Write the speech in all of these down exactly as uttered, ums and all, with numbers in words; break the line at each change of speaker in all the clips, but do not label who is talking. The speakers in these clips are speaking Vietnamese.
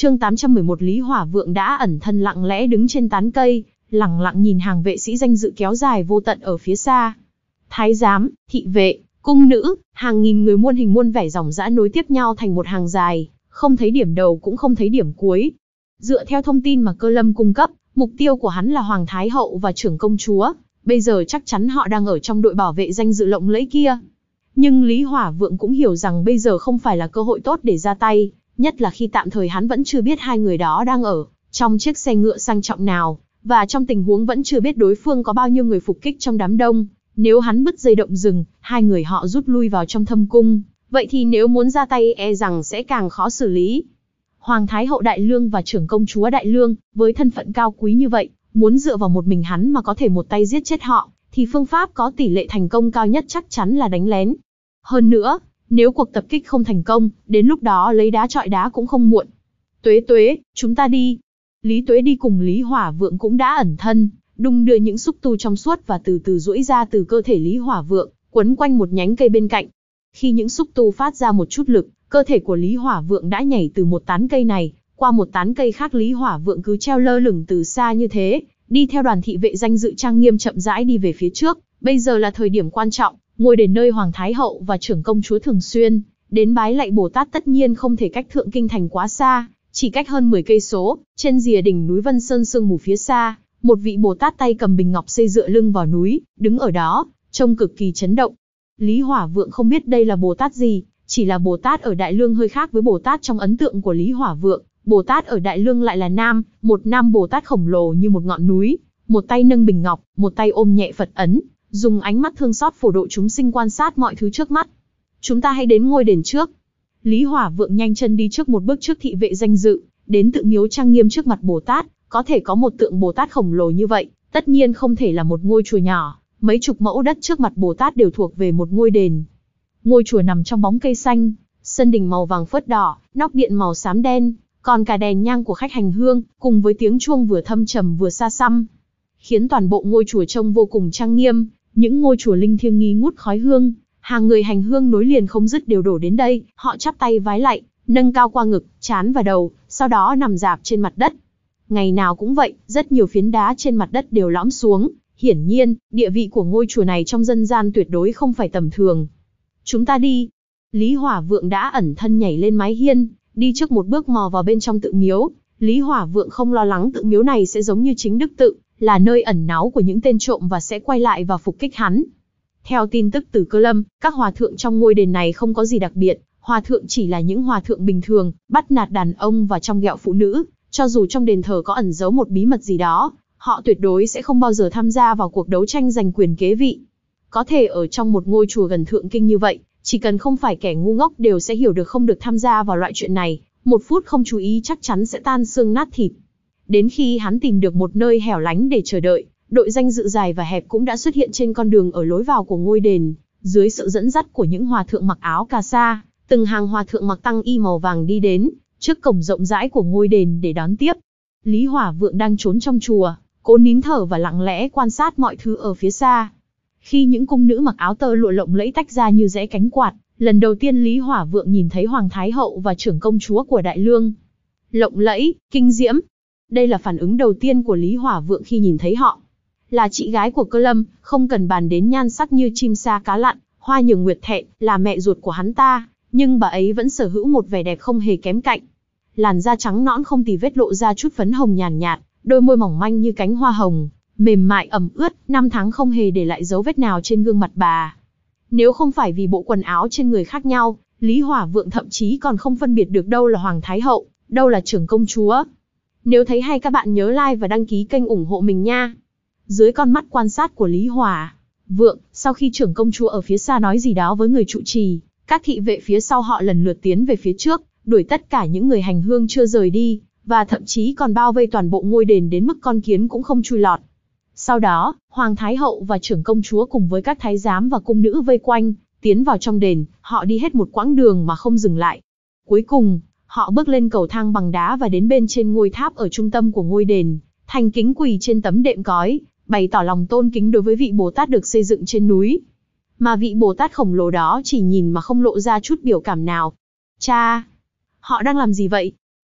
Chương tám trăm mười một Lý Hỏa Vượng đã ẩn thân lặng lẽ đứng trên tán cây, lẳng lặng nhìn hàng vệ sĩ danh dự kéo dài vô tận ở phía xa. Thái giám, thị vệ, cung nữ, hàng nghìn người muôn hình muôn vẻ dòng dã nối tiếp nhau thành một hàng dài, không thấy điểm đầu cũng không thấy điểm cuối. Dựa theo thông tin mà Cơ Lâm cung cấp, mục tiêu của hắn là Hoàng Thái Hậu và trưởng công chúa, bây giờ chắc chắn họ đang ở trong đội bảo vệ danh dự lộng lẫy kia. Nhưng Lý Hỏa Vượng cũng hiểu rằng bây giờ không phải là cơ hội tốt để ra tay, nhất là khi tạm thời hắn vẫn chưa biết hai người đó đang ở trong chiếc xe ngựa sang trọng nào, và trong tình huống vẫn chưa biết đối phương có bao nhiêu người phục kích trong đám đông. Nếu hắn bứt dây động rừng, hai người họ rút lui vào trong thâm cung, vậy thì nếu muốn ra tay e rằng sẽ càng khó xử lý. Hoàng Thái Hậu Đại Lương và trưởng công chúa Đại Lương, với thân phận cao quý như vậy, muốn dựa vào một mình hắn mà có thể một tay giết chết họ, thì phương pháp có tỷ lệ thành công cao nhất chắc chắn là đánh lén. Hơn nữa, nếu cuộc tập kích không thành công, đến lúc đó lấy đá chọi đá cũng không muộn. Tuế Tuế, chúng ta đi. Lý Tuế đi cùng Lý Hỏa Vượng cũng đã ẩn thân, đung đưa những xúc tu trong suốt và từ từ duỗi ra từ cơ thể Lý Hỏa Vượng, quấn quanh một nhánh cây bên cạnh. Khi những xúc tu phát ra một chút lực, cơ thể của Lý Hỏa Vượng đã nhảy từ một tán cây này qua một tán cây khác. Lý Hỏa Vượng cứ treo lơ lửng từ xa như thế, đi theo đoàn thị vệ danh dự trang nghiêm chậm rãi đi về phía trước. Bây giờ là thời điểm quan trọng, ngôi đền nơi Hoàng Thái Hậu và trưởng công chúa thường xuyên đến bái lạy Bồ Tát tất nhiên không thể cách Thượng Kinh Thành quá xa, chỉ cách hơn mười cây số. Trên rìa đỉnh núi Vân Sơn sương mù phía xa, một vị Bồ Tát tay cầm bình ngọc xây dựa lưng vào núi, đứng ở đó, trông cực kỳ chấn động. Lý Hỏa Vượng không biết đây là Bồ Tát gì, chỉ là Bồ Tát ở Đại Lương hơi khác với Bồ Tát trong ấn tượng của Lý Hỏa Vượng. Bồ Tát ở Đại Lương lại là nam, một nam Bồ Tát khổng lồ như một ngọn núi, một tay nâng bình ngọc, một tay ôm nhẹ Phật ấn, dùng ánh mắt thương xót phổ độ chúng sinh quan sát mọi thứ trước mắt. Chúng ta hãy đến ngôi đền trước. Lý Hỏa Vượng nhanh chân đi trước một bước trước thị vệ danh dự, đến tượng miếu trang nghiêm trước mặt Bồ Tát. Có thể có một tượng Bồ Tát khổng lồ như vậy, tất nhiên không thể là một ngôi chùa nhỏ. Mấy chục mẫu đất trước mặt Bồ Tát đều thuộc về một ngôi đền. Ngôi chùa nằm trong bóng cây xanh, sân đình màu vàng phớt đỏ, nóc điện màu xám đen, còn cả đèn nhang của khách hành hương, cùng với tiếng chuông vừa thâm trầm vừa xa xăm, khiến toàn bộ ngôi chùa trông vô cùng trang nghiêm. Những ngôi chùa linh thiêng nghi ngút khói hương, hàng người hành hương nối liền không dứt đều đổ đến đây. Họ chắp tay vái lạy, nâng cao qua ngực, trán và đầu, sau đó nằm rạp trên mặt đất. Ngày nào cũng vậy, rất nhiều phiến đá trên mặt đất đều lõm xuống. Hiển nhiên, địa vị của ngôi chùa này trong dân gian tuyệt đối không phải tầm thường. Chúng ta đi. Lý Hỏa Vượng đã ẩn thân nhảy lên mái hiên, đi trước một bước mò vào bên trong tự miếu. Lý Hỏa Vượng không lo lắng tự miếu này sẽ giống như chính đức tự, là nơi ẩn náu của những tên trộm và sẽ quay lại và phục kích hắn. Theo tin tức từ Cơ Lâm, các hòa thượng trong ngôi đền này không có gì đặc biệt, hòa thượng chỉ là những hòa thượng bình thường, bắt nạt đàn ông và trong ghẹo phụ nữ. Cho dù trong đền thờ có ẩn giấu một bí mật gì đó, họ tuyệt đối sẽ không bao giờ tham gia vào cuộc đấu tranh giành quyền kế vị. Có thể ở trong một ngôi chùa gần Thượng Kinh như vậy, chỉ cần không phải kẻ ngu ngốc đều sẽ hiểu được không được tham gia vào loại chuyện này. Một phút không chú ý chắc chắn sẽ tan xương nát thịt. Đến khi hắn tìm được một nơi hẻo lánh để chờ đợi, đội danh dự dài và hẹp cũng đã xuất hiện trên con đường ở lối vào của ngôi đền. Dưới sự dẫn dắt của những hòa thượng mặc áo cà sa, từng hàng hòa thượng mặc tăng y màu vàng đi đến trước cổng rộng rãi của ngôi đền để đón tiếp. Lý Hỏa Vượng đang trốn trong chùa, cố nín thở và lặng lẽ quan sát mọi thứ ở phía xa. Khi những cung nữ mặc áo tơ lụa lộng lẫy tách ra như rẽ cánh quạt, lần đầu tiên Lý Hỏa Vượng nhìn thấy Hoàng Thái Hậu và trưởng công chúa của Đại Lương. Lộng lẫy, kinh diễm. Đây là phản ứng đầu tiên của Lý Hỏa Vượng khi nhìn thấy họ. Là chị gái của Cơ Lâm, không cần bàn đến nhan sắc như chim sa cá lặn, hoa nhường nguyệt thẹn, là mẹ ruột của hắn ta, nhưng bà ấy vẫn sở hữu một vẻ đẹp không hề kém cạnh. Làn da trắng nõn không tì vết lộ ra chút phấn hồng nhàn nhạt, đôi môi mỏng manh như cánh hoa hồng, mềm mại ẩm ướt, năm tháng không hề để lại dấu vết nào trên gương mặt bà. Nếu không phải vì bộ quần áo trên người khác nhau, Lý Hỏa Vượng thậm chí còn không phân biệt được đâu là Hoàng Thái Hậu, đâu là trưởng công chúa. Nếu thấy hay các bạn nhớ like và đăng ký kênh ủng hộ mình nha. Dưới con mắt quan sát của Lý Hỏa Vượng, sau khi trưởng công chúa ở phía xa nói gì đó với người trụ trì, các thị vệ phía sau họ lần lượt tiến về phía trước, đuổi tất cả những người hành hương chưa rời đi, và thậm chí còn bao vây toàn bộ ngôi đền đến mức con kiến cũng không chui lọt. Sau đó, Hoàng Thái Hậu và trưởng công chúa cùng với các thái giám và cung nữ vây quanh, tiến vào trong đền. Họ đi hết một quãng đường mà không dừng lại. Cuối cùng, họ bước lên cầu thang bằng đá và đến bên trên ngôi tháp ở trung tâm của ngôi đền, thành kính quỳ trên tấm đệm cói, bày tỏ lòng tôn kính đối với vị Bồ Tát được xây dựng trên núi. Mà vị Bồ Tát khổng lồ đó chỉ nhìn mà không lộ ra chút biểu cảm nào. Cha! Họ đang làm gì vậy?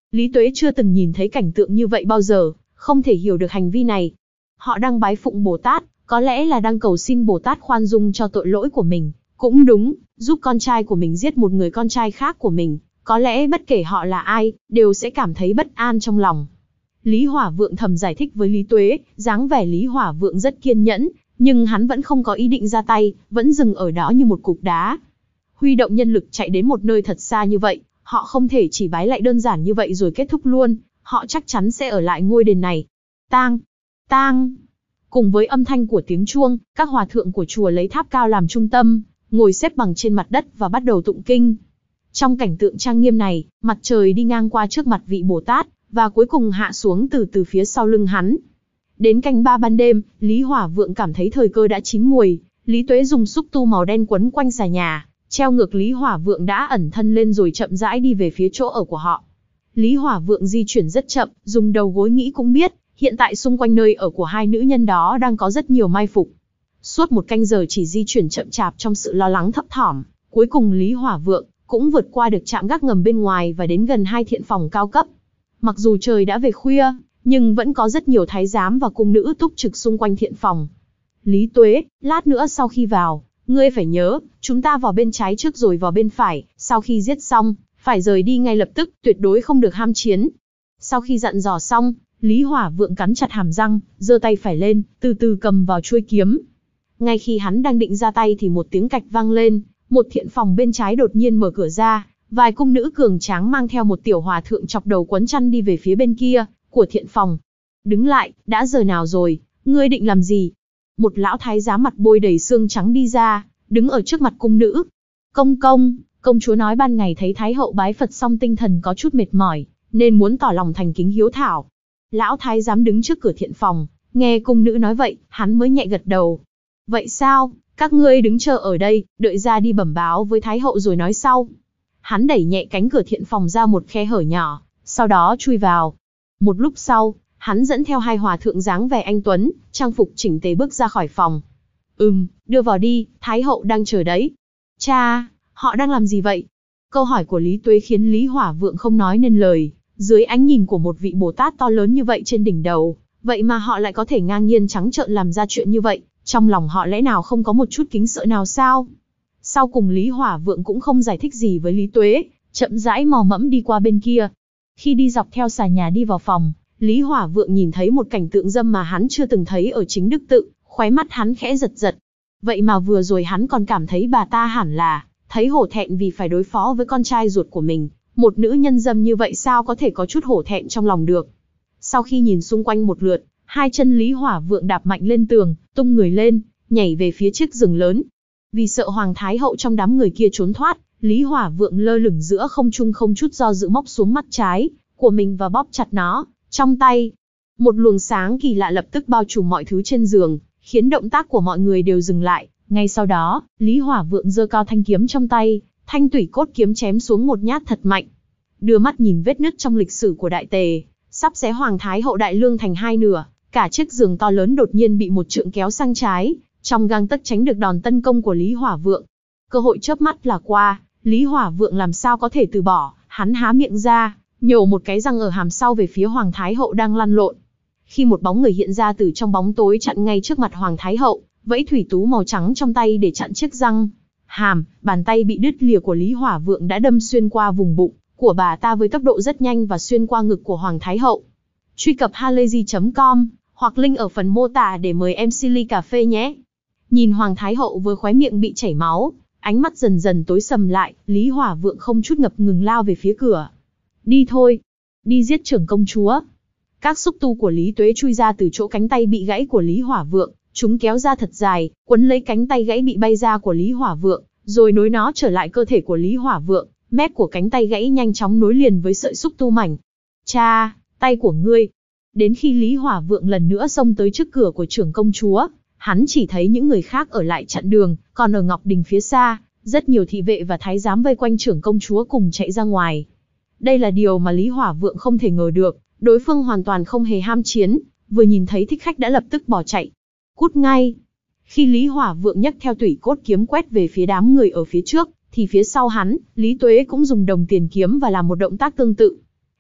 Lý Tuế chưa từng nhìn thấy cảnh tượng như vậy bao giờ, không thể hiểu được hành vi này. Họ đang bái phụng Bồ Tát, có lẽ là đang cầu xin Bồ Tát khoan dung cho tội lỗi của mình. Cũng đúng, giúp con trai của mình giết một người con trai khác của mình, có lẽ bất kể họ là ai, đều sẽ cảm thấy bất an trong lòng. Lý Hỏa Vượng thầm giải thích với Lý Tuế, dáng vẻ Lý Hỏa Vượng rất kiên nhẫn, nhưng hắn vẫn không có ý định ra tay, vẫn dừng ở đó như một cục đá. Huy động nhân lực chạy đến một nơi thật xa như vậy, họ không thể chỉ bái lại đơn giản như vậy rồi kết thúc luôn, họ chắc chắn sẽ ở lại ngôi đền này. Tang, tang. Cùng với âm thanh của tiếng chuông, các hòa thượng của chùa lấy tháp cao làm trung tâm, ngồi xếp bằng trên mặt đất và bắt đầu tụng kinh. Trong cảnh tượng trang nghiêm này, mặt trời đi ngang qua trước mặt vị Bồ Tát, và cuối cùng hạ xuống từ từ phía sau lưng hắn. Đến canh ba ban đêm, Lý Hỏa Vượng cảm thấy thời cơ đã chín muồi, Lý Tuế dùng xúc tu màu đen quấn quanh xà nhà, treo ngược Lý Hỏa Vượng đã ẩn thân lên rồi chậm rãi đi về phía chỗ ở của họ. Lý Hỏa Vượng di chuyển rất chậm, dùng đầu gối nghĩ cũng biết, hiện tại xung quanh nơi ở của hai nữ nhân đó đang có rất nhiều mai phục. Suốt một canh giờ chỉ di chuyển chậm chạp trong sự lo lắng thấp thỏm, cuối cùng Lý Hỏa Vượng cũng vượt qua được trạm gác ngầm bên ngoài và đến gần hai thiện phòng cao cấp. Mặc dù trời đã về khuya, nhưng vẫn có rất nhiều thái giám và cung nữ túc trực xung quanh thiện phòng. Lý Tuế, lát nữa sau khi vào, ngươi phải nhớ, chúng ta vào bên trái trước rồi vào bên phải, sau khi giết xong, phải rời đi ngay lập tức, tuyệt đối không được ham chiến. Sau khi dặn dò xong, Lý Hỏa Vượng cắn chặt hàm răng, giơ tay phải lên, từ từ cầm vào chuôi kiếm. Ngay khi hắn đang định ra tay thì một tiếng cạch vang lên, một thiện phòng bên trái đột nhiên mở cửa ra, vài cung nữ cường tráng mang theo một tiểu hòa thượng chọc đầu quấn chăn đi về phía bên kia của thiện phòng. Đứng lại, đã giờ nào rồi, ngươi định làm gì? Một lão thái giám mặt bôi đầy xương trắng đi ra, đứng ở trước mặt cung nữ. Công công, công chúa nói ban ngày thấy thái hậu bái Phật xong tinh thần có chút mệt mỏi, nên muốn tỏ lòng thành kính hiếu thảo. Lão thái giám đứng trước cửa thiện phòng, nghe cung nữ nói vậy, hắn mới nhẹ gật đầu. Vậy sao, các ngươi đứng chờ ở đây, đợi ra đi bẩm báo với thái hậu rồi nói sau. Hắn đẩy nhẹ cánh cửa thiện phòng ra một khe hở nhỏ, sau đó chui vào. Một lúc sau, hắn dẫn theo hai hòa thượng dáng vẻ anh tuấn, trang phục chỉnh tề bước ra khỏi phòng. Ừm, đưa vào đi, thái hậu đang chờ đấy. Cha, họ đang làm gì vậy? Câu hỏi của Lý Tuế khiến Lý Hỏa Vượng không nói nên lời. Dưới ánh nhìn của một vị Bồ Tát to lớn như vậy trên đỉnh đầu, vậy mà họ lại có thể ngang nhiên trắng trợn làm ra chuyện như vậy, trong lòng họ lẽ nào không có một chút kính sợ nào sao? Sau cùng Lý Hỏa Vượng cũng không giải thích gì với Lý Tuế, chậm rãi mò mẫm đi qua bên kia. Khi đi dọc theo xà nhà đi vào phòng, Lý Hỏa Vượng nhìn thấy một cảnh tượng dâm mà hắn chưa từng thấy ở chính Đức Tự, khóe mắt hắn khẽ giật giật. Vậy mà vừa rồi hắn còn cảm thấy bà ta hẳn là thấy hổ thẹn vì phải đối phó với con trai ruột của mình. Một nữ nhân dâm như vậy sao có thể có chút hổ thẹn trong lòng được. Sau khi nhìn xung quanh một lượt, hai chân Lý Hỏa Vượng đạp mạnh lên tường, tung người lên, nhảy về phía chiếc giường lớn. Vì sợ Hoàng Thái Hậu trong đám người kia trốn thoát, Lý Hỏa Vượng lơ lửng giữa không trung không chút do dự móc xuống mắt trái của mình và bóp chặt nó. Trong tay, một luồng sáng kỳ lạ lập tức bao trùm mọi thứ trên giường, khiến động tác của mọi người đều dừng lại. Ngay sau đó, Lý Hỏa Vượng giơ cao thanh kiếm trong tay, thanh tủy cốt kiếm chém xuống một nhát thật mạnh. Đưa mắt nhìn vết nứt trong lịch sử của Đại Tề, sắp xé Hoàng Thái Hậu Đại Lương thành hai nửa, cả chiếc giường to lớn đột nhiên bị một trượng kéo sang trái, trong gang tấc tránh được đòn tấn công của Lý Hỏa Vượng. Cơ hội chớp mắt là qua, Lý Hỏa Vượng làm sao có thể từ bỏ, hắn há miệng ra, nhổ một cái răng ở hàm sau về phía Hoàng Thái Hậu đang lăn lộn. Khi một bóng người hiện ra từ trong bóng tối chặn ngay trước mặt Hoàng Thái Hậu, vẫy thủy tú màu trắng trong tay để chặn chiếc răng. Hàm, bàn tay bị đứt lìa của Lý Hỏa Vượng đã đâm xuyên qua vùng bụng của bà ta với tốc độ rất nhanh và xuyên qua ngực của Hoàng Thái Hậu. Truy cập halayzi chấm com hoặc link ở phần mô tả để mời em xê ly cà phê nhé. Nhìn Hoàng Thái Hậu với khóe miệng bị chảy máu, ánh mắt dần dần tối sầm lại, Lý Hỏa Vượng không chút ngập ngừng lao về phía cửa. Đi thôi, đi giết trưởng công chúa. Các xúc tu của Lý Tuế chui ra từ chỗ cánh tay bị gãy của Lý Hỏa Vượng, chúng kéo ra thật dài, quấn lấy cánh tay gãy bị bay ra của Lý Hỏa Vượng, rồi nối nó trở lại cơ thể của Lý Hỏa Vượng, mép của cánh tay gãy nhanh chóng nối liền với sợi xúc tu mảnh. Cha, tay của ngươi. Đến khi Lý Hỏa Vượng lần nữa xông tới trước cửa của trưởng công chúa, hắn chỉ thấy những người khác ở lại chặn đường, còn ở Ngọc Đình phía xa, rất nhiều thị vệ và thái giám vây quanh trưởng công chúa cùng chạy ra ngoài. Đây là điều mà Lý Hỏa Vượng không thể ngờ được, đối phương hoàn toàn không hề ham chiến, vừa nhìn thấy thích khách đã lập tức bỏ chạy. Cút ngay. Khi Lý Hỏa Vượng nhấc theo tủy cốt kiếm quét về phía đám người ở phía trước, thì phía sau hắn, Lý Tuế cũng dùng đồng tiền kiếm và làm một động tác tương tự.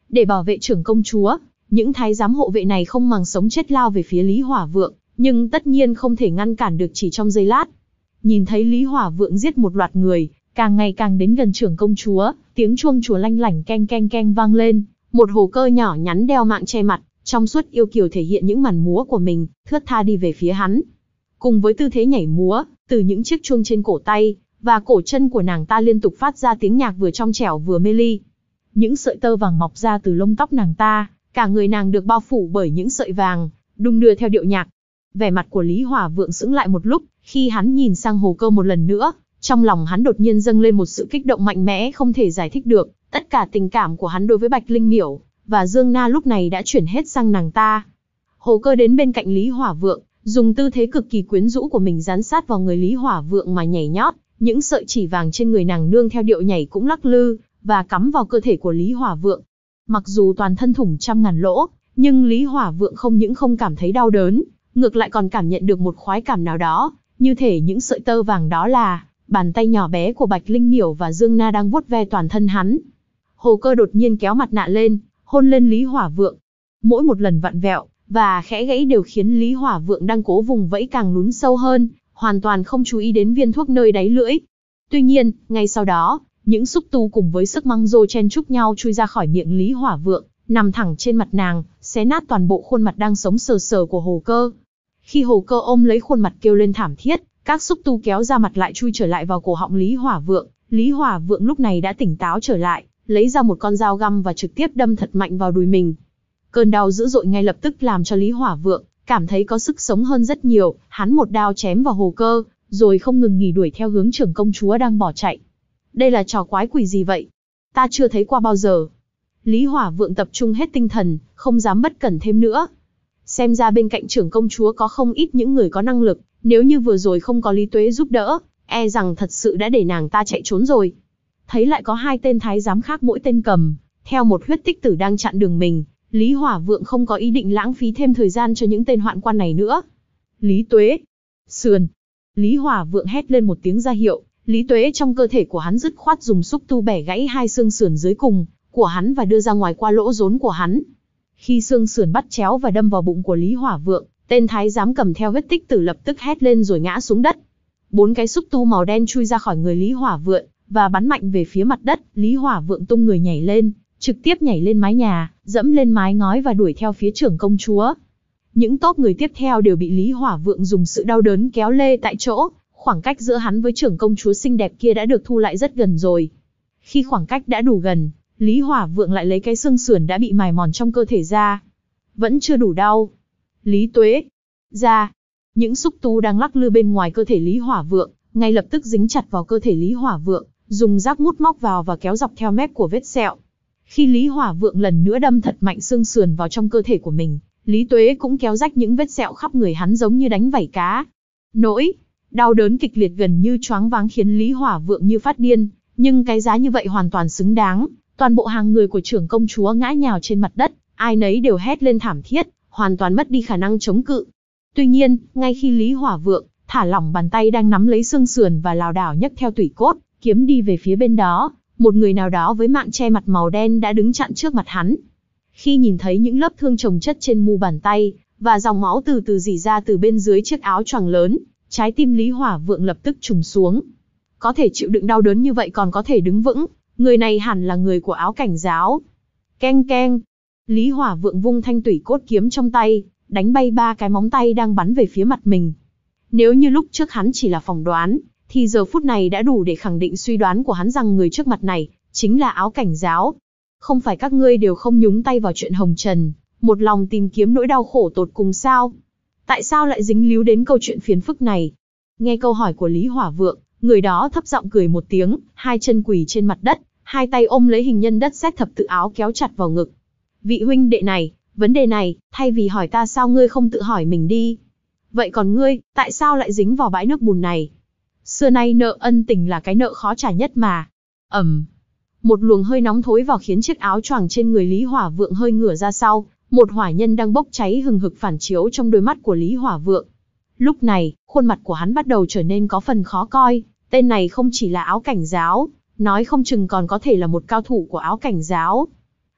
Để bảo vệ trưởng công chúa, những thái giám hộ vệ này không màng sống chết lao về phía Lý Hỏa Vượng, nhưng tất nhiên không thể ngăn cản được chỉ trong giây lát. Nhìn thấy Lý Hỏa Vượng giết một loạt người, càng ngày càng đến gần trưởng công chúa, tiếng chuông chùa lanh lảnh keng keng keng vang lên, một hồ cơ nhỏ nhắn đeo mạng che mặt, trong suốt yêu kiều thể hiện những màn múa của mình, thướt tha đi về phía hắn. Cùng với tư thế nhảy múa, từ những chiếc chuông trên cổ tay và cổ chân của nàng ta liên tục phát ra tiếng nhạc vừa trong trẻo vừa mê ly. Những sợi tơ vàng mọc ra từ lông tóc nàng ta, cả người nàng được bao phủ bởi những sợi vàng, đung đưa theo điệu nhạc. Vẻ mặt của Lý Hỏa Vượng sững lại một lúc, khi hắn nhìn sang hồ cơ một lần nữa, trong lòng hắn đột nhiên dâng lên một sự kích động mạnh mẽ không thể giải thích được. Tất cả tình cảm của hắn đối với Bạch Linh Miểu và Dương Na lúc này đã chuyển hết sang nàng ta. Hồ cơ đến bên cạnh Lý Hỏa Vượng, dùng tư thế cực kỳ quyến rũ của mình dán sát vào người Lý Hỏa Vượng mà nhảy nhót, những sợi chỉ vàng trên người nàng nương theo điệu nhảy cũng lắc lư và cắm vào cơ thể của Lý Hỏa Vượng. Mặc dù toàn thân thủng trăm ngàn lỗ, nhưng Lý Hỏa Vượng không những không cảm thấy đau đớn, ngược lại còn cảm nhận được một khoái cảm nào đó, như thể những sợi tơ vàng đó là bàn tay nhỏ bé của Bạch Linh Miểu và Dương Na đang vuốt ve toàn thân hắn. Hồ cơ đột nhiên kéo mặt nạ lên, hôn lên Lý Hỏa Vượng. Mỗi một lần vặn vẹo và khẽ gãy đều khiến Lý Hỏa Vượng đang cố vùng vẫy càng lún sâu hơn, hoàn toàn không chú ý đến viên thuốc nơi đáy lưỡi. Tuy nhiên, ngay sau đó, những xúc tu cùng với sức măng rô chen chúc nhau chui ra khỏi miệng Lý Hỏa Vượng, nằm thẳng trên mặt nàng, xé nát toàn bộ khuôn mặt đang sống sờ sờ của hồ cơ. Khi hồ cơ ôm lấy khuôn mặt kêu lên thảm thiết, các xúc tu kéo ra mặt lại chui trở lại vào cổ họng Lý Hỏa Vượng. Lý Hỏa Vượng lúc này đã tỉnh táo trở lại, lấy ra một con dao găm và trực tiếp đâm thật mạnh vào đùi mình. Cơn đau dữ dội ngay lập tức làm cho Lý Hỏa Vượng cảm thấy có sức sống hơn rất nhiều, hắn một đao chém vào hồ cơ, rồi không ngừng nghỉ đuổi theo hướng trưởng công chúa đang bỏ chạy. Đây là trò quái quỷ gì vậy? Ta chưa thấy qua bao giờ. Lý Hỏa Vượng tập trung hết tinh thần, không dám bất cẩn thêm nữa. Xem ra bên cạnh trưởng công chúa có không ít những người có năng lực, nếu như vừa rồi không có Lý Tuế giúp đỡ, e rằng thật sự đã để nàng ta chạy trốn rồi. Thấy lại có hai tên thái giám khác mỗi tên cầm theo một huyết tích tử đang chặn đường mình, Lý Hỏa Vượng không có ý định lãng phí thêm thời gian cho những tên hoạn quan này nữa. Lý Tuế! Sườn! Lý Hỏa Vượng hét lên một tiếng ra hiệu, Lý Tuế trong cơ thể của hắn dứt khoát dùng xúc tu bẻ gãy hai xương sườn dưới cùng của hắn và đưa ra ngoài qua lỗ rốn của hắn. Khi xương sườn bắt chéo và đâm vào bụng của Lý Hỏa Vượng, tên thái giám cầm theo huyết tích tử lập tức hét lên rồi ngã xuống đất. Bốn cái xúc tu màu đen chui ra khỏi người Lý Hỏa Vượng và bắn mạnh về phía mặt đất. Lý Hỏa Vượng tung người nhảy lên, trực tiếp nhảy lên mái nhà, dẫm lên mái ngói và đuổi theo phía trưởng công chúa. Những tốp người tiếp theo đều bị Lý Hỏa Vượng dùng sự đau đớn kéo lê tại chỗ. Khoảng cách giữa hắn với trưởng công chúa xinh đẹp kia đã được thu lại rất gần rồi. Khi khoảng cách đã đủ gần, Lý Hỏa Vượng lại lấy cái xương sườn đã bị mài mòn trong cơ thể ra. Vẫn chưa đủ đau. Lý Tuế! Ra! Những xúc tu đang lắc lư bên ngoài cơ thể Lý Hỏa Vượng, ngay lập tức dính chặt vào cơ thể Lý Hỏa Vượng, dùng rác mút móc vào và kéo dọc theo mép của vết sẹo. Khi Lý Hỏa Vượng lần nữa đâm thật mạnh xương sườn vào trong cơ thể của mình, Lý Tuế cũng kéo rách những vết sẹo khắp người hắn giống như đánh vảy cá. Nỗi đau đớn kịch liệt gần như choáng váng khiến Lý Hỏa Vượng như phát điên, nhưng cái giá như vậy hoàn toàn xứng đáng. Toàn bộ hàng người của trưởng công chúa ngã nhào trên mặt đất, ai nấy đều hét lên thảm thiết, hoàn toàn mất đi khả năng chống cự. Tuy nhiên, ngay khi Lý Hỏa Vượng thả lỏng bàn tay đang nắm lấy xương sườn và lảo đảo nhấc theo tủy cốt, kiếm đi về phía bên đó, một người nào đó với mạng che mặt màu đen đã đứng chặn trước mặt hắn. Khi nhìn thấy những lớp thương chồng chất trên mu bàn tay và dòng máu từ từ rỉ ra từ bên dưới chiếc áo choàng lớn, trái tim Lý Hỏa Vượng lập tức trùng xuống. Có thể chịu đựng đau đớn như vậy còn có thể đứng vững, người này hẳn là người của Áo Cảnh Giáo. Keng keng. Lý Hỏa Vượng vung thanh tủy cốt kiếm trong tay, đánh bay ba cái móng tay đang bắn về phía mặt mình. Nếu như lúc trước hắn chỉ là phỏng đoán, thì giờ phút này đã đủ để khẳng định suy đoán của hắn rằng người trước mặt này chính là Áo Cảnh Giáo. Không phải các ngươi đều không nhúng tay vào chuyện hồng trần, một lòng tìm kiếm nỗi đau khổ tột cùng sao? Tại sao lại dính líu đến câu chuyện phiền phức này? Nghe câu hỏi của Lý Hỏa Vượng, người đó thấp giọng cười một tiếng, hai chân quỳ trên mặt đất, hai tay ôm lấy hình nhân đất sét thập tự áo kéo chặt vào ngực. Vị huynh đệ này, vấn đề này, thay vì hỏi ta sao ngươi không tự hỏi mình đi? Vậy còn ngươi, tại sao lại dính vào bãi nước bùn này? Xưa nay nợ ân tình là cái nợ khó trả nhất mà. Ầm. Một luồng hơi nóng thối vào khiến chiếc áo choàng trên người Lý Hỏa Vượng hơi ngửa ra sau, một hỏa nhân đang bốc cháy hừng hực phản chiếu trong đôi mắt của Lý Hỏa Vượng. Lúc này, khuôn mặt của hắn bắt đầu trở nên có phần khó coi, tên này không chỉ là Áo Cảnh Giáo, nói không chừng còn có thể là một cao thủ của Áo Cảnh Giáo.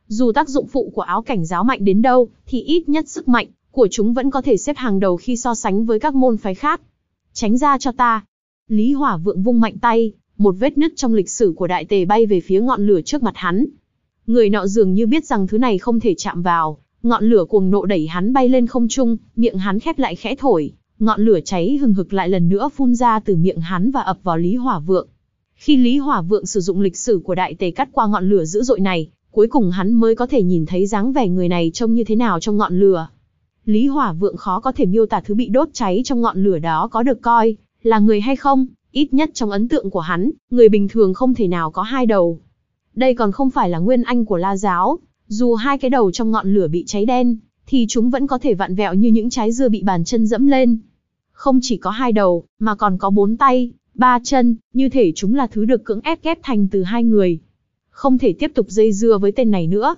Dù tác dụng phụ của áo cảnh giáo mạnh đến đâu, thì ít nhất sức mạnh của chúng vẫn có thể xếp hàng đầu khi so sánh với các môn phái khác. Tránh ra cho ta. Lý Hỏa Vượng vung mạnh tay, một vết nứt trong lịch sử của Đại Tề bay về phía ngọn lửa trước mặt hắn. Người nọ dường như biết rằng thứ này không thể chạm vào, ngọn lửa cuồng nộ đẩy hắn bay lên không trung, miệng hắn khép lại khẽ thổi, ngọn lửa cháy hừng hực lại lần nữa phun ra từ miệng hắn và ập vào Lý Hỏa Vượng. Khi Lý Hỏa Vượng sử dụng lịch sử của Đại Tề cắt qua ngọn lửa dữ dội này, cuối cùng hắn mới có thể nhìn thấy dáng vẻ người này trông như thế nào trong ngọn lửa. Lý Hỏa Vượng khó có thể miêu tả thứ bị đốt cháy trong ngọn lửa đó có được coi là người hay không, ít nhất trong ấn tượng của hắn, người bình thường không thể nào có hai đầu. Đây còn không phải là nguyên anh của La giáo, dù hai cái đầu trong ngọn lửa bị cháy đen, thì chúng vẫn có thể vặn vẹo như những trái dưa bị bàn chân dẫm lên. Không chỉ có hai đầu, mà còn có bốn tay, ba chân, như thể chúng là thứ được cưỡng ép ghép thành từ hai người. Không thể tiếp tục dây dưa với tên này nữa.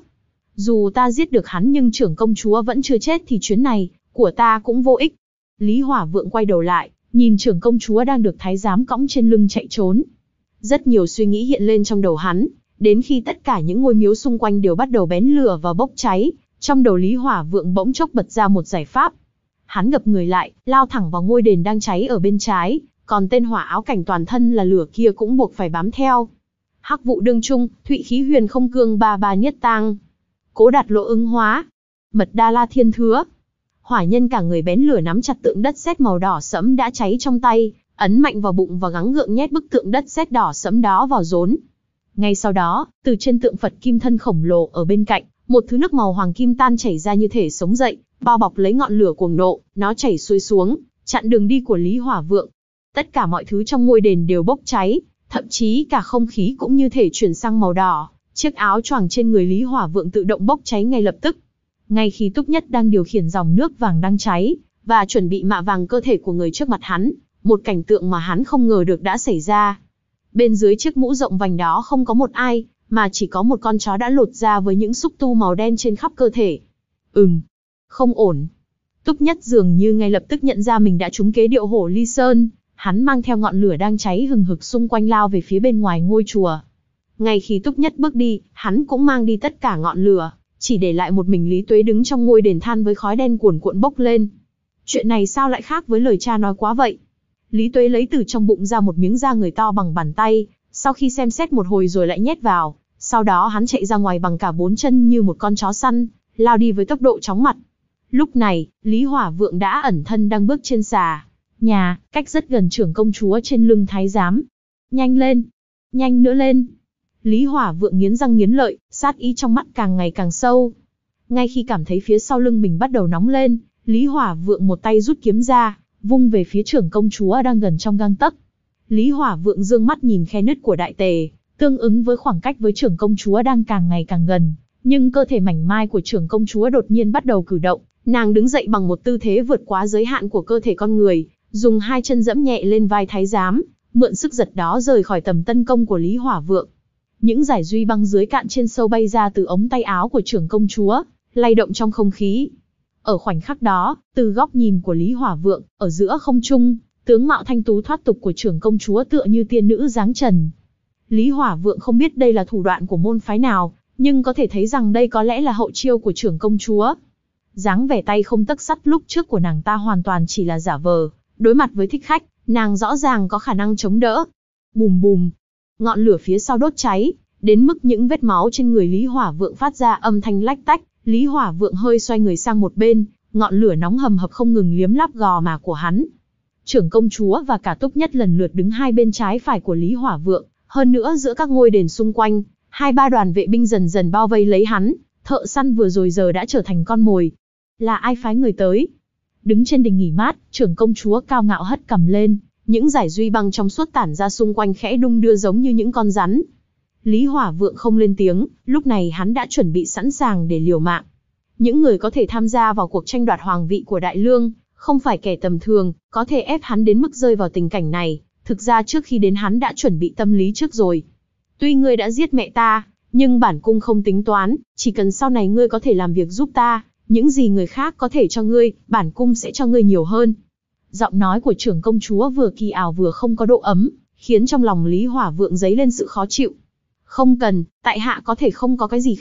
Dù ta giết được hắn nhưng trưởng công chúa vẫn chưa chết thì chuyến này của ta cũng vô ích. Lý Hỏa Vượng quay đầu lại, nhìn trưởng công chúa đang được thái giám cõng trên lưng chạy trốn. Rất nhiều suy nghĩ hiện lên trong đầu hắn, đến khi tất cả những ngôi miếu xung quanh đều bắt đầu bén lửa và bốc cháy, trong đầu Lý Hỏa Vượng bỗng chốc bật ra một giải pháp. Hắn gập người lại, lao thẳng vào ngôi đền đang cháy ở bên trái, còn tên hỏa áo cảnh toàn thân là lửa kia cũng buộc phải bám theo. Hắc vụ đương trung, thụy khí huyền không cương ba ba nhất tang. Cố đạt lộ ứng hóa. Mật đa la thiên thứa. Hỏa nhân cả người bén lửa nắm chặt tượng đất sét màu đỏ sẫm đã cháy trong tay, ấn mạnh vào bụng và gắng gượng nhét bức tượng đất sét đỏ sẫm đó vào rốn. Ngay sau đó, từ trên tượng Phật kim thân khổng lồ ở bên cạnh, một thứ nước màu hoàng kim tan chảy ra như thể sống dậy, bao bọc lấy ngọn lửa cuồng nộ, nó chảy xuôi xuống, chặn đường đi của Lý Hỏa Vượng. Tất cả mọi thứ trong ngôi đền đều bốc cháy, thậm chí cả không khí cũng như thể chuyển sang màu đỏ. Chiếc áo choàng trên người Lý Hỏa Vượng tự động bốc cháy ngay lập tức. Ngay khi Túc Nhất đang điều khiển dòng nước vàng đang cháy, và chuẩn bị mạ vàng cơ thể của người trước mặt hắn, một cảnh tượng mà hắn không ngờ được đã xảy ra. Bên dưới chiếc mũ rộng vành đó không có một ai, mà chỉ có một con chó đã lột ra với những xúc tu màu đen trên khắp cơ thể. Ừm, không ổn. Túc Nhất dường như ngay lập tức nhận ra mình đã trúng kế điệu hổ ly sơn, hắn mang theo ngọn lửa đang cháy hừng hực xung quanh lao về phía bên ngoài ngôi chùa. Ngay khi Túc Nhất bước đi, hắn cũng mang đi tất cả ngọn lửa, chỉ để lại một mình Lý Tuế đứng trong ngôi đền than với khói đen cuồn cuộn bốc lên. Chuyện này sao lại khác với lời cha nói quá vậy? Lý Tuế lấy từ trong bụng ra một miếng da người to bằng bàn tay, sau khi xem xét một hồi rồi lại nhét vào, sau đó hắn chạy ra ngoài bằng cả bốn chân như một con chó săn, lao đi với tốc độ chóng mặt. Lúc này, Lý Hỏa Vượng đã ẩn thân đang bước trên xà nhà, cách rất gần trưởng công chúa trên lưng thái giám. Nhanh lên! Nhanh nữa lên! Lý Hỏa Vượng nghiến răng nghiến lợi, sát ý trong mắt càng ngày càng sâu. Ngay khi cảm thấy phía sau lưng mình bắt đầu nóng lên, Lý Hỏa Vượng một tay rút kiếm ra, vung về phía trưởng công chúa đang gần trong gang tấc. Lý Hỏa Vượng dương mắt nhìn khe nứt của Đại Tề, tương ứng với khoảng cách với trưởng công chúa đang càng ngày càng gần, nhưng cơ thể mảnh mai của trưởng công chúa đột nhiên bắt đầu cử động, nàng đứng dậy bằng một tư thế vượt quá giới hạn của cơ thể con người, dùng hai chân dẫm nhẹ lên vai thái giám, mượn sức giật đó rời khỏi tầm tấn công của Lý Hỏa Vượng. Những dải duy băng dưới cạn trên sâu bay ra từ ống tay áo của trưởng công chúa, lay động trong không khí. Ở khoảnh khắc đó, từ góc nhìn của Lý Hỏa Vượng, ở giữa không trung, tướng mạo thanh tú thoát tục của trưởng công chúa tựa như tiên nữ dáng trần. Lý Hỏa Vượng không biết đây là thủ đoạn của môn phái nào, nhưng có thể thấy rằng đây có lẽ là hậu chiêu của trưởng công chúa. Dáng vẻ tay không tấc sắt lúc trước của nàng ta hoàn toàn chỉ là giả vờ, đối mặt với thích khách, nàng rõ ràng có khả năng chống đỡ. Bùm bùm, ngọn lửa phía sau đốt cháy, đến mức những vết máu trên người Lý Hỏa Vượng phát ra âm thanh lách tách. Lý Hỏa Vượng hơi xoay người sang một bên, ngọn lửa nóng hầm hập không ngừng liếm láp gò má của hắn. Trưởng công chúa và cả Túc Nhất lần lượt đứng hai bên trái phải của Lý Hỏa Vượng, hơn nữa giữa các ngôi đền xung quanh, hai ba đoàn vệ binh dần dần bao vây lấy hắn, thợ săn vừa rồi giờ đã trở thành con mồi. Là ai phái người tới? Đứng trên đình nghỉ mát, trưởng công chúa cao ngạo hất cằm lên, những dải duy băng trong suốt tản ra xung quanh khẽ đung đưa giống như những con rắn. Lý Hỏa Vượng không lên tiếng, lúc này hắn đã chuẩn bị sẵn sàng để liều mạng. Những người có thể tham gia vào cuộc tranh đoạt hoàng vị của Đại Lương, không phải kẻ tầm thường, có thể ép hắn đến mức rơi vào tình cảnh này, thực ra trước khi đến hắn đã chuẩn bị tâm lý trước rồi. Tuy ngươi đã giết mẹ ta, nhưng bản cung không tính toán, chỉ cần sau này ngươi có thể làm việc giúp ta, những gì người khác có thể cho ngươi, bản cung sẽ cho ngươi nhiều hơn. Giọng nói của trưởng công chúa vừa kỳ ảo vừa không có độ ấm, khiến trong lòng Lý Hỏa Vượng dấy lên sự khó chịu. Không cần, tại hạ có thể không có cái gì khác,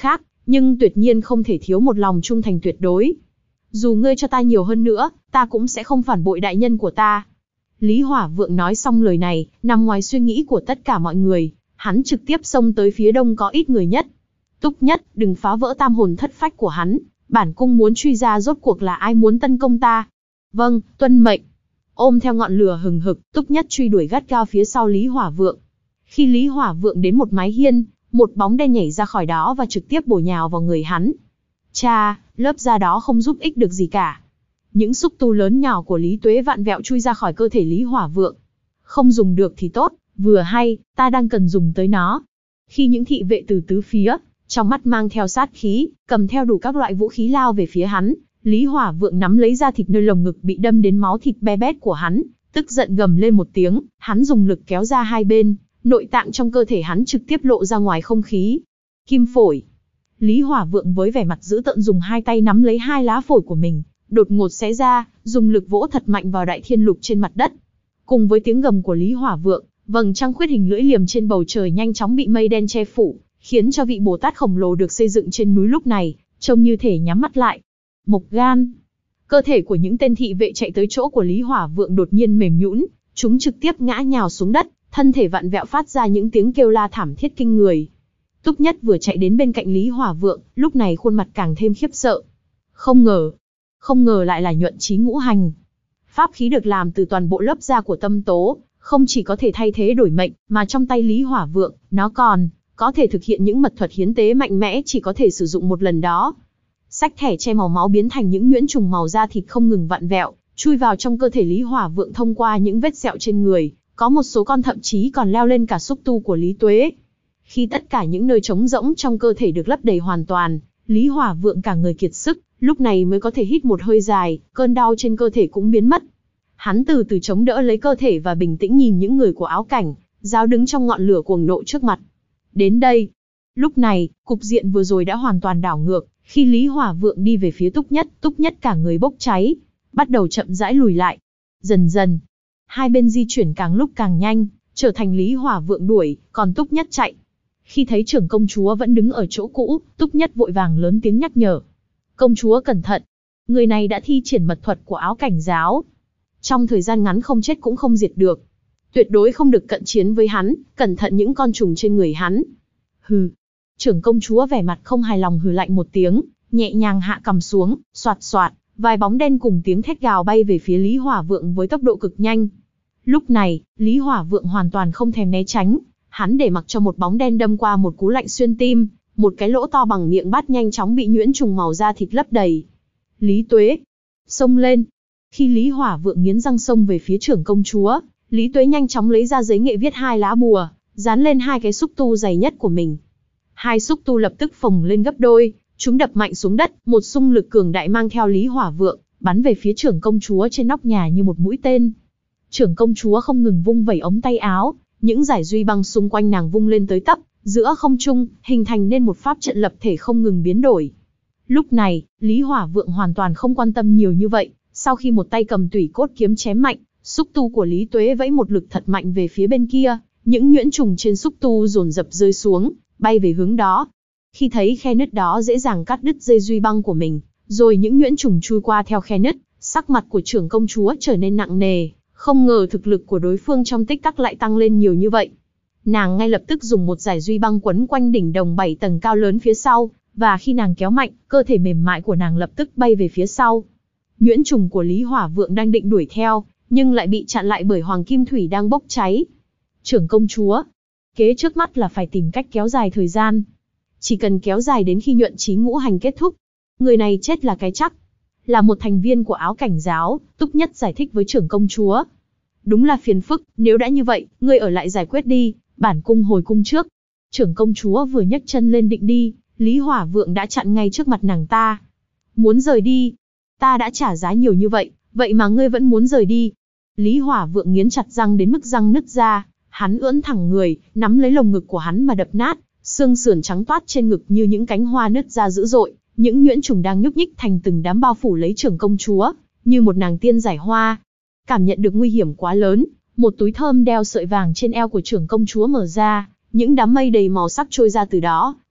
nhưng tuyệt nhiên không thể thiếu một lòng trung thành tuyệt đối. Dù ngươi cho ta nhiều hơn nữa, ta cũng sẽ không phản bội đại nhân của ta. Lý Hỏa Vượng nói xong lời này, nằm ngoài suy nghĩ của tất cả mọi người, hắn trực tiếp xông tới phía đông có ít người nhất. Túc Nhất, đừng phá vỡ tam hồn thất phách của hắn, bản cung muốn truy ra rốt cuộc là ai muốn tấn công ta. Vâng, tuân mệnh. Ôm theo ngọn lửa hừng hực, Túc Nhất truy đuổi gắt gao phía sau Lý Hỏa Vượng. Khi Lý Hỏa Vượng đến một mái hiên, một bóng đen nhảy ra khỏi đó và trực tiếp bổ nhào vào người hắn. Cha, lớp da đó không giúp ích được gì cả. Những xúc tu lớn nhỏ của Lý Tuế vạn vẹo chui ra khỏi cơ thể Lý Hỏa Vượng. Không dùng được thì tốt, vừa hay, ta đang cần dùng tới nó. Khi những thị vệ từ tứ phía, trong mắt mang theo sát khí, cầm theo đủ các loại vũ khí lao về phía hắn, Lý Hỏa Vượng nắm lấy da thịt nơi lồng ngực bị đâm đến máu thịt be bét của hắn, tức giận gầm lên một tiếng, hắn dùng lực kéo ra hai bên, nội tạng trong cơ thể hắn trực tiếp lộ ra ngoài không khí. Kim phổi. Lý Hỏa Vượng với vẻ mặt dữ tợn dùng hai tay nắm lấy hai lá phổi của mình, đột ngột xé ra, dùng lực vỗ thật mạnh vào đại thiên lục trên mặt đất. Cùng với tiếng gầm của Lý Hỏa Vượng, vầng trăng khuyết hình lưỡi liềm trên bầu trời nhanh chóng bị mây đen che phủ, khiến cho vị Bồ Tát khổng lồ được xây dựng trên núi lúc này, trông như thể nhắm mắt lại. Mộc gan. Cơ thể của những tên thị vệ chạy tới chỗ của Lý Hỏa Vượng đột nhiên mềm nhũn, chúng trực tiếp ngã nhào xuống đất, thân thể vặn vẹo phát ra những tiếng kêu la thảm thiết kinh người. Túc Nhất vừa chạy đến bên cạnh Lý Hỏa Vượng, lúc này khuôn mặt càng thêm khiếp sợ. Không ngờ, không ngờ lại là nhuận chí ngũ hành. Pháp khí được làm từ toàn bộ lớp da của tâm tố, không chỉ có thể thay thế đổi mệnh, mà trong tay Lý Hỏa Vượng, nó còn có thể thực hiện những mật thuật hiến tế mạnh mẽ chỉ có thể sử dụng một lần đó. Sách thẻ che màu máu biến thành những nhuyễn trùng màu da thịt không ngừng vặn vẹo, chui vào trong cơ thể Lý Hỏa Vượng thông qua những vết sẹo trên người, có một số con thậm chí còn leo lên cả xúc tu của Lý Tuế. Khi tất cả những nơi trống rỗng trong cơ thể được lấp đầy hoàn toàn, Lý Hỏa Vượng cả người kiệt sức, lúc này mới có thể hít một hơi dài, cơn đau trên cơ thể cũng biến mất. Hắn từ từ chống đỡ lấy cơ thể và bình tĩnh nhìn những người của áo cảnh, giáo đứng trong ngọn lửa cuồng nộ trước mặt. Đến đây, lúc này, cục diện vừa rồi đã hoàn toàn đảo ngược, khi Lý Hỏa Vượng đi về phía Túc Nhất, Túc Nhất cả người bốc cháy, bắt đầu chậm rãi lùi lại. Dần dần, hai bên di chuyển càng lúc càng nhanh, trở thành Lý Hỏa Vượng đuổi, còn Túc Nhất chạy. Khi thấy trưởng công chúa vẫn đứng ở chỗ cũ, Túc Nhất vội vàng lớn tiếng nhắc nhở. Công chúa cẩn thận, người này đã thi triển mật thuật của áo cảnh giáo. Trong thời gian ngắn không chết cũng không diệt được. Tuyệt đối không được cận chiến với hắn, cẩn thận những con trùng trên người hắn. Hừ. Trưởng công chúa vẻ mặt không hài lòng hừ lạnh một tiếng, nhẹ nhàng hạ cầm xuống, xoạt xoạt, vài bóng đen cùng tiếng thét gào bay về phía Lý Hỏa Vượng với tốc độ cực nhanh. Lúc này, Lý Hỏa Vượng hoàn toàn không thèm né tránh, hắn để mặc cho một bóng đen đâm qua một cú lạnh xuyên tim, một cái lỗ to bằng miệng bát nhanh chóng bị nhuyễn trùng màu da thịt lấp đầy. Lý Tuế, xông lên. Khi Lý Hỏa Vượng nghiến răng xông về phía trưởng công chúa, Lý Tuế nhanh chóng lấy ra giấy nghệ viết hai lá bùa, dán lên hai cái xúc tu dày nhất của mình. Hai xúc tu lập tức phồng lên gấp đôi, chúng đập mạnh xuống đất, một xung lực cường đại mang theo Lý Hỏa Vượng, bắn về phía trưởng công chúa trên nóc nhà như một mũi tên. Trưởng công chúa không ngừng vung vẩy ống tay áo, những dải duy băng xung quanh nàng vung lên tới tấp, giữa không trung, hình thành nên một pháp trận lập thể không ngừng biến đổi. Lúc này, Lý Hỏa Vượng hoàn toàn không quan tâm nhiều như vậy, sau khi một tay cầm tủy cốt kiếm chém mạnh, xúc tu của Lý Tuế vẫy một lực thật mạnh về phía bên kia, những nhuyễn trùng trên xúc tu dồn dập rơi xuống, bay về hướng đó. Khi thấy khe nứt đó dễ dàng cắt đứt dây duy băng của mình, rồi những nhuyễn trùng chui qua theo khe nứt, sắc mặt của trưởng công chúa trở nên nặng nề, không ngờ thực lực của đối phương trong tích tắc lại tăng lên nhiều như vậy. Nàng ngay lập tức dùng một dải duy băng quấn quanh đỉnh đồng bảy tầng cao lớn phía sau, và khi nàng kéo mạnh, cơ thể mềm mại của nàng lập tức bay về phía sau. Nhuyễn trùng của Lý Hỏa Vượng đang định đuổi theo, nhưng lại bị chặn lại bởi Hoàng Kim Thủy đang bốc cháy. Trưởng công chúa, kế trước mắt là phải tìm cách kéo dài thời gian. Chỉ cần kéo dài đến khi nhuận chí ngũ hành kết thúc, người này chết là cái chắc. Là một thành viên của áo cảnh giáo, Túc Nhất giải thích với trưởng công chúa. Đúng là phiền phức, nếu đã như vậy, ngươi ở lại giải quyết đi, bản cung hồi cung trước. Trưởng công chúa vừa nhấc chân lên định đi, Lý Hỏa Vượng đã chặn ngay trước mặt nàng ta. Muốn rời đi? Ta đã trả giá nhiều như vậy, vậy mà ngươi vẫn muốn rời đi. Lý Hỏa Vượng nghiến chặt răng đến mức răng nứt ra, hắn ưỡn thẳng người, nắm lấy lồng ngực của hắn mà đập nát, xương sườn trắng toát trên ngực như những cánh hoa nứt ra dữ dội, những nhuyễn trùng đang nhúc nhích thành từng đám bao phủ lấy trưởng công chúa, như một nàng tiên giải hoa. Cảm nhận được nguy hiểm quá lớn, một túi thơm đeo sợi vàng trên eo của trưởng công chúa mở ra, những đám mây đầy màu sắc trôi ra từ đó,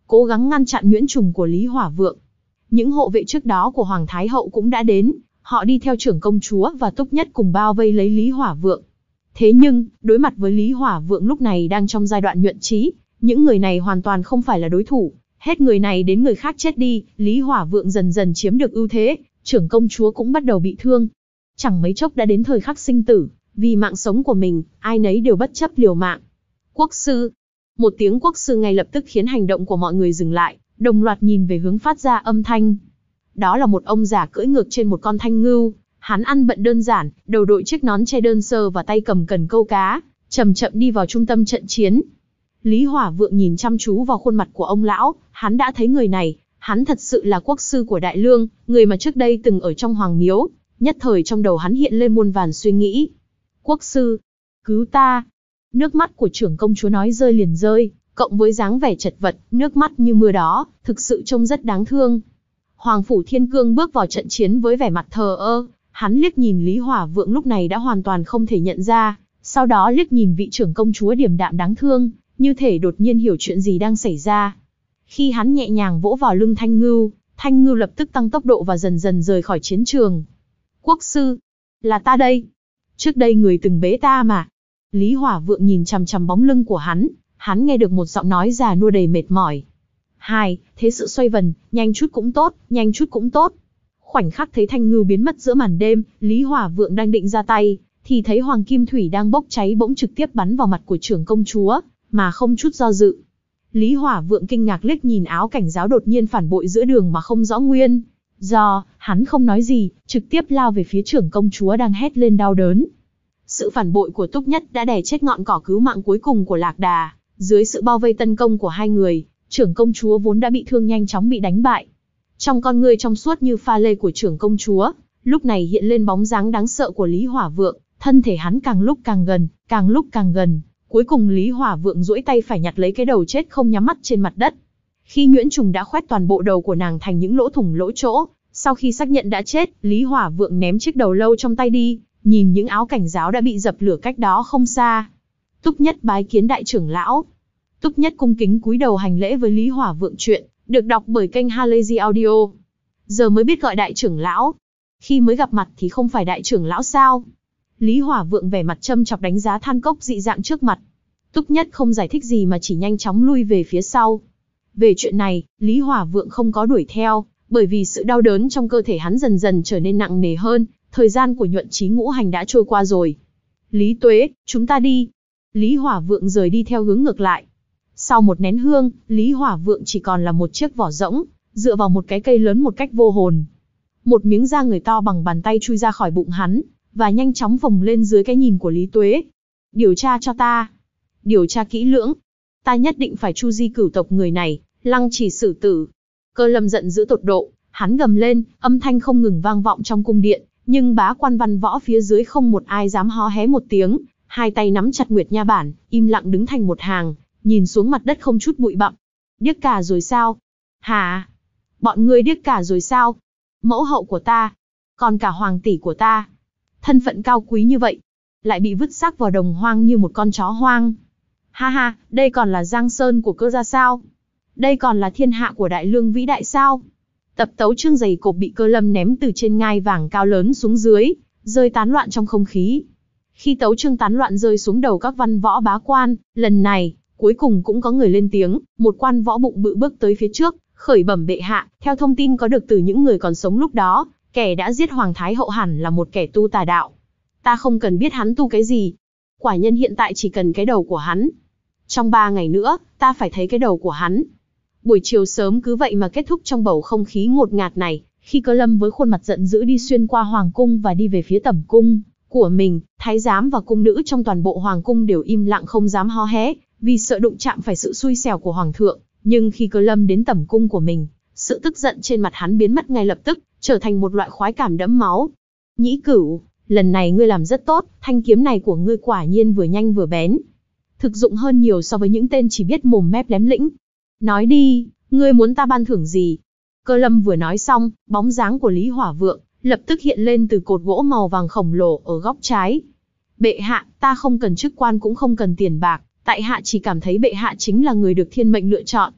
cố gắng ngăn chặn nhuyễn trùng của Lý Hỏa Vượng. Những hộ vệ trước đó của Hoàng Thái Hậu cũng đã đến, họ đi theo trưởng công chúa và Túc Nhất cùng bao vây lấy Lý Hỏa Vượng. Thế nhưng, đối mặt với Lý Hỏa Vượng lúc này đang trong giai đoạn nhuận trí, những người này hoàn toàn không phải là đối thủ. Hết người này đến người khác chết đi, Lý Hỏa Vượng dần dần chiếm được ưu thế, trưởng công chúa cũng bắt đầu bị thương. Chẳng mấy chốc đã đến thời khắc sinh tử, vì mạng sống của mình, ai nấy đều bất chấp liều mạng. Quốc sư. Một tiếng quốc sư ngay lập tức khiến hành động của mọi người dừng lại, đồng loạt nhìn về hướng phát ra âm thanh. Đó là một ông già cưỡi ngược trên một con thanh ngưu, hắn ăn bận đơn giản, đầu đội chiếc nón che đơn sơ và tay cầm cần câu cá, chậm chậm đi vào trung tâm trận chiến. Lý Hỏa Vượng nhìn chăm chú vào khuôn mặt của ông lão, hắn đã thấy người này, hắn thật sự là quốc sư của Đại Lương, người mà trước đây từng ở trong hoàng miếu. Nhất thời trong đầu hắn hiện lên muôn vàn suy nghĩ. Quốc sư, cứu ta. Nước mắt của trưởng công chúa nói rơi liền rơi, cộng với dáng vẻ chật vật, nước mắt như mưa đó, thực sự trông rất đáng thương. Hoàng Phủ Thiên Cương bước vào trận chiến với vẻ mặt thờ ơ, hắn liếc nhìn Lý Hỏa Vượng lúc này đã hoàn toàn không thể nhận ra, sau đó liếc nhìn vị trưởng công chúa điềm đạm đáng thương, như thể đột nhiên hiểu chuyện gì đang xảy ra. Khi hắn nhẹ nhàng vỗ vào lưng Thanh Ngưu, Thanh Ngưu lập tức tăng tốc độ và dần dần rời khỏi chiến trường. Quốc sư, là ta đây. Trước đây người từng bế ta mà. Lý Hỏa Vượng nhìn chằm chằm bóng lưng của hắn, hắn nghe được một giọng nói già nua đầy mệt mỏi. Hai, thế sự xoay vần, nhanh chút cũng tốt, nhanh chút cũng tốt. Khoảnh khắc thấy Thanh Ngưu biến mất giữa màn đêm, Lý Hỏa Vượng đang định ra tay, thì thấy Hoàng Kim Thủy đang bốc cháy bỗng trực tiếp bắn vào mặt của trưởng công chúa, mà không chút do dự. Lý Hỏa Vượng kinh ngạc liếc nhìn áo cảnh giáo đột nhiên phản bội giữa đường mà không rõ nguyên do, hắn không nói gì, trực tiếp lao về phía trưởng công chúa đang hét lên đau đớn. Sự phản bội của Túc Nhất đã đè chết ngọn cỏ cứu mạng cuối cùng của Lạc Đà, dưới sự bao vây tấn công của hai người, trưởng công chúa vốn đã bị thương nhanh chóng bị đánh bại. Trong con ngươi trong suốt như pha lê của trưởng công chúa, lúc này hiện lên bóng dáng đáng sợ của Lý Hỏa Vượng, thân thể hắn càng lúc càng gần, càng lúc càng gần, cuối cùng Lý Hỏa Vượng duỗi tay phải nhặt lấy cái đầu chết không nhắm mắt trên mặt đất. Khi nhuyễn trùng đã khoét toàn bộ đầu của nàng thành những lỗ thủng lỗ chỗ, sau khi xác nhận đã chết, Lý Hỏa Vượng ném chiếc đầu lâu trong tay đi, nhìn những áo cảnh giáo đã bị dập lửa cách đó không xa. Túc Nhất bái kiến đại trưởng lão. Túc Nhất cung kính cúi đầu hành lễ với Lý Hỏa Vượng. Chuyện được đọc bởi kênh Halazy Audio. Giờ mới biết gọi đại trưởng lão. Khi mới gặp mặt thì không phải đại trưởng lão sao? Lý Hỏa Vượng vẻ mặt châm chọc đánh giá than cốc dị dạng trước mặt. Túc Nhất không giải thích gì mà chỉ nhanh chóng lui về phía sau. Về chuyện này, Lý Hỏa Vượng không có đuổi theo, bởi vì sự đau đớn trong cơ thể hắn dần dần trở nên nặng nề hơn, thời gian của nhuận trí ngũ hành đã trôi qua rồi. Lý Tuế, chúng ta đi. Lý Hỏa Vượng rời đi theo hướng ngược lại. Sau một nén hương, Lý Hỏa Vượng chỉ còn là một chiếc vỏ rỗng, dựa vào một cái cây lớn một cách vô hồn. Một miếng da người to bằng bàn tay chui ra khỏi bụng hắn, và nhanh chóng phồng lên dưới cái nhìn của Lý Tuế. Điều tra cho ta. Điều tra kỹ lưỡng. Ta nhất định phải chu di cửu tộc người này, lăng trì xử tử. Cơ Lâm giận dữ tột độ, hắn gầm lên, âm thanh không ngừng vang vọng trong cung điện, nhưng bá quan văn võ phía dưới không một ai dám hó hé một tiếng, hai tay nắm chặt Nguyệt Nha bản, im lặng đứng thành một hàng, nhìn xuống mặt đất không chút bụi bặm. Điếc cả rồi sao? Hả? Bọn ngươi điếc cả rồi sao? Mẫu hậu của ta, còn cả hoàng tỷ của ta, thân phận cao quý như vậy, lại bị vứt xác vào đồng hoang như một con chó hoang. Ha ha, đây còn là Giang Sơn của Cơ gia sao? Đây còn là thiên hạ của Đại Lương vĩ đại sao? Tập tấu chương dày cộp bị Cơ Lâm ném từ trên ngai vàng cao lớn xuống dưới, rơi tán loạn trong không khí. Khi tấu chương tán loạn rơi xuống đầu các văn võ bá quan, lần này, cuối cùng cũng có người lên tiếng, một quan võ bụng bự bước tới phía trước, khởi bẩm bệ hạ, theo thông tin có được từ những người còn sống lúc đó, kẻ đã giết Hoàng Thái Hậu hẳn là một kẻ tu tà đạo. Ta không cần biết hắn tu cái gì. Quả nhân hiện tại chỉ cần cái đầu của hắn. Trong ba ngày nữa, ta phải thấy cái đầu của hắn. Buổi chiều sớm cứ vậy mà kết thúc trong bầu không khí ngột ngạt này, khi Cơ Lâm với khuôn mặt giận dữ đi xuyên qua hoàng cung và đi về phía tẩm cung của mình, thái giám và cung nữ trong toàn bộ hoàng cung đều im lặng không dám hó hé, vì sợ đụng chạm phải sự xui xẻo của hoàng thượng. Nhưng khi Cơ Lâm đến tẩm cung của mình, sự tức giận trên mặt hắn biến mất ngay lập tức, trở thành một loại khoái cảm đẫm máu. Nhĩ Cửu, lần này ngươi làm rất tốt, thanh kiếm này của ngươi quả nhiên vừa nhanh vừa bén, thực dụng hơn nhiều so với những tên chỉ biết mồm mép lém lĩnh. Nói đi, ngươi muốn ta ban thưởng gì? Cơ Lâm vừa nói xong, bóng dáng của Lý Hỏa Vượng lập tức hiện lên từ cột gỗ màu vàng khổng lồ ở góc trái. Bệ hạ, ta không cần chức quan cũng không cần tiền bạc, tại hạ chỉ cảm thấy bệ hạ chính là người được thiên mệnh lựa chọn.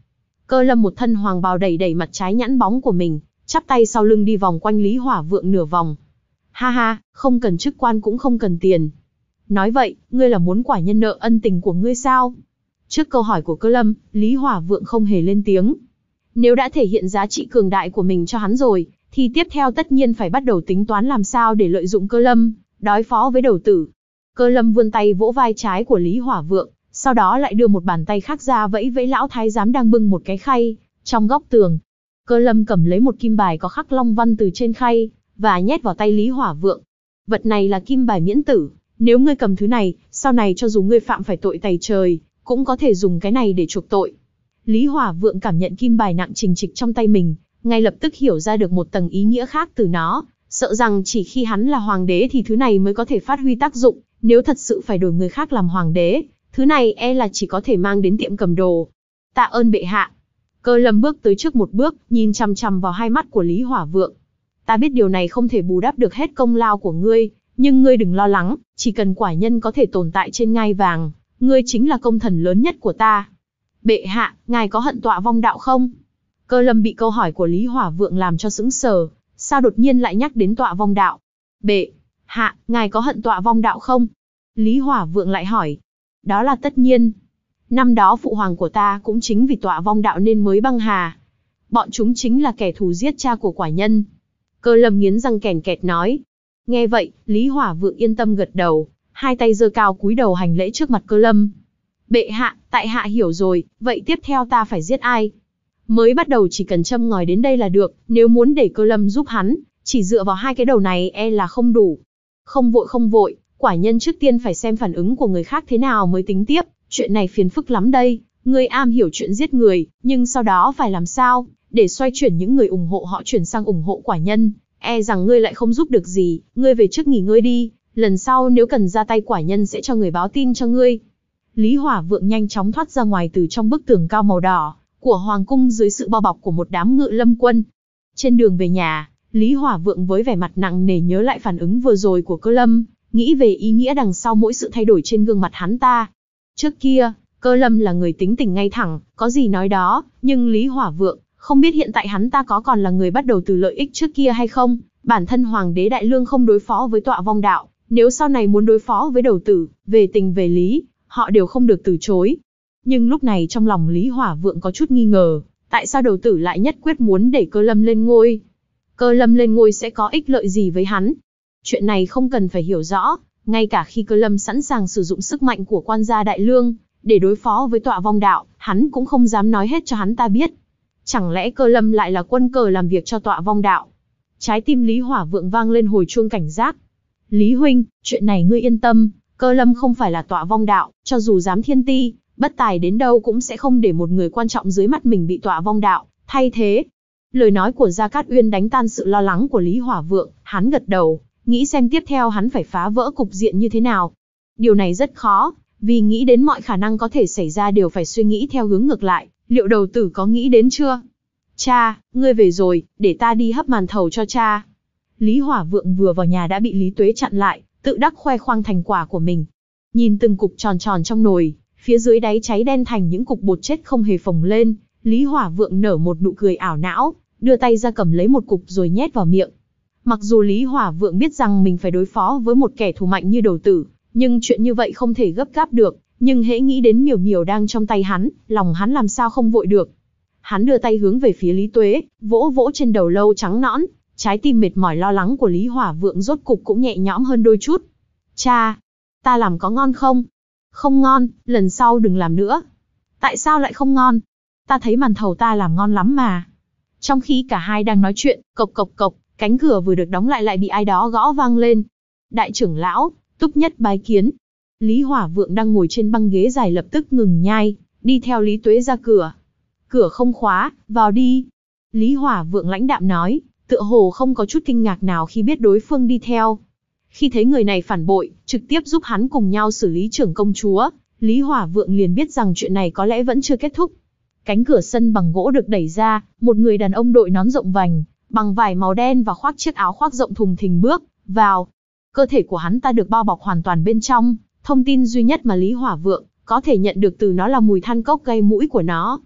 Cơ Lâm một thân hoàng bào đẩy đẩy mặt trái nhẵn bóng của mình, chắp tay sau lưng đi vòng quanh Lý Hỏa Vượng nửa vòng. Ha ha, không cần chức quan cũng không cần tiền. Nói vậy, ngươi là muốn quả nhân nợ ân tình của ngươi sao? Trước câu hỏi của Cơ Lâm, Lý Hỏa Vượng không hề lên tiếng. Nếu đã thể hiện giá trị cường đại của mình cho hắn rồi, thì tiếp theo tất nhiên phải bắt đầu tính toán làm sao để lợi dụng Cơ Lâm, đối phó với đầu tử. Cơ Lâm vươn tay vỗ vai trái của Lý Hỏa Vượng, sau đó lại đưa một bàn tay khác ra vẫy vẫy lão thái giám đang bưng một cái khay, trong góc tường. Cơ Lâm cầm lấy một kim bài có khắc long văn từ trên khay, và nhét vào tay Lý Hỏa Vượng. Vật này là kim bài miễn tử, nếu ngươi cầm thứ này, sau này cho dù ngươi phạm phải tội tày trời, cũng có thể dùng cái này để chuộc tội. Lý Hỏa Vượng cảm nhận kim bài nặng trịch trịch trong tay mình, ngay lập tức hiểu ra được một tầng ý nghĩa khác từ nó, sợ rằng chỉ khi hắn là hoàng đế thì thứ này mới có thể phát huy tác dụng, nếu thật sự phải đổi người khác làm hoàng đế, thứ này e là chỉ có thể mang đến tiệm cầm đồ. Tạ ơn bệ hạ. Cơ Lâm bước tới trước một bước, nhìn chằm chằm vào hai mắt của Lý Hỏa Vượng. Ta biết điều này không thể bù đắp được hết công lao của ngươi, nhưng ngươi đừng lo lắng, chỉ cần quả nhân có thể tồn tại trên ngai vàng, ngươi chính là công thần lớn nhất của ta. Bệ hạ, ngài có hận tọa vong đạo không? Cơ Lâm bị câu hỏi của Lý Hỏa Vượng làm cho sững sờ, sao đột nhiên lại nhắc đến tọa vong đạo? Bệ hạ, ngài có hận tọa vong đạo không? Lý Hỏa Vượng lại hỏi. Đó là tất nhiên. Năm đó phụ hoàng của ta cũng chính vì tọa vong đạo nên mới băng hà. Bọn chúng chính là kẻ thù giết cha của quả nhân. Cơ Lâm nghiến răng kèn kẹt nói. Nghe vậy, Lý Hỏa Vượng yên tâm gật đầu, hai tay giơ cao cúi đầu hành lễ trước mặt Cơ Lâm. Bệ hạ, tại hạ hiểu rồi, vậy tiếp theo ta phải giết ai? Mới bắt đầu chỉ cần châm ngòi đến đây là được, nếu muốn để Cơ Lâm giúp hắn, chỉ dựa vào hai cái đầu này e là không đủ. Không vội không vội, quả nhân trước tiên phải xem phản ứng của người khác thế nào mới tính tiếp, chuyện này phiền phức lắm đây, ngươi am hiểu chuyện giết người, nhưng sau đó phải làm sao, để xoay chuyển những người ủng hộ họ chuyển sang ủng hộ quả nhân, e rằng ngươi lại không giúp được gì, ngươi về trước nghỉ ngơi đi, lần sau nếu cần ra tay quả nhân sẽ cho người báo tin cho ngươi. Lý Hỏa Vượng nhanh chóng thoát ra ngoài từ trong bức tường cao màu đỏ của hoàng cung dưới sự bao bọc của một đám ngự lâm quân. Trên đường về nhà, Lý Hỏa Vượng với vẻ mặt nặng nề nhớ lại phản ứng vừa rồi của Cơ Lâm, nghĩ về ý nghĩa đằng sau mỗi sự thay đổi trên gương mặt hắn ta. Trước kia, Cơ Lâm là người tính tình ngay thẳng, có gì nói đó, nhưng Lý Hỏa Vượng, không biết hiện tại hắn ta có còn là người bắt đầu từ lợi ích trước kia hay không, bản thân Hoàng đế Đại Lương không đối phó với tọa vong đạo, nếu sau này muốn đối phó với đầu tử, về tình về lý, họ đều không được từ chối. Nhưng lúc này trong lòng Lý Hỏa Vượng có chút nghi ngờ, tại sao đầu tử lại nhất quyết muốn để Cơ Lâm lên ngôi? Cơ Lâm lên ngôi sẽ có ích lợi gì với hắn? Chuyện này không cần phải hiểu rõ, ngay cả khi Cơ Lâm sẵn sàng sử dụng sức mạnh của quan gia Đại Lương, để đối phó với tọa vong đạo, hắn cũng không dám nói hết cho hắn ta biết. Chẳng lẽ Cơ Lâm lại là quân cờ làm việc cho tọa vong đạo? Trái tim Lý Hỏa Vượng vang lên hồi chuông cảnh giác. Lý huynh, chuyện này ngươi yên tâm, Cơ Lâm không phải là tọa vong đạo, cho dù dám thiên ti, bất tài đến đâu cũng sẽ không để một người quan trọng dưới mắt mình bị tọa vong đạo thay thế. Lời nói của Gia Cát Uyên đánh tan sự lo lắng của Lý Hỏa Vượng, hắn gật đầu, nghĩ xem tiếp theo hắn phải phá vỡ cục diện như thế nào. Điều này rất khó, vì nghĩ đến mọi khả năng có thể xảy ra đều phải suy nghĩ theo hướng ngược lại, liệu đầu tử có nghĩ đến chưa? Cha, ngươi về rồi, để ta đi hấp màn thầu cho cha. Lý Hỏa Vượng vừa vào nhà đã bị Lý Tuế chặn lại, tự đắc khoe khoang thành quả của mình. Nhìn từng cục tròn tròn trong nồi, phía dưới đáy cháy đen thành những cục bột chết không hề phồng lên, Lý Hỏa Vượng nở một nụ cười ảo não, đưa tay ra cầm lấy một cục rồi nhét vào miệng. Mặc dù Lý Hỏa Vượng biết rằng mình phải đối phó với một kẻ thù mạnh như đầu tử, nhưng chuyện như vậy không thể gấp gáp được, nhưng hễ nghĩ đến miểu miểu đang trong tay hắn, lòng hắn làm sao không vội được. Hắn đưa tay hướng về phía Lý Tuế, vỗ vỗ trên đầu lâu trắng nõn, trái tim mệt mỏi lo lắng của Lý Hỏa Vượng rốt cục cũng nhẹ nhõm hơn đôi chút. Cha, ta làm có ngon không? Không ngon, lần sau đừng làm nữa. Tại sao lại không ngon? Ta thấy màn thầu ta làm ngon lắm mà. Trong khi cả hai đang nói chuyện, cộc cộc cộc, cánh cửa vừa được đóng lại lại bị ai đó gõ vang lên. Đại trưởng lão, Túc Nhất bái kiến. Lý Hỏa Vượng đang ngồi trên băng ghế dài lập tức ngừng nhai, đi theo Lý Tuế ra cửa. Cửa không khóa, vào đi. Lý Hỏa Vượng lãnh đạm nói, tựa hồ không có chút kinh ngạc nào khi biết đối phương đi theo. Khi thấy người này phản bội, trực tiếp giúp hắn cùng nhau xử lý trưởng công chúa, Lý Hỏa Vượng liền biết rằng chuyện này có lẽ vẫn chưa kết thúc. Cánh cửa sân bằng gỗ được đẩy ra, một người đàn ông đội nón rộng vành, bằng vải màu đen và khoác chiếc áo khoác rộng thùng thình bước vào. Cơ thể của hắn ta được bao bọc hoàn toàn bên trong, thông tin duy nhất mà Lý Hỏa Vượng có thể nhận được từ nó là mùi than cốc gây mũi của nó.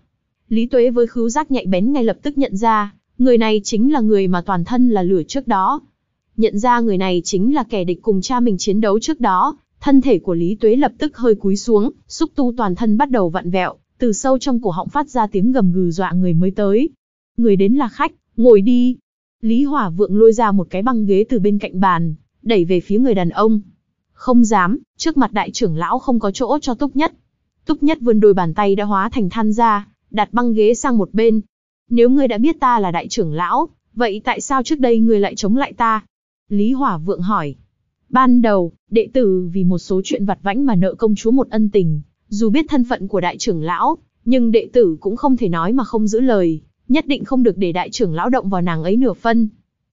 Lý Tuế với khứu giác nhạy bén ngay lập tức nhận ra, người này chính là người mà toàn thân là lửa trước đó. Nhận ra người này chính là kẻ địch cùng cha mình chiến đấu trước đó, thân thể của Lý Tuế lập tức hơi cúi xuống, xúc tu toàn thân bắt đầu vặn vẹo, từ sâu trong cổ họng phát ra tiếng gầm gừ dọa người mới tới. Người đến là khách, ngồi đi. Lý Hỏa Vượng lôi ra một cái băng ghế từ bên cạnh bàn, đẩy về phía người đàn ông. Không dám, trước mặt đại trưởng lão không có chỗ cho Túc Nhất. Túc Nhất vươn đôi bàn tay đã hóa thành than ra, đặt băng ghế sang một bên. Nếu ngươi đã biết ta là đại trưởng lão, vậy tại sao trước đây ngươi lại chống lại ta? Lý Hỏa Vượng hỏi. Ban đầu, đệ tử vì một số chuyện vặt vãnh mà nợ công chúa một ân tình, dù biết thân phận của đại trưởng lão, nhưng đệ tử cũng không thể nói mà không giữ lời, nhất định không được để đại trưởng lão động vào nàng ấy nửa phân.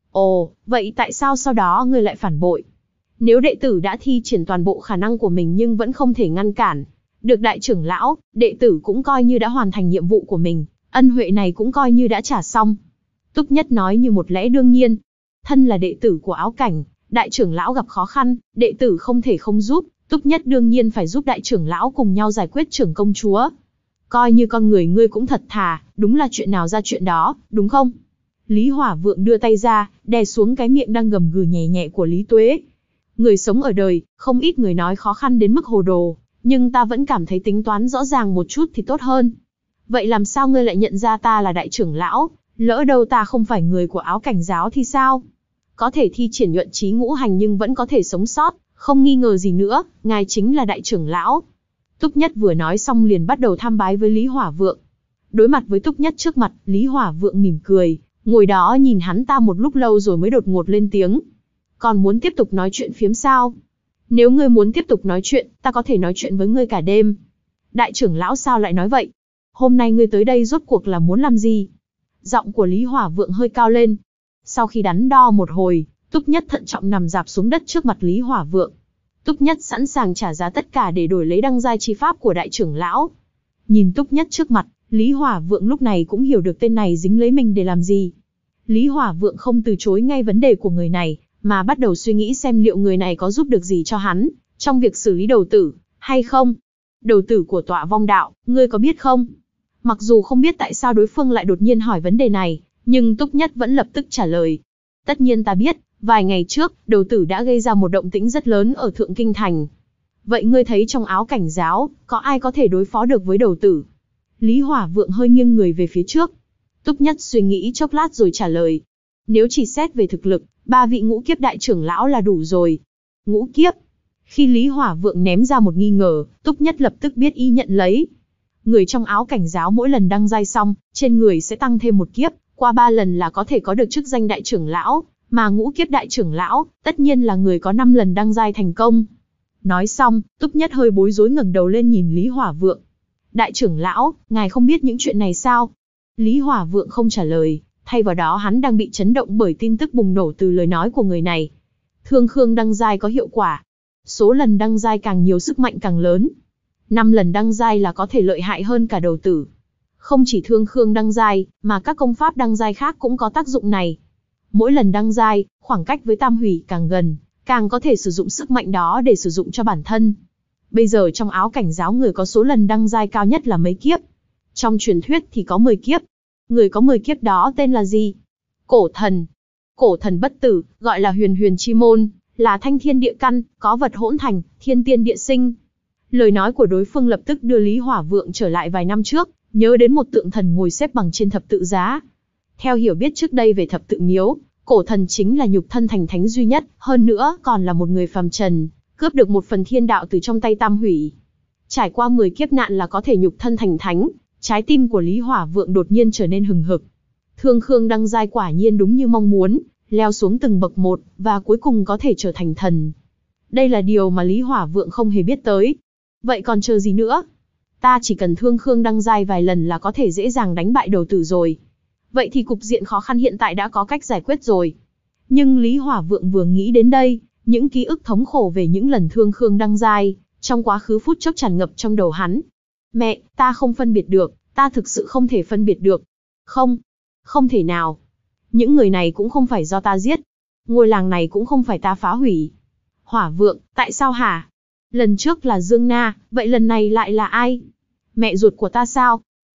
Ồ, vậy tại sao sau đó ngươi lại phản bội? Nếu đệ tử đã thi triển toàn bộ khả năng của mình nhưng vẫn không thể ngăn cản được đại trưởng lão, đệ tử cũng coi như đã hoàn thành nhiệm vụ của mình, ân huệ này cũng coi như đã trả xong. Túc Nhất nói như một lẽ đương nhiên. Thân là đệ tử của Áo Cảnh, đại trưởng lão gặp khó khăn, đệ tử không thể không giúp, Túc Nhất đương nhiên phải giúp đại trưởng lão cùng nhau giải quyết trưởng công chúa. Coi như con người ngươi cũng thật thà, đúng là chuyện nào ra chuyện đó, đúng không? Lý Hỏa Vượng đưa tay ra, đè xuống cái miệng đang gầm gừ nhẹ nhẹ của Lý Tuế. Người sống ở đời, không ít người nói khó khăn đến mức hồ đồ, nhưng ta vẫn cảm thấy tính toán rõ ràng một chút thì tốt hơn. Vậy làm sao ngươi lại nhận ra ta là đại trưởng lão, lỡ đâu ta không phải người của Áo Cảnh giáo thì sao? Có thể thi triển nhuận trí ngũ hành nhưng vẫn có thể sống sót, không nghi ngờ gì nữa, ngài chính là đại trưởng lão. Túc Nhất vừa nói xong liền bắt đầu tham bái với Lý Hỏa Vượng. Đối mặt với Túc Nhất trước mặt, Lý Hỏa Vượng mỉm cười, ngồi đó nhìn hắn ta một lúc lâu rồi mới đột ngột lên tiếng. Còn muốn tiếp tục nói chuyện phiếm sao? Nếu ngươi muốn tiếp tục nói chuyện, ta có thể nói chuyện với ngươi cả đêm. Đại trưởng lão sao lại nói vậy? Hôm nay ngươi tới đây rốt cuộc là muốn làm gì? Giọng của Lý Hỏa Vượng hơi cao lên. Sau khi đắn đo một hồi, Túc Nhất thận trọng nằm dạp xuống đất trước mặt Lý Hỏa Vượng. Túc Nhất sẵn sàng trả giá tất cả để đổi lấy đăng giai chi pháp của đại trưởng lão. Nhìn Túc Nhất trước mặt, Lý Hỏa Vượng lúc này cũng hiểu được tên này dính lấy mình để làm gì. Lý Hỏa Vượng không từ chối ngay vấn đề của người này, mà bắt đầu suy nghĩ xem liệu người này có giúp được gì cho hắn, trong việc xử lý đầu tử, hay không. Đầu tử của tọa vong đạo, ngươi có biết không? Mặc dù không biết tại sao đối phương lại đột nhiên hỏi vấn đề này, nhưng Túc Nhất vẫn lập tức trả lời. Tất nhiên ta biết, vài ngày trước, đầu tử đã gây ra một động tĩnh rất lớn ở Thượng Kinh Thành. Vậy ngươi thấy trong Áo Cảnh giáo, có ai có thể đối phó được với đầu tử? Lý Hỏa Vượng hơi nghiêng người về phía trước. Túc Nhất suy nghĩ chốc lát rồi trả lời. Nếu chỉ xét về thực lực, ba vị ngũ kiếp đại trưởng lão là đủ rồi. Ngũ kiếp? Khi Lý Hỏa Vượng ném ra một nghi ngờ, Túc Nhất lập tức biết y nhận lấy. Người trong Áo Cảnh giáo mỗi lần đăng giai xong, trên người sẽ tăng thêm một kiếp, qua ba lần là có thể có được chức danh đại trưởng lão, mà ngũ kiếp đại trưởng lão, tất nhiên là người có năm lần đăng giai thành công. Nói xong, Túc Nhất hơi bối rối ngẩng đầu lên nhìn Lý Hỏa Vượng. Đại trưởng lão, ngài không biết những chuyện này sao? Lý Hỏa Vượng không trả lời, thay vào đó hắn đang bị chấn động bởi tin tức bùng nổ từ lời nói của người này. Thương khương đăng giai có hiệu quả. Số lần đăng giai càng nhiều sức mạnh càng lớn. Năm lần đăng giai là có thể lợi hại hơn cả đầu tử. Không chỉ thương khương đăng giai, mà các công pháp đăng giai khác cũng có tác dụng này. Mỗi lần đăng giai, khoảng cách với tam hủy càng gần, càng có thể sử dụng sức mạnh đó để sử dụng cho bản thân. Bây giờ trong Áo Cảnh giáo người có số lần đăng giai cao nhất là mấy kiếp. Trong truyền thuyết thì có mười kiếp. Người có mười kiếp đó tên là gì? Cổ thần. Cổ thần bất tử, gọi là huyền huyền chi môn, là thanh thiên địa căn, có vật hỗn thành, thiên tiên địa sinh. Lời nói của đối phương lập tức đưa Lý Hỏa Vượng trở lại vài năm trước, nhớ đến một tượng thần ngồi xếp bằng trên thập tự giá. Theo hiểu biết trước đây về thập tự miếu, cổ thần chính là nhục thân thành thánh duy nhất, hơn nữa còn là một người phàm trần, cướp được một phần thiên đạo từ trong tay tam hủy. Trải qua mười kiếp nạn là có thể nhục thân thành thánh, trái tim của Lý Hỏa Vượng đột nhiên trở nên hừng hực. Thương khương đăng giai quả nhiên đúng như mong muốn, leo xuống từng bậc một, và cuối cùng có thể trở thành thần. Đây là điều mà Lý Hỏa Vượng không hề biết tới. Vậy còn chờ gì nữa? Ta chỉ cần thương khương đăng giai vài lần là có thể dễ dàng đánh bại đầu tử rồi. Vậy thì cục diện khó khăn hiện tại đã có cách giải quyết rồi. Nhưng Lý Hỏa Vượng vừa nghĩ đến đây, những ký ức thống khổ về những lần thương khương đăng giai, trong quá khứ phút chốc tràn ngập trong đầu hắn. Mẹ, ta không phân biệt được, ta thực sự không thể phân biệt được. Không, không thể nào. Những người này cũng không phải do ta giết. Ngôi làng này cũng không phải ta phá hủy. Hỏa Vượng, tại sao hả? Lần trước là Dương Na, vậy lần này lại là ai? Mẹ ruột của ta sao?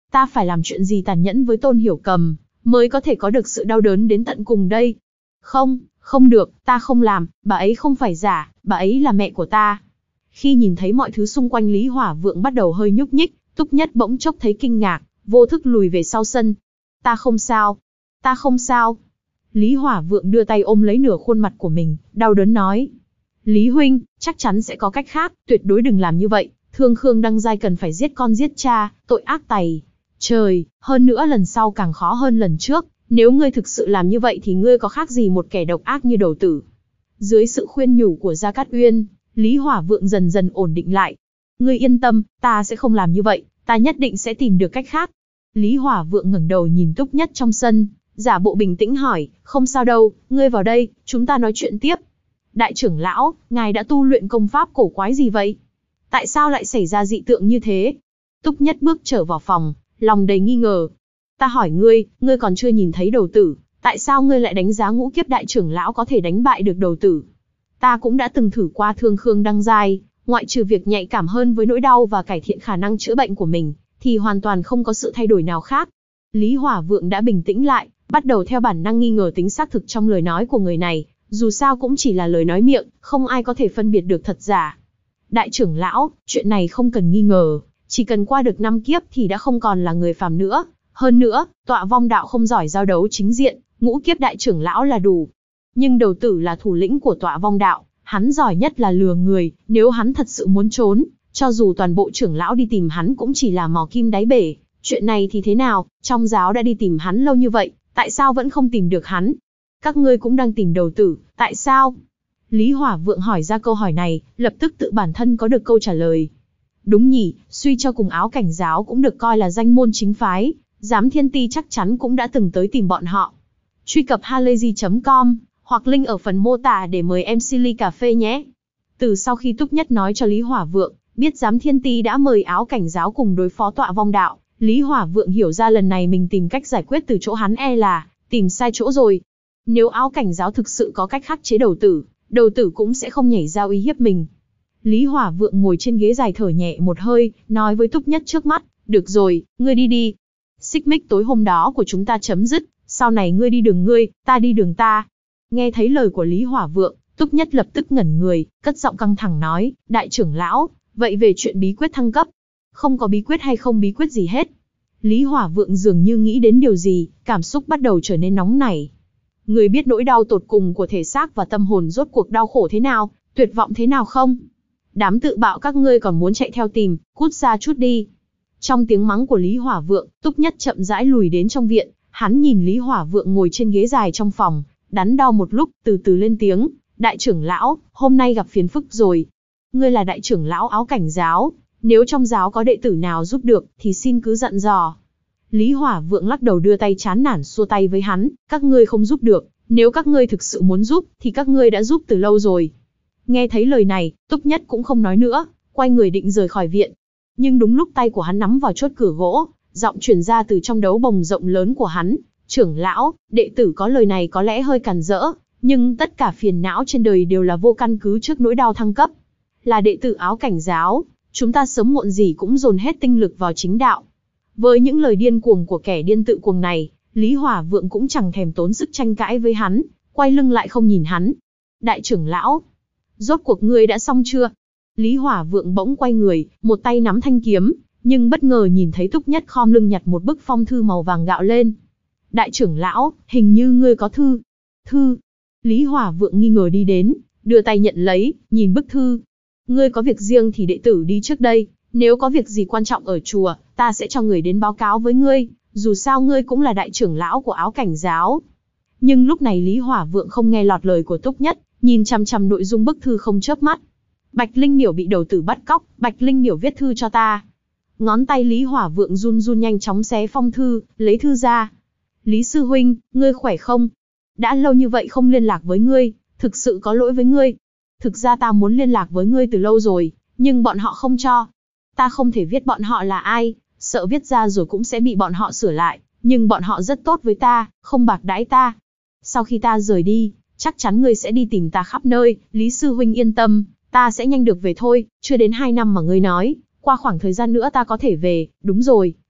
Ta phải làm chuyện gì tàn nhẫn với Tôn Hiểu Cầm, mới có thể có được sự đau đớn đến tận cùng đây? Không, không được, ta không làm, bà ấy không phải giả, bà ấy là mẹ của ta. Khi nhìn thấy mọi thứ xung quanh Lý Hỏa Vượng bắt đầu hơi nhúc nhích, Túc Nhất bỗng chốc thấy kinh ngạc, vô thức lùi về sau sân. Ta không sao, ta không sao. Lý Hỏa Vượng đưa tay ôm lấy nửa khuôn mặt của mình, đau đớn nói. Lý huynh, chắc chắn sẽ có cách khác, tuyệt đối đừng làm như vậy. Thương Khương Đăng Giai cần phải giết con giết cha, tội ác tày trời, hơn nữa lần sau càng khó hơn lần trước. Nếu ngươi thực sự làm như vậy thì ngươi có khác gì một kẻ độc ác như Đầu Tử. Dưới sự khuyên nhủ của Gia Cát Uyên, Lý Hỏa Vượng dần dần ổn định lại. Ngươi yên tâm, ta sẽ không làm như vậy, ta nhất định sẽ tìm được cách khác. Lý Hỏa Vượng ngẩng đầu nhìn Túc Nhất trong sân, giả bộ bình tĩnh hỏi, không sao đâu, ngươi vào đây, chúng ta nói chuyện tiếp. Đại trưởng lão, ngài đã tu luyện công pháp cổ quái gì vậy? Tại sao lại xảy ra dị tượng như thế? Túc Nhất bước trở vào phòng, lòng đầy nghi ngờ. Ta hỏi ngươi, ngươi còn chưa nhìn thấy Đầu Tử, tại sao ngươi lại đánh giá ngũ kiếp đại trưởng lão có thể đánh bại được Đầu Tử? Ta cũng đã từng thử qua Thương Khương Đăng Giai, ngoại trừ việc nhạy cảm hơn với nỗi đau và cải thiện khả năng chữa bệnh của mình, thì hoàn toàn không có sự thay đổi nào khác. Lý Hỏa Vượng đã bình tĩnh lại, bắt đầu theo bản năng nghi ngờ tính xác thực trong lời nói của người này, dù sao cũng chỉ là lời nói miệng, không ai có thể phân biệt được thật giả. Đại trưởng lão, chuyện này không cần nghi ngờ, chỉ cần qua được năm kiếp thì đã không còn là người phàm nữa. Hơn nữa, Tọa Vong Đạo không giỏi giao đấu chính diện, ngũ kiếp đại trưởng lão là đủ. Nhưng Đầu Tử là thủ lĩnh của Tọa Vong Đạo, hắn giỏi nhất là lừa người, nếu hắn thật sự muốn trốn, cho dù toàn bộ trưởng lão đi tìm hắn cũng chỉ là mò kim đáy bể. Chuyện này thì thế nào, trong giáo đã đi tìm hắn lâu như vậy, tại sao vẫn không tìm được hắn? Các ngươi cũng đang tìm Đầu Tử, tại sao? Lý Hỏa Vượng hỏi ra câu hỏi này, lập tức tự bản thân có được câu trả lời. Đúng nhỉ, suy cho cùng Áo Cảnh giáo cũng được coi là danh môn chính phái, Giám Thiên Ti chắc chắn cũng đã từng tới tìm bọn họ. Truy cập halayzi chấm com, hoặc link ở phần mô tả để mời em xê ly cà phê nhé. Từ sau khi Túc Nhất nói cho Lý Hỏa Vượng, biết Giám Thiên Ti đã mời Áo Cảnh giáo cùng đối phó Tọa Vong Đạo, Lý Hỏa Vượng hiểu ra lần này mình tìm cách giải quyết từ chỗ hắn e là tìm sai chỗ rồi. Nếu Áo Cảnh giáo thực sự có cách khắc chế Đầu Tử, Đầu Tử cũng sẽ không nhảy ra uy hiếp mình. Lý Hỏa Vượng ngồi trên ghế dài thở nhẹ một hơi, nói với Túc Nhất trước mắt, được rồi, ngươi đi đi. Xích mích tối hôm đó của chúng ta chấm dứt, sau này ngươi đi đường ngươi, ta đi đường ta. Nghe thấy lời của Lý Hỏa Vượng, Túc Nhất lập tức ngẩn người, cất giọng căng thẳng nói, đại trưởng lão, vậy về chuyện bí quyết thăng cấp? Không có bí quyết hay không bí quyết gì hết. Lý Hỏa Vượng dường như nghĩ đến điều gì, cảm xúc bắt đầu trở nên nóng nảy. Người biết nỗi đau tột cùng của thể xác và tâm hồn rốt cuộc đau khổ thế nào, tuyệt vọng thế nào không? Đám tự bạo các ngươi còn muốn chạy theo tìm, cút xa chút đi. Trong tiếng mắng của Lý Hỏa Vượng, Túc Nhất chậm rãi lùi đến trong viện, hắn nhìn Lý Hỏa Vượng ngồi trên ghế dài trong phòng, đắn đo một lúc, từ từ lên tiếng, đại trưởng lão, hôm nay gặp phiền phức rồi. Ngươi là đại trưởng lão Áo Cảnh giáo, nếu trong giáo có đệ tử nào giúp được, thì xin cứ dặn dò. Lý Hỏa Vượng lắc đầu đưa tay chán nản xua tay với hắn, các ngươi không giúp được, nếu các ngươi thực sự muốn giúp, thì các ngươi đã giúp từ lâu rồi. Nghe thấy lời này, Túc Nhất cũng không nói nữa, quay người định rời khỏi viện. Nhưng đúng lúc tay của hắn nắm vào chốt cửa gỗ, giọng truyền ra từ trong đấu bồng rộng lớn của hắn, trưởng lão, đệ tử có lời này có lẽ hơi càn rỡ, nhưng tất cả phiền não trên đời đều là vô căn cứ trước nỗi đau thăng cấp. Là đệ tử Áo Cảnh giáo, chúng ta sớm muộn gì cũng dồn hết tinh lực vào chính đạo. Với những lời điên cuồng của kẻ điên tự cuồng này, Lý Hỏa Vượng cũng chẳng thèm tốn sức tranh cãi với hắn, quay lưng lại không nhìn hắn. Đại trưởng lão, rốt cuộc ngươi đã xong chưa? Lý Hỏa Vượng bỗng quay người, một tay nắm thanh kiếm, nhưng bất ngờ nhìn thấy Túc Nhất khom lưng nhặt một bức phong thư màu vàng gạo lên. Đại trưởng lão, hình như ngươi có thư. Thư? Lý Hỏa Vượng nghi ngờ đi đến, đưa tay nhận lấy, nhìn bức thư. Ngươi có việc riêng thì đệ tử đi trước đây, nếu có việc gì quan trọng ở chùa, ta sẽ cho người đến báo cáo với ngươi, dù sao ngươi cũng là đại trưởng lão của Áo Cảnh giáo. Nhưng lúc này Lý Hỏa Vượng không nghe lọt lời của Túc Nhất, nhìn chằm chằm nội dung bức thư không chớp mắt. Bạch Linh Miểu bị Đầu Tử bắt cóc, Bạch Linh Miểu viết thư cho ta. Ngón tay Lý Hỏa Vượng run run nhanh chóng xé phong thư, lấy thư ra. Lý sư huynh, ngươi khỏe không? Đã lâu như vậy không liên lạc với ngươi, thực sự có lỗi với ngươi. Thực ra ta muốn liên lạc với ngươi từ lâu rồi, nhưng bọn họ không cho. Ta không thể viết bọn họ là ai, sợ viết ra rồi cũng sẽ bị bọn họ sửa lại, nhưng bọn họ rất tốt với ta, không bạc đãi ta. Sau khi ta rời đi, chắc chắn ngươi sẽ đi tìm ta khắp nơi, Lý sư huynh yên tâm, ta sẽ nhanh được về thôi, chưa đến hai năm mà ngươi nói, qua khoảng thời gian nữa ta có thể về, đúng rồi,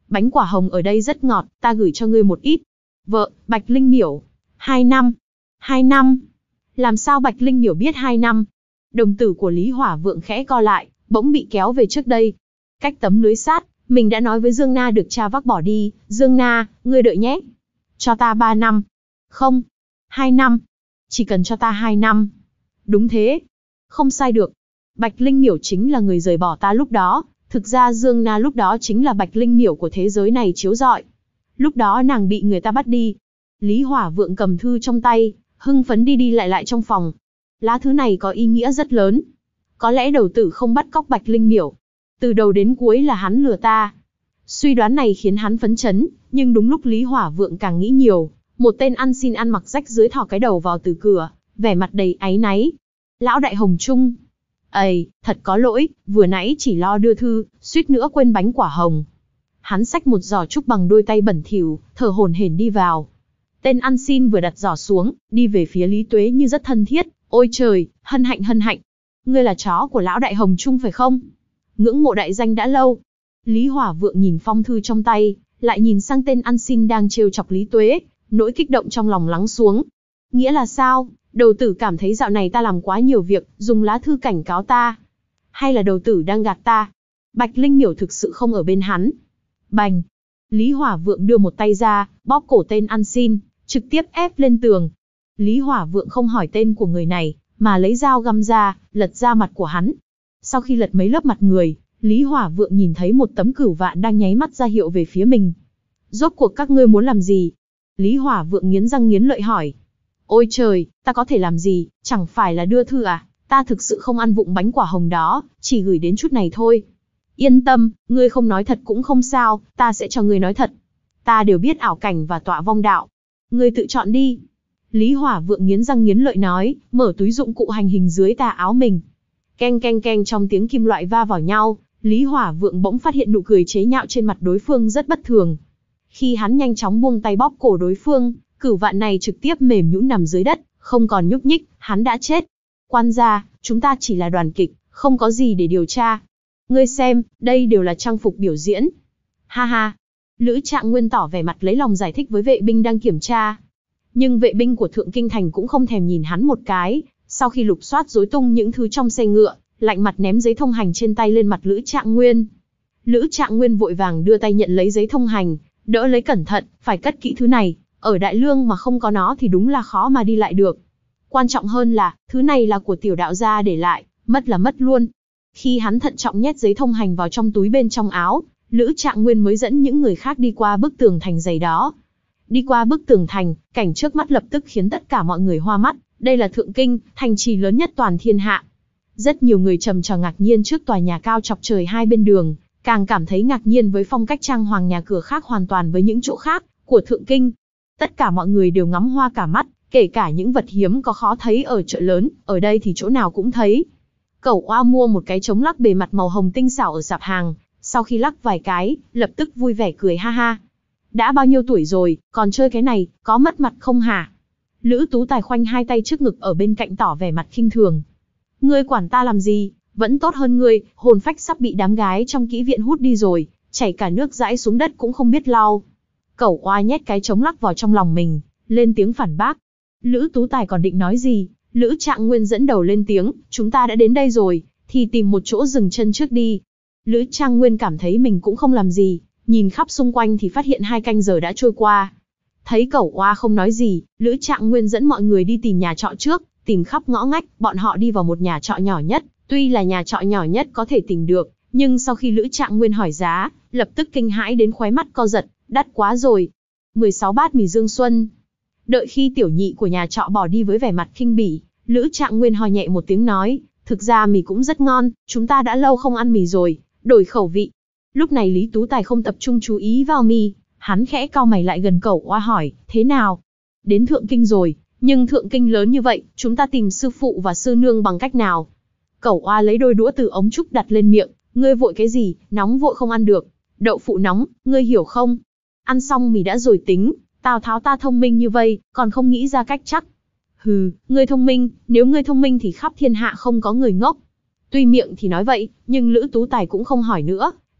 Bánh quả hồng ở đây rất ngọt, ta gửi cho ngươi một ít. Vợ, Bạch Linh Miểu. Hai năm. Hai năm. Làm sao Bạch Linh Miểu biết hai năm? Đồng tử của Lý Hỏa Vượng khẽ co lại, bỗng bị kéo về trước đây. Cách tấm lưới sát, mình đã nói với Dương Na được cha vác bỏ đi. Dương Na, ngươi đợi nhé. Cho ta ba năm. Không. Hai năm. Chỉ cần cho ta hai năm. Đúng thế. Không sai được. Bạch Linh Miểu chính là người rời bỏ ta lúc đó. Thực ra Dương Na lúc đó chính là Bạch Linh Miểu của thế giới này chiếu rọi. Lúc đó nàng bị người ta bắt đi. Lý Hỏa Vượng cầm thư trong tay, hưng phấn đi đi lại lại trong phòng. Lá thư này có ý nghĩa rất lớn. Có lẽ đầu tử không bắt cóc Bạch Linh Miểu. Từ đầu đến cuối là hắn lừa ta. Suy đoán này khiến hắn phấn chấn, nhưng đúng lúc Lý Hỏa Vượng càng nghĩ nhiều, một tên ăn xin ăn mặc rách rưới thò cái đầu vào từ cửa, vẻ mặt đầy áy náy. Lão đại Hồng Trung. Ây, thật có lỗi, vừa nãy chỉ lo đưa thư, suýt nữa quên bánh quả hồng. Hắn xách một giỏ trúc bằng đôi tay bẩn thỉu, thở hổn hển đi vào. Tên ăn xin vừa đặt giỏ xuống, đi về phía Lý Tuế như rất thân thiết. Ôi trời, hân hạnh hân hạnh. Ngươi là chó của lão đại Hồng Trung phải không? Ngưỡng mộ đại danh đã lâu. Lý Hỏa Vượng nhìn phong thư trong tay, lại nhìn sang tên ăn xin đang trêu chọc Lý Tuế, nỗi kích động trong lòng lắng xuống. Nghĩa là sao? Đầu tử cảm thấy dạo này ta làm quá nhiều việc, dùng lá thư cảnh cáo ta. Hay là đầu tử đang gạt ta? Bạch Linh Miểu thực sự không ở bên hắn. Bành! Lý Hỏa Vượng đưa một tay ra, bóp cổ tên ăn xin, trực tiếp ép lên tường. Lý Hỏa Vượng không hỏi tên của người này, mà lấy dao găm ra, lật ra mặt của hắn. Sau khi lật mấy lớp mặt người, Lý Hỏa Vượng nhìn thấy một tấm cửu vạn đang nháy mắt ra hiệu về phía mình. Rốt cuộc các ngươi muốn làm gì? Lý Hỏa Vượng nghiến răng nghiến lợi hỏi. Ôi trời, ta có thể làm gì, chẳng phải là đưa thư à? Ta thực sự không ăn vụng bánh quả hồng đó, chỉ gửi đến chút này thôi. Yên tâm, ngươi không nói thật cũng không sao, ta sẽ cho ngươi nói thật. Ta đều biết ảo cảnh và tọa vong đạo. Ngươi tự chọn đi. Lý Hỏa Vượng nghiến răng nghiến lợi nói, mở túi dụng cụ hành hình dưới tà áo mình. Keng keng keng trong tiếng kim loại va vào nhau, Lý Hỏa Vượng bỗng phát hiện nụ cười chế nhạo trên mặt đối phương rất bất thường. Khi hắn nhanh chóng buông tay bóp cổ đối phương, cửu vạn này trực tiếp mềm nhũn nằm dưới đất, không còn nhúc nhích, hắn đã chết. Quan gia, chúng ta chỉ là đoàn kịch, không có gì để điều tra. Ngươi xem, đây đều là trang phục biểu diễn. Ha ha. Lữ Trạng Nguyên tỏ vẻ mặt lấy lòng giải thích với vệ binh đang kiểm tra. Nhưng vệ binh của Thượng Kinh Thành cũng không thèm nhìn hắn một cái, sau khi lục soát rối tung những thứ trong xe ngựa, lạnh mặt ném giấy thông hành trên tay lên mặt Lữ Trạng Nguyên. Lữ Trạng Nguyên vội vàng đưa tay nhận lấy giấy thông hành, đỡ lấy cẩn thận, phải cất kỹ thứ này, ở Đại Lương mà không có nó thì đúng là khó mà đi lại được. Quan trọng hơn là, thứ này là của tiểu đạo gia để lại, mất là mất luôn. Khi hắn thận trọng nhét giấy thông hành vào trong túi bên trong áo, Lữ Trạng Nguyên mới dẫn những người khác đi qua bức tường thành dày đó. Đi qua bức tường thành, cảnh trước mắt lập tức khiến tất cả mọi người hoa mắt, đây là Thượng Kinh, thành trì lớn nhất toàn thiên hạ. Rất nhiều người trầm trồ ngạc nhiên trước tòa nhà cao chọc trời hai bên đường, càng cảm thấy ngạc nhiên với phong cách trang hoàng nhà cửa khác hoàn toàn với những chỗ khác của Thượng Kinh. Tất cả mọi người đều ngắm hoa cả mắt, kể cả những vật hiếm có khó thấy ở chợ lớn, ở đây thì chỗ nào cũng thấy. Cẩu Oa mua một cái chống lắc bề mặt màu hồng tinh xảo ở sạp hàng, sau khi lắc vài cái, lập tức vui vẻ cười ha ha. Đã bao nhiêu tuổi rồi, còn chơi cái này, có mất mặt không hả? Lữ Tú Tài khoanh hai tay trước ngực ở bên cạnh tỏ vẻ mặt khinh thường. Ngươi quản ta làm gì, vẫn tốt hơn ngươi, hồn phách sắp bị đám gái trong kỹ viện hút đi rồi, chảy cả nước dãi xuống đất cũng không biết lau. Cẩu Oa nhét cái chống lắc vào trong lòng mình, lên tiếng phản bác. Lữ Tú Tài còn định nói gì, Lữ Trạng Nguyên dẫn đầu lên tiếng, chúng ta đã đến đây rồi, thì tìm một chỗ dừng chân trước đi. Lữ Trạng Nguyên cảm thấy mình cũng không làm gì, nhìn khắp xung quanh thì phát hiện hai canh giờ đã trôi qua. Thấy Cẩu Oa không nói gì, Lữ Trạng Nguyên dẫn mọi người đi tìm nhà trọ trước, tìm khắp ngõ ngách, bọn họ đi vào một nhà trọ nhỏ nhất, tuy là nhà trọ nhỏ nhất có thể tìm được, nhưng sau khi Lữ Trạng Nguyên hỏi giá, lập tức kinh hãi đến khóe mắt co giật, đắt quá rồi. mười sáu bát mì Dương Xuân. Đợi khi tiểu nhị của nhà trọ bỏ đi với vẻ mặt khinh bỉ, Lữ Trạng Nguyên ho nhẹ một tiếng nói, thực ra mì cũng rất ngon, chúng ta đã lâu không ăn mì rồi, đổi khẩu vị. Lúc này Lý Tú Tài không tập trung chú ý vào mì, hắn khẽ cau mày lại gần Cẩu Oa hỏi, thế nào? Đến Thượng Kinh rồi, nhưng Thượng Kinh lớn như vậy, chúng ta tìm sư phụ và sư nương bằng cách nào? Cẩu Oa lấy đôi đũa từ ống trúc đặt lên miệng, ngươi vội cái gì, nóng vội không ăn được. Đậu phụ nóng, ngươi hiểu không? Ăn xong mì đã rồi tính, Tào Tháo ta thông minh như vậy, còn không nghĩ ra cách chắc. Hừ, ngươi thông minh, nếu ngươi thông minh thì khắp thiên hạ không có người ngốc. Tuy miệng thì nói vậy, nhưng Lữ Tú Tài cũng không hỏi nữa,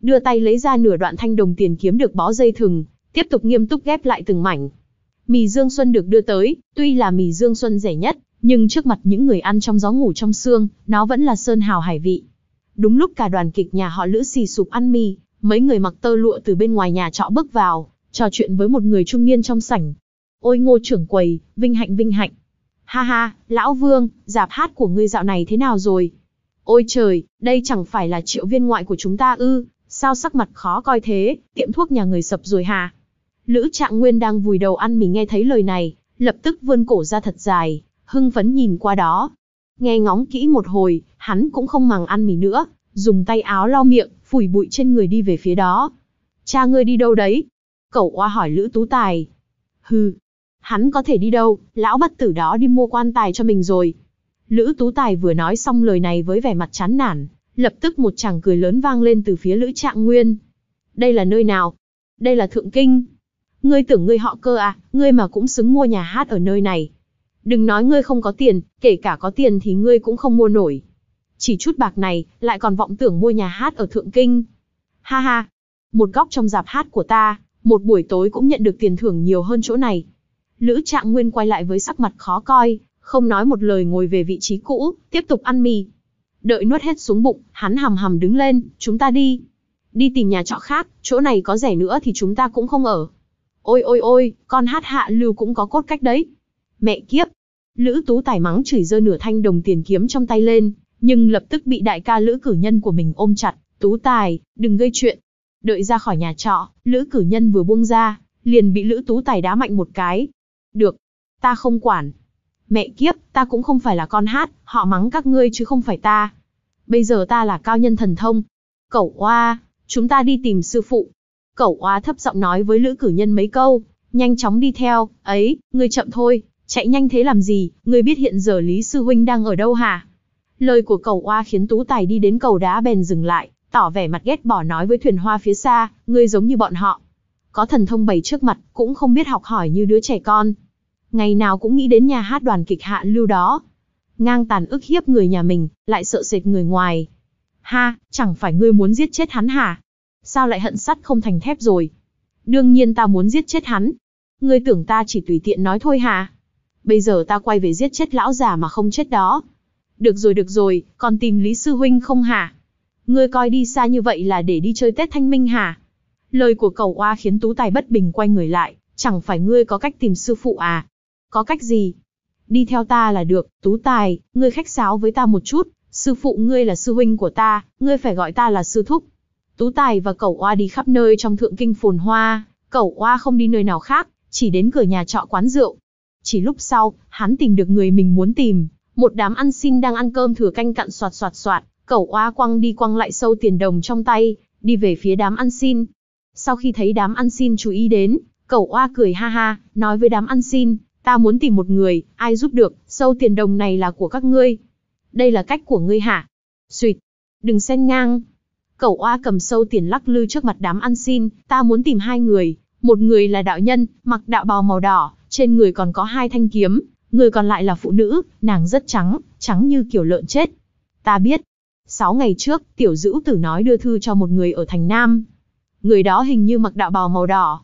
đưa tay lấy ra nửa đoạn thanh đồng tiền kiếm được bó dây thừng, tiếp tục nghiêm túc ghép lại từng mảnh. Mì Dương Xuân được đưa tới, tuy là mì Dương Xuân rẻ nhất, nhưng trước mặt những người ăn trong gió ngủ trong sương, nó vẫn là sơn hào hải vị. Đúng lúc cả đoàn kịch nhà họ Lữ xì sụp ăn mì, mấy người mặc tơ lụa từ bên ngoài nhà trọ bước vào, trò chuyện với một người trung niên trong sảnh. Ôi Ngô trưởng quầy, vinh hạnh vinh hạnh. Ha ha, lão Vương, rạp hát của ngươi dạo này thế nào rồi? Ôi trời, đây chẳng phải là Triệu viên ngoại của chúng ta ư, sao sắc mặt khó coi thế, tiệm thuốc nhà người sập rồi hả? Lữ Trạng Nguyên đang vùi đầu ăn mì nghe thấy lời này, lập tức vươn cổ ra thật dài, hưng phấn nhìn qua đó. Nghe ngóng kỹ một hồi, hắn cũng không màng ăn mì nữa, dùng tay áo lau miệng, phủi bụi trên người đi về phía đó. Cha ngươi đi đâu đấy? Cẩu Oa hỏi Lữ Tú Tài. Hừ, hắn có thể đi đâu, lão bất tử đó đi mua quan tài cho mình rồi. Lữ Tú Tài vừa nói xong lời này với vẻ mặt chán nản, lập tức một tràng cười lớn vang lên từ phía Lữ Trạng Nguyên. Đây là nơi nào? Đây là Thượng Kinh. Ngươi tưởng ngươi họ Cơ à, ngươi mà cũng xứng mua nhà hát ở nơi này. Đừng nói ngươi không có tiền, kể cả có tiền thì ngươi cũng không mua nổi. Chỉ chút bạc này, lại còn vọng tưởng mua nhà hát ở Thượng Kinh. Ha ha, một góc trong rạp hát của ta, một buổi tối cũng nhận được tiền thưởng nhiều hơn chỗ này. Lữ Trạng Nguyên quay lại với sắc mặt khó coi, không nói một lời ngồi về vị trí cũ, tiếp tục ăn mì. Đợi nuốt hết xuống bụng, hắn hầm hầm đứng lên, chúng ta đi. Đi tìm nhà trọ khác, chỗ này có rẻ nữa thì chúng ta cũng không ở. Ôi ôi ôi, con hát Hạ Lưu cũng có cốt cách đấy. Mẹ kiếp. Lữ Tú Tài mắng chửi giơ nửa thanh đồng tiền kiếm trong tay lên, nhưng lập tức bị đại ca Lữ Cử Nhân của mình ôm chặt. Tú Tài, đừng gây chuyện. Đợi ra khỏi nhà trọ, Lữ Cử Nhân vừa buông ra, liền bị Lữ Tú Tài đá mạnh một cái. Được, ta không quản. Mẹ kiếp, ta cũng không phải là con hát, họ mắng các ngươi chứ không phải ta. Bây giờ ta là cao nhân thần thông. Cẩu Oa, chúng ta đi tìm sư phụ. Cẩu Oa thấp giọng nói với Lữ Cử Nhân mấy câu, nhanh chóng đi theo. Ấy, ngươi chậm thôi, chạy nhanh thế làm gì, ngươi biết hiện giờ Lý sư huynh đang ở đâu hả? Lời của Cẩu Oa khiến Tú Tài đi đến cầu đá bèn dừng lại, tỏ vẻ mặt ghét bỏ nói với Thuyền Hoa phía xa, ngươi giống như bọn họ. Có thần thông bày trước mặt, cũng không biết học hỏi như đứa trẻ con. Ngày nào cũng nghĩ đến nhà hát đoàn kịch Hạ Lưu đó. Ngang tàn ức hiếp người nhà mình, lại sợ sệt người ngoài. Ha, chẳng phải ngươi muốn giết chết hắn hả? Sao lại hận sắt không thành thép rồi? Đương nhiên ta muốn giết chết hắn. Ngươi tưởng ta chỉ tùy tiện nói thôi hả? Bây giờ ta quay về giết chết lão già mà không chết đó. Được rồi được rồi, còn tìm Lý sư huynh không hả? Ngươi coi đi xa như vậy là để đi chơi Tết Thanh Minh hả? Lời của Cẩu Oa khiến Tú Tài bất bình quay người lại, chẳng phải ngươi có cách tìm sư phụ à? Có cách gì? Đi theo ta là được, Tú Tài, ngươi khách sáo với ta một chút, sư phụ ngươi là sư huynh của ta, ngươi phải gọi ta là sư thúc. Tú Tài và Cẩu Oa đi khắp nơi trong Thượng Kinh phồn hoa, Cẩu Oa không đi nơi nào khác, chỉ đến cửa nhà trọ quán rượu. Chỉ lúc sau, hắn tìm được người mình muốn tìm, một đám ăn xin đang ăn cơm thừa canh cặn soạt soạt soạt, Cẩu Oa quăng đi quăng lại sâu tiền đồng trong tay, đi về phía đám ăn xin. Sau khi thấy đám ăn xin chú ý đến, Cẩu Oa cười ha ha, nói với đám ăn xin, ta muốn tìm một người, ai giúp được, sâu tiền đồng này là của các ngươi. Đây là cách của ngươi hả? Xuyệt, đừng xen ngang. Cẩu Oa cầm sâu tiền lắc lư trước mặt đám ăn xin, ta muốn tìm hai người, một người là đạo nhân, mặc đạo bào màu đỏ, trên người còn có hai thanh kiếm, người còn lại là phụ nữ, nàng rất trắng, trắng như kiểu lợn chết. Ta biết. Sáu ngày trước, Tiểu Dữu Tử nói đưa thư cho một người ở thành Nam. Người đó hình như mặc đạo bào màu đỏ.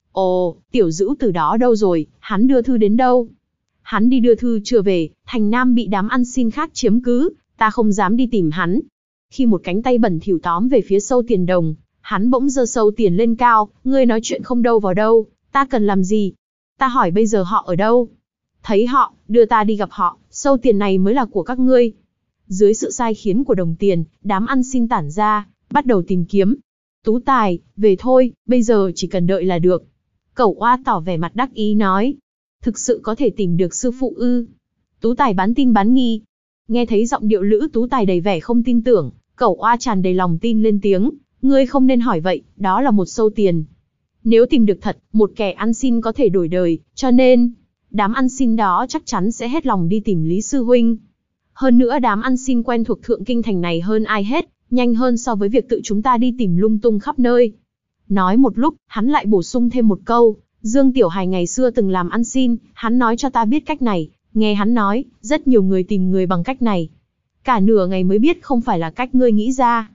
Ồ, Tiểu Dữu Tử đó đâu rồi, hắn đưa thư đến đâu? Hắn đi đưa thư chưa về, thành Nam bị đám ăn xin khác chiếm cứ, ta không dám đi tìm hắn. Khi một cánh tay bẩn thỉu tóm về phía sâu tiền đồng, hắn bỗng giơ sâu tiền lên cao, ngươi nói chuyện không đâu vào đâu, ta cần làm gì? Ta hỏi bây giờ họ ở đâu? Thấy họ, đưa ta đi gặp họ, sâu tiền này mới là của các ngươi. Dưới sự sai khiến của đồng tiền, đám ăn xin tản ra, bắt đầu tìm kiếm. Tú Tài, về thôi, bây giờ chỉ cần đợi là được. Cẩu Oa tỏ vẻ mặt đắc ý nói. Thực sự có thể tìm được sư phụ ư? Tú Tài bán tin bán nghi. Nghe thấy giọng điệu Lữ Tú Tài đầy vẻ không tin tưởng, Cẩu Oa tràn đầy lòng tin lên tiếng. Ngươi không nên hỏi vậy, đó là một sâu tiền. Nếu tìm được thật, một kẻ ăn xin có thể đổi đời, cho nên, đám ăn xin đó chắc chắn sẽ hết lòng đi tìm Lý Sư Huynh. Hơn nữa đám ăn xin quen thuộc Thượng Kinh thành này hơn ai hết, nhanh hơn so với việc tự chúng ta đi tìm lung tung khắp nơi. Nói một lúc, hắn lại bổ sung thêm một câu, Dương Tiểu Hài ngày xưa từng làm ăn xin, hắn nói cho ta biết cách này, nghe hắn nói, rất nhiều người tìm người bằng cách này. Cả nửa ngày mới biết không phải là cách ngươi nghĩ ra.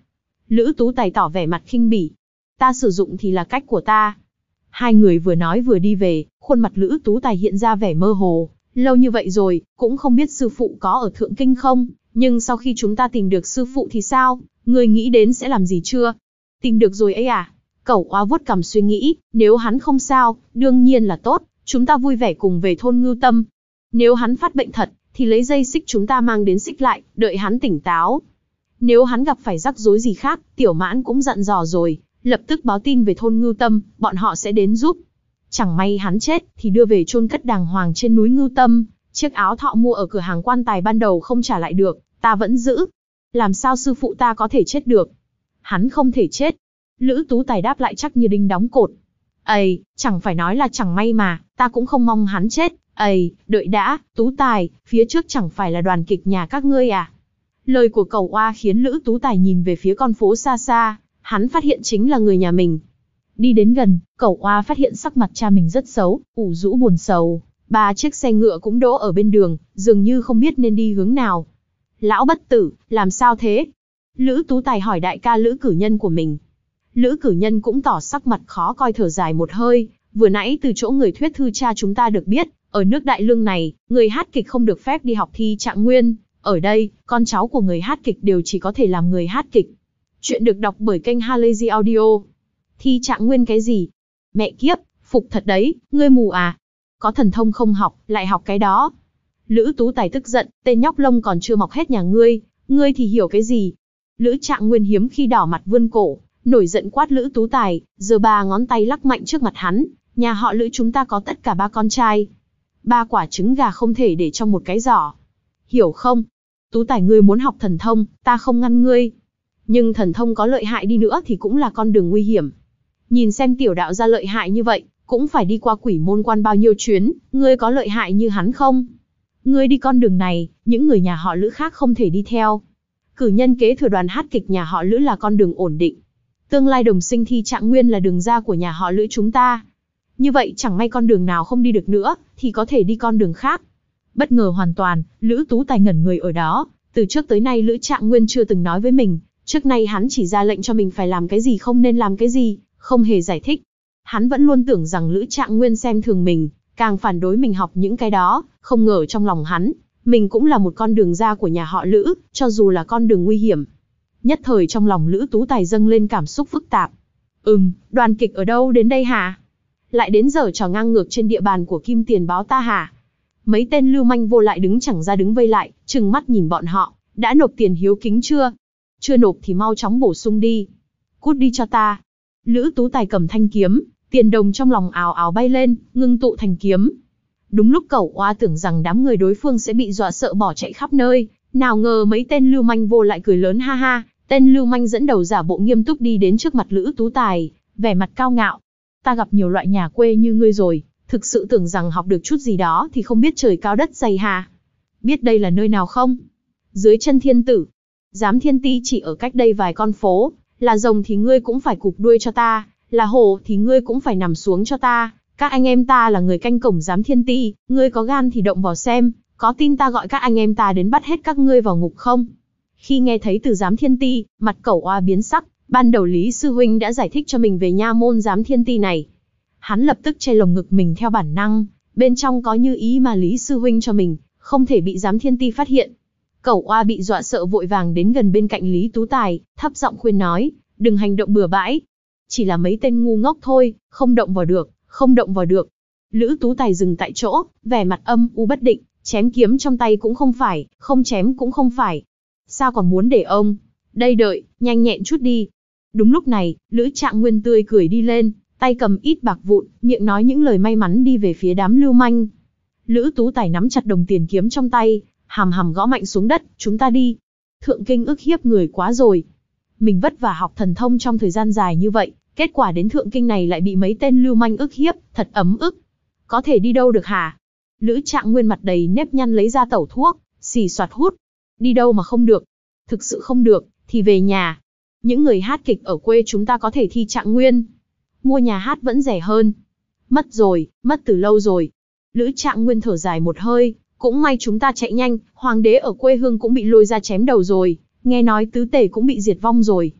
Lữ Tú Tài tỏ vẻ mặt khinh bỉ. Ta sử dụng thì là cách của ta. Hai người vừa nói vừa đi về, khuôn mặt Lữ Tú Tài hiện ra vẻ mơ hồ. Lâu như vậy rồi, cũng không biết sư phụ có ở Thượng Kinh không, nhưng sau khi chúng ta tìm được sư phụ thì sao, người nghĩ đến sẽ làm gì chưa? Tìm được rồi ấy à? Cẩu Oa vuốt cằm suy nghĩ, nếu hắn không sao, đương nhiên là tốt, chúng ta vui vẻ cùng về thôn Ngưu Tâm. Nếu hắn phát bệnh thật, thì lấy dây xích chúng ta mang đến xích lại, đợi hắn tỉnh táo. Nếu hắn gặp phải rắc rối gì khác, Tiểu Mãn cũng dặn dò rồi, lập tức báo tin về thôn Ngưu Tâm, bọn họ sẽ đến giúp. Chẳng may hắn chết, thì đưa về chôn cất đàng hoàng trên núi Ngưu Tâm, chiếc áo thọ mua ở cửa hàng quan tài ban đầu không trả lại được, ta vẫn giữ. Làm sao sư phụ ta có thể chết được? Hắn không thể chết. Lữ Tú Tài đáp lại chắc như đinh đóng cột. Ây, chẳng phải nói là chẳng may mà, ta cũng không mong hắn chết. Ây, đợi đã, Tú Tài, phía trước chẳng phải là đoàn kịch nhà các ngươi à? Lời của Cẩu Oa khiến Lữ Tú Tài nhìn về phía con phố xa xa, hắn phát hiện chính là người nhà mình. Đi đến gần, Cẩu Oa phát hiện sắc mặt cha mình rất xấu, ủ rũ buồn sầu. Ba chiếc xe ngựa cũng đỗ ở bên đường, dường như không biết nên đi hướng nào. Lão bất tử, làm sao thế? Lữ Tú Tài hỏi đại ca Lữ Cử Nhân của mình. Lữ Cử Nhân cũng tỏ sắc mặt khó coi thở dài một hơi, vừa nãy từ chỗ người thuyết thư cha chúng ta được biết, ở nước Đại Lương này, người hát kịch không được phép đi học thi trạng nguyên, ở đây, con cháu của người hát kịch đều chỉ có thể làm người hát kịch. Chuyện được đọc bởi kênh Halazy Audio. Thi trạng nguyên cái gì? Mẹ kiếp, phục thật đấy, ngươi mù à? Có thần thông không học, lại học cái đó. Lữ Tú Tài tức giận, tên nhóc lông còn chưa mọc hết nhà ngươi, ngươi thì hiểu cái gì? Lữ Trạng Nguyên hiếm khi đỏ mặt vươn cổ, nổi giận quát Lữ Tú Tài, giơ ba ngón tay lắc mạnh trước mặt hắn, nhà họ Lữ chúng ta có tất cả ba con trai. Ba quả trứng gà không thể để trong một cái giỏ. Hiểu không? Tú Tài ngươi muốn học thần thông, ta không ngăn ngươi. Nhưng thần thông có lợi hại đi nữa thì cũng là con đường nguy hiểm. Nhìn xem tiểu đạo gia lợi hại như vậy, cũng phải đi qua quỷ môn quan bao nhiêu chuyến, ngươi có lợi hại như hắn không? Ngươi đi con đường này, những người nhà họ Lữ khác không thể đi theo. Cử nhân kế thừa đoàn hát kịch nhà họ Lữ là con đường ổn định. Tương lai đồng sinh thi trạng nguyên là đường ra của nhà họ Lữ chúng ta. Như vậy chẳng may con đường nào không đi được nữa, thì có thể đi con đường khác. Bất ngờ hoàn toàn, Lữ Tú Tài ngẩn người ở đó, từ trước tới nay Lữ Trạng Nguyên chưa từng nói với mình, trước nay hắn chỉ ra lệnh cho mình phải làm cái gì không nên làm cái gì, không hề giải thích. Hắn vẫn luôn tưởng rằng Lữ Trạng Nguyên xem thường mình, càng phản đối mình học những cái đó, không ngờ trong lòng hắn, mình cũng là một con đường ra của nhà họ Lữ, cho dù là con đường nguy hiểm. Nhất thời trong lòng Lữ Tú Tài dâng lên cảm xúc phức tạp. Ừm, đoàn kịch ở đâu đến đây hả? Lại đến giờ trò ngang ngược trên địa bàn của Kim Tiền Báo ta hả? Mấy tên lưu manh vô lại đứng chẳng ra đứng vây lại, trừng mắt nhìn bọn họ, đã nộp tiền hiếu kính chưa? Chưa nộp thì mau chóng bổ sung đi. Cút đi cho ta. Lữ Tú Tài cầm thanh kiếm, tiền đồng trong lòng ào ào bay lên, ngưng tụ thành kiếm. Đúng lúc Cẩu Oa tưởng rằng đám người đối phương sẽ bị dọa sợ bỏ chạy khắp nơi, nào ngờ mấy tên lưu manh vô lại cười lớn ha ha, tên lưu manh dẫn đầu giả bộ nghiêm túc đi đến trước mặt Lữ Tú Tài, vẻ mặt cao ngạo. Ta gặp nhiều loại nhà quê như ngươi rồi, thực sự tưởng rằng học được chút gì đó thì không biết trời cao đất dày hà. Biết đây là nơi nào không? Dưới chân thiên tử. Giám thiên ti chỉ ở cách đây vài con phố, là rồng thì ngươi cũng phải cụp đuôi cho ta, là hổ thì ngươi cũng phải nằm xuống cho ta. Các anh em ta là người canh cổng giám thiên ti, ngươi có gan thì động vào xem, có tin ta gọi các anh em ta đến bắt hết các ngươi vào ngục không? Khi nghe thấy từ giám thiên ti, mặt Cẩu Oa biến sắc, ban đầu Lý Sư Huynh đã giải thích cho mình về nha môn giám thiên ti này. Hắn lập tức che lồng ngực mình theo bản năng, bên trong có như ý mà Lý Sư Huynh cho mình, không thể bị giám thiên ti phát hiện. Cẩu Oa bị dọa sợ vội vàng đến gần bên cạnh Lý Tú Tài, thấp giọng khuyên nói, đừng hành động bừa bãi. Chỉ là mấy tên ngu ngốc thôi, không động vào được, không động vào được. Lữ Tú Tài dừng tại chỗ, vẻ mặt âm u bất định, chém kiếm trong tay cũng không phải, không chém cũng không phải. Sao còn muốn để ông? Đây đợi, nhanh nhẹn chút đi. Đúng lúc này, Lữ Trạng Nguyên tươi cười đi lên, tay cầm ít bạc vụn, miệng nói những lời may mắn đi về phía đám lưu manh. Lữ Tú Tài nắm chặt đồng tiền kiếm trong tay, hàm hàm gõ mạnh xuống đất, chúng ta đi. Thượng Kinh ức hiếp người quá rồi. Mình vất vả học thần thông trong thời gian dài như vậy, kết quả đến Thượng Kinh này lại bị mấy tên lưu manh ức hiếp, thật ấm ức. Có thể đi đâu được hả? Lữ Trạng Nguyên mặt đầy nếp nhăn lấy ra tẩu thuốc, xì xoạt hút. Đi đâu mà không được? Thực sự không được, thì về nhà. Những người hát kịch ở quê chúng ta có thể thi trạng nguyên. Mua nhà hát vẫn rẻ hơn. Mất rồi, mất từ lâu rồi. Lữ Trạng Nguyên thở dài một hơi, cũng may chúng ta chạy nhanh, hoàng đế ở quê hương cũng bị lôi ra chém đầu rồi, nghe nói tứ tể cũng bị diệt vong rồi.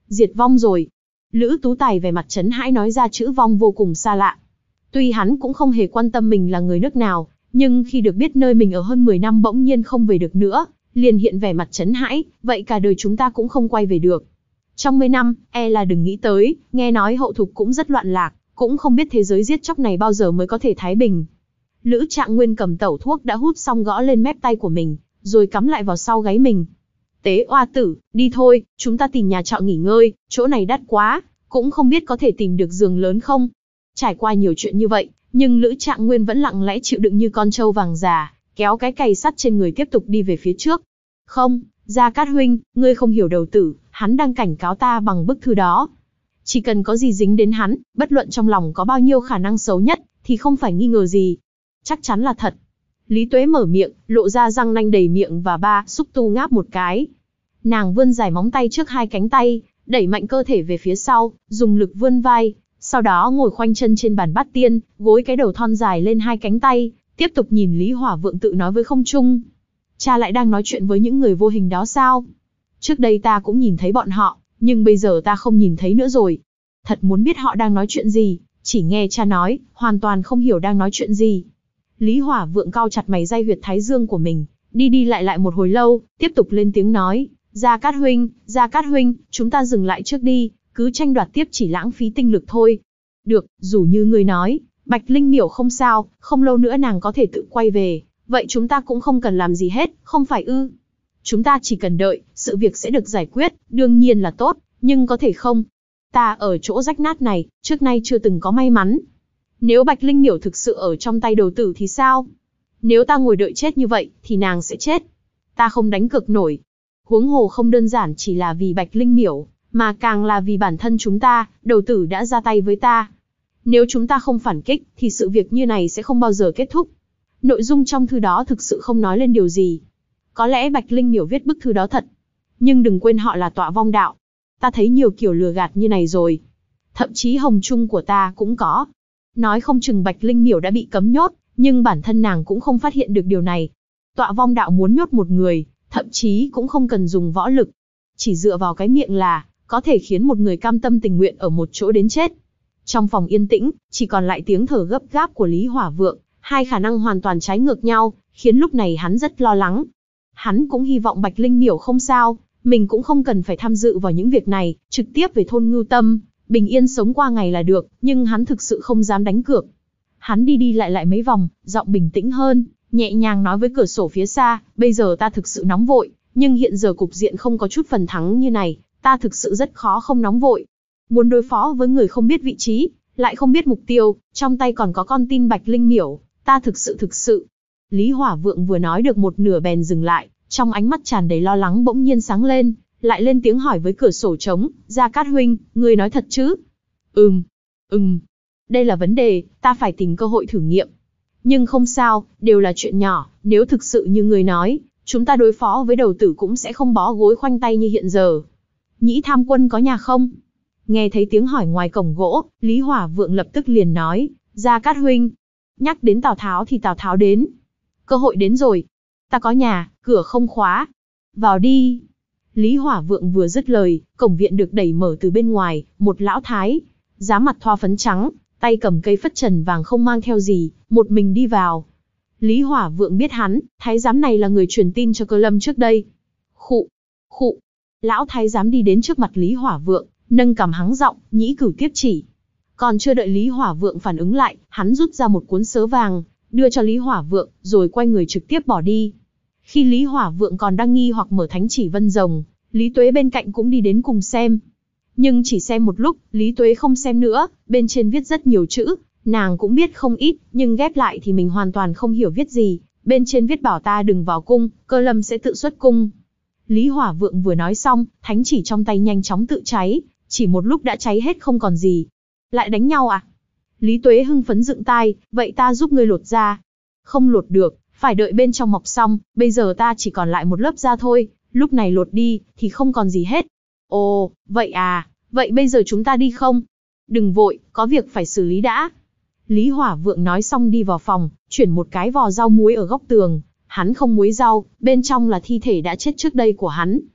Diệt vong rồi. Lữ Tú Tài về mặt trấn hãi nói ra chữ vong vô cùng xa lạ. Tuy hắn cũng không hề quan tâm mình là người nước nào, nhưng khi được biết nơi mình ở hơn mười năm bỗng nhiên không về được nữa, liền hiện vẻ mặt trấn hãi, vậy cả đời chúng ta cũng không quay về được. Trong mười năm, e là đừng nghĩ tới, nghe nói hậu thục cũng rất loạn lạc, cũng không biết thế giới giết chóc này bao giờ mới có thể thái bình. Lữ Trạng Nguyên cầm tẩu thuốc đã hút xong gõ lên mép tay của mình, rồi cắm lại vào sau gáy mình. Tế oa tử, đi thôi, chúng ta tìm nhà trọ nghỉ ngơi, chỗ này đắt quá, cũng không biết có thể tìm được giường lớn không. Trải qua nhiều chuyện như vậy, nhưng Lữ Trạng Nguyên vẫn lặng lẽ chịu đựng như con trâu vàng già, kéo cái cày sắt trên người tiếp tục đi về phía trước. Không, Gia Cát huynh, ngươi không hiểu đầu tử, hắn đang cảnh cáo ta bằng bức thư đó. Chỉ cần có gì dính đến hắn, bất luận trong lòng có bao nhiêu khả năng xấu nhất, thì không phải nghi ngờ gì. Chắc chắn là thật. Lý Tuế mở miệng, lộ ra răng nanh đầy miệng và ba, xúc tu ngáp một cái. Nàng vươn dài móng tay trước hai cánh tay, đẩy mạnh cơ thể về phía sau, dùng lực vươn vai, sau đó ngồi khoanh chân trên bàn bát tiên, gối cái đầu thon dài lên hai cánh tay, tiếp tục nhìn Lý Hỏa Vượng tự nói với không trung. Cha lại đang nói chuyện với những người vô hình đó sao? Trước đây ta cũng nhìn thấy bọn họ, nhưng bây giờ ta không nhìn thấy nữa rồi. Thật muốn biết họ đang nói chuyện gì, chỉ nghe cha nói, hoàn toàn không hiểu đang nói chuyện gì. Lý Hỏa Vượng cau chặt mày day huyệt thái dương của mình, đi đi lại lại một hồi lâu, tiếp tục lên tiếng nói, Gia Cát huynh, Gia Cát huynh, chúng ta dừng lại trước đi, cứ tranh đoạt tiếp chỉ lãng phí tinh lực thôi. Được, dù như ngươi nói, Bạch Linh Miểu không sao, không lâu nữa nàng có thể tự quay về, vậy chúng ta cũng không cần làm gì hết, không phải ư? Chúng ta chỉ cần đợi, sự việc sẽ được giải quyết, đương nhiên là tốt, nhưng có thể không. Ta ở chỗ rách nát này, trước nay chưa từng có may mắn. Nếu Bạch Linh Miểu thực sự ở trong tay đầu tử thì sao? Nếu ta ngồi đợi chết như vậy, thì nàng sẽ chết. Ta không đánh cược nổi. Huống hồ không đơn giản chỉ là vì Bạch Linh Miểu, mà càng là vì bản thân chúng ta, đầu tử đã ra tay với ta. Nếu chúng ta không phản kích, thì sự việc như này sẽ không bao giờ kết thúc. Nội dung trong thư đó thực sự không nói lên điều gì. Có lẽ Bạch Linh Miểu viết bức thư đó thật. Nhưng đừng quên họ là tọa vong đạo. Ta thấy nhiều kiểu lừa gạt như này rồi. Thậm chí hồng trung của ta cũng có. Nói không chừng Bạch Linh Miểu đã bị cấm nhốt, nhưng bản thân nàng cũng không phát hiện được điều này. Tọa vong đạo muốn nhốt một người, thậm chí cũng không cần dùng võ lực. Chỉ dựa vào cái miệng là, có thể khiến một người cam tâm tình nguyện ở một chỗ đến chết. Trong phòng yên tĩnh, chỉ còn lại tiếng thở gấp gáp của Lý Hỏa Vượng, hai khả năng hoàn toàn trái ngược nhau, khiến lúc này hắn rất lo lắng. Hắn cũng hy vọng Bạch Linh Miểu không sao, mình cũng không cần phải tham dự vào những việc này, trực tiếp về thôn Ngưu Tâm, bình yên sống qua ngày là được, nhưng hắn thực sự không dám đánh cược. Hắn đi đi lại lại mấy vòng, giọng bình tĩnh hơn, nhẹ nhàng nói với cửa sổ phía xa, bây giờ ta thực sự nóng vội, nhưng hiện giờ cục diện không có chút phần thắng như này, ta thực sự rất khó không nóng vội. Muốn đối phó với người không biết vị trí, lại không biết mục tiêu, trong tay còn có con tin Bạch Linh Miểu, ta thực sự thực sự. Lý Hỏa Vượng vừa nói được một nửa bèn dừng lại, trong ánh mắt tràn đầy lo lắng bỗng nhiên sáng lên, lại lên tiếng hỏi với cửa sổ trống, Gia Cát huynh, ngươi nói thật chứ? Ừm, ừm, đây là vấn đề, ta phải tìm cơ hội thử nghiệm. Nhưng không sao, đều là chuyện nhỏ, nếu thực sự như ngươi nói, chúng ta đối phó với đầu tử cũng sẽ không bó gối khoanh tay như hiện giờ. Nhĩ Tham Quân có nhà không? Nghe thấy tiếng hỏi ngoài cổng gỗ, Lý Hỏa Vượng lập tức liền nói, Gia Cát huynh. Nhắc đến Tào Tháo thì Tào Tháo đến. Cơ hội đến rồi. Ta có nhà, cửa không khóa. Vào đi. Lý Hỏa Vượng vừa dứt lời, cổng viện được đẩy mở từ bên ngoài, một lão thái, giá mặt thoa phấn trắng, tay cầm cây phất trần vàng không mang theo gì, một mình đi vào. Lý Hỏa Vượng biết hắn, thái giám này là người truyền tin cho Cơ Lâm trước đây. Khụ, khụ. Lão thái giám đi đến trước mặt Lý Hỏa Vượng, nâng cằm hắng giọng, nhĩ cửu tiếp chỉ. Còn chưa đợi Lý Hỏa Vượng phản ứng lại, hắn rút ra một cuốn sớ vàng, đưa cho Lý Hỏa Vượng, rồi quay người trực tiếp bỏ đi. Khi Lý Hỏa Vượng còn đang nghi hoặc mở thánh chỉ vân rồng, Lý Tuế bên cạnh cũng đi đến cùng xem. Nhưng chỉ xem một lúc, Lý Tuế không xem nữa, bên trên viết rất nhiều chữ, nàng cũng biết không ít, nhưng ghép lại thì mình hoàn toàn không hiểu viết gì. Bên trên viết bảo ta đừng vào cung, Cơ Lâm sẽ tự xuất cung. Lý Hỏa Vượng vừa nói xong, thánh chỉ trong tay nhanh chóng tự cháy, chỉ một lúc đã cháy hết không còn gì. Lại đánh nhau à? Lý Tuế hưng phấn dựng tai, vậy ta giúp ngươi lột da. Không lột được, phải đợi bên trong mọc xong, bây giờ ta chỉ còn lại một lớp da thôi, lúc này lột đi, thì không còn gì hết. Ồ, vậy à, vậy bây giờ chúng ta đi không? Đừng vội, có việc phải xử lý đã. Lý Hỏa Vượng nói xong đi vào phòng, chuyển một cái vò rau muối ở góc tường. Hắn không muối rau, bên trong là thi thể đã chết trước đây của hắn.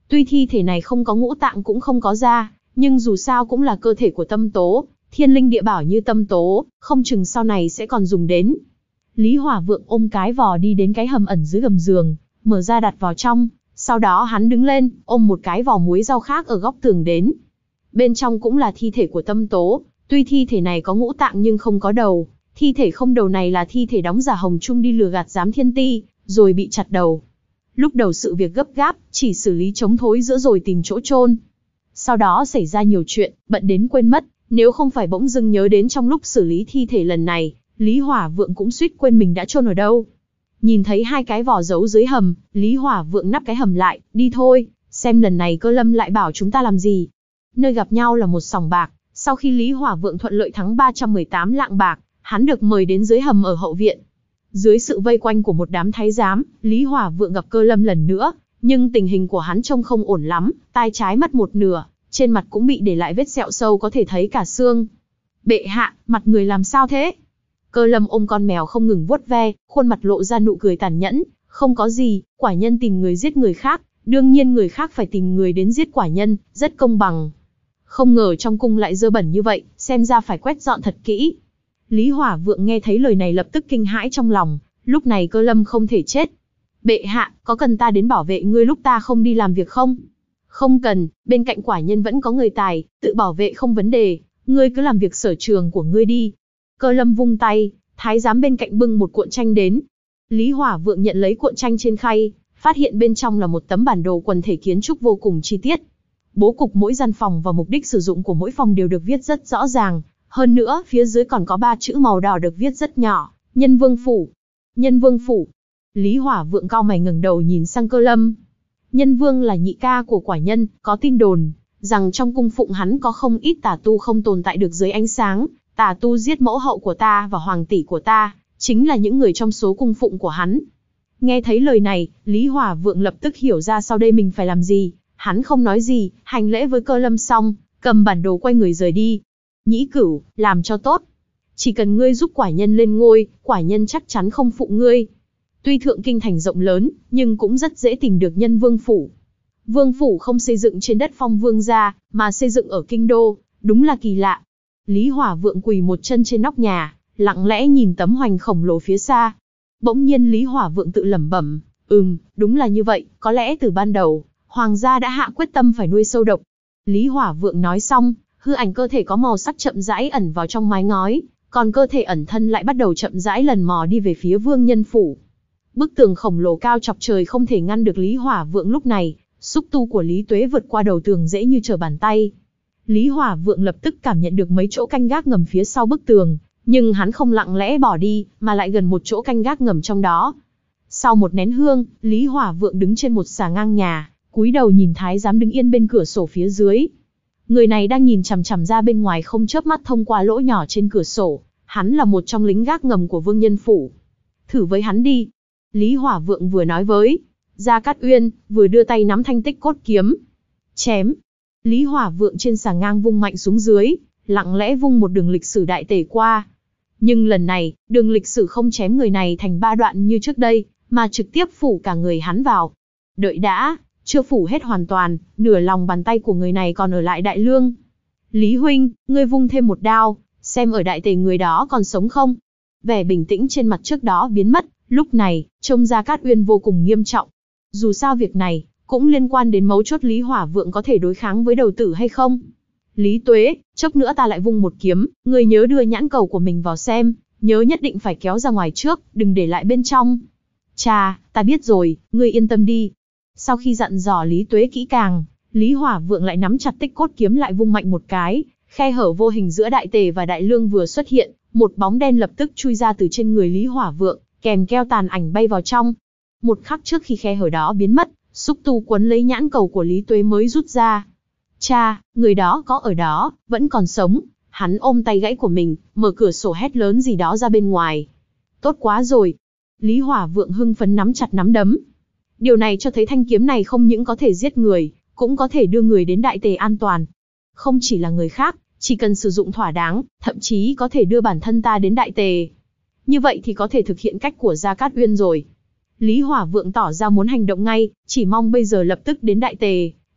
Tuy thi thể này không có ngũ tạng cũng không có da, nhưng dù sao cũng là cơ thể của Tâm Tố, thiên linh địa bảo như Tâm Tố, không chừng sau này sẽ còn dùng đến. Lý Hỏa Vượng ôm cái vò đi đến cái hầm ẩn dưới gầm giường, mở ra đặt vào trong, sau đó hắn đứng lên, ôm một cái vò muối rau khác ở góc tường đến. Bên trong cũng là thi thể của Tâm Tố, tuy thi thể này có ngũ tạng nhưng không có đầu, thi thể không đầu này là thi thể đóng giả Hồng Trung đi lừa gạt Giám Thiên Ti, rồi bị chặt đầu. Lúc đầu sự việc gấp gáp, chỉ xử lý chống thối giữa rồi tìm chỗ chôn. Sau đó xảy ra nhiều chuyện, bận đến quên mất, nếu không phải bỗng dưng nhớ đến trong lúc xử lý thi thể lần này, Lý Hỏa Vượng cũng suýt quên mình đã chôn ở đâu. Nhìn thấy hai cái vỏ giấu dưới hầm, Lý Hỏa Vượng nắp cái hầm lại, đi thôi, xem lần này Cơ Lâm lại bảo chúng ta làm gì. Nơi gặp nhau là một sòng bạc, sau khi Lý Hỏa Vượng thuận lợi thắng ba trăm mười tám lạng bạc, hắn được mời đến dưới hầm ở hậu viện. Dưới sự vây quanh của một đám thái giám, Lý Hỏa Vượng gặp Cơ Lâm lần nữa, nhưng tình hình của hắn trông không ổn lắm, tai trái mất một nửa, trên mặt cũng bị để lại vết sẹo sâu có thể thấy cả xương. Bệ hạ, mặt người làm sao thế? Cơ Lâm ôm con mèo không ngừng vuốt ve, khuôn mặt lộ ra nụ cười tàn nhẫn, không có gì, quả nhân tìm người giết người khác, đương nhiên người khác phải tìm người đến giết quả nhân, rất công bằng. Không ngờ trong cung lại dơ bẩn như vậy, xem ra phải quét dọn thật kỹ. Lý Hỏa Vượng nghe thấy lời này lập tức kinh hãi trong lòng, lúc này Cơ Lâm không thể chết. Bệ hạ, có cần ta đến bảo vệ ngươi lúc ta không đi làm việc không? Không cần, bên cạnh quả nhân vẫn có người tài, tự bảo vệ không vấn đề, ngươi cứ làm việc sở trường của ngươi đi. Cơ Lâm vung tay, thái giám bên cạnh bưng một cuộn tranh đến. Lý Hỏa Vượng nhận lấy cuộn tranh trên khay, phát hiện bên trong là một tấm bản đồ quần thể kiến trúc vô cùng chi tiết. Bố cục mỗi gian phòng và mục đích sử dụng của mỗi phòng đều được viết rất rõ ràng. Hơn nữa, phía dưới còn có ba chữ màu đỏ được viết rất nhỏ, Nhân Vương Phủ. Nhân Vương Phủ. Lý Hỏa Vượng cau mày ngẩng đầu nhìn sang Cơ Lâm. Nhân Vương là nhị ca của quả nhân, có tin đồn rằng trong cung phụng hắn có không ít tà tu không tồn tại được dưới ánh sáng. Tà tu giết mẫu hậu của ta và hoàng tỷ của ta, chính là những người trong số cung phụng của hắn. Nghe thấy lời này, Lý Hỏa Vượng lập tức hiểu ra sau đây mình phải làm gì. Hắn không nói gì, hành lễ với Cơ Lâm xong, cầm bản đồ quay người rời đi. Nhĩ Cửu, làm cho tốt. Chỉ cần ngươi giúp quả nhân lên ngôi, quả nhân chắc chắn không phụ ngươi. Tuy thượng kinh thành rộng lớn, nhưng cũng rất dễ tìm được Nhân Vương Phủ. Vương Phủ không xây dựng trên đất Phong Vương gia, mà xây dựng ở kinh đô, đúng là kỳ lạ. Lý Hỏa Vượng quỳ một chân trên nóc nhà, lặng lẽ nhìn tấm hoành khổng lồ phía xa. Bỗng nhiên Lý Hỏa Vượng tự lẩm bẩm, ừm, đúng là như vậy, có lẽ từ ban đầu, hoàng gia đã hạ quyết tâm phải nuôi sâu độc. Lý Hỏa Vượng nói xong, hư ảnh cơ thể có màu sắc chậm rãi ẩn vào trong mái ngói, còn cơ thể ẩn thân lại bắt đầu chậm rãi lần mò đi về phía Vương Nhân Phủ. Bức tường khổng lồ cao chọc trời không thể ngăn được Lý Hỏa Vượng lúc này, xúc tu của Lý Tuế vượt qua đầu tường dễ như trở bàn tay. Lý Hỏa Vượng lập tức cảm nhận được mấy chỗ canh gác ngầm phía sau bức tường, nhưng hắn không lặng lẽ bỏ đi, mà lại gần một chỗ canh gác ngầm trong đó. Sau một nén hương, Lý Hỏa Vượng đứng trên một xà ngang nhà, cúi đầu nhìn thái giám đứng yên bên cửa sổ phía dưới. Người này đang nhìn chằm chằm ra bên ngoài không chớp mắt thông qua lỗ nhỏ trên cửa sổ, hắn là một trong lính gác ngầm của Vương Nhân Phủ. Thử với hắn đi. Lý Hỏa Vượng vừa nói với Gia Cát Uyên, vừa đưa tay nắm thanh tích cốt kiếm. Chém. Lý Hỏa Vượng trên xà ngang vung mạnh xuống dưới, lặng lẽ vung một đường lịch sử đại tể qua. Nhưng lần này, đường lịch sử không chém người này thành ba đoạn như trước đây, mà trực tiếp phủ cả người hắn vào. Đợi đã, chưa phủ hết hoàn toàn, nửa lòng bàn tay của người này còn ở lại đại lương. Lý huynh, ngươi vung thêm một đao, xem ở đại tề người đó còn sống không? Vẻ bình tĩnh trên mặt trước đó biến mất, lúc này, trông Gia Cát Uyên vô cùng nghiêm trọng. Dù sao việc này, cũng liên quan đến mấu chốt Lý Hỏa Vượng có thể đối kháng với đầu tử hay không. Lý Tuế, chốc nữa ta lại vung một kiếm, ngươi nhớ đưa nhãn cầu của mình vào xem, nhớ nhất định phải kéo ra ngoài trước, đừng để lại bên trong. Chà, ta biết rồi, ngươi yên tâm đi. Sau khi dặn dò Lý Tuế kỹ càng, Lý Hỏa Vượng lại nắm chặt tích cốt kiếm lại vung mạnh một cái, khe hở vô hình giữa đại tề và đại lương vừa xuất hiện, một bóng đen lập tức chui ra từ trên người Lý Hỏa Vượng, kèm keo tàn ảnh bay vào trong. Một khắc trước khi khe hở đó biến mất, xúc tu quấn lấy nhãn cầu của Lý Tuế mới rút ra. Cha, người đó có ở đó, vẫn còn sống. Hắn ôm tay gãy của mình, mở cửa sổ hét lớn gì đó ra bên ngoài. Tốt quá rồi. Lý Hỏa Vượng hưng phấn nắm chặt nắm đấm. Điều này cho thấy thanh kiếm này không những có thể giết người, cũng có thể đưa người đến đại tề an toàn. Không chỉ là người khác, chỉ cần sử dụng thỏa đáng, thậm chí có thể đưa bản thân ta đến đại tề. Như vậy thì có thể thực hiện cách của Gia Cát Uyên rồi. Lý Hỏa Vượng tỏ ra muốn hành động ngay, chỉ mong bây giờ lập tức đến đại tề,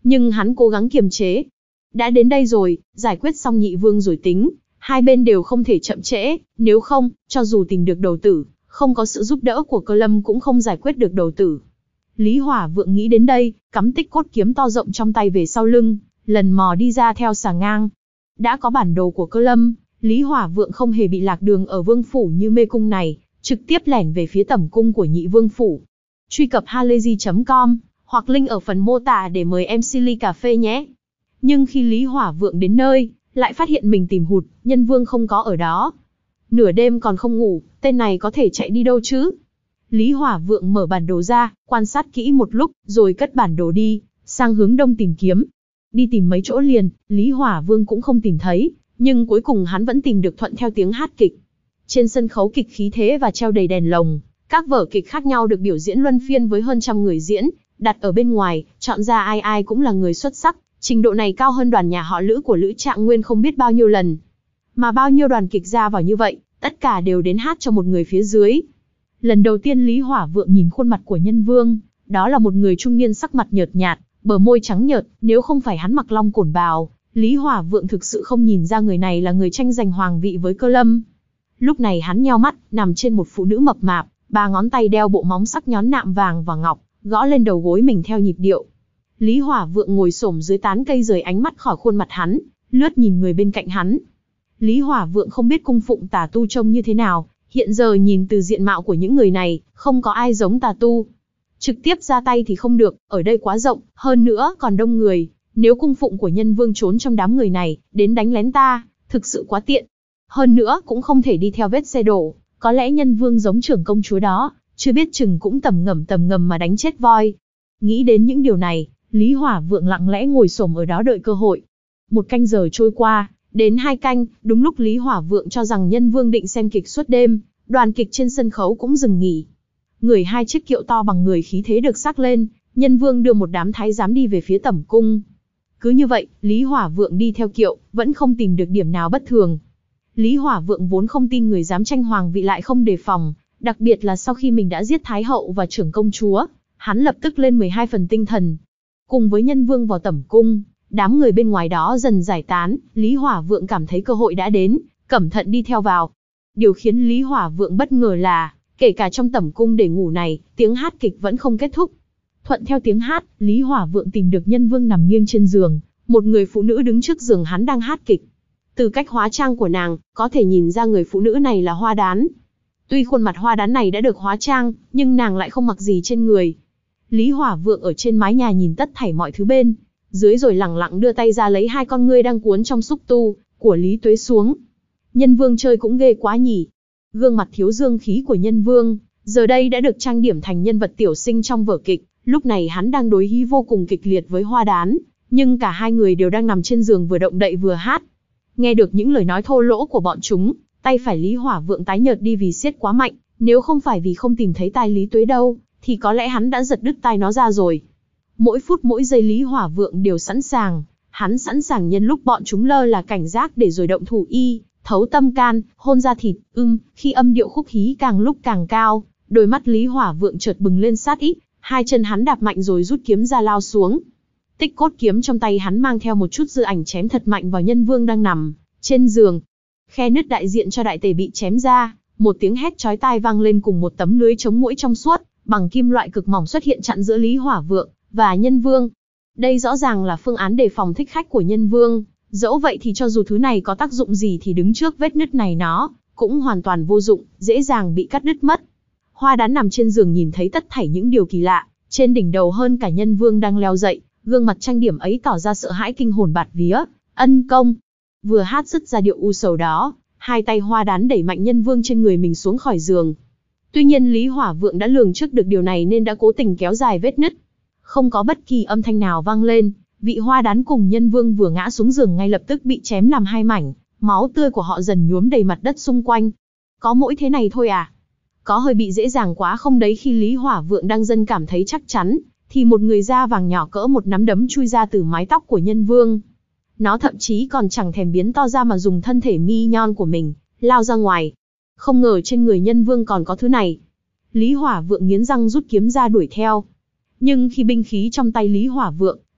Nhưng hắn cố gắng kiềm chế. Đã đến đây rồi, giải quyết xong nhị vương rồi tính, hai bên đều không thể chậm trễ, nếu không, cho dù tìm được đầu tử, không có sự giúp đỡ của Cơ Lâm cũng không giải quyết được đầu tử. Lý Hỏa Vượng nghĩ đến đây, cắm tích cốt kiếm to rộng trong tay về sau lưng, lần mò đi ra theo xà ngang. Đã có bản đồ của Cơ Lâm, Lý Hỏa Vượng không hề bị lạc đường ở vương phủ như mê cung này, trực tiếp lẻn về phía tẩm cung của nhị vương phủ. Truy cập halayzi chấm com, hoặc link ở phần mô tả để mời em xê ly cà phê nhé. Nhưng khi Lý Hỏa Vượng đến nơi, lại phát hiện mình tìm hụt, nhân vương không có ở đó. Nửa đêm còn không ngủ, tên này có thể chạy đi đâu chứ? Lý Hỏa Vượng mở bản đồ ra, quan sát kỹ một lúc, rồi cất bản đồ đi, sang hướng đông tìm kiếm. Đi tìm mấy chỗ liền, Lý Hỏa Vương cũng không tìm thấy, nhưng cuối cùng hắn vẫn tìm được thuận theo tiếng hát kịch. Trên sân khấu kịch khí thế và treo đầy đèn lồng, các vở kịch khác nhau được biểu diễn luân phiên với hơn trăm người diễn, đặt ở bên ngoài, chọn ra ai ai cũng là người xuất sắc, trình độ này cao hơn đoàn nhà họ Lữ của Lữ Trạng Nguyên không biết bao nhiêu lần. Mà bao nhiêu đoàn kịch ra vào như vậy, tất cả đều đến hát cho một người phía dưới. Lần đầu tiên Lý Hỏa Vượng nhìn khuôn mặt của nhân vương, đó là một người trung niên sắc mặt nhợt nhạt, bờ môi trắng nhợt, nếu không phải hắn mặc long cổn bào, Lý Hỏa Vượng thực sự không nhìn ra người này là người tranh giành hoàng vị với Cơ Lâm. Lúc này hắn nheo mắt, nằm trên một phụ nữ mập mạp, ba ngón tay đeo bộ móng sắc nhón nạm vàng và ngọc, gõ lên đầu gối mình theo nhịp điệu. Lý Hỏa Vượng ngồi xổm dưới tán cây rời ánh mắt khỏi khuôn mặt hắn, lướt nhìn người bên cạnh hắn. Lý Hỏa Vượng không biết cung phụng tà tu trông như thế nào, hiện giờ nhìn từ diện mạo của những người này, không có ai giống tà tu. Trực tiếp ra tay thì không được, ở đây quá rộng, hơn nữa còn đông người, nếu cung phụng của nhân vương trốn trong đám người này, đến đánh lén ta, thực sự quá tiện. Hơn nữa cũng không thể đi theo vết xe đổ, có lẽ nhân vương giống trưởng công chúa đó, chưa biết chừng cũng tầm ngầm tầm ngầm mà đánh chết voi. Nghĩ đến những điều này, Lý Hỏa Vượng lặng lẽ ngồi xổm ở đó đợi cơ hội. Một canh giờ trôi qua, đến hai canh, đúng lúc Lý Hỏa Vượng cho rằng nhân vương định xem kịch suốt đêm, đoàn kịch trên sân khấu cũng dừng nghỉ. Người hai chiếc kiệu to bằng người khí thế được sắc lên, nhân vương đưa một đám thái giám đi về phía tẩm cung. Cứ như vậy, Lý Hỏa Vượng đi theo kiệu, vẫn không tìm được điểm nào bất thường. Lý Hỏa Vượng vốn không tin người dám tranh hoàng vị lại không đề phòng, đặc biệt là sau khi mình đã giết Thái hậu và trưởng công chúa, hắn lập tức lên mười hai phần tinh thần. Cùng với nhân vương vào tẩm cung, đám người bên ngoài đó dần giải tán, Lý Hỏa Vượng cảm thấy cơ hội đã đến, cẩn thận đi theo vào. Điều khiến Lý Hỏa Vượng bất ngờ là, kể cả trong tẩm cung để ngủ này, tiếng hát kịch vẫn không kết thúc. Thuận theo tiếng hát, Lý Hỏa Vượng tìm được nhân vương nằm nghiêng trên giường, một người phụ nữ đứng trước giường hắn đang hát kịch. Từ cách hóa trang của nàng, có thể nhìn ra người phụ nữ này là Hoa Đán. Tuy khuôn mặt Hoa Đán này đã được hóa trang, nhưng nàng lại không mặc gì trên người. Lý Hỏa Vượng ở trên mái nhà nhìn tất thảy mọi thứ bên dưới rồi lẳng lặng đưa tay ra lấy hai con ngươi đang cuốn trong xúc tu của Lý Tuế xuống. Nhân vương chơi cũng ghê quá nhỉ. Gương mặt thiếu dương khí của nhân vương, giờ đây đã được trang điểm thành nhân vật tiểu sinh trong vở kịch. Lúc này hắn đang đối hí vô cùng kịch liệt với Hoa Đán, nhưng cả hai người đều đang nằm trên giường vừa động đậy vừa hát. Nghe được những lời nói thô lỗ của bọn chúng, tay phải Lý Hỏa Vượng tái nhợt đi vì siết quá mạnh, nếu không phải vì không tìm thấy tai Lý Tuế đâu, thì có lẽ hắn đã giật đứt tai nó ra rồi. Mỗi phút mỗi giây Lý Hỏa Vượng đều sẵn sàng, hắn sẵn sàng nhân lúc bọn chúng lơ là cảnh giác để rồi động thủ y, thấu tâm can, hôn ra thịt, ưm, khi âm điệu khúc hí càng lúc càng cao, đôi mắt Lý Hỏa Vượng chợt bừng lên sát ý, hai chân hắn đạp mạnh rồi rút kiếm ra lao xuống. Tích cốt kiếm trong tay hắn mang theo một chút dư ảnh chém thật mạnh vào nhân vương đang nằm trên giường. Khe nứt đại diện cho đại tề bị chém ra, một tiếng hét chói tai vang lên cùng một tấm lưới chống muỗi trong suốt, bằng kim loại cực mỏng xuất hiện chặn giữa Lý Hỏa Vượng và nhân vương. Đây rõ ràng là phương án đề phòng thích khách của nhân vương, dẫu vậy thì cho dù thứ này có tác dụng gì thì đứng trước vết nứt này nó cũng hoàn toàn vô dụng, dễ dàng bị cắt đứt mất. Hoa Đán nằm trên giường nhìn thấy tất thảy những điều kỳ lạ, trên đỉnh đầu hơn cả nhân vương đang leo dậy, gương mặt trang điểm ấy tỏ ra sợ hãi kinh hồn bạt vía. Ân công. Vừa hát dứt ra điệu u sầu đó, hai tay Hoa Đán đẩy mạnh nhân vương trên người mình xuống khỏi giường. Tuy nhiên Lý Hỏa Vượng đã lường trước được điều này nên đã cố tình kéo dài vết nứt. Không có bất kỳ âm thanh nào vang lên, vị Hoa Đán cùng nhân vương vừa ngã xuống giường ngay lập tức bị chém làm hai mảnh, máu tươi của họ dần nhuốm đầy mặt đất xung quanh. Có mỗi thế này thôi à? Có hơi bị dễ dàng quá không đấy? Khi Lý Hỏa Vượng đang dần cảm thấy chắc chắn, thì một người da vàng nhỏ cỡ một nắm đấm chui ra từ mái tóc của nhân vương. Nó thậm chí còn chẳng thèm biến to ra mà dùng thân thể mi nhon của mình lao ra ngoài. Không ngờ trên người nhân vương còn có thứ này. Lý Hỏa Vượng nghiến răng rút kiếm ra đuổi theo. Nhưng khi binh khí trong tay Lý Hỏa Vượng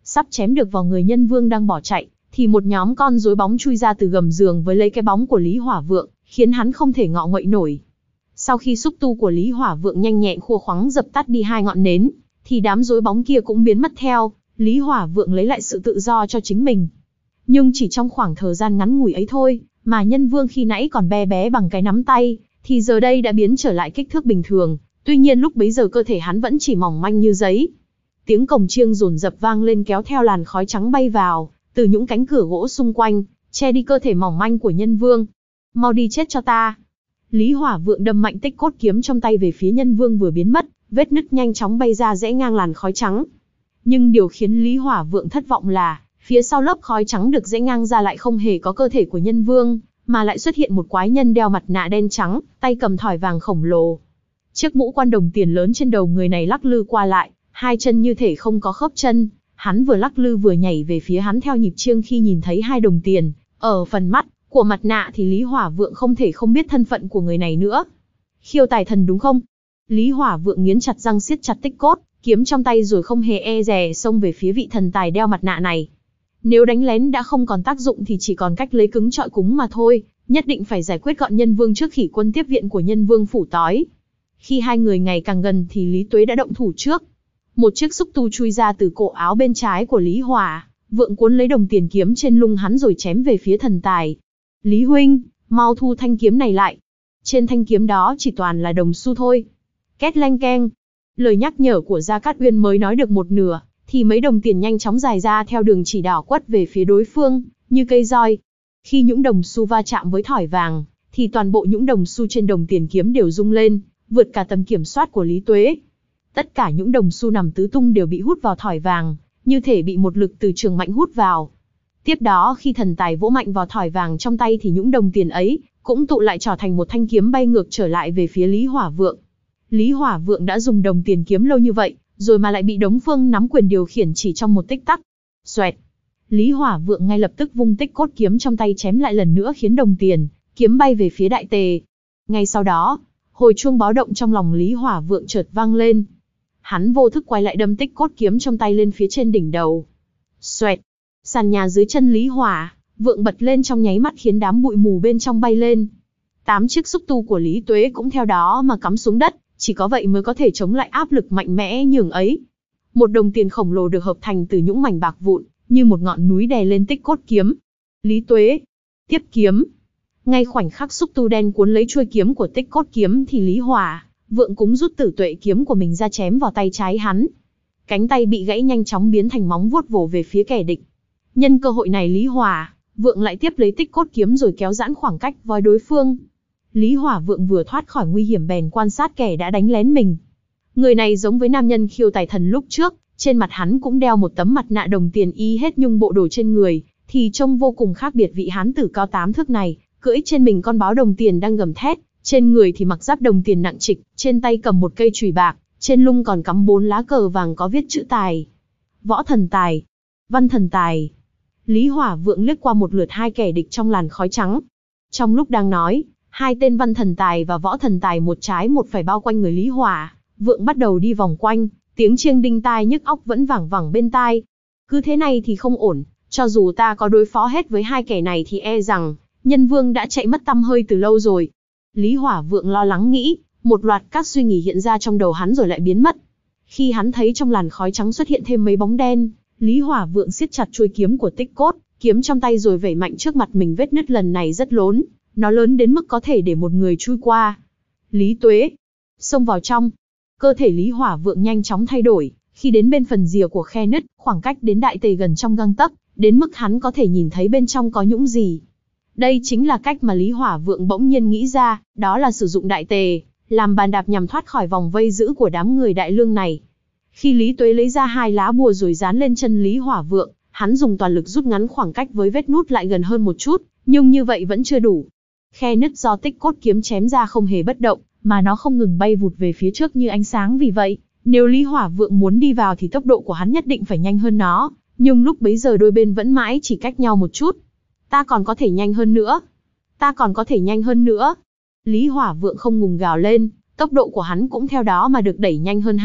Sắp chém được vào người Nhân Vương đang bỏ chạy, thì một nhóm con rối bóng chui ra từ gầm giường với lấy cái bóng của Lý Hỏa Vượng, khiến hắn không thể ngọ nguậy nổi. Sau khi xúc tu của Lý Hỏa Vượng nhanh nhẹn khua khoắng dập tắt đi hai ngọn nến, thì đám rối bóng kia cũng biến mất theo, Lý Hỏa Vượng lấy lại sự tự do cho chính mình. Nhưng chỉ trong khoảng thời gian ngắn ngủi ấy thôi, mà Nhân Vương khi nãy còn bé bé bằng cái nắm tay, thì giờ đây đã biến trở lại kích thước bình thường, tuy nhiên lúc bấy giờ cơ thể hắn vẫn chỉ mỏng manh như giấy. Tiếng cồng chiêng dồn dập vang lên kéo theo làn khói trắng bay vào, từ những cánh cửa gỗ xung quanh, che đi cơ thể mỏng manh của Nhân Vương. Mau đi chết cho ta! Lý Hỏa Vượng đâm mạnh tích cốt kiếm trong tay về phía Nhân Vương vừa biến mất, vết nứt nhanh chóng bay ra rẽ ngang làn khói trắng. Nhưng điều khiến Lý Hỏa Vượng thất vọng là, phía sau lớp khói trắng được rẽ ngang ra lại không hề có cơ thể của Nhân Vương, mà lại xuất hiện một quái nhân đeo mặt nạ đen trắng, tay cầm thỏi vàng khổng lồ. Chiếc mũ quan đồng tiền lớn trên đầu người này lắc lư qua lại, hai chân như thể không có khớp chân, hắn vừa lắc lư vừa nhảy về phía hắn theo nhịp chiêng. Khi nhìn thấy hai đồng tiền ở phần mắt của mặt nạ thì Lý Hỏa Vượng không thể không biết thân phận của người này nữa. Khiêu tài thần đúng không? Lý Hỏa Vượng nghiến chặt răng siết chặt tích cốt kiếm trong tay rồi không hề e dè xông về phía vị thần tài đeo mặt nạ này. Nếu đánh lén đã không còn tác dụng thì chỉ còn cách lấy cứng trọi cứng mà thôi, nhất định phải giải quyết gọn Nhân Vương trước khi quân tiếp viện của Nhân Vương phủ tói. Khi hai người ngày càng gần thì Lý Tuế đã động thủ trước. Một chiếc xúc tu chui ra từ cổ áo bên trái của Lý Hỏa Vượng cuốn lấy đồng tiền kiếm trên lưng hắn rồi chém về phía thần tài. Lý huynh, mau thu thanh kiếm này lại. Trên thanh kiếm đó chỉ toàn là đồng xu thôi. Két leng keng. Lời nhắc nhở của Gia Cát Uyên mới nói được một nửa, thì mấy đồng tiền nhanh chóng dài ra theo đường chỉ đảo quất về phía đối phương, như cây roi. Khi những đồng xu va chạm với thỏi vàng, thì toàn bộ những đồng xu trên đồng tiền kiếm đều rung lên, vượt cả tầm kiểm soát của Lý Tuế. Tất cả những đồng xu nằm tứ tung đều bị hút vào thỏi vàng, như thể bị một lực từ trường mạnh hút vào. Tiếp đó khi thần tài vỗ mạnh vào thỏi vàng trong tay thì những đồng tiền ấy cũng tụ lại trở thành một thanh kiếm bay ngược trở lại về phía Lý Hỏa Vượng. Lý Hỏa Vượng đã dùng đồng tiền kiếm lâu như vậy, rồi mà lại bị Đống Phương nắm quyền điều khiển chỉ trong một tích tắc. Xoẹt. Lý Hỏa Vượng ngay lập tức vung tích cốt kiếm trong tay chém lại lần nữa khiến đồng tiền kiếm bay về phía đại tề. Ngay sau đó, hồi chuông báo động trong lòng Lý Hỏa Vượng chợt vang lên. Hắn vô thức quay lại đâm tích cốt kiếm trong tay lên phía trên đỉnh đầu. Xoẹt. Sàn nhà dưới chân Lý Hỏa Vượng bật lên trong nháy mắt khiến đám bụi mù bên trong bay lên. Tám chiếc xúc tu của Lý Tuế cũng theo đó mà cắm xuống đất, chỉ có vậy mới có thể chống lại áp lực mạnh mẽ nhường ấy. Một đồng tiền khổng lồ được hợp thành từ những mảnh bạc vụn, như một ngọn núi đè lên tích cốt kiếm. Lý Tuế tiếp kiếm. Ngay khoảnh khắc xúc tu đen cuốn lấy chuôi kiếm của tích cốt kiếm thì Lý Hỏa Vượng cũng rút tử tuệ kiếm của mình ra chém vào tay trái hắn. Cánh tay bị gãy nhanh chóng biến thành móng vuốt vồ về phía kẻ địch. Nhân cơ hội này Lý Hỏa Vượng lại tiếp lấy tích cốt kiếm rồi kéo giãn khoảng cách với đối phương. Lý Hỏa Vượng vừa thoát khỏi nguy hiểm bèn quan sát kẻ đã đánh lén mình. Người này giống với nam nhân khiêu tài thần lúc trước, trên mặt hắn cũng đeo một tấm mặt nạ đồng tiền y hết nhung bộ đồ trên người, thì trông vô cùng khác biệt vị hán tử cao tám thước này, cưỡi trên mình con báo đồng tiền đang gầm thét, trên người thì mặc giáp đồng tiền nặng trịch, trên tay cầm một cây chùy bạc, trên lưng còn cắm bốn lá cờ vàng có viết chữ tài. Võ thần tài, văn thần tài. Lý Hỏa Vượng liếc qua một lượt hai kẻ địch trong làn khói trắng. Trong lúc đang nói, hai tên văn thần tài và võ thần tài một trái một phải bao quanh người Lý Hỏa Vượng bắt đầu đi vòng quanh, tiếng chiêng đinh tai nhức óc vẫn vẳng vẳng bên tai. Cứ thế này thì không ổn, cho dù ta có đối phó hết với hai kẻ này thì e rằng Nhân Vương đã chạy mất tăm hơi từ lâu rồi. Lý Hỏa Vượng lo lắng nghĩ, một loạt các suy nghĩ hiện ra trong đầu hắn rồi lại biến mất. Khi hắn thấy trong làn khói trắng xuất hiện thêm mấy bóng đen, Lý Hỏa Vượng siết chặt chuôi kiếm của tích cốt kiếm trong tay rồi vẩy mạnh trước mặt mình. Vết nứt lần này rất lớn, nó lớn đến mức có thể để một người chui qua. Lý Tuế xông vào trong. Cơ thể Lý Hỏa Vượng nhanh chóng thay đổi, khi đến bên phần rìa của khe nứt, khoảng cách đến đại tề gần trong gang tấc, đến mức hắn có thể nhìn thấy bên trong có những gì. Đây chính là cách mà Lý Hỏa Vượng bỗng nhiên nghĩ ra, đó là sử dụng đại tề làm bàn đạp nhằm thoát khỏi vòng vây giữ của đám người đại lương này. Khi Lý Tuế lấy ra hai lá bùa rồi dán lên chân Lý Hỏa Vượng, hắn dùng toàn lực rút ngắn khoảng cách với vết nút lại gần hơn một chút, nhưng như vậy vẫn chưa đủ. Khe nứt do tích cốt kiếm chém ra không hề bất động, mà nó không ngừng bay vụt về phía trước như ánh sáng. Vì vậy, nếu Lý Hỏa Vượng muốn đi vào thì tốc độ của hắn nhất định phải nhanh hơn nó, nhưng lúc bấy giờ đôi bên vẫn mãi chỉ cách nhau một chút. Ta còn có thể nhanh hơn nữa. Ta còn có thể nhanh hơn nữa. Lý Hỏa Vượng không ngừng gào lên, tốc độ của hắn cũng theo đó mà được đẩy nhanh hơn hẳn.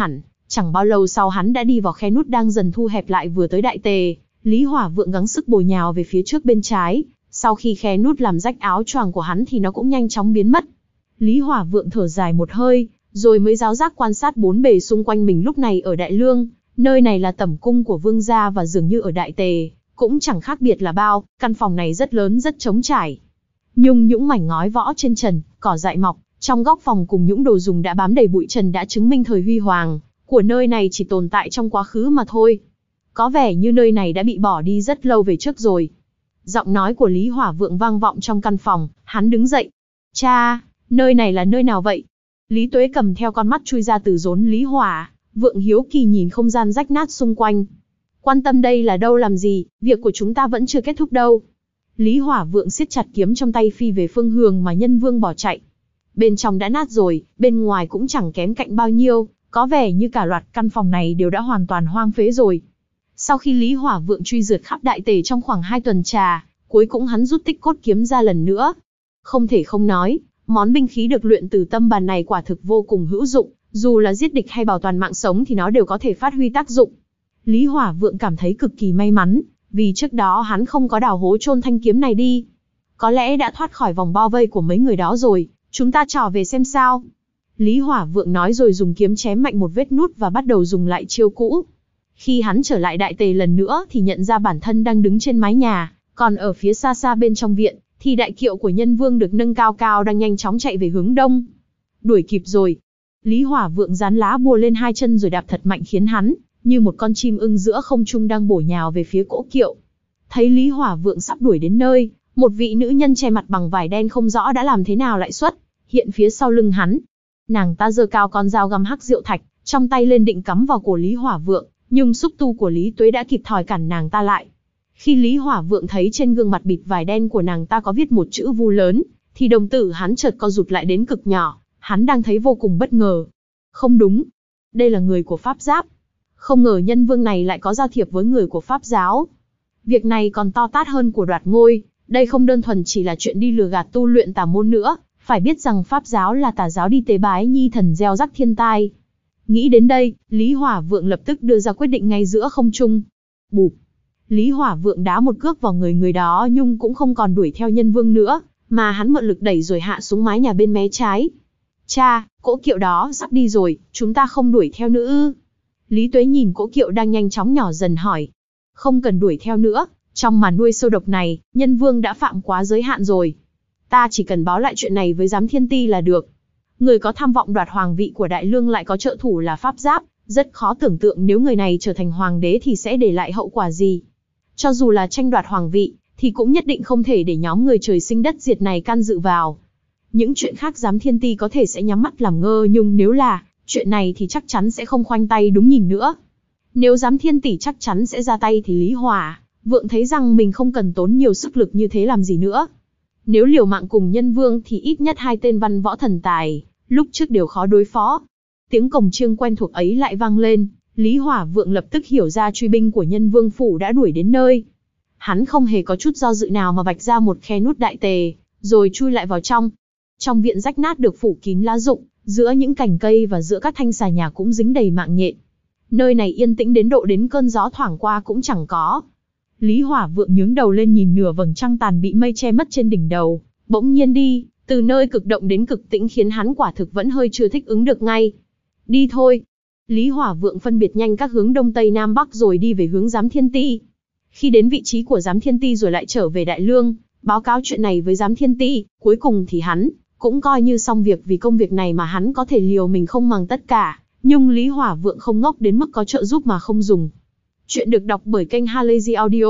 Chẳng bao lâu sau hắn đã đi vào khe nút đang dần thu hẹp lại vừa tới đại tề, Lý Hỏa Vượng gắng sức bổ nhào về phía trước bên trái, sau khi khe nút làm rách áo choàng của hắn thì nó cũng nhanh chóng biến mất. Lý Hỏa Vượng thở dài một hơi, rồi mới giáo giác quan sát bốn bề xung quanh mình lúc này ở Đại Lương, nơi này là tẩm cung của vương gia và dường như ở Đại Tề, cũng chẳng khác biệt là bao, căn phòng này rất lớn rất trống trải. Nhưng những mảnh ngói võ trên trần, cỏ dại mọc, trong góc phòng cùng những đồ dùng đã bám đầy bụi trần đã chứng minh thời huy hoàng của nơi này chỉ tồn tại trong quá khứ mà thôi. Có vẻ như nơi này đã bị bỏ đi rất lâu về trước rồi. Giọng nói của Lý Hỏa Vượng vang vọng trong căn phòng, hắn đứng dậy. Cha, nơi này là nơi nào vậy? Lý Tuế cầm theo con mắt chui ra từ rốn Lý Hỏa Vượng hiếu kỳ nhìn không gian rách nát xung quanh. Quan tâm đây là đâu làm gì, việc của chúng ta vẫn chưa kết thúc đâu. Lý Hỏa Vượng siết chặt kiếm trong tay phi về phương hướng mà Nhân Vương bỏ chạy. Bên trong đã nát rồi, bên ngoài cũng chẳng kém cạnh bao nhiêu, có vẻ như cả loạt căn phòng này đều đã hoàn toàn hoang phế rồi. Sau khi Lý Hỏa Vượng truy rượt khắp Đại Tề trong khoảng hai tuần trà, cuối cùng hắn rút tích cốt kiếm ra lần nữa. Không thể không nói, món binh khí được luyện từ tâm bàn này quả thực vô cùng hữu dụng, dù là giết địch hay bảo toàn mạng sống thì nó đều có thể phát huy tác dụng. Lý Hỏa Vượng cảm thấy cực kỳ may mắn, vì trước đó hắn không có đào hố chôn thanh kiếm này đi. Có lẽ đã thoát khỏi vòng bao vây của mấy người đó rồi, chúng ta trò về xem sao. Lý Hỏa Vượng nói rồi dùng kiếm chém mạnh một vết nút và bắt đầu dùng lại chiêu cũ. Khi hắn trở lại Đại Tề lần nữa thì nhận ra bản thân đang đứng trên mái nhà, còn ở phía xa xa bên trong viện, thì đại kiệu của Nhân Vương được nâng cao cao đang nhanh chóng chạy về hướng đông. Đuổi kịp rồi. Lý Hỏa Vượng dán lá bùa lên hai chân rồi đạp thật mạnh khiến hắn, như một con chim ưng giữa không trung đang bổ nhào về phía cỗ kiệu. Thấy Lý Hỏa Vượng sắp đuổi đến nơi, một vị nữ nhân che mặt bằng vải đen không rõ đã làm thế nào lại xuất hiện phía sau lưng hắn. Nàng ta giơ cao con dao găm hắc diệu thạch, trong tay lên định cắm vào cổ Lý Hỏa Vượng, nhưng xúc tu của Lý Tuế đã kịp thời cản nàng ta lại. Khi Lý Hỏa Vượng thấy trên gương mặt bịt vải đen của nàng ta có viết một chữ vu lớn, thì đồng tử hắn chợt co rụt lại đến cực nhỏ, hắn đang thấy vô cùng bất ngờ. Không đúng, đây là người của Pháp Giáp. Không ngờ Nhân Vương này lại có giao thiệp với người của Pháp giáo. Việc này còn to tát hơn của đoạt ngôi, đây không đơn thuần chỉ là chuyện đi lừa gạt tu luyện tà môn nữa, phải biết rằng Pháp giáo là tà giáo đi tế bái nhi thần gieo rắc thiên tai. Nghĩ đến đây, Lý Hỏa Vượng lập tức đưa ra quyết định ngay giữa không trung. Bụp! Lý Hỏa Vượng đá một cước vào người người đó nhưng cũng không còn đuổi theo Nhân Vương nữa, mà hắn mượn lực đẩy rồi hạ xuống mái nhà bên mé trái. Cha, cỗ kiệu đó sắp đi rồi, chúng ta không đuổi theo nữa ư? Lý Tuế nhìn cỗ kiệu đang nhanh chóng nhỏ dần hỏi. Không cần đuổi theo nữa, trong màn nuôi sâu độc này, Nhân Vương đã phạm quá giới hạn rồi. Ta chỉ cần báo lại chuyện này với Giám Thiên Ti là được. Người có tham vọng đoạt hoàng vị của Đại Lương lại có trợ thủ là Pháp Giáp, rất khó tưởng tượng nếu người này trở thành hoàng đế thì sẽ để lại hậu quả gì. Cho dù là tranh đoạt hoàng vị, thì cũng nhất định không thể để nhóm người trời sinh đất diệt này can dự vào. Những chuyện khác Giám Thiên Ti có thể sẽ nhắm mắt làm ngơ, nhưng nếu là chuyện này thì chắc chắn sẽ không khoanh tay đúng nhìn nữa. Nếu Giám Thiên Tỷ chắc chắn sẽ ra tay thì Lý Hỏa Vượng thấy rằng mình không cần tốn nhiều sức lực như thế làm gì nữa. Nếu liều mạng cùng Nhân Vương thì ít nhất hai tên văn võ thần tài, lúc trước đều khó đối phó. Tiếng cồng chiêng quen thuộc ấy lại vang lên, Lý Hỏa Vượng lập tức hiểu ra truy binh của Nhân Vương phủ đã đuổi đến nơi. Hắn không hề có chút do dự nào mà vạch ra một khe nút Đại Tề, rồi chui lại vào trong. Trong viện rách nát được phủ kín lá rụng, giữa những cành cây và giữa các thanh xà nhà cũng dính đầy mạng nhện. Nơi này yên tĩnh đến độ đến cơn gió thoảng qua cũng chẳng có. Lý Hỏa Vượng nhướng đầu lên nhìn nửa vầng trăng tàn bị mây che mất trên đỉnh đầu, bỗng nhiên đi, từ nơi cực động đến cực tĩnh khiến hắn quả thực vẫn hơi chưa thích ứng được ngay. Đi thôi. Lý Hỏa Vượng phân biệt nhanh các hướng đông tây nam bắc rồi đi về hướng Giám Thiên Ti. Khi đến vị trí của Giám Thiên Ti rồi lại trở về Đại Lương, báo cáo chuyện này với Giám Thiên Ti, cuối cùng thì hắn cũng coi như xong việc, vì công việc này mà hắn có thể liều mình không màng tất cả, nhưng Lý Hỏa Vượng không ngốc đến mức có trợ giúp mà không dùng. Chuyện được đọc bởi kênh Halazy Audio.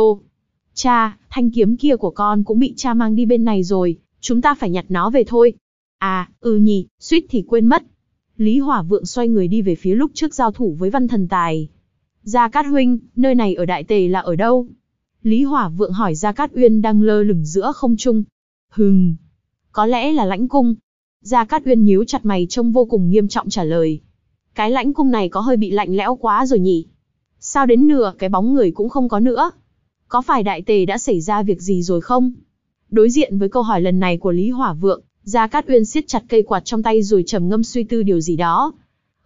Cha, thanh kiếm kia của con cũng bị cha mang đi bên này rồi, chúng ta phải nhặt nó về thôi. À, ừ nhỉ, suýt thì quên mất. Lý Hỏa Vượng xoay người đi về phía lúc trước giao thủ với Văn Thần Tài. Gia Cát huynh, nơi này ở Đại Tề là ở đâu? Lý Hỏa Vượng hỏi Gia Cát Uyên đang lơ lửng giữa không trung. Hừm, có lẽ là lãnh cung. Gia Cát Uyên nhíu chặt mày trông vô cùng nghiêm trọng trả lời. Cái lãnh cung này có hơi bị lạnh lẽo quá rồi nhỉ? Sao đến nửa cái bóng người cũng không có nữa? Có phải Đại Tề đã xảy ra việc gì rồi không? Đối diện với câu hỏi lần này của Lý Hỏa Vượng, Gia Cát Uyên siết chặt cây quạt trong tay rồi trầm ngâm suy tư điều gì đó.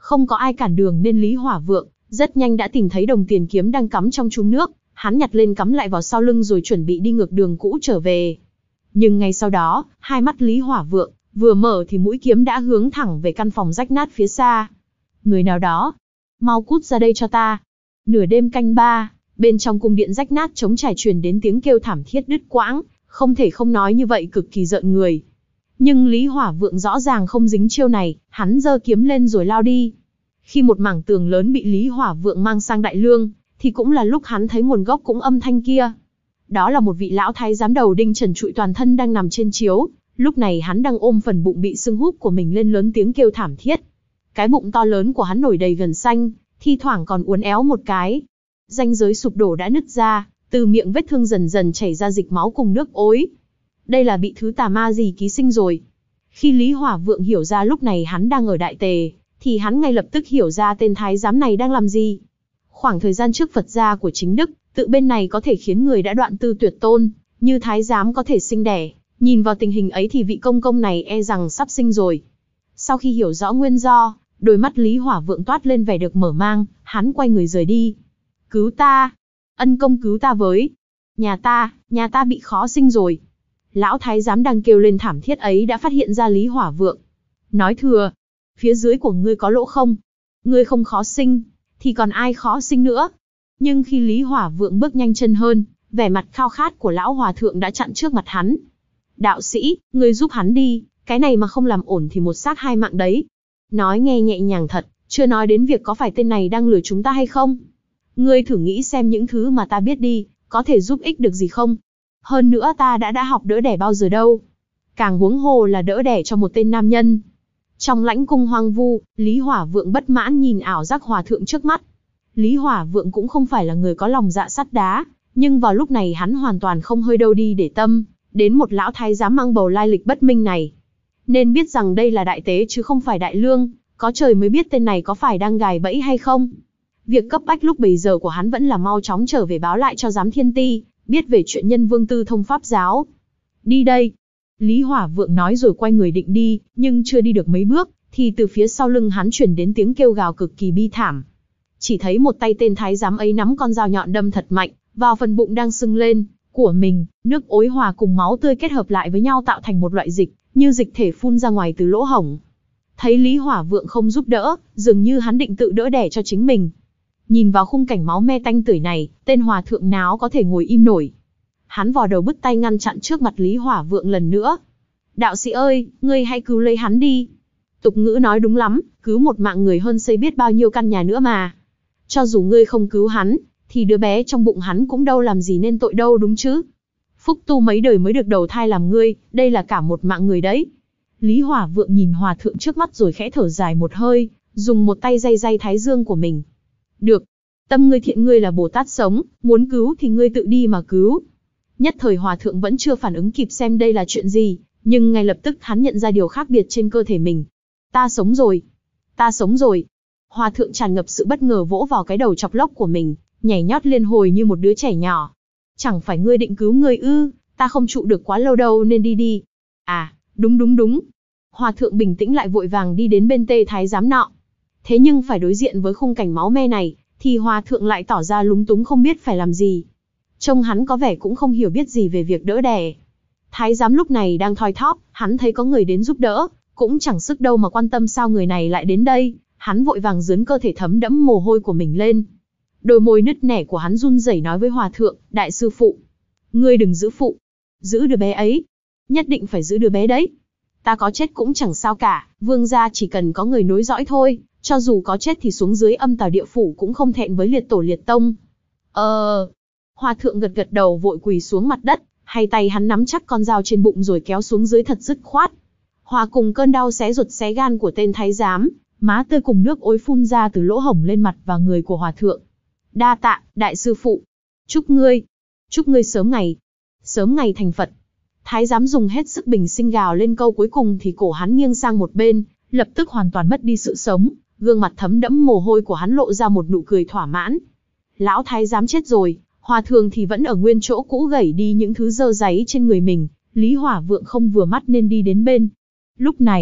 Không có ai cản đường nên Lý Hỏa Vượng rất nhanh đã tìm thấy đồng tiền kiếm đang cắm trong chum nước, hắn nhặt lên cắm lại vào sau lưng rồi chuẩn bị đi ngược đường cũ trở về. Nhưng ngay sau đó, hai mắt Lý Hỏa Vượng vừa mở thì mũi kiếm đã hướng thẳng về căn phòng rách nát phía xa. Người nào đó, mau cút ra đây cho ta. Nửa đêm canh ba, bên trong cung điện rách nát trống trải truyền đến tiếng kêu thảm thiết đứt quãng, không thể không nói như vậy cực kỳ rợn người. Nhưng Lý Hỏa Vượng rõ ràng không dính chiêu này, hắn giơ kiếm lên rồi lao đi. Khi một mảng tường lớn bị Lý Hỏa Vượng mang sang Đại Lương, thì cũng là lúc hắn thấy nguồn gốc cũng âm thanh kia. Đó là một vị lão thái giám đầu đinh trần trụi toàn thân đang nằm trên chiếu, lúc này hắn đang ôm phần bụng bị sưng húp của mình lên lớn tiếng kêu thảm thiết. Cái bụng to lớn của hắn nổi đầy gần xanh, thi thoảng còn uốn éo một cái. Ranh giới sụp đổ đã nứt ra, từ miệng vết thương dần dần chảy ra dịch máu cùng nước ối. Đây là bị thứ tà ma gì ký sinh rồi. Khi Lý Hỏa Vượng hiểu ra lúc này hắn đang ở Đại Tề, thì hắn ngay lập tức hiểu ra tên thái giám này đang làm gì. Khoảng thời gian trước Phật gia của chính Đức, tự bên này có thể khiến người đã đoạn tư tuyệt tôn, như thái giám có thể sinh đẻ. Nhìn vào tình hình ấy thì vị công công này e rằng sắp sinh rồi. Sau khi hiểu rõ nguyên do, đôi mắt Lý Hỏa Vượng toát lên vẻ được mở mang, hắn quay người rời đi. Cứu ta! Ân công cứu ta với! Nhà ta, nhà ta bị khó sinh rồi. Lão thái giám đang kêu lên thảm thiết ấy đã phát hiện ra Lý Hỏa Vượng. Nói thừa, phía dưới của ngươi có lỗ không? Ngươi không khó sinh, thì còn ai khó sinh nữa? Nhưng khi Lý Hỏa Vượng bước nhanh chân hơn, vẻ mặt khao khát của lão hòa thượng đã chặn trước mặt hắn. Đạo sĩ, ngươi giúp hắn đi, cái này mà không làm ổn thì một xác hai mạng đấy. Nói nghe nhẹ nhàng thật, chưa nói đến việc có phải tên này đang lừa chúng ta hay không. Ngươi thử nghĩ xem những thứ mà ta biết đi, có thể giúp ích được gì không? Hơn nữa ta đã đã học đỡ đẻ bao giờ đâu. Càng huống hồ là đỡ đẻ cho một tên nam nhân. Trong lãnh cung hoang vu, Lý Hỏa Vượng bất mãn nhìn ảo giác hòa thượng trước mắt. Lý Hỏa Vượng cũng không phải là người có lòng dạ sắt đá, nhưng vào lúc này hắn hoàn toàn không hơi đâu đi để tâm đến một lão thái giám mang bầu lai lịch bất minh này. Nên biết rằng đây là Đại Tế chứ không phải Đại Lương, có trời mới biết tên này có phải đang gài bẫy hay không. Việc cấp bách lúc bấy giờ của hắn vẫn là mau chóng trở về báo lại cho giám thiên ti, biết về chuyện nhân vương tư thông pháp giáo. Đi đây! Lý Hỏa Vượng nói rồi quay người định đi, nhưng chưa đi được mấy bước, thì từ phía sau lưng hắn chuyển đến tiếng kêu gào cực kỳ bi thảm. Chỉ thấy một tay tên thái giám ấy nắm con dao nhọn đâm thật mạnh, vào phần bụng đang sưng lên của mình, nước ối hòa cùng máu tươi kết hợp lại với nhau tạo thành một loại dịch, như dịch thể phun ra ngoài từ lỗ hổng. Thấy Lý Hỏa Vượng không giúp đỡ, dường như hắn định tự đỡ đẻ cho chính mình. Nhìn vào khung cảnh máu me tanh tưởi này, tên hòa thượng nào có thể ngồi im nổi. Hắn vò đầu bứt tay ngăn chặn trước mặt Lý Hỏa Vượng lần nữa. Đạo sĩ ơi, ngươi hãy cứu lấy hắn đi. Tục ngữ nói đúng lắm, cứu một mạng người hơn xây biết bao nhiêu căn nhà nữa mà. Cho dù ngươi không cứu hắn, thì đứa bé trong bụng hắn cũng đâu làm gì nên tội đâu đúng chứ. Phúc tu mấy đời mới được đầu thai làm ngươi, đây là cả một mạng người đấy. Lý Hỏa Vượng nhìn hòa thượng trước mắt rồi khẽ thở dài một hơi, dùng một tay day day thái dương của mình. Được, tâm ngươi thiện, ngươi là Bồ Tát sống, muốn cứu thì ngươi tự đi mà cứu. Nhất thời hòa thượng vẫn chưa phản ứng kịp xem đây là chuyện gì, nhưng ngay lập tức hắn nhận ra điều khác biệt trên cơ thể mình. Ta sống rồi, ta sống rồi. Hòa thượng tràn ngập sự bất ngờ vỗ vào cái đầu chọc lốc của mình, nhảy nhót liên hồi như một đứa trẻ nhỏ. Chẳng phải ngươi định cứu ngươi ư, ta không trụ được quá lâu đâu nên đi đi. À, đúng đúng đúng. Hòa thượng bình tĩnh lại vội vàng đi đến bên tê thái giám nọ. Thế nhưng phải đối diện với khung cảnh máu me này, thì hòa thượng lại tỏ ra lúng túng không biết phải làm gì. Trông hắn có vẻ cũng không hiểu biết gì về việc đỡ đẻ. Thái giám lúc này đang thoi thóp, hắn thấy có người đến giúp đỡ, cũng chẳng sức đâu mà quan tâm sao người này lại đến đây. Hắn vội vàng dướn cơ thể thấm đẫm mồ hôi của mình lên. Đôi môi nứt nẻ của hắn run rẩy nói với hòa thượng, đại sư phụ. Ngươi đừng giữ phụ. Giữ đứa bé ấy. Nhất định phải giữ đứa bé đấy. Ta có chết cũng chẳng sao cả, vương gia chỉ cần có người nối dõi thôi, cho dù có chết thì xuống dưới âm tào địa phủ cũng không thẹn với liệt tổ liệt tông. Ờ... Hòa thượng gật gật đầu vội quỳ xuống mặt đất, hai tay hắn nắm chắc con dao trên bụng rồi kéo xuống dưới thật dứt khoát. Hòa cùng cơn đau xé ruột xé gan của tên thái giám, má tươi cùng nước ối phun ra từ lỗ hổng lên mặt và người của hòa thượng. Đa tạ, đại sư phụ. Chúc ngươi, chúc ngươi sớm ngày, sớm ngày thành Phật. Thái giám dùng hết sức bình sinh gào lên câu cuối cùng thì cổ hắn nghiêng sang một bên, lập tức hoàn toàn mất đi sự sống, gương mặt thấm đẫm mồ hôi của hắn lộ ra một nụ cười thỏa mãn. Lão thái giám chết rồi, hòa thượng thì vẫn ở nguyên chỗ cũ gẩy đi những thứ dơ dáy trên người mình, Lý Hỏa Vượng không vừa mắt nên đi đến bên. Lúc này,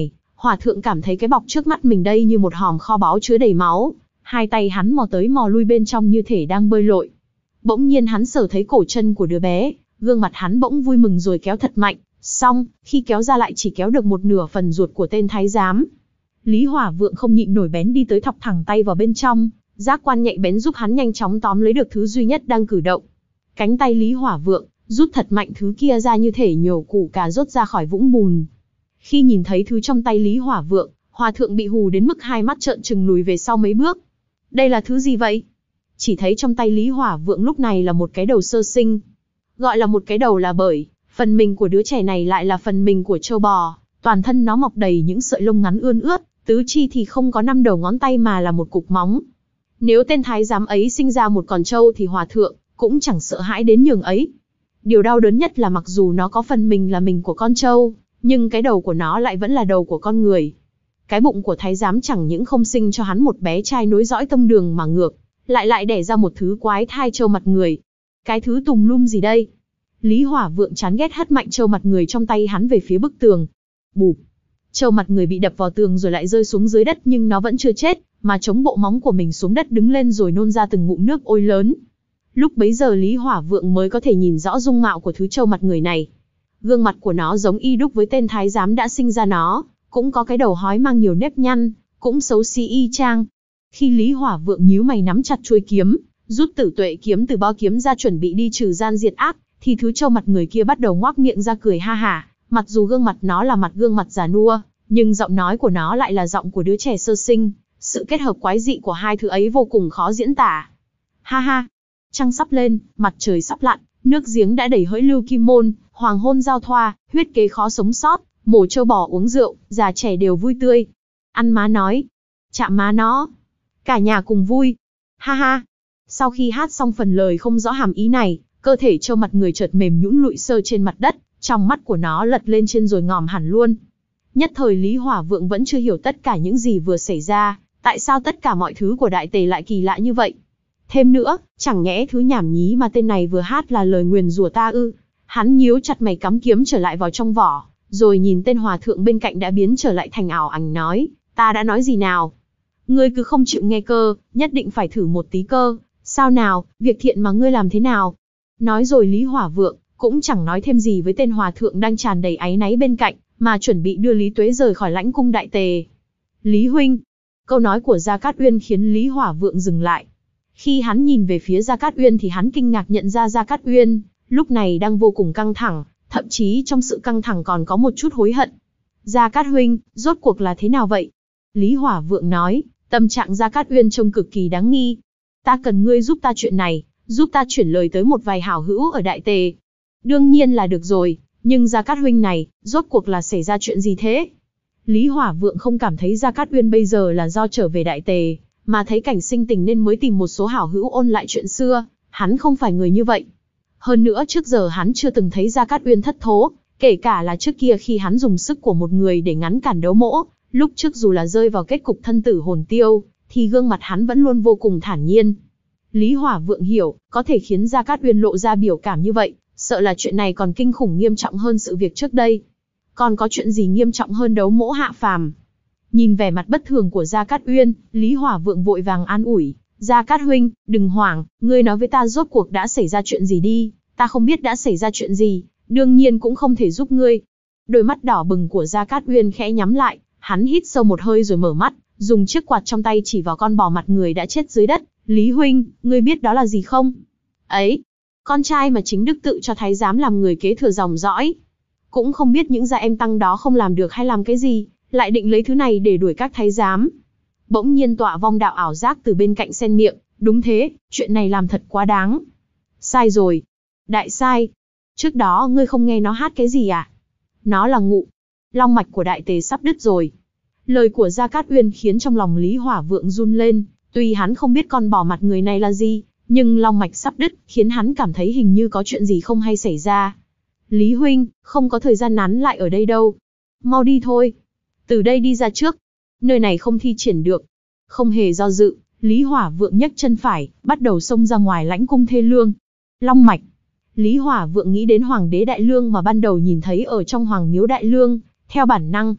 Hòa thượng cảm thấy cái bọc trước mắt mình đây như một hòm kho báu chứa đầy máu, hai tay hắn mò tới mò lui bên trong như thể đang bơi lội. Bỗng nhiên hắn sờ thấy cổ chân của đứa bé, gương mặt hắn bỗng vui mừng rồi kéo thật mạnh, xong, khi kéo ra lại chỉ kéo được một nửa phần ruột của tên thái giám. Lý Hỏa Vượng không nhịn nổi bén đi tới thọc thẳng tay vào bên trong, giác quan nhạy bén giúp hắn nhanh chóng tóm lấy được thứ duy nhất đang cử động. Cánh tay Lý Hỏa Vượng rút thật mạnh thứ kia ra như thể nhổ củ cà rốt ra khỏi vũng bùn. Khi nhìn thấy thứ trong tay Lý Hỏa Vượng, Hòa thượng bị hù đến mức hai mắt trợn trừng lùi về sau mấy bước. Đây là thứ gì vậy? Chỉ thấy trong tay Lý Hỏa Vượng lúc này là một cái đầu sơ sinh. Gọi là một cái đầu là bởi, phần mình của đứa trẻ này lại là phần mình của trâu bò, toàn thân nó mọc đầy những sợi lông ngắn ươn ướt, tứ chi thì không có năm đầu ngón tay mà là một cục móng. Nếu tên thái giám ấy sinh ra một con trâu thì Hòa thượng cũng chẳng sợ hãi đến nhường ấy. Điều đau đớn nhất là mặc dù nó có phần mình là mình của con trâu, nhưng cái đầu của nó lại vẫn là đầu của con người. Cái bụng của thái giám chẳng những không sinh cho hắn một bé trai nối dõi tông đường mà ngược, lại lại đẻ ra một thứ quái thai trâu mặt người. Cái thứ tùm lum gì đây? Lý Hỏa Vượng chán ghét hất mạnh trâu mặt người trong tay hắn về phía bức tường. Bụp! Trâu mặt người bị đập vào tường rồi lại rơi xuống dưới đất, nhưng nó vẫn chưa chết, mà chống bộ móng của mình xuống đất đứng lên rồi nôn ra từng ngụm nước ôi lớn. Lúc bấy giờ Lý Hỏa Vượng mới có thể nhìn rõ dung mạo của thứ trâu mặt người này. Gương mặt của nó giống y đúc với tên thái giám đã sinh ra nó, cũng có cái đầu hói mang nhiều nếp nhăn, cũng xấu xí y chang. Khi Lý Hỏa Vượng nhíu mày nắm chặt chuôi kiếm, rút Tử Tuệ kiếm từ bo kiếm ra chuẩn bị đi trừ gian diệt ác, thì thứ trâu mặt người kia bắt đầu ngoác miệng ra cười ha hả. Mặc dù gương mặt nó là mặt gương mặt già nua, nhưng giọng nói của nó lại là giọng của đứa trẻ sơ sinh. Sự kết hợp quái dị của hai thứ ấy vô cùng khó diễn tả. Ha ha! Trăng sắp lên, mặt trời sắp lặn, nước giếng đã đầy hỡi lưu kim môn, hoàng hôn giao thoa, huyết kế khó sống sót, mổ trâu bò uống rượu, già trẻ đều vui tươi. Ăn má nói, chạm má nó, cả nhà cùng vui. Ha ha! Sau khi hát xong phần lời không rõ hàm ý này, cơ thể trâu mặt người chợt mềm nhũn lụi sơ trên mặt đất, trong mắt của nó lật lên trên rồi ngòm hẳn luôn. Nhất thời Lý Hỏa Vượng vẫn chưa hiểu tất cả những gì vừa xảy ra, tại sao tất cả mọi thứ của Đại Tề lại kỳ lạ như vậy. Thêm nữa, chẳng nhẽ thứ nhảm nhí mà tên này vừa hát là lời nguyền rủa ta ư? Hắn nhíu chặt mày cắm kiếm trở lại vào trong vỏ, rồi nhìn tên hòa thượng bên cạnh đã biến trở lại thành ảo ảnh nói, ta đã nói gì nào? Ngươi cứ không chịu nghe cơ, nhất định phải thử một tí cơ, sao nào, việc thiện mà ngươi làm thế nào? Nói rồi Lý Hỏa Vượng cũng chẳng nói thêm gì với tên hòa thượng đang tràn đầy áy náy bên cạnh, mà chuẩn bị đưa Lý Tuế rời khỏi lãnh cung Đại Tề. Lý huynh! Câu nói của Gia Cát Uyên khiến Lý Hỏa Vượng dừng lại. Khi hắn nhìn về phía Gia Cát Uyên thì hắn kinh ngạc nhận ra Gia Cát Uyên lúc này đang vô cùng căng thẳng, thậm chí trong sự căng thẳng còn có một chút hối hận. Gia Cát huynh, rốt cuộc là thế nào vậy? Lý Hỏa Vượng nói, tâm trạng Gia Cát Uyên trông cực kỳ đáng nghi. Ta cần ngươi giúp ta chuyện này, giúp ta chuyển lời tới một vài hảo hữu ở Đại Tề. Đương nhiên là được rồi, nhưng Gia Cát huynh này, rốt cuộc là xảy ra chuyện gì thế? Lý Hỏa Vượng không cảm thấy Gia Cát Uyên bây giờ là do trở về Đại Tề, mà thấy cảnh sinh tình nên mới tìm một số hảo hữu ôn lại chuyện xưa, hắn không phải người như vậy. Hơn nữa trước giờ hắn chưa từng thấy Gia Cát Uyên thất thố, kể cả là trước kia khi hắn dùng sức của một người để ngăn cản đấu mỗ, lúc trước dù là rơi vào kết cục thân tử hồn tiêu, thì gương mặt hắn vẫn luôn vô cùng thản nhiên. Lý Hỏa Vượng hiểu, có thể khiến Gia Cát Uyên lộ ra biểu cảm như vậy, sợ là chuyện này còn kinh khủng nghiêm trọng hơn sự việc trước đây. Còn có chuyện gì nghiêm trọng hơn đấu mỗ hạ phàm? Nhìn vẻ mặt bất thường của Gia Cát Uyên, Lý Hỏa Vượng vội vàng an ủi, Gia Cát huynh, đừng hoảng, ngươi nói với ta rốt cuộc đã xảy ra chuyện gì đi, ta không biết đã xảy ra chuyện gì, đương nhiên cũng không thể giúp ngươi. Đôi mắt đỏ bừng của Gia Cát Uyên khẽ nhắm lại, hắn hít sâu một hơi rồi mở mắt, dùng chiếc quạt trong tay chỉ vào con bò mặt người đã chết dưới đất. Lý huynh, ngươi biết đó là gì không? Ấy, con trai mà chính đức tự cho thái giám làm người kế thừa dòng dõi. Cũng không biết những gia em tăng đó không làm được hay làm cái gì, lại định lấy thứ này để đuổi các thái giám. Bỗng nhiên Tọa Vong Đạo ảo giác từ bên cạnh xen miệng, đúng thế, chuyện này làm thật quá đáng. Sai rồi. Đại sai. Trước đó ngươi không nghe nó hát cái gì à? Nó là ngụ. Long mạch của Đại Tề sắp đứt rồi. Lời của Gia Cát Uyên khiến trong lòng Lý Hỏa Vượng run lên, tuy hắn không biết con bò mặt người này là gì, nhưng long mạch sắp đứt khiến hắn cảm thấy hình như có chuyện gì không hay xảy ra. Lý huynh, không có thời gian nán lại ở đây đâu. Mau đi thôi. Từ đây đi ra trước. Nơi này không thi triển được. Không hề do dự, Lý Hỏa Vượng nhấc chân phải, bắt đầu xông ra ngoài lãnh cung Thê Lương. Long mạch. Lý Hỏa Vượng nghĩ đến Hoàng đế Đại Lương mà ban đầu nhìn thấy ở trong Hoàng miếu Đại Lương, theo bản năng.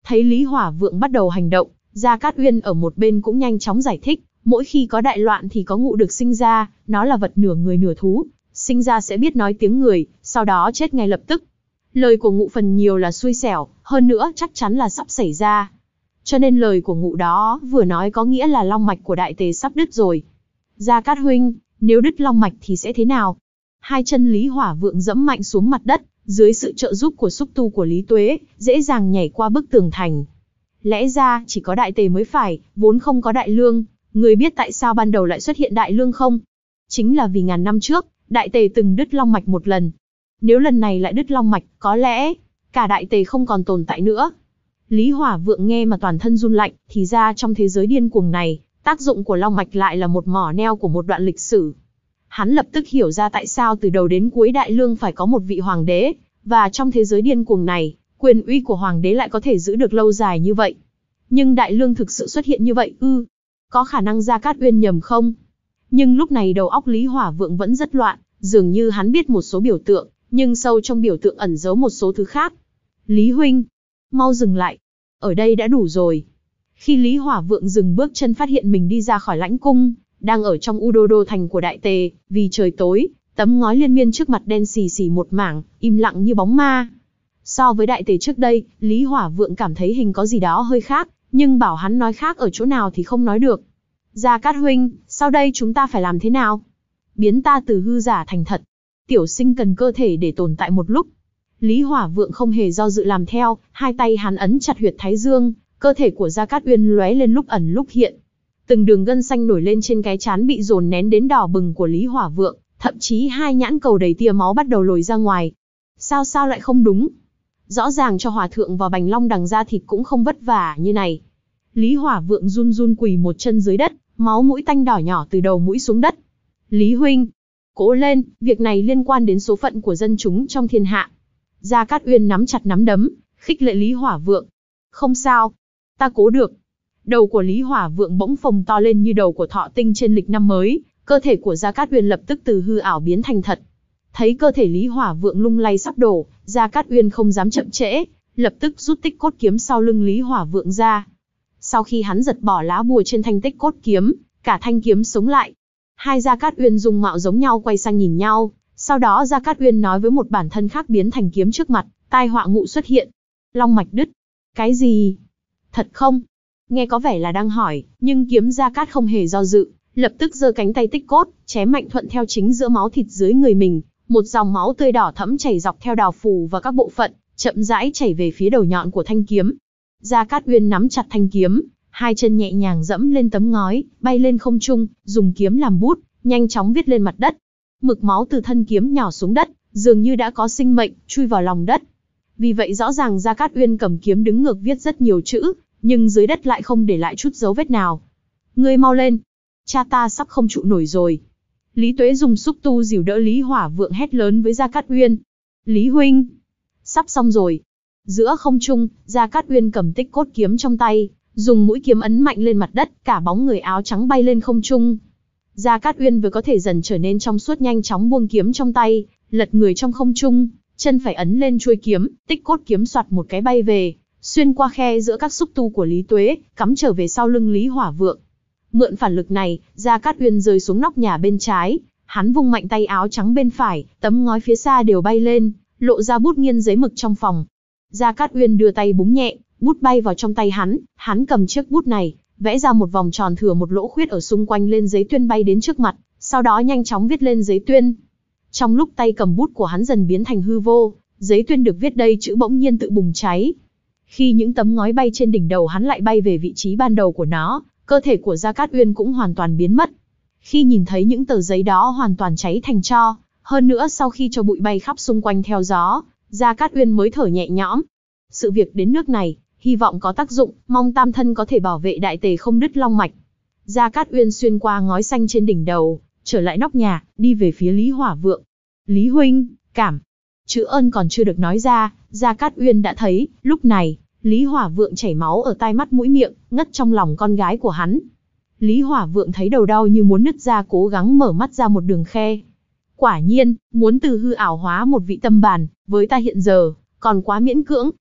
Thấy Lý Hỏa Vượng bắt đầu hành động, Gia Cát Uyên ở một bên cũng nhanh chóng giải thích, mỗi khi có đại loạn thì có ngụ được sinh ra, nó là vật nửa người nửa thú, sinh ra sẽ biết nói tiếng người, sau đó chết ngay lập tức. Lời của ngụ phần nhiều là xui xẻo, hơn nữa chắc chắn là sắp xảy ra. Cho nên lời của ngụ đó vừa nói có nghĩa là long mạch của đại tề sắp đứt rồi. Gia Cát huynh, nếu đứt long mạch thì sẽ thế nào? Hai chân Lý Hỏa Vượng dẫm mạnh xuống mặt đất, dưới sự trợ giúp của xúc tu của Lý Tuế, dễ dàng nhảy qua bức tường thành. Lẽ ra chỉ có đại tề mới phải, vốn không có đại lương. Người biết tại sao ban đầu lại xuất hiện đại lương không? Chính là vì ngàn năm trước, đại tề từng đứt long mạch một lần. Nếu lần này lại đứt long mạch, có lẽ cả đại tề không còn tồn tại nữa. Lý Hỏa Vượng nghe mà toàn thân run lạnh, thì ra trong thế giới điên cuồng này, tác dụng của long mạch lại là một mỏ neo của một đoạn lịch sử. Hắn lập tức hiểu ra tại sao từ đầu đến cuối đại lương phải có một vị hoàng đế, và trong thế giới điên cuồng này, quyền uy của hoàng đế lại có thể giữ được lâu dài như vậy. Nhưng đại lương thực sự xuất hiện như vậy ư? Có khả năng Gia Cát Uyên nhầm không? Nhưng lúc này đầu óc Lý Hỏa Vượng vẫn rất loạn, dường như hắn biết một số biểu tượng, nhưng sâu trong biểu tượng ẩn giấu một số thứ khác. Lý huynh, mau dừng lại. Ở đây đã đủ rồi. Khi Lý Hỏa Vượng dừng bước chân phát hiện mình đi ra khỏi lãnh cung, đang ở trong U Đô Đô thành của đại tề, vì trời tối, tấm ngói liên miên trước mặt đen xì xì một mảng, im lặng như bóng ma. So với đại tề trước đây, Lý Hỏa Vượng cảm thấy hình có gì đó hơi khác, nhưng bảo hắn nói khác ở chỗ nào thì không nói được. Gia Cát huynh, sau đây chúng ta phải làm thế nào? Biến ta từ hư giả thành thật. Tiểu sinh cần cơ thể để tồn tại một lúc. Lý Hỏa Vượng không hề do dự làm theo, hai tay hắn ấn chặt huyệt thái dương, cơ thể của Gia Cát Uyên lóe lên lúc ẩn lúc hiện. Từng đường gân xanh nổi lên trên cái trán bị dồn nén đến đỏ bừng của Lý Hỏa Vượng, thậm chí hai nhãn cầu đầy tia máu bắt đầu lồi ra ngoài. Sao sao lại không đúng? Rõ ràng cho hòa thượng vào bành long đằng ra thịt cũng không vất vả như này. Lý Hỏa Vượng run run quỳ một chân dưới đất, máu mũi tanh đỏ nhỏ từ đầu mũi xuống đất. Lý huynh, cố lên, việc này liên quan đến số phận của dân chúng trong thiên hạ. Gia Cát Uyên nắm chặt nắm đấm, khích lệ Lý Hỏa Vượng. Không sao, ta cố được. Đầu của Lý Hỏa Vượng bỗng phồng to lên như đầu của thọ tinh trên lịch năm mới, cơ thể của Gia Cát Uyên lập tức từ hư ảo biến thành thật. Thấy cơ thể Lý Hỏa Vượng lung lay sắp đổ, Gia Cát Uyên không dám chậm trễ, lập tức rút tích cốt kiếm sau lưng Lý Hỏa Vượng ra. Sau khi hắn giật bỏ lá bùa trên thanh tích cốt kiếm, cả thanh kiếm sống lại. Hai Gia Cát Uyên dung mạo giống nhau quay sang nhìn nhau, sau đó Gia Cát Uyên nói với một bản thân khác biến thành kiếm trước mặt, tai họa ngụ xuất hiện. Long mạch đứt. Cái gì? Thật không? Nghe có vẻ là đang hỏi, nhưng kiếm Gia Cát không hề do dự, lập tức giơ cánh tay tích cốt, chém mạnh thuận theo chính giữa máu thịt dưới người mình, một dòng máu tươi đỏ thẫm chảy dọc theo đào phù và các bộ phận, chậm rãi chảy về phía đầu nhọn của thanh kiếm. Gia Cát Uyên nắm chặt thanh kiếm, hai chân nhẹ nhàng dẫm lên tấm ngói, bay lên không trung, dùng kiếm làm bút, nhanh chóng viết lên mặt đất. Mực máu từ thân kiếm nhỏ xuống đất, dường như đã có sinh mệnh, chui vào lòng đất. Vì vậy rõ ràng Gia Cát Uyên cầm kiếm đứng ngược viết rất nhiều chữ, nhưng dưới đất lại không để lại chút dấu vết nào. Ngươi mau lên, cha ta sắp không trụ nổi rồi. Lý Tuế dùng xúc tu dìu đỡ Lý Hỏa Vượng hét lớn với Gia Cát Uyên. Lý huynh, sắp xong rồi. Giữa không trung, Gia Cát Uyên cầm tích cốt kiếm trong tay, dùng mũi kiếm ấn mạnh lên mặt đất, cả bóng người áo trắng bay lên không trung. Gia Cát Uyên vừa có thể dần trở nên trong suốt nhanh chóng buông kiếm trong tay, lật người trong không trung, chân phải ấn lên chuôi kiếm, tích cốt kiếm xoạt một cái bay về, xuyên qua khe giữa các xúc tu của Lý Tuế, cắm trở về sau lưng Lý Hỏa Vượng. Mượn phản lực này, Gia Cát Uyên rơi xuống nóc nhà bên trái, hắn vung mạnh tay áo trắng bên phải, tấm ngói phía xa đều bay lên, lộ ra bút nghiên giấy mực trong phòng. Gia Cát Uyên đưa tay búng nhẹ, bút bay vào trong tay hắn, hắn cầm chiếc bút này, vẽ ra một vòng tròn thừa một lỗ khuyết ở xung quanh lên giấy tuyên bay đến trước mặt, sau đó nhanh chóng viết lên giấy tuyên. Trong lúc tay cầm bút của hắn dần biến thành hư vô, giấy tuyên được viết đây chữ bỗng nhiên tự bùng cháy. Khi những tấm ngói bay trên đỉnh đầu hắn lại bay về vị trí ban đầu của nó, cơ thể của Gia Cát Uyên cũng hoàn toàn biến mất. Khi nhìn thấy những tờ giấy đó hoàn toàn cháy thành tro, hơn nữa sau khi cho bụi bay khắp xung quanh theo gió, Gia Cát Uyên mới thở nhẹ nhõm. Sự việc đến nước này, hy vọng có tác dụng, mong tam thân có thể bảo vệ đại tề không đứt long mạch. Gia Cát Uyên xuyên qua ngói xanh trên đỉnh đầu, trở lại nóc nhà, đi về phía Lý Hỏa Vượng. Lý huynh, cảm. Chữ ơn còn chưa được nói ra, Gia Cát Uyên đã thấy, lúc này, Lý Hỏa Vượng chảy máu ở tai mắt mũi miệng, ngất trong lòng con gái của hắn. Lý Hỏa Vượng thấy đầu đau như muốn nứt ra, cố gắng mở mắt ra một đường khe. Quả nhiên, muốn từ hư ảo hóa một vị tâm bàn, với ta hiện giờ, còn quá miễn cưỡng.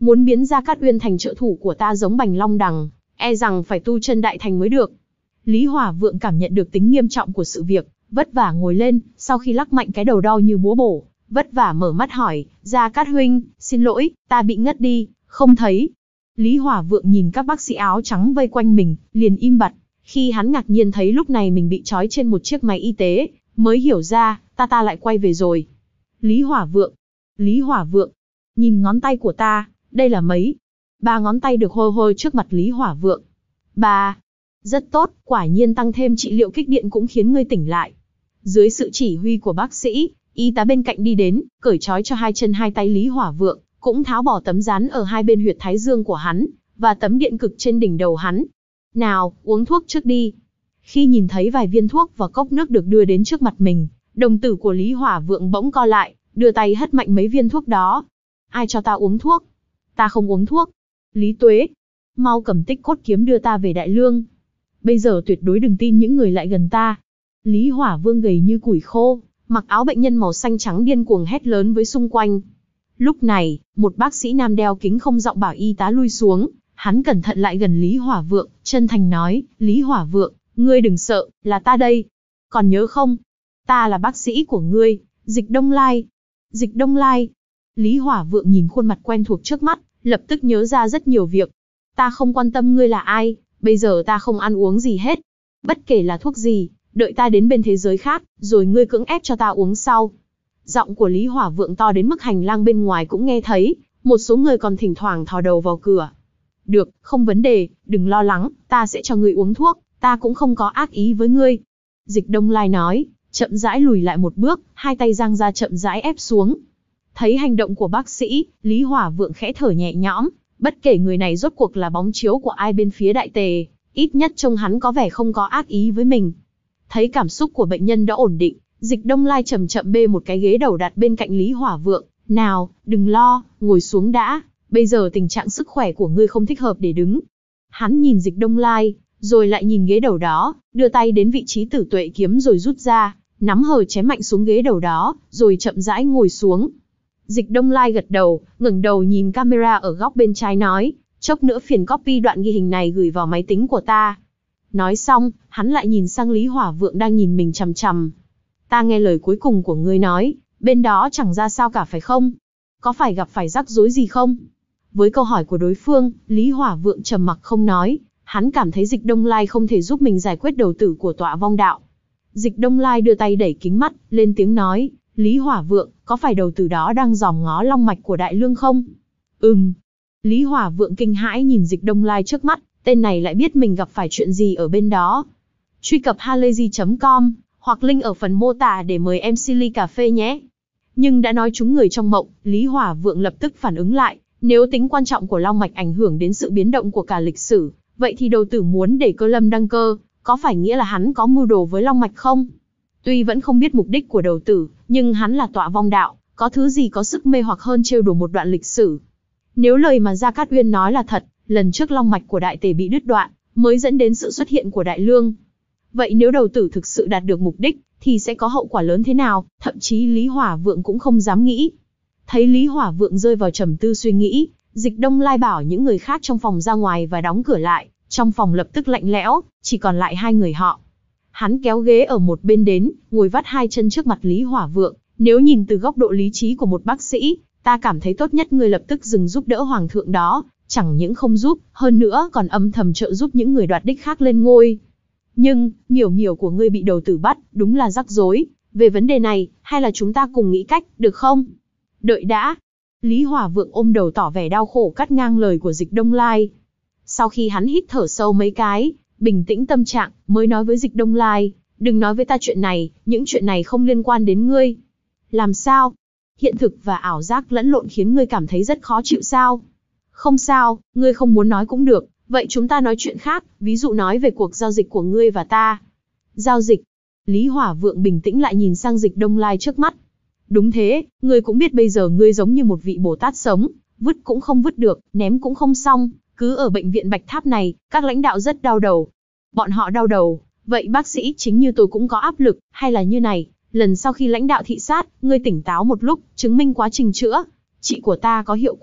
muốn biến Gia Cát Uyên thành trợ thủ của ta giống Bành Long Đằng, e rằng phải tu chân đại thành mới được. Lý Hỏa Vượng cảm nhận được tính nghiêm trọng của sự việc, vất vả ngồi lên, sau khi lắc mạnh cái đầu đau như búa bổ, vất vả mở mắt hỏi, Gia Cát huynh, xin lỗi, ta bị ngất đi, không thấy. Lý Hỏa Vượng nhìn các bác sĩ áo trắng vây quanh mình, liền im bặt. Khi hắn ngạc nhiên thấy lúc này mình bị trói trên một chiếc máy y tế, mới hiểu ra, ta ta lại quay về rồi. Lý Hỏa Vượng, Lý Hỏa Vượng, nhìn ngón tay của ta, đây là mấy? Ba ngón tay được hôi hôi trước mặt Lý Hỏa Vượng. Ba, rất tốt, quả nhiên tăng thêm trị liệu kích điện cũng khiến ngươi tỉnh lại. Dưới sự chỉ huy của bác sĩ, y tá bên cạnh đi đến, cởi trói cho hai chân hai tay Lý Hỏa Vượng, cũng tháo bỏ tấm dán ở hai bên huyệt thái dương của hắn, và tấm điện cực trên đỉnh đầu hắn. Nào, uống thuốc trước đi. Khi nhìn thấy vài viên thuốc và cốc nước được đưa đến trước mặt mình, đồng tử của Lý Hỏa Vượng bỗng co lại, đưa tay hất mạnh mấy viên thuốc đó. Ai cho ta uống thuốc? Ta không uống thuốc. Lý Tuế, mau cầm tích cốt kiếm đưa ta về Đại Lương. Bây giờ tuyệt đối đừng tin những người lại gần ta. Lý Hỏa Vương gầy như củi khô, mặc áo bệnh nhân màu xanh trắng điên cuồng hét lớn với xung quanh. Lúc này, một bác sĩ nam đeo kính không giọng bảo y tá lui xuống, hắn cẩn thận lại gần Lý Hỏa Vượng, chân thành nói, Lý Hỏa Vượng, ngươi đừng sợ, là ta đây. Còn nhớ không? Ta là bác sĩ của ngươi, Dịch Đông Lai. Dịch Đông Lai. Lý Hỏa Vượng nhìn khuôn mặt quen thuộc trước mắt, lập tức nhớ ra rất nhiều việc. Ta không quan tâm ngươi là ai, bây giờ ta không ăn uống gì hết. Bất kể là thuốc gì, đợi ta đến bên thế giới khác, rồi ngươi cưỡng ép cho ta uống sau. Giọng của Lý Hỏa Vượng to đến mức hành lang bên ngoài cũng nghe thấy, một số người còn thỉnh thoảng thò đầu vào cửa. Được, không vấn đề, đừng lo lắng, ta sẽ cho ngươi uống thuốc, ta cũng không có ác ý với ngươi. Dịch Đông Lai nói, chậm rãi lùi lại một bước, hai tay giang ra chậm rãi ép xuống. Thấy hành động của bác sĩ, Lý Hỏa Vượng khẽ thở nhẹ nhõm, bất kể người này rốt cuộc là bóng chiếu của ai bên phía Đại Tề, ít nhất trông hắn có vẻ không có ác ý với mình. Thấy cảm xúc của bệnh nhân đã ổn định, Dịch Đông Lai chậm chậm bê một cái ghế đầu đặt bên cạnh Lý Hỏa Vượng. Nào, đừng lo, ngồi xuống đã, bây giờ tình trạng sức khỏe của ngươi không thích hợp để đứng. Hắn nhìn Dịch Đông Lai, rồi lại nhìn ghế đầu đó, đưa tay đến vị trí tử tuệ kiếm rồi rút ra, nắm hờ chém mạnh xuống ghế đầu đó, rồi chậm rãi ngồi xuống. Dịch Đông Lai gật đầu, ngẩng đầu nhìn camera ở góc bên trái nói, chốc nữa phiền copy đoạn ghi hình này gửi vào máy tính của ta. Nói xong, hắn lại nhìn sang Lý Hỏa Vượng đang nhìn mình chằm chằm. Ta nghe lời cuối cùng của ngươi nói, bên đó chẳng ra sao cả phải không? Có phải gặp phải rắc rối gì không? Với câu hỏi của đối phương, Lý Hỏa Vượng trầm mặc không nói, hắn cảm thấy Dịch Đông Lai không thể giúp mình giải quyết đầu tử của tọa vong đạo. Dịch Đông Lai đưa tay đẩy kính mắt, lên tiếng nói, Lý Hỏa Vượng, có phải đầu tử đó đang dòm ngó long mạch của Đại Lương không? Ừm. Lý Hỏa Vượng kinh hãi nhìn Dịch Đông Lai trước mắt, tên này lại biết mình gặp phải chuyện gì ở bên đó. Truy cập halayzi chấm com, hoặc link ở phần mô tả để mời em xê ly cà phê nhé. Nhưng đã nói trúng người trong mộng, Lý Hỏa Vượng lập tức phản ứng lại, nếu tính quan trọng của long mạch ảnh hưởng đến sự biến động của cả lịch sử, vậy thì đầu tử muốn để Cơ Lâm đăng cơ, có phải nghĩa là hắn có mưu đồ với long mạch không? Tuy vẫn không biết mục đích của đầu tử, nhưng hắn là tọa vong đạo, có thứ gì có sức mê hoặc hơn trêu đùa một đoạn lịch sử. Nếu lời mà Gia Cát Uyên nói là thật, lần trước long mạch của Đại Tề bị đứt đoạn, mới dẫn đến sự xuất hiện của Đại Lương. Vậy nếu đầu tử thực sự đạt được mục đích, thì sẽ có hậu quả lớn thế nào, thậm chí Lý Hỏa Vượng cũng không dám nghĩ. Thấy Lý Hỏa Vượng rơi vào trầm tư suy nghĩ, Dịch Đông Lai bảo những người khác trong phòng ra ngoài và đóng cửa lại, trong phòng lập tức lạnh lẽo, chỉ còn lại hai người họ. Hắn kéo ghế ở một bên đến, ngồi vắt hai chân trước mặt Lý Hỏa Vượng, nếu nhìn từ góc độ lý trí của một bác sĩ, ta cảm thấy tốt nhất người lập tức dừng giúp đỡ hoàng thượng đó, chẳng những không giúp, hơn nữa còn âm thầm trợ giúp những người đoạt đích khác lên ngôi. Nhưng, miểu miểu của ngươi bị đầu tử bắt, đúng là rắc rối, về vấn đề này, hay là chúng ta cùng nghĩ cách, được không? Đợi đã. Lý Hỏa Vượng ôm đầu tỏ vẻ đau khổ cắt ngang lời của Dịch Đông Lai. Sau khi hắn hít thở sâu mấy cái, bình tĩnh tâm trạng, mới nói với Dịch Đông Lai, đừng nói với ta chuyện này, những chuyện này không liên quan đến ngươi. Làm sao? Hiện thực và ảo giác lẫn lộn khiến ngươi cảm thấy rất khó chịu sao? Không sao, ngươi không muốn nói cũng được, vậy chúng ta nói chuyện khác, ví dụ nói về cuộc giao dịch của ngươi và ta. Giao dịch? Lý Hỏa Vượng bình tĩnh lại nhìn sang Dịch Đông Lai trước mắt. Đúng thế, ngươi cũng biết bây giờ ngươi giống như một vị Bồ Tát sống, vứt cũng không vứt được, ném cũng không xong, cứ ở bệnh viện Bạch Tháp này, các lãnh đạo rất đau đầu. Bọn họ đau đầu, vậy bác sĩ chính như tôi cũng có áp lực, hay là như này, lần sau khi lãnh đạo thị sát, ngươi tỉnh táo một lúc, chứng minh quá trình chữa trị của ta có hiệu quả,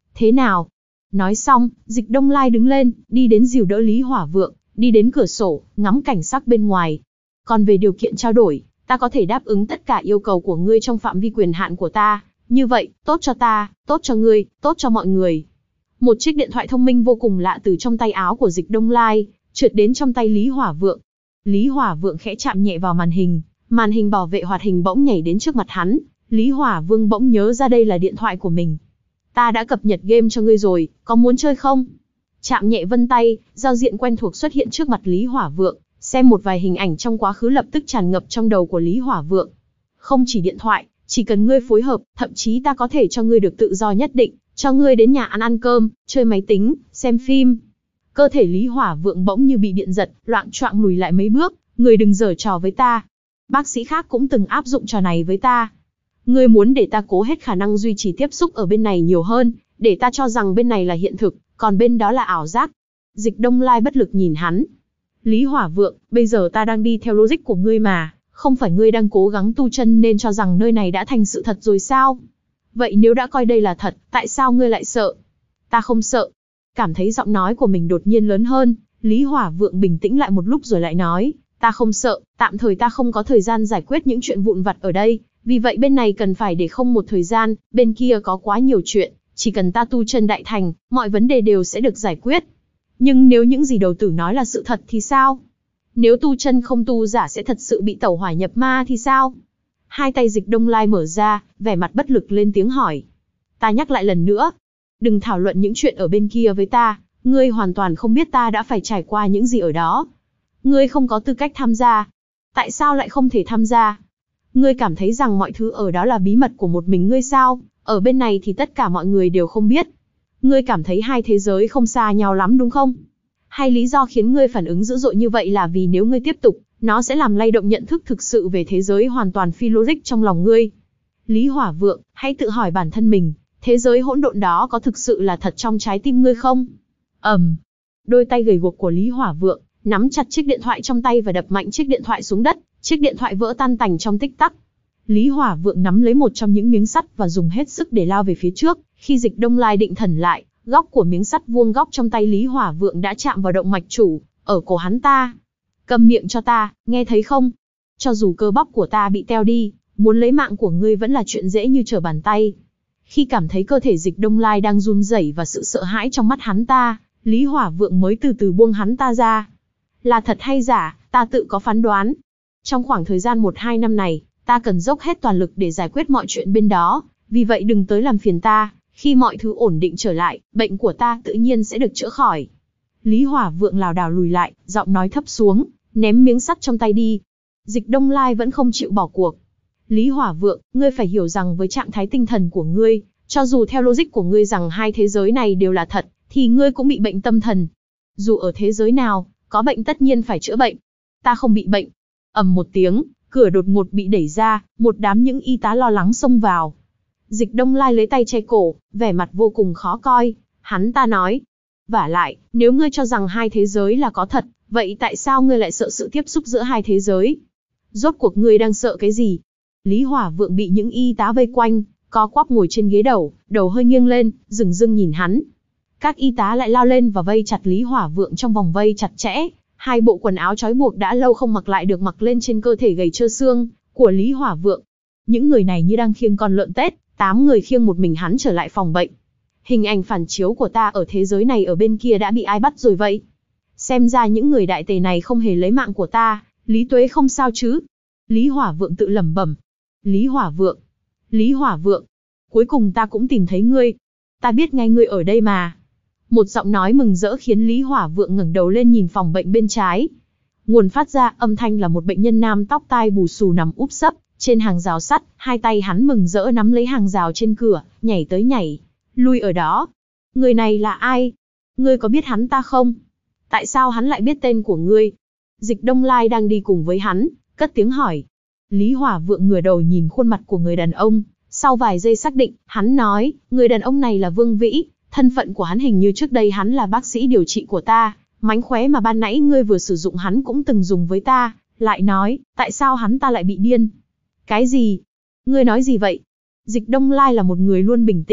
Thế nào? Nói xong, Dịch Đông Lai đứng lên, đi đến dìu đỡ Lý Hỏa Vượng, đi đến cửa sổ, ngắm cảnh sắc bên ngoài. Còn về điều kiện trao đổi, ta có thể đáp ứng tất cả yêu cầu của ngươi trong phạm vi quyền hạn của ta. Như vậy, tốt cho ta, tốt cho ngươi, tốt cho mọi người. Một chiếc điện thoại thông minh vô cùng lạ từ trong tay áo của Dịch Đông Lai, trượt đến trong tay Lý Hỏa Vượng. Lý Hỏa Vượng khẽ chạm nhẹ vào màn hình, màn hình bảo vệ hoạt hình bỗng nhảy đến trước mặt hắn. Lý Hỏa Vương bỗng nhớ ra đây là điện thoại của mình. Ta đã cập nhật game cho ngươi rồi, có muốn chơi không? Chạm nhẹ vân tay, giao diện quen thuộc xuất hiện trước mặt Lý Hỏa Vượng, xem một vài hình ảnh trong quá khứ lập tức tràn ngập trong đầu của Lý Hỏa Vượng. Không chỉ điện thoại, chỉ cần ngươi phối hợp, thậm chí ta có thể cho ngươi được tự do nhất định, cho ngươi đến nhà ăn ăn cơm, chơi máy tính, xem phim. Cơ thể Lý Hỏa Vượng bỗng như bị điện giật, loạng choạng lùi lại mấy bước, ngươi đừng giở trò với ta. Bác sĩ khác cũng từng áp dụng trò này với ta. Ngươi muốn để ta cố hết khả năng duy trì tiếp xúc ở bên này nhiều hơn, để ta cho rằng bên này là hiện thực, còn bên đó là ảo giác. Dịch Đông Lai bất lực nhìn hắn. Lý Hỏa Vượng, bây giờ ta đang đi theo logic của ngươi mà, không phải ngươi đang cố gắng tu chân nên cho rằng nơi này đã thành sự thật rồi sao? Vậy nếu đã coi đây là thật, tại sao ngươi lại sợ? Ta không sợ. Cảm thấy giọng nói của mình đột nhiên lớn hơn, Lý Hỏa Vượng bình tĩnh lại một lúc rồi lại nói, ta không sợ, tạm thời ta không có thời gian giải quyết những chuyện vụn vặt ở đây, vì vậy bên này cần phải để không một thời gian, bên kia có quá nhiều chuyện, chỉ cần ta tu chân đại thành, mọi vấn đề đều sẽ được giải quyết. Nhưng nếu những gì đầu tử nói là sự thật thì sao? Nếu tu chân không tu giả sẽ thật sự bị tẩu hỏa nhập ma thì sao? Hai tay Dịch Đông Lai mở ra, vẻ mặt bất lực lên tiếng hỏi. Ta nhắc lại lần nữa, đừng thảo luận những chuyện ở bên kia với ta, ngươi hoàn toàn không biết ta đã phải trải qua những gì ở đó. Ngươi không có tư cách tham gia. Tại sao lại không thể tham gia? Ngươi cảm thấy rằng mọi thứ ở đó là bí mật của một mình ngươi sao? Ở bên này thì tất cả mọi người đều không biết. Ngươi cảm thấy hai thế giới không xa nhau lắm đúng không? Hay lý do khiến ngươi phản ứng dữ dội như vậy là vì nếu ngươi tiếp tục, nó sẽ làm lay động nhận thức thực sự về thế giới hoàn toàn phi logic trong lòng ngươi. Lý Hỏa Vượng, hãy tự hỏi bản thân mình, thế giới hỗn độn đó có thực sự là thật trong trái tim ngươi không? Ầm. Um, đôi tay gầy guộc của Lý Hỏa Vượng nắm chặt chiếc điện thoại trong tay và đập mạnh chiếc điện thoại xuống đất, chiếc điện thoại vỡ tan tành trong tích tắc. Lý Hỏa Vượng nắm lấy một trong những miếng sắt và dùng hết sức để lao về phía trước, khi Dịch Đông Lai định thần lại, góc của miếng sắt vuông góc trong tay Lý Hỏa Vượng đã chạm vào động mạch chủ, ở cổ hắn ta. Câm miệng cho ta, nghe thấy không? Cho dù cơ bắp của ta bị teo đi, muốn lấy mạng của ngươi vẫn là chuyện dễ như trở bàn tay. Khi cảm thấy cơ thể Dịch Đông Lai đang run rẩy và sự sợ hãi trong mắt hắn ta, Lý Hỏa Vượng mới từ từ buông hắn ta ra. Là thật hay giả, ta tự có phán đoán. Trong khoảng thời gian một hai năm này, ta cần dốc hết toàn lực để giải quyết mọi chuyện bên đó, vì vậy đừng tới làm phiền ta, khi mọi thứ ổn định trở lại, bệnh của ta tự nhiên sẽ được chữa khỏi. Lý Hỏa Vượng lảo đảo lùi lại, giọng nói thấp xuống, ném miếng sắt trong tay đi. Dịch Đông Lai vẫn không chịu bỏ cuộc. Lý Hỏa Vượng, ngươi phải hiểu rằng với trạng thái tinh thần của ngươi, cho dù theo logic của ngươi rằng hai thế giới này đều là thật, thì ngươi cũng bị bệnh tâm thần. Dù ở thế giới nào, có bệnh tất nhiên phải chữa bệnh. Ta không bị bệnh. Ầm một tiếng, cửa đột ngột bị đẩy ra, một đám những y tá lo lắng xông vào. Dịch Đông Lai lấy tay che cổ, vẻ mặt vô cùng khó coi. Hắn ta nói, vả lại, nếu ngươi cho rằng hai thế giới là có thật, vậy tại sao ngươi lại sợ sự tiếp xúc giữa hai thế giới? Rốt cuộc ngươi đang sợ cái gì? Lý Hỏa Vượng bị những y tá vây quanh, co quắp ngồi trên ghế đầu, đầu hơi nghiêng lên, dửng dưng nhìn hắn. Các y tá lại lao lên và vây chặt Lý Hỏa Vượng trong vòng vây chặt chẽ. Hai bộ quần áo trói buộc đã lâu không mặc lại được mặc lên trên cơ thể gầy trơ xương của Lý Hỏa Vượng. Những người này như đang khiêng con lợn Tết, tám người khiêng một mình hắn trở lại phòng bệnh. Hình ảnh phản chiếu của ta ở thế giới này ở bên kia đã bị ai bắt rồi vậy? Xem ra những người đại tề này không hề lấy mạng của ta, Lý Tuế không sao chứ? Lý Hỏa Vượng tự lẩm bẩm. Lý Hỏa Vượng, Lý Hỏa Vượng, cuối cùng ta cũng tìm thấy ngươi. Ta biết ngay ngươi ở đây mà. Một giọng nói mừng rỡ khiến Lý Hỏa Vượng ngẩng đầu lên nhìn phòng bệnh bên trái. Nguồn phát ra âm thanh là một bệnh nhân nam tóc tai bù xù nằm úp sấp trên hàng rào sắt, hai tay hắn mừng rỡ nắm lấy hàng rào trên cửa, nhảy tới nhảy lui ở đó. Người này là ai? Ngươi có biết hắn ta không? Tại sao hắn lại biết tên của ngươi? Dịch Đông Lai đang đi cùng với hắn, cất tiếng hỏi. Lý Hỏa Vượng ngửa đầu nhìn khuôn mặt của người đàn ông, sau vài giây xác định, hắn nói, người đàn ông này là Vương Vĩ, thân phận của hắn hình như trước đây hắn là bác sĩ điều trị của ta, mánh khóe mà ban nãy ngươi vừa sử dụng hắn cũng từng dùng với ta, lại nói, tại sao hắn ta lại bị điên? Cái gì? Ngươi nói gì vậy? Dịch Đông Lai là một người luôn bình tĩnh,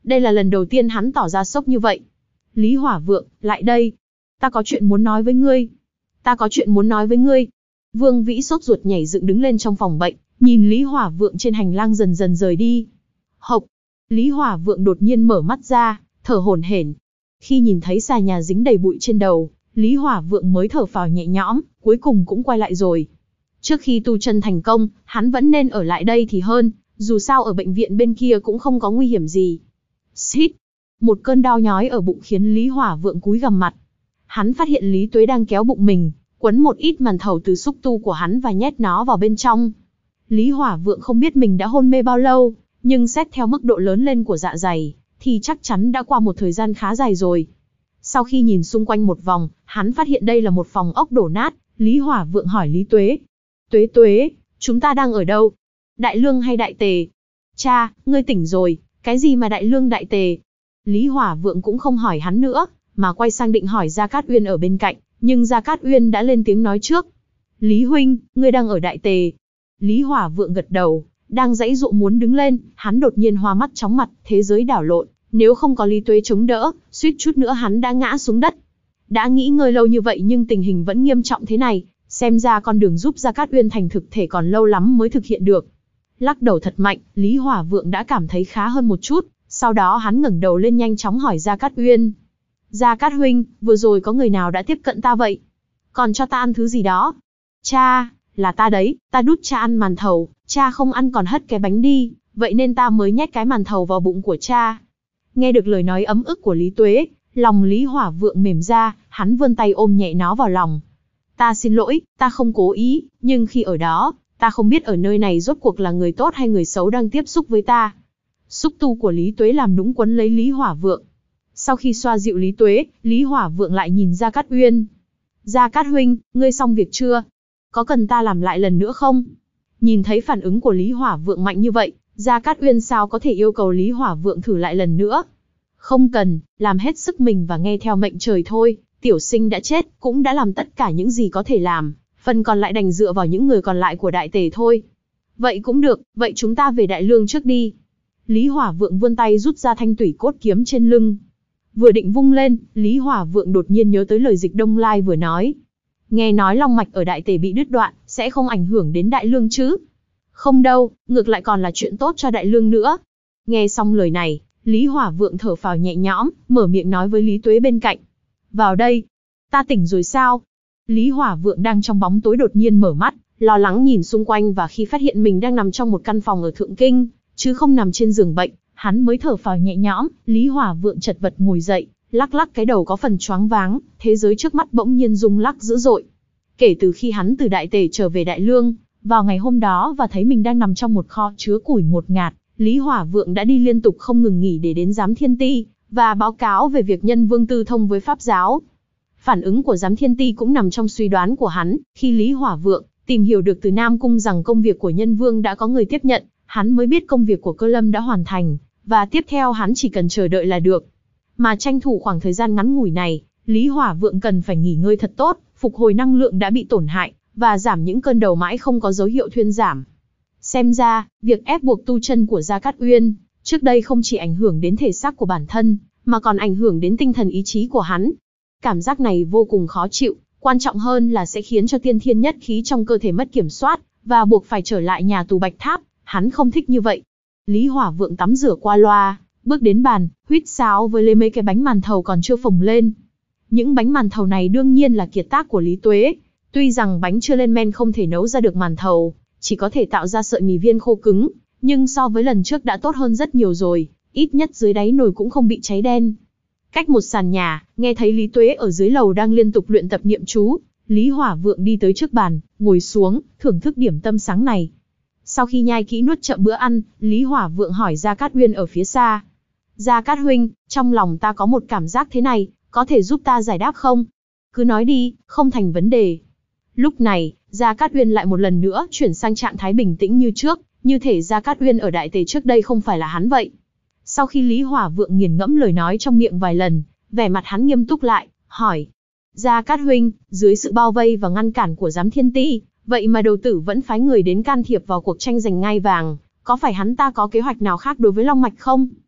Đây là lần đầu tiên hắn tỏ ra sốc như vậy. Lý Hỏa Vượng, lại đây. Ta có chuyện muốn nói với ngươi. Ta có chuyện muốn nói với ngươi. Vương Vĩ sốt ruột nhảy dựng đứng lên trong phòng bệnh, nhìn Lý Hỏa Vượng trên hành lang dần dần rời đi. Hộc. Lý Hỏa Vượng đột nhiên mở mắt ra, thở hổn hển. Khi nhìn thấy xà nhà dính đầy bụi trên đầu, Lý Hỏa Vượng mới thở phào nhẹ nhõm, cuối cùng cũng quay lại rồi. Trước khi tu chân thành công, hắn vẫn nên ở lại đây thì hơn, dù sao ở bệnh viện bên kia cũng không có nguy hiểm gì. Xít. Một cơn đau nhói ở bụng khiến Lý Hỏa Vượng cúi gằm mặt. Hắn phát hiện Lý Tuế đang kéo bụng mình, quấn một ít màn thầu từ xúc tu của hắn và nhét nó vào bên trong. Lý Hỏa Vượng không biết mình đã hôn mê bao lâu, nhưng xét theo mức độ lớn lên của dạ dày, thì chắc chắn đã qua một thời gian khá dài rồi. Sau khi nhìn xung quanh một vòng, hắn phát hiện đây là một phòng ốc đổ nát. Lý Hỏa Vượng hỏi Lý Tuế. Tuế Tuế, chúng ta đang ở đâu? Đại Lương hay Đại Tề? Cha, ngươi tỉnh rồi, cái gì mà Đại Lương Đại Tề? Lý Hỏa Vượng cũng không hỏi hắn nữa, mà quay sang định hỏi Gia Cát Uyên ở bên cạnh, nhưng Gia Cát Uyên đã lên tiếng nói trước. Lý huynh, ngươi đang ở Đại Tề. Lý Hỏa Vượng gật đầu, đang giãy giụa muốn đứng lên, hắn đột nhiên hoa mắt chóng mặt, thế giới đảo lộn, nếu không có Lý Tuế chống đỡ, suýt chút nữa hắn đã ngã xuống đất. Đã nghĩ ngơi lâu như vậy nhưng tình hình vẫn nghiêm trọng thế này, xem ra con đường giúp Gia Cát Uyên thành thực thể còn lâu lắm mới thực hiện được. Lắc đầu thật mạnh, Lý Hỏa Vượng đã cảm thấy khá hơn một chút, sau đó hắn ngẩng đầu lên nhanh chóng hỏi Gia Cát Uyên. Gia Cát huynh, vừa rồi có người nào đã tiếp cận ta vậy? Còn cho ta ăn thứ gì đó? Cha, là ta đấy, ta đút cha ăn màn thầu, cha không ăn còn hất cái bánh đi, vậy nên ta mới nhét cái màn thầu vào bụng của cha. Nghe được lời nói ấm ức của Lý Tuế, lòng Lý Hỏa Vượng mềm ra, hắn vươn tay ôm nhẹ nó vào lòng. Ta xin lỗi, ta không cố ý, nhưng khi ở đó, ta không biết ở nơi này rốt cuộc là người tốt hay người xấu đang tiếp xúc với ta. Xúc tu của Lý Tuế làm nũng quấn lấy Lý Hỏa Vượng. Sau khi xoa dịu Lý Tuế, Lý Hỏa Vượng lại nhìn Gia Cát Uyên. Gia Cát huynh, ngươi xong việc chưa? Có cần ta làm lại lần nữa không? Nhìn thấy phản ứng của Lý Hỏa Vượng mạnh như vậy, Gia Cát Uyên sao có thể yêu cầu Lý Hỏa Vượng thử lại lần nữa? Không cần, làm hết sức mình và nghe theo mệnh trời thôi. Tiểu sinh đã chết, cũng đã làm tất cả những gì có thể làm, phần còn lại đành dựa vào những người còn lại của Đại Tề thôi. Vậy cũng được, vậy chúng ta về Đại Lương trước đi. Lý Hỏa Vượng vươn tay rút ra thanh tủy cốt kiếm trên lưng. Vừa định vung lên, Lý Hỏa Vượng đột nhiên nhớ tới lời Dịch Đông Lai vừa nói. Nghe nói long mạch ở Đại Tề bị đứt đoạn, sẽ không ảnh hưởng đến Đại Lương chứ? Không đâu, ngược lại còn là chuyện tốt cho Đại Lương nữa. Nghe xong lời này, Lý Hỏa Vượng thở phào nhẹ nhõm, mở miệng nói với Lý Tuế bên cạnh. Vào đây. Ta tỉnh rồi sao? Lý Hỏa Vượng đang trong bóng tối đột nhiên mở mắt, lo lắng nhìn xung quanh và khi phát hiện mình đang nằm trong một căn phòng ở Thượng Kinh, chứ không nằm trên giường bệnh, hắn mới thở phào nhẹ nhõm. Lý Hỏa Vượng chật vật ngồi dậy, lắc lắc cái đầu có phần choáng váng, thế giới trước mắt bỗng nhiên rung lắc dữ dội. Kể từ khi hắn từ Đại Tề trở về Đại Lương, vào ngày hôm đó và thấy mình đang nằm trong một kho chứa củi ngột ngạt, Lý Hỏa Vượng đã đi liên tục không ngừng nghỉ để đến Giám Thiên Ti và báo cáo về việc Nhân Vương tư thông với Pháp giáo. Phản ứng của Giám Thiên Ti cũng nằm trong suy đoán của hắn, khi Lý Hỏa Vượng tìm hiểu được từ Nam Cung rằng công việc của Nhân Vương đã có người tiếp nhận, hắn mới biết công việc của Cơ Lâm đã hoàn thành, và tiếp theo hắn chỉ cần chờ đợi là được. Mà tranh thủ khoảng thời gian ngắn ngủi này, Lý Hỏa Vượng cần phải nghỉ ngơi thật tốt, phục hồi năng lượng đã bị tổn hại, và giảm những cơn đầu mãi không có dấu hiệu thuyên giảm. Xem ra, việc ép buộc tu chân của Gia Cát Uyên, trước đây không chỉ ảnh hưởng đến thể xác của bản thân, mà còn ảnh hưởng đến tinh thần ý chí của hắn. Cảm giác này vô cùng khó chịu, quan trọng hơn là sẽ khiến cho tiên thiên nhất khí trong cơ thể mất kiểm soát, và buộc phải trở lại nhà tù Bạch Tháp, hắn không thích như vậy. Lý Hỏa Vượng tắm rửa qua loa, bước đến bàn, huýt sáo với lấy mấy cái bánh màn thầu còn chưa phồng lên. Những bánh màn thầu này đương nhiên là kiệt tác của Lý Tuế, tuy rằng bánh chưa lên men không thể nấu ra được màn thầu, chỉ có thể tạo ra sợi mì viên khô cứng, nhưng so với lần trước đã tốt hơn rất nhiều rồi, ít nhất dưới đáy nồi cũng không bị cháy đen. Cách một sàn nhà, nghe thấy Lý Tuế ở dưới lầu đang liên tục luyện tập niệm chú, Lý Hỏa Vượng đi tới trước bàn, ngồi xuống, thưởng thức điểm tâm sáng này. Sau khi nhai kỹ nuốt chậm bữa ăn, Lý Hỏa Vượng hỏi Gia Cát Uyên ở phía xa. Gia Cát huynh, trong lòng ta có một cảm giác thế này, có thể giúp ta giải đáp không? Cứ nói đi, không thành vấn đề. Lúc này, Gia Cát Uyên lại một lần nữa chuyển sang trạng thái bình tĩnh như trước, như thể Gia Cát Uyên ở Đại Tề trước đây không phải là hắn vậy. Sau khi Lý Hỏa Vượng nghiền ngẫm lời nói trong miệng vài lần, vẻ mặt hắn nghiêm túc lại, hỏi. Gia Cát huynh, dưới sự bao vây và ngăn cản của Giám Thiên Ti, vậy mà đầu tử vẫn phái người đến can thiệp vào cuộc tranh giành ngai vàng, có phải hắn ta có kế hoạch nào khác đối với Long Mạch không?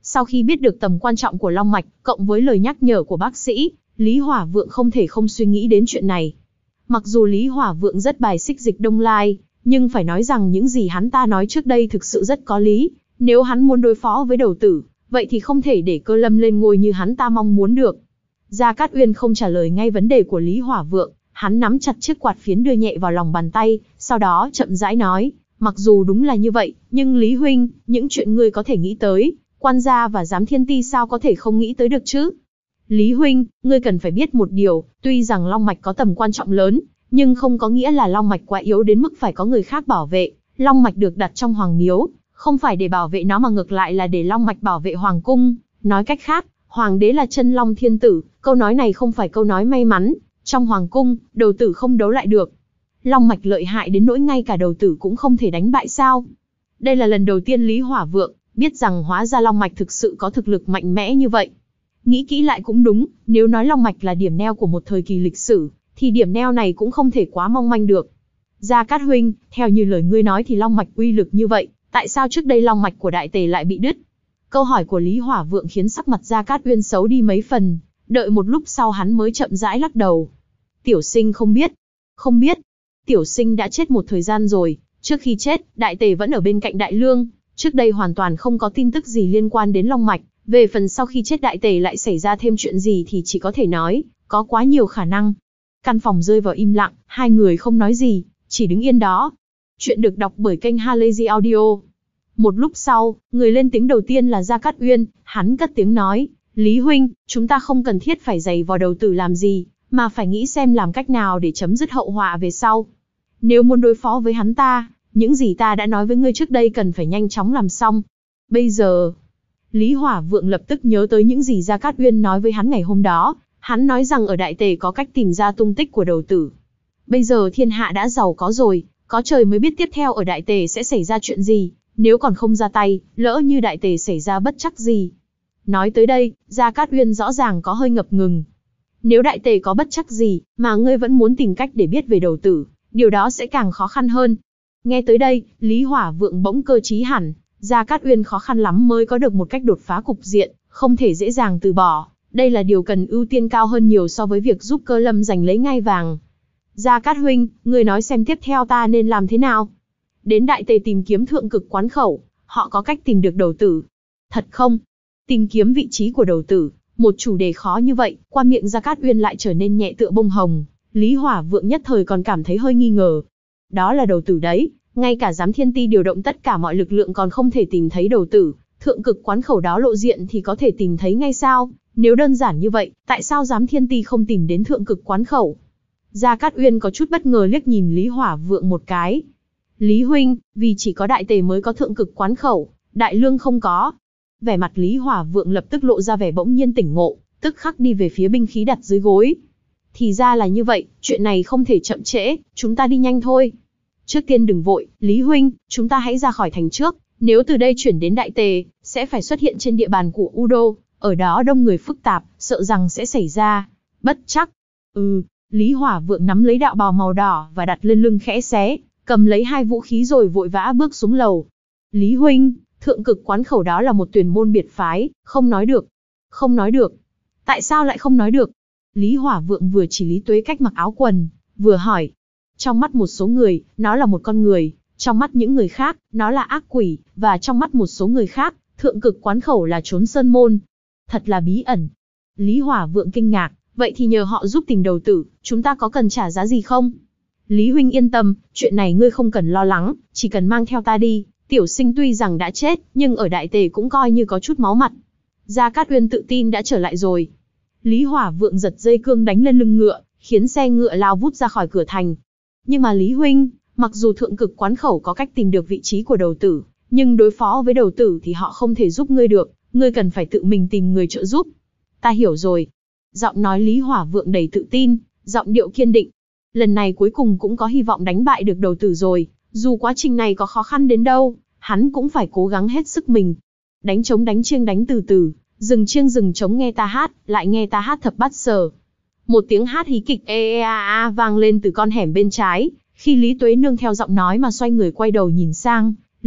Sau khi biết được tầm quan trọng của long mạch, cộng với lời nhắc nhở của bác sĩ, Lý Hỏa Vượng không thể không suy nghĩ đến chuyện này. Mặc dù Lý Hỏa Vượng rất bài xích Dịch Đông Lai, nhưng phải nói rằng những gì hắn ta nói trước đây thực sự rất có lý. Nếu hắn muốn đối phó với Đầu Tử, vậy thì không thể để Cơ Lâm lên ngôi như hắn ta mong muốn được. Gia Cát Uyên không trả lời ngay vấn đề của Lý Hỏa Vượng, hắn nắm chặt chiếc quạt phiến đưa nhẹ vào lòng bàn tay, sau đó chậm rãi nói, mặc dù đúng là như vậy, nhưng Lý huynh, những chuyện ngươi có thể nghĩ tới, quan gia và giám thiên ti sao có thể không nghĩ tới được chứ? Lý huynh, ngươi cần phải biết một điều, tuy rằng long mạch có tầm quan trọng lớn, nhưng không có nghĩa là long mạch quá yếu đến mức phải có người khác bảo vệ. Long mạch được đặt trong hoàng miếu, không phải để bảo vệ nó mà ngược lại là để long mạch bảo vệ hoàng cung. Nói cách khác, hoàng đế là chân long thiên tử, câu nói này không phải câu nói may mắn. Trong hoàng cung, Đầu Tử không đấu lại được. Long mạch lợi hại đến nỗi ngay cả Đầu Tử cũng không thể đánh bại sao? Đây là lần đầu tiên Lý Hỏa Vượng biết rằng hóa ra long mạch thực sự có thực lực mạnh mẽ như vậy. Nghĩ kỹ lại cũng đúng, nếu nói long mạch là điểm neo của một thời kỳ lịch sử, thì điểm neo này cũng không thể quá mong manh được. Gia Cát huynh, theo như lời ngươi nói thì long mạch uy lực như vậy, tại sao trước đây long mạch của Đại Tề lại bị đứt? Câu hỏi của Lý Hỏa Vượng khiến sắc mặt Gia Cát Uyên xấu đi mấy phần, đợi một lúc sau hắn mới chậm rãi lắc đầu. Tiểu sinh không biết. Không biết. Tiểu sinh đã chết một thời gian rồi, trước khi chết, Đại Tề vẫn ở bên cạnh Đại Lương, trước đây hoàn toàn không có tin tức gì liên quan đến long mạch, về phần sau khi chết Đại Tề lại xảy ra thêm chuyện gì thì chỉ có thể nói, có quá nhiều khả năng. Căn phòng rơi vào im lặng, hai người không nói gì, chỉ đứng yên đó. Chuyện được đọc bởi kênh Halazy Audio. Một lúc sau, người lên tiếng đầu tiên là Gia Cát Uyên, hắn cất tiếng nói, Lý huynh, chúng ta không cần thiết phải giày vò Đầu Tử làm gì, mà phải nghĩ xem làm cách nào để chấm dứt hậu họa về sau. Nếu muốn đối phó với hắn ta, những gì ta đã nói với ngươi trước đây cần phải nhanh chóng làm xong. Bây giờ, Lý Hỏa Vượng lập tức nhớ tới những gì Gia Cát Uyên nói với hắn ngày hôm đó, hắn nói rằng ở Đại Tề có cách tìm ra tung tích của Đầu Tử. Bây giờ thiên hạ đã giàu có rồi, có trời mới biết tiếp theo ở Đại Tề sẽ xảy ra chuyện gì, nếu còn không ra tay, lỡ như Đại Tề xảy ra bất trắc gì. Nói tới đây, Gia Cát Uyên rõ ràng có hơi ngập ngừng. Nếu Đại Tề có bất trắc gì, mà ngươi vẫn muốn tìm cách để biết về Đầu Tử, điều đó sẽ càng khó khăn hơn. Nghe tới đây, Lý Hỏa Vượng bỗng cơ trí hẳn, Gia Cát Uyên khó khăn lắm mới có được một cách đột phá cục diện, không thể dễ dàng từ bỏ. Đây là điều cần ưu tiên cao hơn nhiều so với việc giúp Cơ Lâm giành lấy ngai vàng. Gia Cát huynh, ngươi nói xem tiếp theo ta nên làm thế nào? Đến Đại Tề tìm kiếm thượng cực quán khẩu, họ có cách tìm được Đầu Tử. Thật không? Tìm kiếm vị trí của Đầu Tử, một chủ đề khó như vậy, qua miệng Gia Cát Uyên lại trở nên nhẹ tựa bông hồng. Lý Hỏa Vượng nhất thời còn cảm thấy hơi nghi ngờ. Đó là Đầu Tử đấy, ngay cả giám thiên ti điều động tất cả mọi lực lượng còn không thể tìm thấy Đầu Tử, thượng cực quán khẩu đó lộ diện thì có thể tìm thấy ngay sao? Nếu đơn giản như vậy, tại sao giám thiên ti không tìm đến thượng cực quán khẩu? Gia Cát Uyên có chút bất ngờ liếc nhìn Lý Hỏa Vượng một cái. Lý huynh, vì chỉ có Đại Tề mới có thượng cực quán khẩu, Đại Lương không có. Vẻ mặt Lý Hỏa Vượng lập tức lộ ra vẻ bỗng nhiên tỉnh ngộ, tức khắc đi về phía binh khí đặt dưới gối. Thì ra là như vậy, chuyện này không thể chậm trễ, chúng ta đi nhanh thôi. Trước tiên đừng vội, Lý huynh, chúng ta hãy ra khỏi thành trước, nếu từ đây chuyển đến Đại Tề, sẽ phải xuất hiện trên địa bàn của Udo, ở đó đông người phức tạp, sợ rằng sẽ xảy ra bất trắc. Ừ, Lý Hỏa Vượng nắm lấy đạo bào màu đỏ và đặt lên lưng khẽ xé, cầm lấy hai vũ khí rồi vội vã bước xuống lầu. Lý huynh, thượng cực quán khẩu đó là một tuyển môn biệt phái, không nói được. Không nói được. Tại sao lại không nói được? Lý Hỏa Vượng vừa chỉ Lý Tuế cách mặc áo quần, vừa hỏi. Trong mắt một số người, nó là một con người, trong mắt những người khác, nó là ác quỷ, và trong mắt một số người khác, thượng cực quán khẩu là trốn sơn môn. Thật là bí ẩn. Lý Hỏa Vượng kinh ngạc, vậy thì nhờ họ giúp tìm Đầu Tử, chúng ta có cần trả giá gì không? Lý huynh yên tâm, chuyện này ngươi không cần lo lắng, chỉ cần mang theo ta đi. Tiểu sinh tuy rằng đã chết, nhưng ở Đại Tề cũng coi như có chút máu mặt. Gia Cát Uyên tự tin đã trở lại rồi. Lý Hỏa Vượng giật dây cương đánh lên lưng ngựa, khiến xe ngựa lao vút ra khỏi cửa thành. Nhưng mà Lý huynh, mặc dù thượng cực quán khẩu có cách tìm được vị trí của Đầu Tử, nhưng đối phó với Đầu Tử thì họ không thể giúp ngươi được, ngươi cần phải tự mình tìm người trợ giúp. Ta hiểu rồi. Giọng nói Lý Hỏa Vượng đầy tự tin, giọng điệu kiên định. Lần này cuối cùng cũng có hy vọng đánh bại được Đầu Tử rồi, dù quá trình này có khó khăn đến đâu, hắn cũng phải cố gắng hết sức mình. Đánh trống đánh chiêng đánh từ từ, dừng chiêng dừng trống nghe ta hát, lại nghe ta hát thập bát sở. Một tiếng hát hí kịch e e a a vang lên từ con hẻm bên trái, khi Lý Tuế nương theo giọng nói mà xoay người quay đầu nhìn sang,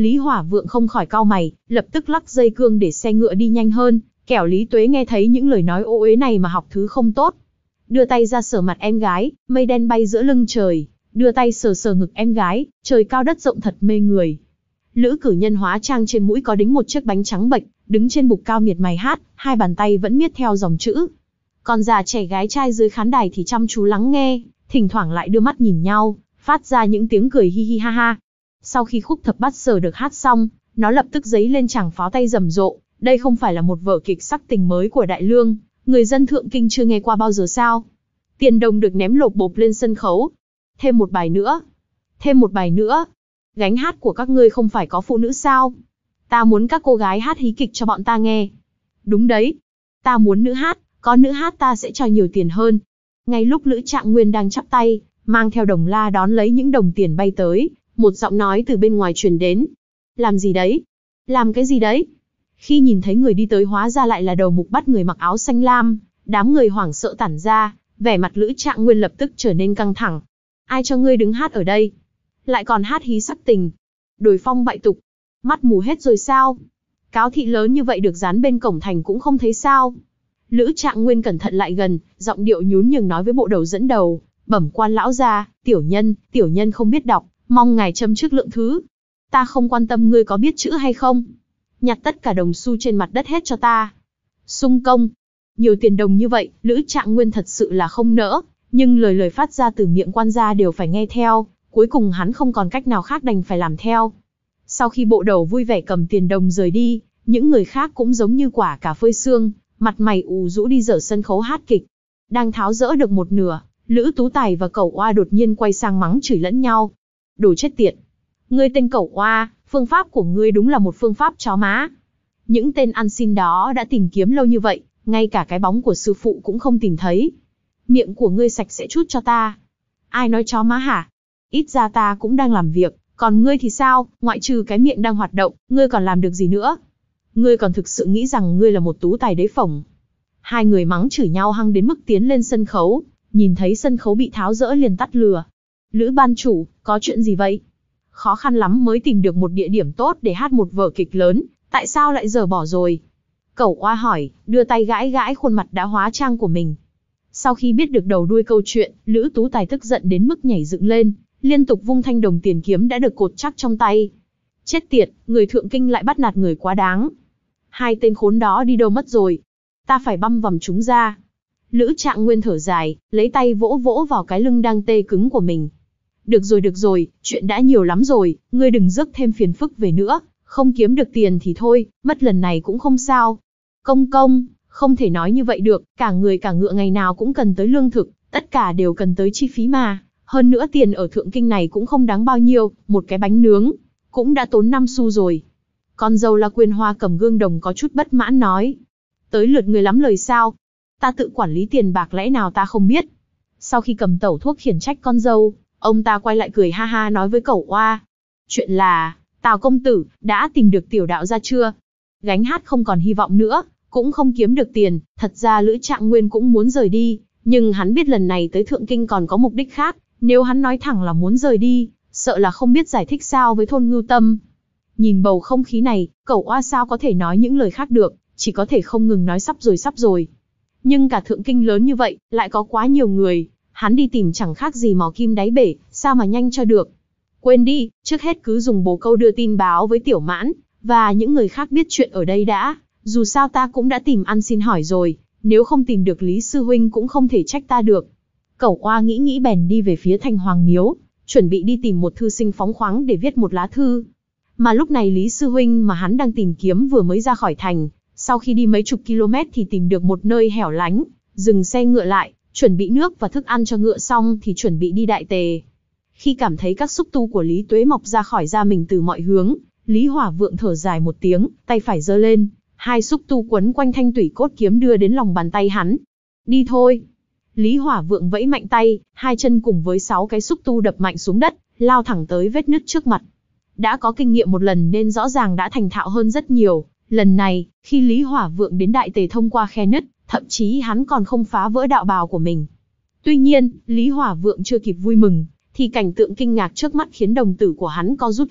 Lý Hỏa Vượng không khỏi cau mày, lập tức lắc dây cương để xe ngựa đi nhanh hơn, kẻo Lý Tuế nghe thấy những lời nói ô uế này mà học thứ không tốt. Đưa tay ra sờ mặt em gái, mây đen bay giữa lưng trời, đưa tay sờ sờ ngực em gái, trời cao đất rộng thật mê người. Lữ cử nhân hóa trang trên mũi có đính một chiếc bánh trắng bệch, đứng trên bục cao miệt mài hát, hai bàn tay vẫn miết theo dòng chữ. Còn già trẻ gái trai dưới khán đài thì chăm chú lắng nghe, thỉnh thoảng lại đưa mắt nhìn nhau, phát ra những tiếng cười hi hi ha ha. Sau khi khúc thập bát sở được hát xong, nó lập tức dấy lên tràng pháo tay rầm rộ. Đây không phải là một vở kịch sắc tình mới của Đại Lương, người dân thượng kinh chưa nghe qua bao giờ sao? Tiền đồng được ném lộp bộp lên sân khấu. Thêm một bài nữa. Thêm một bài nữa. Gánh hát của các ngươi không phải có phụ nữ sao? Ta muốn các cô gái hát hí kịch cho bọn ta nghe. Đúng đấy. Ta muốn nữ hát, có nữ hát ta sẽ cho nhiều tiền hơn. Ngay lúc Lữ Trạng Nguyên đang chắp tay, mang theo đồng la đón lấy những đồng tiền bay tới, một giọng nói từ bên ngoài truyền đến. Làm gì đấy? Làm cái gì đấy? Khi nhìn thấy người đi tới hóa ra lại là đầu mục bắt người mặc áo xanh lam, đám người hoảng sợ tản ra, vẻ mặt Lữ Trạng Nguyên lập tức trở nên căng thẳng. Ai cho ngươi đứng hát ở đây? Lại còn hát hí sắc tình. Đồi phong bại tục. Mắt mù hết rồi sao? Cáo thị lớn như vậy được dán bên cổng thành cũng không thấy sao? Lữ Trạng Nguyên cẩn thận lại gần, giọng điệu nhún nhường nói với bộ đầu dẫn đầu, bẩm quan lão gia, tiểu nhân, tiểu nhân không biết đọc, mong ngài châm trước lượng thứ. Ta không quan tâm ngươi có biết chữ hay không. Nhặt tất cả đồng xu trên mặt đất hết cho ta. Sung công. Nhiều tiền đồng như vậy, Lữ Trạng Nguyên thật sự là không nỡ, nhưng lời lời phát ra từ miệng quan gia đều phải nghe theo, cuối cùng hắn không còn cách nào khác đành phải làm theo. Sau khi bộ đầu vui vẻ cầm tiền đồng rời đi, những người khác cũng giống như quả cà phơi xương, mặt mày ù rũ đi dở sân khấu hát kịch. Đang tháo dỡ được một nửa, Lữ Tú Tài và Cẩu Oa đột nhiên quay sang mắng chửi lẫn nhau. Đồ chết tiệt! Ngươi tên Cẩu Oa, phương pháp của ngươi đúng là một phương pháp chó má. Những tên ăn xin đó đã tìm kiếm lâu như vậy, ngay cả cái bóng của sư phụ cũng không tìm thấy. Miệng của ngươi sạch sẽ chút cho ta. Ai nói chó má hả? Ít ra ta cũng đang làm việc, còn ngươi thì sao, ngoại trừ cái miệng đang hoạt động, ngươi còn làm được gì nữa? Ngươi còn thực sự nghĩ rằng ngươi là một tú tài đế phổng. Hai người mắng chửi nhau hăng đến mức tiến lên sân khấu, nhìn thấy sân khấu bị tháo dỡ liền tắt lửa. Lữ ban chủ, có chuyện gì vậy? Khó khăn lắm mới tìm được một địa điểm tốt để hát một vở kịch lớn, tại sao lại dở bỏ rồi? Cẩu Oa hỏi, đưa tay gãi gãi khuôn mặt đã hóa trang của mình. Sau khi biết được đầu đuôi câu chuyện, Lữ Tú Tài tức giận đến mức nhảy dựng lên, liên tục vung thanh đồng tiền kiếm đã được cột chắc trong tay. Chết tiệt, người thượng kinh lại bắt nạt người quá đáng. Hai tên khốn đó đi đâu mất rồi? Ta phải băm vằm chúng ra. Lữ Trạng Nguyên thở dài, lấy tay vỗ vỗ vào cái lưng đang tê cứng của mình. Được rồi được rồi, chuyện đã nhiều lắm rồi, ngươi đừng rước thêm phiền phức về nữa, không kiếm được tiền thì thôi, mất lần này cũng không sao. Công công, không thể nói như vậy được, cả người cả ngựa ngày nào cũng cần tới lương thực, tất cả đều cần tới chi phí mà. Hơn nữa tiền ở thượng kinh này cũng không đáng bao nhiêu, một cái bánh nướng, cũng đã tốn năm xu rồi. Con dâu La Quyên Hoa cầm gương đồng có chút bất mãn nói. Tới lượt người lắm lời sao? Ta tự quản lý tiền bạc lẽ nào ta không biết? Sau khi cầm tẩu thuốc khiển trách con dâu, ông ta quay lại cười ha ha nói với Cẩu Oa. Chuyện là, Tào công tử, đã tìm được tiểu đạo ra chưa? Gánh hát không còn hy vọng nữa, cũng không kiếm được tiền, thật ra Lữ Trạng Nguyên cũng muốn rời đi, nhưng hắn biết lần này tới Thượng Kinh còn có mục đích khác, nếu hắn nói thẳng là muốn rời đi, sợ là không biết giải thích sao với thôn Ngưu Tâm. Nhìn bầu không khí này, Cẩu Oa sao có thể nói những lời khác được, chỉ có thể không ngừng nói sắp rồi sắp rồi. Nhưng cả Thượng Kinh lớn như vậy, lại có quá nhiều người, hắn đi tìm chẳng khác gì mò kim đáy bể, sao mà nhanh cho được. Quên đi, trước hết cứ dùng bồ câu đưa tin báo với Tiểu Mãn, và những người khác biết chuyện ở đây đã, dù sao ta cũng đã tìm ăn xin hỏi rồi, nếu không tìm được Lý Sư Huynh cũng không thể trách ta được. Cẩu Oa nghĩ nghĩ bèn đi về phía Thành Hoàng Miếu, chuẩn bị đi tìm một thư sinh phóng khoáng để viết một lá thư. Mà lúc này Lý Sư Huynh mà hắn đang tìm kiếm vừa mới ra khỏi thành, sau khi đi mấy chục km thì tìm được một nơi hẻo lánh, dừng xe ngựa lại, chuẩn bị nước và thức ăn cho ngựa xong thì chuẩn bị đi Đại Tề. Khi cảm thấy các xúc tu của Lý Tuế mọc ra khỏi da mình từ mọi hướng, Lý Hỏa Vượng thở dài một tiếng, tay phải giơ lên, hai xúc tu quấn quanh thanh tủy cốt kiếm đưa đến lòng bàn tay hắn. Đi thôi. Lý Hỏa Vượng vẫy mạnh tay, hai chân cùng với sáu cái xúc tu đập mạnh xuống đất, lao thẳng tới vết nứt trước mặt. Đã có kinh nghiệm một lần nên rõ ràng đã thành thạo hơn rất nhiều. Lần này, khi Lý Hỏa Vượng đến Đại Tề thông qua khe nứt, thậm chí hắn còn không phá vỡ đạo bào của mình. Tuy nhiên, Lý Hỏa Vượng chưa kịp vui mừng, thì cảnh tượng kinh ngạc trước mắt khiến đồng tử của hắn co rút lại,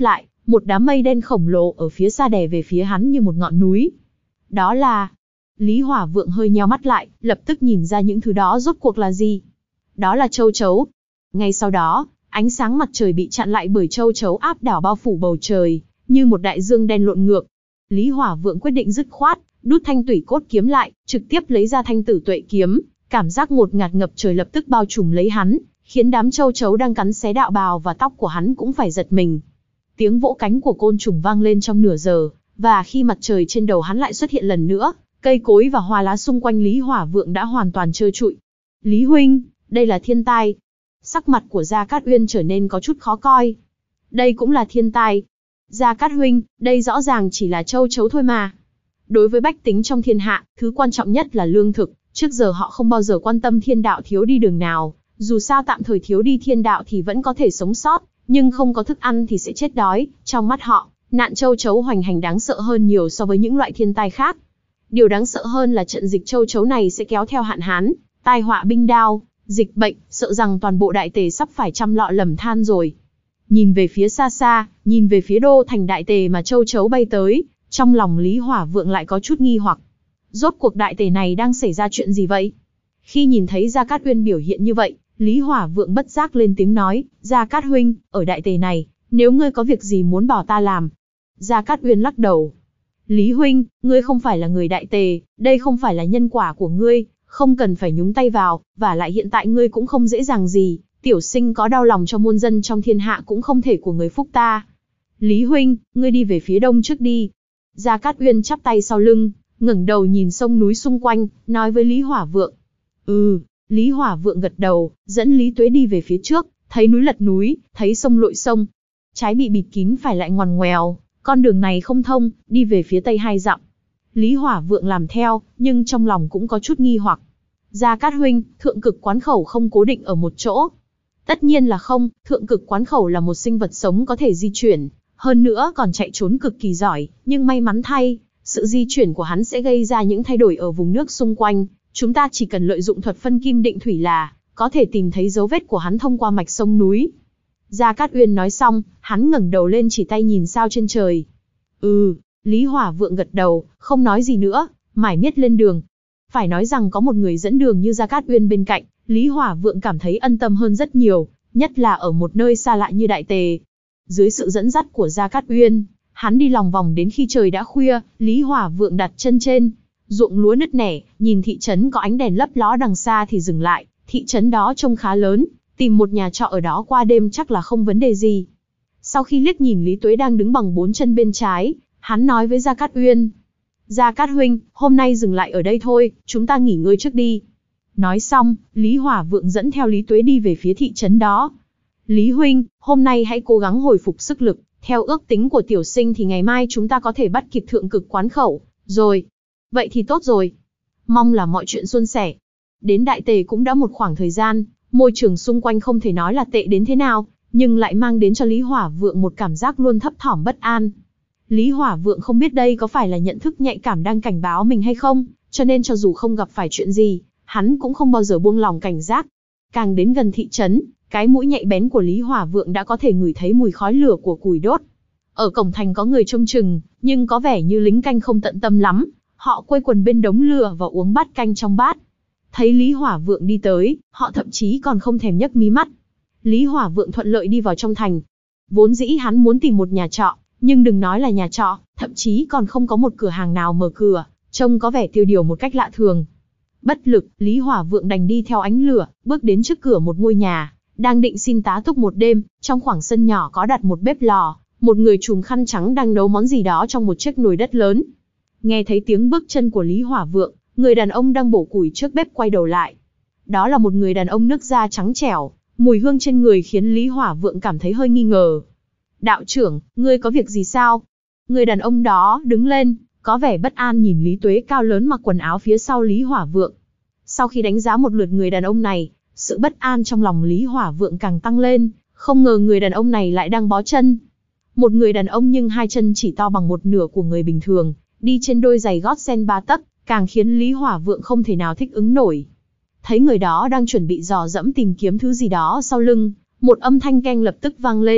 một đám mây đen khổng lồ ở phía xa đè về phía hắn như một ngọn núi. Đó là... Lý Hỏa Vượng hơi nheo mắt lại, lập tức nhìn ra những thứ đó rốt cuộc là gì. Đó là châu chấu. Ngay sau đó, ánh sáng mặt trời bị chặn lại bởi châu chấu áp đảo bao phủ bầu trời, như một đại dương đen lộn ngược. Lý Hỏa Vượng quyết định dứt khoát, đút thanh tủy cốt kiếm lại, trực tiếp lấy ra thanh tử tuệ kiếm, cảm giác ngột ngạt ngập trời lập tức bao trùm lấy hắn, khiến đám châu chấu đang cắn xé đạo bào và tóc của hắn cũng phải giật mình. Tiếng vỗ cánh của côn trùng vang lên trong nửa giờ, và khi mặt trời trên đầu hắn lại xuất hiện lần nữa, cây cối và hoa lá xung quanh Lý Hỏa Vượng đã hoàn toàn trơ trụi. Lý huynh, đây là thiên tai. Sắc mặt của Gia Cát Uyên trở nên có chút khó coi. Đây cũng là thiên tai. Gia Cát huynh, đây rõ ràng chỉ là châu chấu thôi mà. Đối với bách tính trong thiên hạ, thứ quan trọng nhất là lương thực. Trước giờ họ không bao giờ quan tâm thiên đạo thiếu đi đường nào. Dù sao tạm thời thiếu đi thiên đạo thì vẫn có thể sống sót, nhưng không có thức ăn thì sẽ chết đói. Trong mắt họ, nạn châu chấu hoành hành đáng sợ hơn nhiều so với những loại thiên tai khác. Điều đáng sợ hơn là trận dịch châu chấu này sẽ kéo theo hạn hán, tai họa binh đao, dịch bệnh, sợ rằng toàn bộ đại tề sắp phải trăm lọ lầm than rồi. Nhìn về phía xa xa, nhìn về phía đô thành đại tề mà châu chấu bay tới, trong lòng Lý Hỏa Vượng lại có chút nghi hoặc. Rốt cuộc đại tề này đang xảy ra chuyện gì vậy? Khi nhìn thấy Gia Cát Uyên biểu hiện như vậy, Lý Hỏa Vượng bất giác lên tiếng nói, Gia Cát huynh, ở đại tề này, nếu ngươi có việc gì muốn bảo ta làm. Gia Cát Uyên lắc đầu. Lý huynh, ngươi không phải là người đại tề, đây không phải là nhân quả của ngươi, không cần phải nhúng tay vào, và lại hiện tại ngươi cũng không dễ dàng gì, tiểu sinh có đau lòng cho muôn dân trong thiên hạ cũng không thể của người phúc ta. Lý huynh, ngươi đi về phía đông trước đi. Gia Cát Uyên chắp tay sau lưng, ngẩng đầu nhìn sông núi xung quanh, nói với Lý Hỏa Vượng. Ừ, Lý Hỏa Vượng gật đầu, dẫn Lý Tuế đi về phía trước, thấy núi lật núi, thấy sông lội sông. Trái bị bịt kín phải lại ngoằn ngoèo, con đường này không thông, đi về phía tây hai dặm. Lý Hỏa Vượng làm theo, nhưng trong lòng cũng có chút nghi hoặc. Gia Cát huynh, thượng cực quán khẩu không cố định ở một chỗ. Tất nhiên là không, thượng cực quán khẩu là một sinh vật sống có thể di chuyển, hơn nữa còn chạy trốn cực kỳ giỏi, nhưng may mắn thay, sự di chuyển của hắn sẽ gây ra những thay đổi ở vùng nước xung quanh. Chúng ta chỉ cần lợi dụng thuật phân kim định thủy là có thể tìm thấy dấu vết của hắn thông qua mạch sông núi. Gia Cát Uyên nói xong, hắn ngẩng đầu lên chỉ tay nhìn sao trên trời. Ừ, Lý Hỏa Vượng gật đầu, không nói gì nữa, mải miết lên đường. Phải nói rằng có một người dẫn đường như Gia Cát Uyên bên cạnh, Lý Hỏa Vượng cảm thấy ân tâm hơn rất nhiều, nhất là ở một nơi xa lạ như đại tề. Dưới sự dẫn dắt của Gia Cát Uyên, hắn đi lòng vòng đến khi trời đã khuya, Lý Hỏa Vượng đặt chân trên ruộng lúa nứt nẻ, nhìn thị trấn có ánh đèn lấp ló đằng xa thì dừng lại, thị trấn đó trông khá lớn, tìm một nhà trọ ở đó qua đêm chắc là không vấn đề gì. Sau khi liếc nhìn Lý Tuế đang đứng bằng bốn chân bên trái, hắn nói với Gia Cát Uyên. Gia Cát huynh, hôm nay dừng lại ở đây thôi, chúng ta nghỉ ngơi trước đi. Nói xong, Lý Hỏa Vượng dẫn theo Lý Tuế đi về phía thị trấn đó. Lý huynh, hôm nay hãy cố gắng hồi phục sức lực, theo ước tính của tiểu sinh thì ngày mai chúng ta có thể bắt kịp thượng cực quán khẩu, rồi. Vậy thì tốt rồi. Mong là mọi chuyện suôn sẻ. Đến đại tề cũng đã một khoảng thời gian, môi trường xung quanh không thể nói là tệ đến thế nào, nhưng lại mang đến cho Lý Hỏa Vượng một cảm giác luôn thấp thỏm bất an. Lý Hỏa Vượng không biết đây có phải là nhận thức nhạy cảm đang cảnh báo mình hay không, cho nên cho dù không gặp phải chuyện gì, hắn cũng không bao giờ buông lỏng cảnh giác. Càng đến gần thị trấn, cái mũi nhạy bén của Lý Hỏa Vượng đã có thể ngửi thấy mùi khói lửa của củi đốt. Ở cổng thành có người trông chừng, nhưng có vẻ như lính canh không tận tâm lắm, họ quây quần bên đống lửa và uống bát canh trong bát. Thấy Lý Hỏa Vượng đi tới, họ thậm chí còn không thèm nhấc mí mắt. Lý Hỏa Vượng thuận lợi đi vào trong thành. Vốn dĩ hắn muốn tìm một nhà trọ, nhưng đừng nói là nhà trọ, thậm chí còn không có một cửa hàng nào mở cửa, trông có vẻ tiêu điều một cách lạ thường. Bất lực, Lý Hỏa Vượng đành đi theo ánh lửa, bước đến trước cửa một ngôi nhà, đang định xin tá túc một đêm. Trong khoảng sân nhỏ có đặt một bếp lò, một người trùm khăn trắng đang nấu món gì đó trong một chiếc nồi đất lớn. Nghe thấy tiếng bước chân của Lý Hỏa Vượng, người đàn ông đang bổ củi trước bếp quay đầu lại. Đó là một người đàn ông nước da trắng trẻo, mùi hương trên người khiến Lý Hỏa Vượng cảm thấy hơi nghi ngờ. Đạo trưởng, ngươi có việc gì sao? Người đàn ông đó đứng lên, có vẻ bất an nhìn Lý Tuế cao lớn mặc quần áo phía sau Lý Hỏa Vượng. Sau khi đánh giá một lượt người đàn ông này, sự bất an trong lòng Lý Hỏa Vượng càng tăng lên, không ngờ người đàn ông này lại đang bó chân. Một người đàn ông nhưng hai chân chỉ to bằng một nửa của người bình thường, đi trên đôi giày gót sen ba tấc, càng khiến Lý Hỏa Vượng không thể nào thích ứng nổi. Thấy người đó đang chuẩn bị dò dẫm tìm kiếm thứ gì đó sau lưng, một âm thanh keng lập tức vang lên.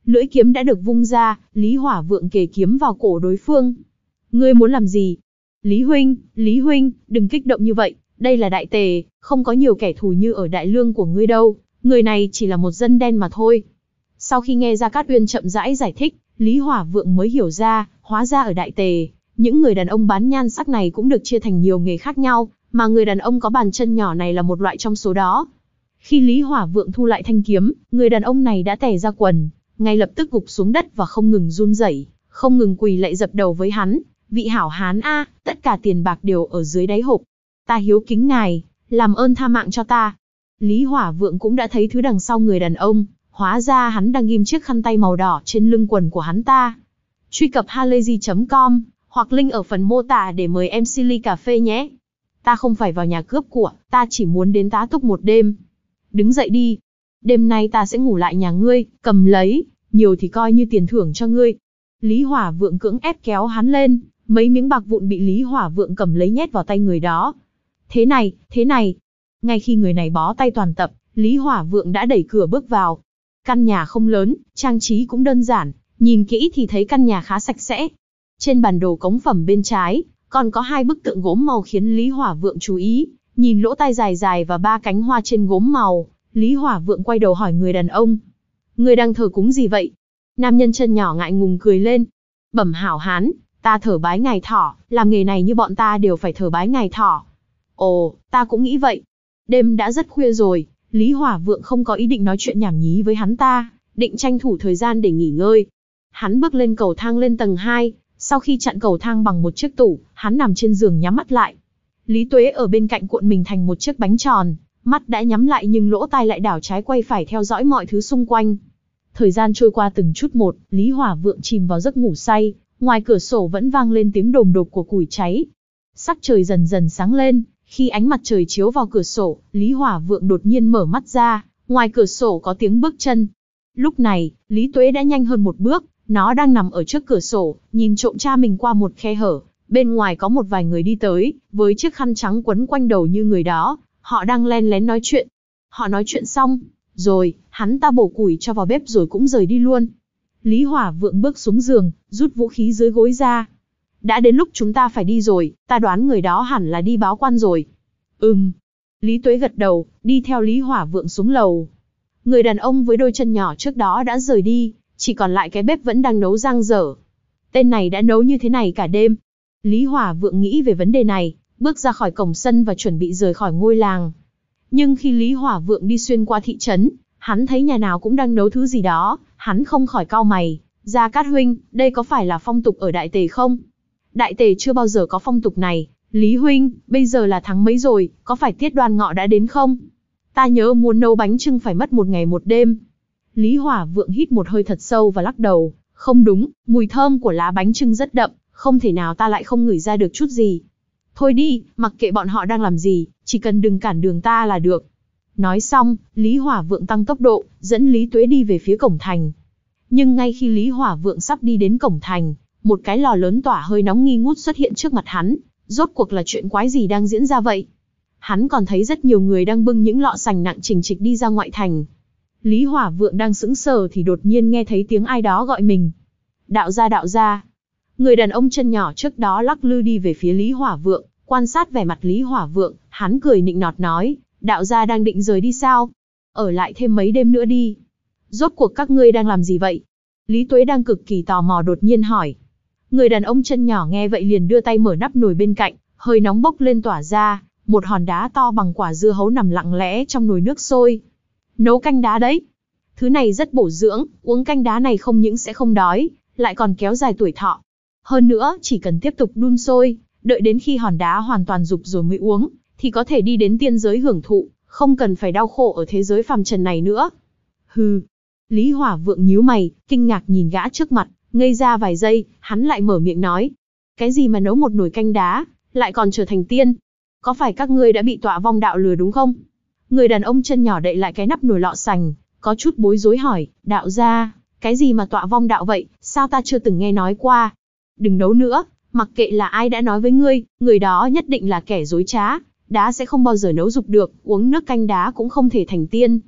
Lưỡi kiếm đã được vung ra, Lý Hỏa Vượng kề kiếm vào cổ đối phương. Ngươi muốn làm gì? Lý huynh, Lý huynh, đừng kích động như vậy, đây là đại tề, không có nhiều kẻ thù như ở đại lương của ngươi đâu, người này chỉ là một dân đen mà thôi. Sau khi nghe Gia Cát Uyên chậm rãi giải thích, Lý Hỏa Vượng mới hiểu ra, hóa ra ở đại tề, những người đàn ông bán nhan sắc này cũng được chia thành nhiều nghề khác nhau, mà người đàn ông có bàn chân nhỏ này là một loại trong số đó. Khi Lý Hỏa Vượng thu lại thanh kiếm, người đàn ông này đã tè ra quần, ngay lập tức gục xuống đất và không ngừng run rẩy, không ngừng quỳ lạy dập đầu với hắn. Vị hảo hán a, tất cả tiền bạc đều ở dưới đáy hộp. Ta hiếu kính ngài, làm ơn tha mạng cho ta. Lý Hỏa Vượng cũng đã thấy thứ đằng sau người đàn ông, hóa ra hắn đang ghim chiếc khăn tay màu đỏ trên lưng quần của hắn ta. Truy cập halayzi chấm com hoặc link ở phần mô tả để mời em xê ly cà phê nhé. Ta không phải vào nhà cướp của, ta chỉ muốn đến tá túc một đêm. Đứng dậy đi. Đêm nay ta sẽ ngủ lại nhà ngươi, cầm lấy, nhiều thì coi như tiền thưởng cho ngươi. Lý Hỏa Vượng cưỡng ép kéo hắn lên, mấy miếng bạc vụn bị Lý Hỏa Vượng cầm lấy nhét vào tay người đó. Thế này, thế này. Ngay khi người này bó tay toàn tập, Lý Hỏa Vượng đã đẩy cửa bước vào. Căn nhà không lớn, trang trí cũng đơn giản, nhìn kỹ thì thấy căn nhà khá sạch sẽ. Trên bản đồ cống phẩm bên trái, còn có hai bức tượng gốm màu khiến Lý Hỏa Vượng chú ý. Nhìn lỗ tai dài dài và ba cánh hoa trên gốm màu, Lý Hỏa Vượng quay đầu hỏi người đàn ông. Người đang thờ cúng gì vậy? Nam nhân chân nhỏ ngại ngùng cười lên. Bẩm hảo hán, ta thờ bái ngài thỏ, làm nghề này như bọn ta đều phải thờ bái ngài thỏ. Ồ, ta cũng nghĩ vậy. Đêm đã rất khuya rồi, Lý Hỏa Vượng không có ý định nói chuyện nhảm nhí với hắn ta, định tranh thủ thời gian để nghỉ ngơi. Hắn bước lên cầu thang lên tầng hai, sau khi chặn cầu thang bằng một chiếc tủ, hắn nằm trên giường nhắm mắt lại. Lý Tuế ở bên cạnh cuộn mình thành một chiếc bánh tròn, mắt đã nhắm lại nhưng lỗ tai lại đảo trái quay phải theo dõi mọi thứ xung quanh. Thời gian trôi qua từng chút một, Lý Hỏa Vượng chìm vào giấc ngủ say, ngoài cửa sổ vẫn vang lên tiếng đồm đột của củi cháy. Sắc trời dần dần sáng lên, khi ánh mặt trời chiếu vào cửa sổ, Lý Hỏa Vượng đột nhiên mở mắt ra, ngoài cửa sổ có tiếng bước chân. Lúc này, Lý Tuế đã nhanh hơn một bước, nó đang nằm ở trước cửa sổ, nhìn trộm cha mình qua một khe hở. Bên ngoài có một vài người đi tới, với chiếc khăn trắng quấn quanh đầu như người đó, họ đang len lén nói chuyện. Họ nói chuyện xong, rồi, hắn ta bổ củi cho vào bếp rồi cũng rời đi luôn. Lý Hỏa Vượng bước xuống giường, rút vũ khí dưới gối ra. Đã đến lúc chúng ta phải đi rồi, ta đoán người đó hẳn là đi báo quan rồi. Ừm. Lý Tuế gật đầu, đi theo Lý Hỏa Vượng xuống lầu. Người đàn ông với đôi chân nhỏ trước đó đã rời đi, chỉ còn lại cái bếp vẫn đang nấu giang dở. Tên này đã nấu như thế này cả đêm. Lý Hỏa Vượng nghĩ về vấn đề này, bước ra khỏi cổng sân và chuẩn bị rời khỏi ngôi làng. Nhưng khi Lý Hỏa Vượng đi xuyên qua thị trấn, hắn thấy nhà nào cũng đang nấu thứ gì đó, hắn không khỏi cau mày. Gia Cát huynh, đây có phải là phong tục ở Đại Tề không? Đại Tề chưa bao giờ có phong tục này. Lý huynh, bây giờ là tháng mấy rồi, có phải tiết Đoan Ngọ đã đến không? Ta nhớ muốn nấu bánh chưng phải mất một ngày một đêm. Lý Hỏa Vượng hít một hơi thật sâu và lắc đầu. Không đúng, mùi thơm của lá bánh chưng rất đậm, không thể nào ta lại không ngửi ra được chút gì. Thôi đi, mặc kệ bọn họ đang làm gì, chỉ cần đừng cản đường ta là được. Nói xong, Lý Hỏa Vượng tăng tốc độ, dẫn Lý Tuế đi về phía cổng thành. Nhưng ngay khi Lý Hỏa Vượng sắp đi đến cổng thành, một cái lò lớn tỏa hơi nóng nghi ngút xuất hiện trước mặt hắn. Rốt cuộc là chuyện quái gì đang diễn ra vậy? Hắn còn thấy rất nhiều người đang bưng những lọ sành nặng trình trịch đi ra ngoại thành. Lý Hỏa Vượng đang sững sờ thì đột nhiên nghe thấy tiếng ai đó gọi mình. Đạo gia, đạo gia. Người đàn ông chân nhỏ trước đó lắc lư đi về phía Lý Hỏa Vượng, quan sát vẻ mặt Lý Hỏa Vượng, hắn cười nịnh nọt nói, đạo gia đang định rời đi sao? Ở lại thêm mấy đêm nữa đi. Rốt cuộc các ngươi đang làm gì vậy? Lý Tuế đang cực kỳ tò mò đột nhiên hỏi. Người đàn ông chân nhỏ nghe vậy liền đưa tay mở nắp nồi bên cạnh, hơi nóng bốc lên tỏa ra, một hòn đá to bằng quả dưa hấu nằm lặng lẽ trong nồi nước sôi. Nấu canh đá đấy. Thứ này rất bổ dưỡng, uống canh đá này không những sẽ không đói, lại còn kéo dài tuổi thọ. Hơn nữa, chỉ cần tiếp tục đun sôi, đợi đến khi hòn đá hoàn toàn rục rồi mới uống, thì có thể đi đến tiên giới hưởng thụ, không cần phải đau khổ ở thế giới phàm trần này nữa. Hừ. Lý Hỏa Vượng nhíu mày, kinh ngạc nhìn gã trước mặt, ngây ra vài giây, hắn lại mở miệng nói. Cái gì mà nấu một nồi canh đá, lại còn trở thành tiên? Có phải các ngươi đã bị Tọa Vong đạo lừa đúng không? Người đàn ông chân nhỏ đậy lại cái nắp nồi lọ sành, có chút bối rối hỏi, đạo gia, cái gì mà Tọa Vong đạo vậy, sao ta chưa từng nghe nói qua? Đừng nấu nữa, mặc kệ là ai đã nói với ngươi, người đó nhất định là kẻ dối trá, đá sẽ không bao giờ nấu dục được, uống nước canh đá cũng không thể thành tiên.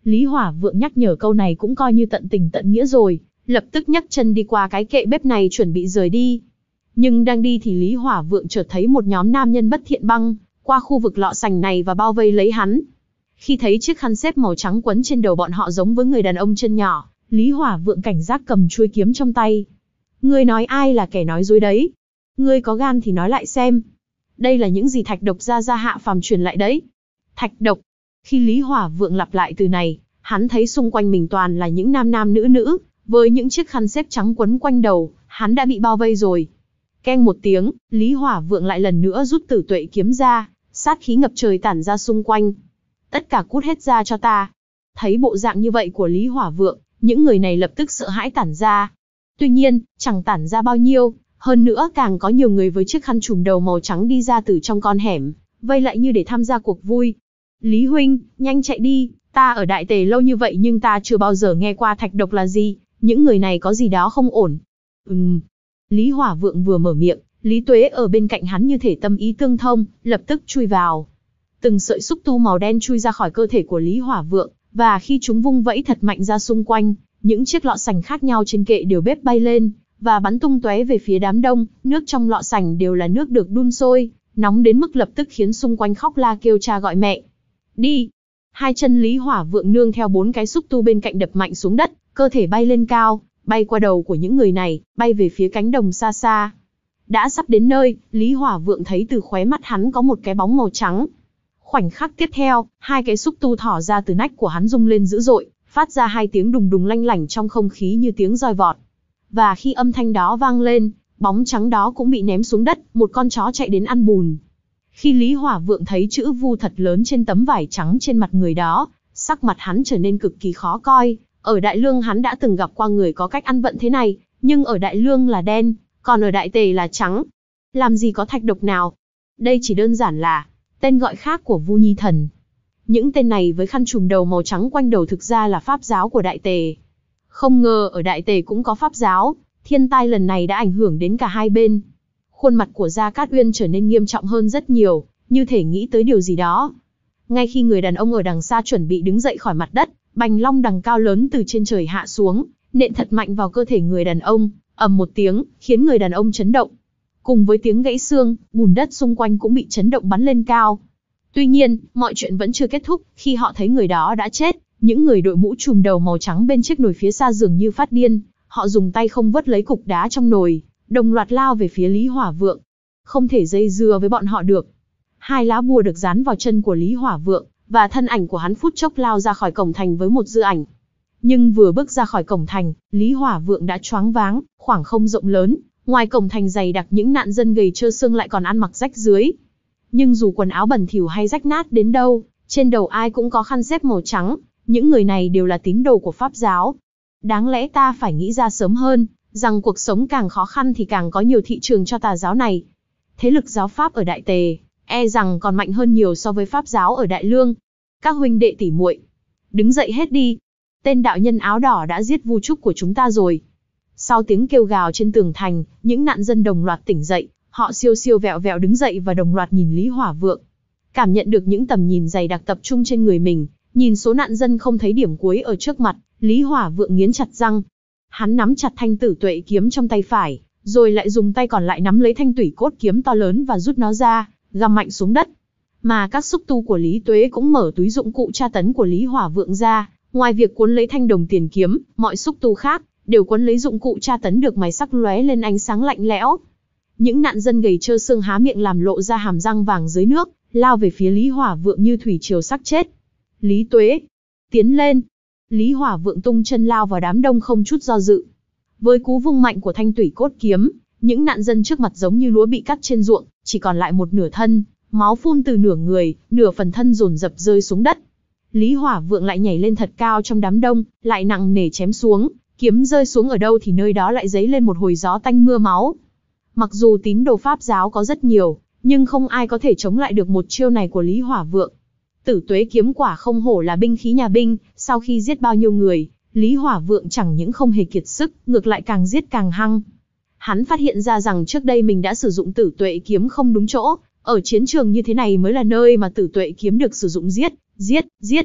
Lý Hỏa Vượng nhắc nhở câu này cũng coi như tận tình tận nghĩa rồi, lập tức nhấc chân đi qua cái kệ bếp này chuẩn bị rời đi. Nhưng đang đi thì Lý Hỏa Vượng chợt thấy một nhóm nam nhân bất thiện băng qua khu vực lọ sành này và bao vây lấy hắn. Khi thấy chiếc khăn xếp màu trắng quấn trên đầu bọn họ giống với người đàn ông chân nhỏ, Lý Hỏa Vượng cảnh giác cầm chuôi kiếm trong tay. Ngươi nói ai là kẻ nói dối đấy? Ngươi có gan thì nói lại xem. Đây là những gì thạch độc gia gia hạ phàm truyền lại đấy. Thạch độc. Khi Lý Hỏa Vượng lặp lại từ này, hắn thấy xung quanh mình toàn là những nam nam nữ nữ, với những chiếc khăn xếp trắng quấn quanh đầu, hắn đã bị bao vây rồi. Keng một tiếng, Lý Hỏa Vượng lại lần nữa rút Tử Tuệ kiếm ra, sát khí ngập trời tản ra xung quanh. Tất cả cút hết ra cho ta. Thấy bộ dạng như vậy của Lý Hỏa Vượng, những người này lập tức sợ hãi tản ra. Tuy nhiên, chẳng tản ra bao nhiêu, hơn nữa càng có nhiều người với chiếc khăn trùm đầu màu trắng đi ra từ trong con hẻm, vây lại như để tham gia cuộc vui. Lý huynh, nhanh chạy đi, ta ở Đại Tề lâu như vậy nhưng ta chưa bao giờ nghe qua thạch độc là gì, những người này có gì đó không ổn. Ừm. Lý Hỏa Vượng vừa mở miệng, Lý Tuế ở bên cạnh hắn như thể tâm ý tương thông, lập tức chui vào. Từng sợi xúc tu màu đen chui ra khỏi cơ thể của Lý Hỏa Vượng, và khi chúng vung vẫy thật mạnh ra xung quanh, những chiếc lọ sành khác nhau trên kệ đều bếp bay lên, và bắn tung tóe về phía đám đông, nước trong lọ sành đều là nước được đun sôi, nóng đến mức lập tức khiến xung quanh khóc la kêu cha gọi mẹ. Đi! Hai chân Lý Hỏa Vượng nương theo bốn cái xúc tu bên cạnh đập mạnh xuống đất, cơ thể bay lên cao, bay qua đầu của những người này, bay về phía cánh đồng xa xa. Đã sắp đến nơi, Lý Hỏa Vượng thấy từ khóe mắt hắn có một cái bóng màu trắng. Khoảnh khắc tiếp theo, hai cái xúc tu thỏ ra từ nách của hắn rung lên dữ dội, phát ra hai tiếng đùng đùng lanh lảnh trong không khí như tiếng roi vọt. Và khi âm thanh đó vang lên, bóng trắng đó cũng bị ném xuống đất, một con chó chạy đến ăn bùn. Khi Lý Hỏa Vượng thấy chữ vu thật lớn trên tấm vải trắng trên mặt người đó, sắc mặt hắn trở nên cực kỳ khó coi. Ở Đại Lương hắn đã từng gặp qua người có cách ăn vận thế này, nhưng ở Đại Lương là đen, còn ở Đại Tề là trắng. Làm gì có thạch độc nào? Đây chỉ đơn giản là tên gọi khác của Vu Nhi Thần. Những tên này với khăn trùm đầu màu trắng quanh đầu thực ra là pháp giáo của Đại Tề. Không ngờ ở Đại Tề cũng có pháp giáo, thiên tai lần này đã ảnh hưởng đến cả hai bên. Khuôn mặt của Gia Cát Uyên trở nên nghiêm trọng hơn rất nhiều, như thể nghĩ tới điều gì đó. Ngay khi người đàn ông ở đằng xa chuẩn bị đứng dậy khỏi mặt đất, bành long đằng cao lớn từ trên trời hạ xuống, nện thật mạnh vào cơ thể người đàn ông, ầm một tiếng, khiến người đàn ông chấn động. Cùng với tiếng gãy xương, bùn đất xung quanh cũng bị chấn động bắn lên cao. Tuy nhiên, mọi chuyện vẫn chưa kết thúc, khi họ thấy người đó đã chết, những người đội mũ trùm đầu màu trắng bên chiếc nồi phía xa dường như phát điên, họ dùng tay không vớt lấy cục đá trong nồi, đồng loạt lao về phía Lý Hỏa Vượng. Không thể dây dưa với bọn họ được. Hai lá bùa được dán vào chân của Lý Hỏa Vượng, và thân ảnh của hắn phút chốc lao ra khỏi cổng thành với một dư ảnh. Nhưng vừa bước ra khỏi cổng thành, Lý Hỏa Vượng đã choáng váng, khoảng không rộng lớn, ngoài cổng thành dày đặc những nạn dân gầy trơ xương lại còn ăn mặc rách rưới. Nhưng dù quần áo bẩn thỉu hay rách nát đến đâu, trên đầu ai cũng có khăn xếp màu trắng, những người này đều là tín đồ của pháp giáo. Đáng lẽ ta phải nghĩ ra sớm hơn, rằng cuộc sống càng khó khăn thì càng có nhiều thị trường cho tà giáo này. Thế lực giáo pháp ở Đại Tề, e rằng còn mạnh hơn nhiều so với pháp giáo ở Đại Lương. Các huynh đệ tỷ muội, đứng dậy hết đi. Tên đạo nhân áo đỏ đã giết Vu Trúc của chúng ta rồi. Sau tiếng kêu gào trên tường thành, những nạn dân đồng loạt tỉnh dậy, họ siêu siêu vẹo vẹo đứng dậy và đồng loạt nhìn Lý Hỏa Vượng. Cảm nhận được những tầm nhìn dày đặc tập trung trên người mình, nhìn số nạn dân không thấy điểm cuối ở trước mặt, Lý Hỏa Vượng nghiến chặt răng. Hắn nắm chặt thanh Tử Tuệ kiếm trong tay phải, rồi lại dùng tay còn lại nắm lấy thanh tủy cốt kiếm to lớn và rút nó ra, găm mạnh xuống đất. Mà các xúc tu của Lý Tuế cũng mở túi dụng cụ tra tấn của Lý Hỏa Vượng ra, ngoài việc cuốn lấy thanh đồng tiền kiếm, mọi xúc tu khác đều cuốn lấy dụng cụ tra tấn được mài sắc lóe lên ánh sáng lạnh lẽo. Những nạn dân gầy trơ xương há miệng làm lộ ra hàm răng vàng dưới nước, lao về phía Lý Hỏa Vượng như thủy triều sắc chết. Lý Tuế, tiến lên! Lý Hỏa Vượng tung chân lao vào đám đông không chút do dự. Với cú vung mạnh của thanh tủy cốt kiếm, những nạn dân trước mặt giống như lúa bị cắt trên ruộng, chỉ còn lại một nửa thân, máu phun từ nửa người, nửa phần thân dồn dập rơi xuống đất. Lý Hỏa Vượng lại nhảy lên thật cao trong đám đông, lại nặng nề chém xuống, kiếm rơi xuống ở đâu thì nơi đó lại dấy lên một hồi gió tanh mưa máu. Mặc dù tín đồ pháp giáo có rất nhiều, nhưng không ai có thể chống lại được một chiêu này của Lý Hỏa Vượng. Tử Tuế kiếm quả không hổ là binh khí nhà binh, sau khi giết bao nhiêu người, Lý Hỏa Vượng chẳng những không hề kiệt sức, ngược lại càng giết càng hăng. Hắn phát hiện ra rằng trước đây mình đã sử dụng Tử Tuệ kiếm không đúng chỗ, ở chiến trường như thế này mới là nơi mà Tử Tuệ kiếm được sử dụng giết, giết, giết.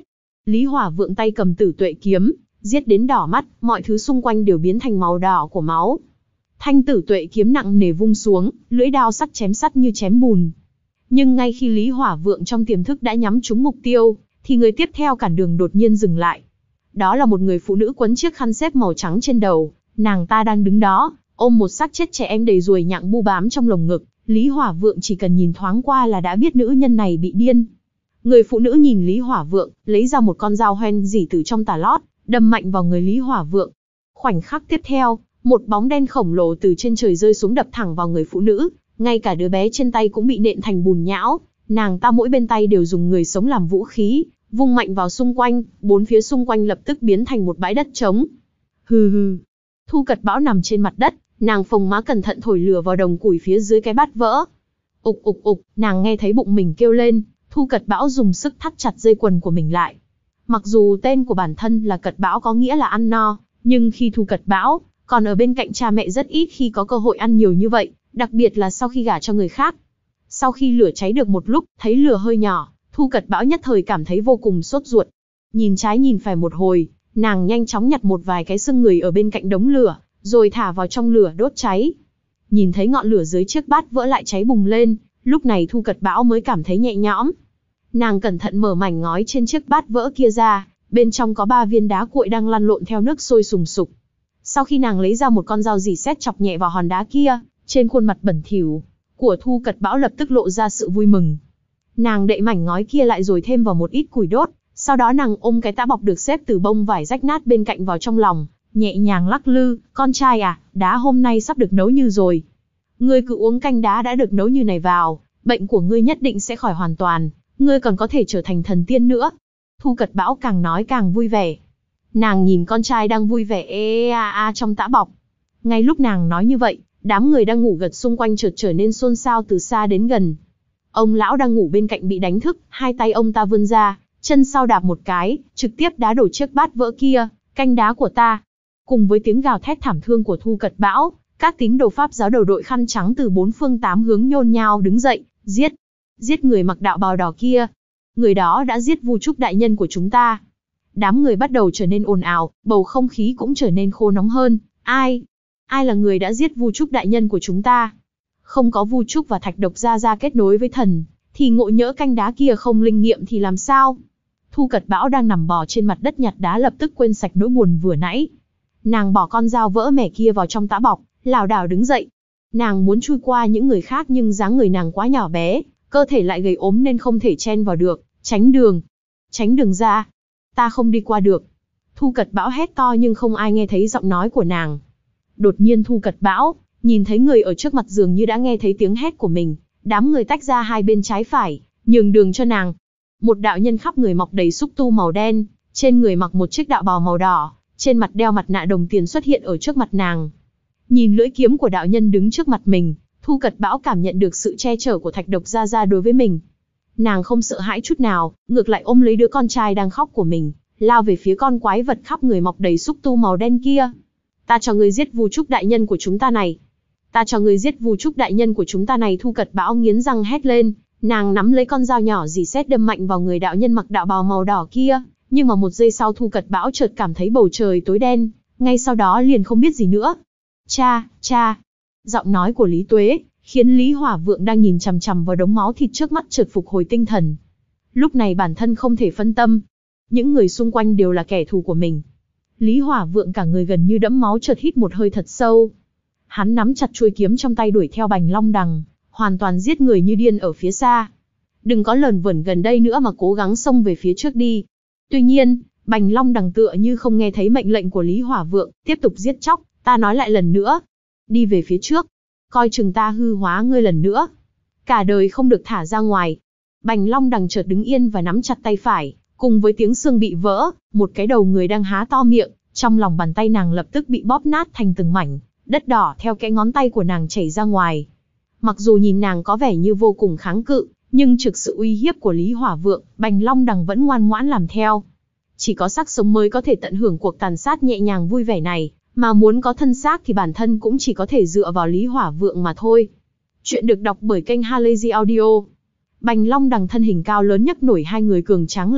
Lý Hỏa Vượng tay cầm Tử Tuệ kiếm, giết đến đỏ mắt, mọi thứ xung quanh đều biến thành màu đỏ của máu. Thanh Tử Tuệ kiếm nặng nề vung xuống, lưỡi đao sắc chém sắt như chém bùn. Nhưng ngay khi Lý Hỏa Vượng trong tiềm thức đã nhắm trúng mục tiêu, thì người tiếp theo cản đường đột nhiên dừng lại. Đó là một người phụ nữ quấn chiếc khăn xếp màu trắng trên đầu, nàng ta đang đứng đó, ôm một xác chết trẻ em đầy ruồi nhặng bu bám trong lồng ngực. Lý Hỏa Vượng chỉ cần nhìn thoáng qua là đã biết nữ nhân này bị điên. Người phụ nữ nhìn Lý Hỏa Vượng, lấy ra một con dao hoen rỉ từ trong tà lót, đâm mạnh vào người Lý Hỏa Vượng. Khoảnh khắc tiếp theo, một bóng đen khổng lồ từ trên trời rơi xuống đập thẳng vào người phụ nữ, ngay cả đứa bé trên tay cũng bị nện thành bùn nhão. Nàng ta mỗi bên tay đều dùng người sống làm vũ khí, vung mạnh vào xung quanh, bốn phía xung quanh lập tức biến thành một bãi đất trống. Hừ hừ. Thu Cật Bão nằm trên mặt đất, nàng phồng má cẩn thận thổi lửa vào đồng củi phía dưới cái bát vỡ. Ục ục ục, nàng nghe thấy bụng mình kêu lên, Thu Cật Bão dùng sức thắt chặt dây quần của mình lại. Mặc dù tên của bản thân là Cật Bão có nghĩa là ăn no, nhưng khi Thu Cật Bão còn ở bên cạnh cha mẹ rất ít khi có cơ hội ăn nhiều như vậy, đặc biệt là sau khi gả cho người khác. Sau khi lửa cháy được một lúc, thấy lửa hơi nhỏ, Thu Cật Bão nhất thời cảm thấy vô cùng sốt ruột. Nhìn trái nhìn phải một hồi, nàng nhanh chóng nhặt một vài cái xương người ở bên cạnh đống lửa, rồi thả vào trong lửa đốt cháy. Nhìn thấy ngọn lửa dưới chiếc bát vỡ lại cháy bùng lên, lúc này Thu Cật Bão mới cảm thấy nhẹ nhõm. Nàng cẩn thận mở mảnh ngói trên chiếc bát vỡ kia ra, bên trong có ba viên đá cuội đang lăn lộn theo nước sôi sùng sục. Sau khi nàng lấy ra một con dao rỉ sét chọc nhẹ vào hòn đá kia, trên khuôn mặt bẩn thỉu của Thu Cật Bão lập tức lộ ra sự vui mừng. Nàng đậy mảnh ngói kia lại rồi thêm vào một ít củi đốt, sau đó nàng ôm cái tã bọc được xếp từ bông vải rách nát bên cạnh vào trong lòng, nhẹ nhàng lắc lư. Con trai à, đá hôm nay sắp được nấu như rồi. Ngươi cứ uống canh đá đã được nấu như này vào, bệnh của ngươi nhất định sẽ khỏi hoàn toàn, ngươi còn có thể trở thành thần tiên nữa. Thu Cật Bão càng nói càng vui vẻ. Nàng nhìn con trai đang vui vẻ ê ê a a trong tã bọc. Ngay lúc nàng nói như vậy, đám người đang ngủ gật xung quanh chợt trở nên xôn xao từ xa đến gần. Ông lão đang ngủ bên cạnh bị đánh thức, hai tay ông ta vươn ra, chân sau đạp một cái, trực tiếp đá đổ chiếc bát vỡ kia, canh đá của ta. Cùng với tiếng gào thét thảm thương của Thu Cật Bão, các tín đồ Pháp giáo đầu đội khăn trắng từ bốn phương tám hướng nhôn nhao đứng dậy, giết, giết người mặc đạo bào đỏ kia. Người đó đã giết Vu Trúc đại nhân của chúng ta. Đám người bắt đầu trở nên ồn ào, bầu không khí cũng trở nên khô nóng hơn. Ai? Ai là người đã giết Vu Trúc đại nhân của chúng ta? Không có Vu Trúc và Thạch Độc Gia Gia kết nối với thần, thì ngộ nhỡ canh đá kia không linh nghiệm thì làm sao? Thu Cật Bão đang nằm bò trên mặt đất nhặt đá lập tức quên sạch nỗi buồn vừa nãy. Nàng bỏ con dao vỡ mẻ kia vào trong tã bọc, lảo đảo đứng dậy. Nàng muốn chui qua những người khác nhưng dáng người nàng quá nhỏ bé, cơ thể lại gầy ốm nên không thể chen vào được. Tránh đường! Tránh đường ra! Ta không đi qua được! Thu Cật Bão hét to nhưng không ai nghe thấy giọng nói của nàng. Đột nhiên Thu Cật Bão nhìn thấy người ở trước mặt dường như đã nghe thấy tiếng hét của mình. Đám người tách ra hai bên trái phải, nhường đường cho nàng. Một đạo nhân khắp người mọc đầy xúc tu màu đen, trên người mặc một chiếc đạo bào màu đỏ, trên mặt đeo mặt nạ đồng tiền xuất hiện ở trước mặt nàng. Nhìn lưỡi kiếm của đạo nhân đứng trước mặt mình, Thu Cật Bão cảm nhận được sự che chở của Thạch Độc Gia Gia đối với mình. Nàng không sợ hãi chút nào, ngược lại ôm lấy đứa con trai đang khóc của mình, lao về phía con quái vật khắp người mọc đầy xúc tu màu đen kia. Ta cho ngươi giết Vu Trúc đại nhân của chúng ta này. Ta cho ngươi giết Vu Trúc đại nhân của chúng ta này. Thu Cật Bão nghiến răng hét lên, nàng nắm lấy con dao nhỏ rỉ sét đâm mạnh vào người đạo nhân mặc đạo bào màu đỏ kia. Nhưng mà một giây sau Thu Cật Bão chợt cảm thấy bầu trời tối đen, ngay sau đó liền không biết gì nữa. Cha, cha! Giọng nói của Lý Tuế khiến Lý Hỏa Vượng đang nhìn chằm chằm vào đống máu thịt trước mắt chợt phục hồi tinh thần. Lúc này bản thân không thể phân tâm. Những người xung quanh đều là kẻ thù của mình. Lý Hỏa Vượng cả người gần như đẫm máu chợt hít một hơi thật sâu. Hắn nắm chặt chuôi kiếm trong tay đuổi theo Bành Long Đằng, hoàn toàn giết người như điên ở phía xa. Đừng có lờn vẩn gần đây nữa mà cố gắng xông về phía trước đi. Tuy nhiên, Bành Long Đằng tựa như không nghe thấy mệnh lệnh của Lý Hỏa Vượng, tiếp tục giết chóc. Ta nói lại lần nữa, đi về phía trước, coi chừng ta hư hóa ngươi lần nữa. Cả đời không được thả ra ngoài. Bành Long Đằng chợt đứng yên và nắm chặt tay phải, cùng với tiếng xương bị vỡ, một cái đầu người đang há to miệng, trong lòng bàn tay nàng lập tức bị bóp nát thành từng mảnh, đất đỏ theo cái ngón tay của nàng chảy ra ngoài. Mặc dù nhìn nàng có vẻ như vô cùng kháng cự, nhưng trực sự uy hiếp của Lý Hỏa Vượng, Bành Long Đằng vẫn ngoan ngoãn làm theo. Chỉ có xác sống mới có thể tận hưởng cuộc tàn sát nhẹ nhàng vui vẻ này, mà muốn có thân xác thì bản thân cũng chỉ có thể dựa vào Lý Hỏa Vượng mà thôi. Chuyện được đọc bởi kênh Halazy Audio. Bành Long Đằng thân hình cao lớn nhấc nổi hai người cường tráng lên,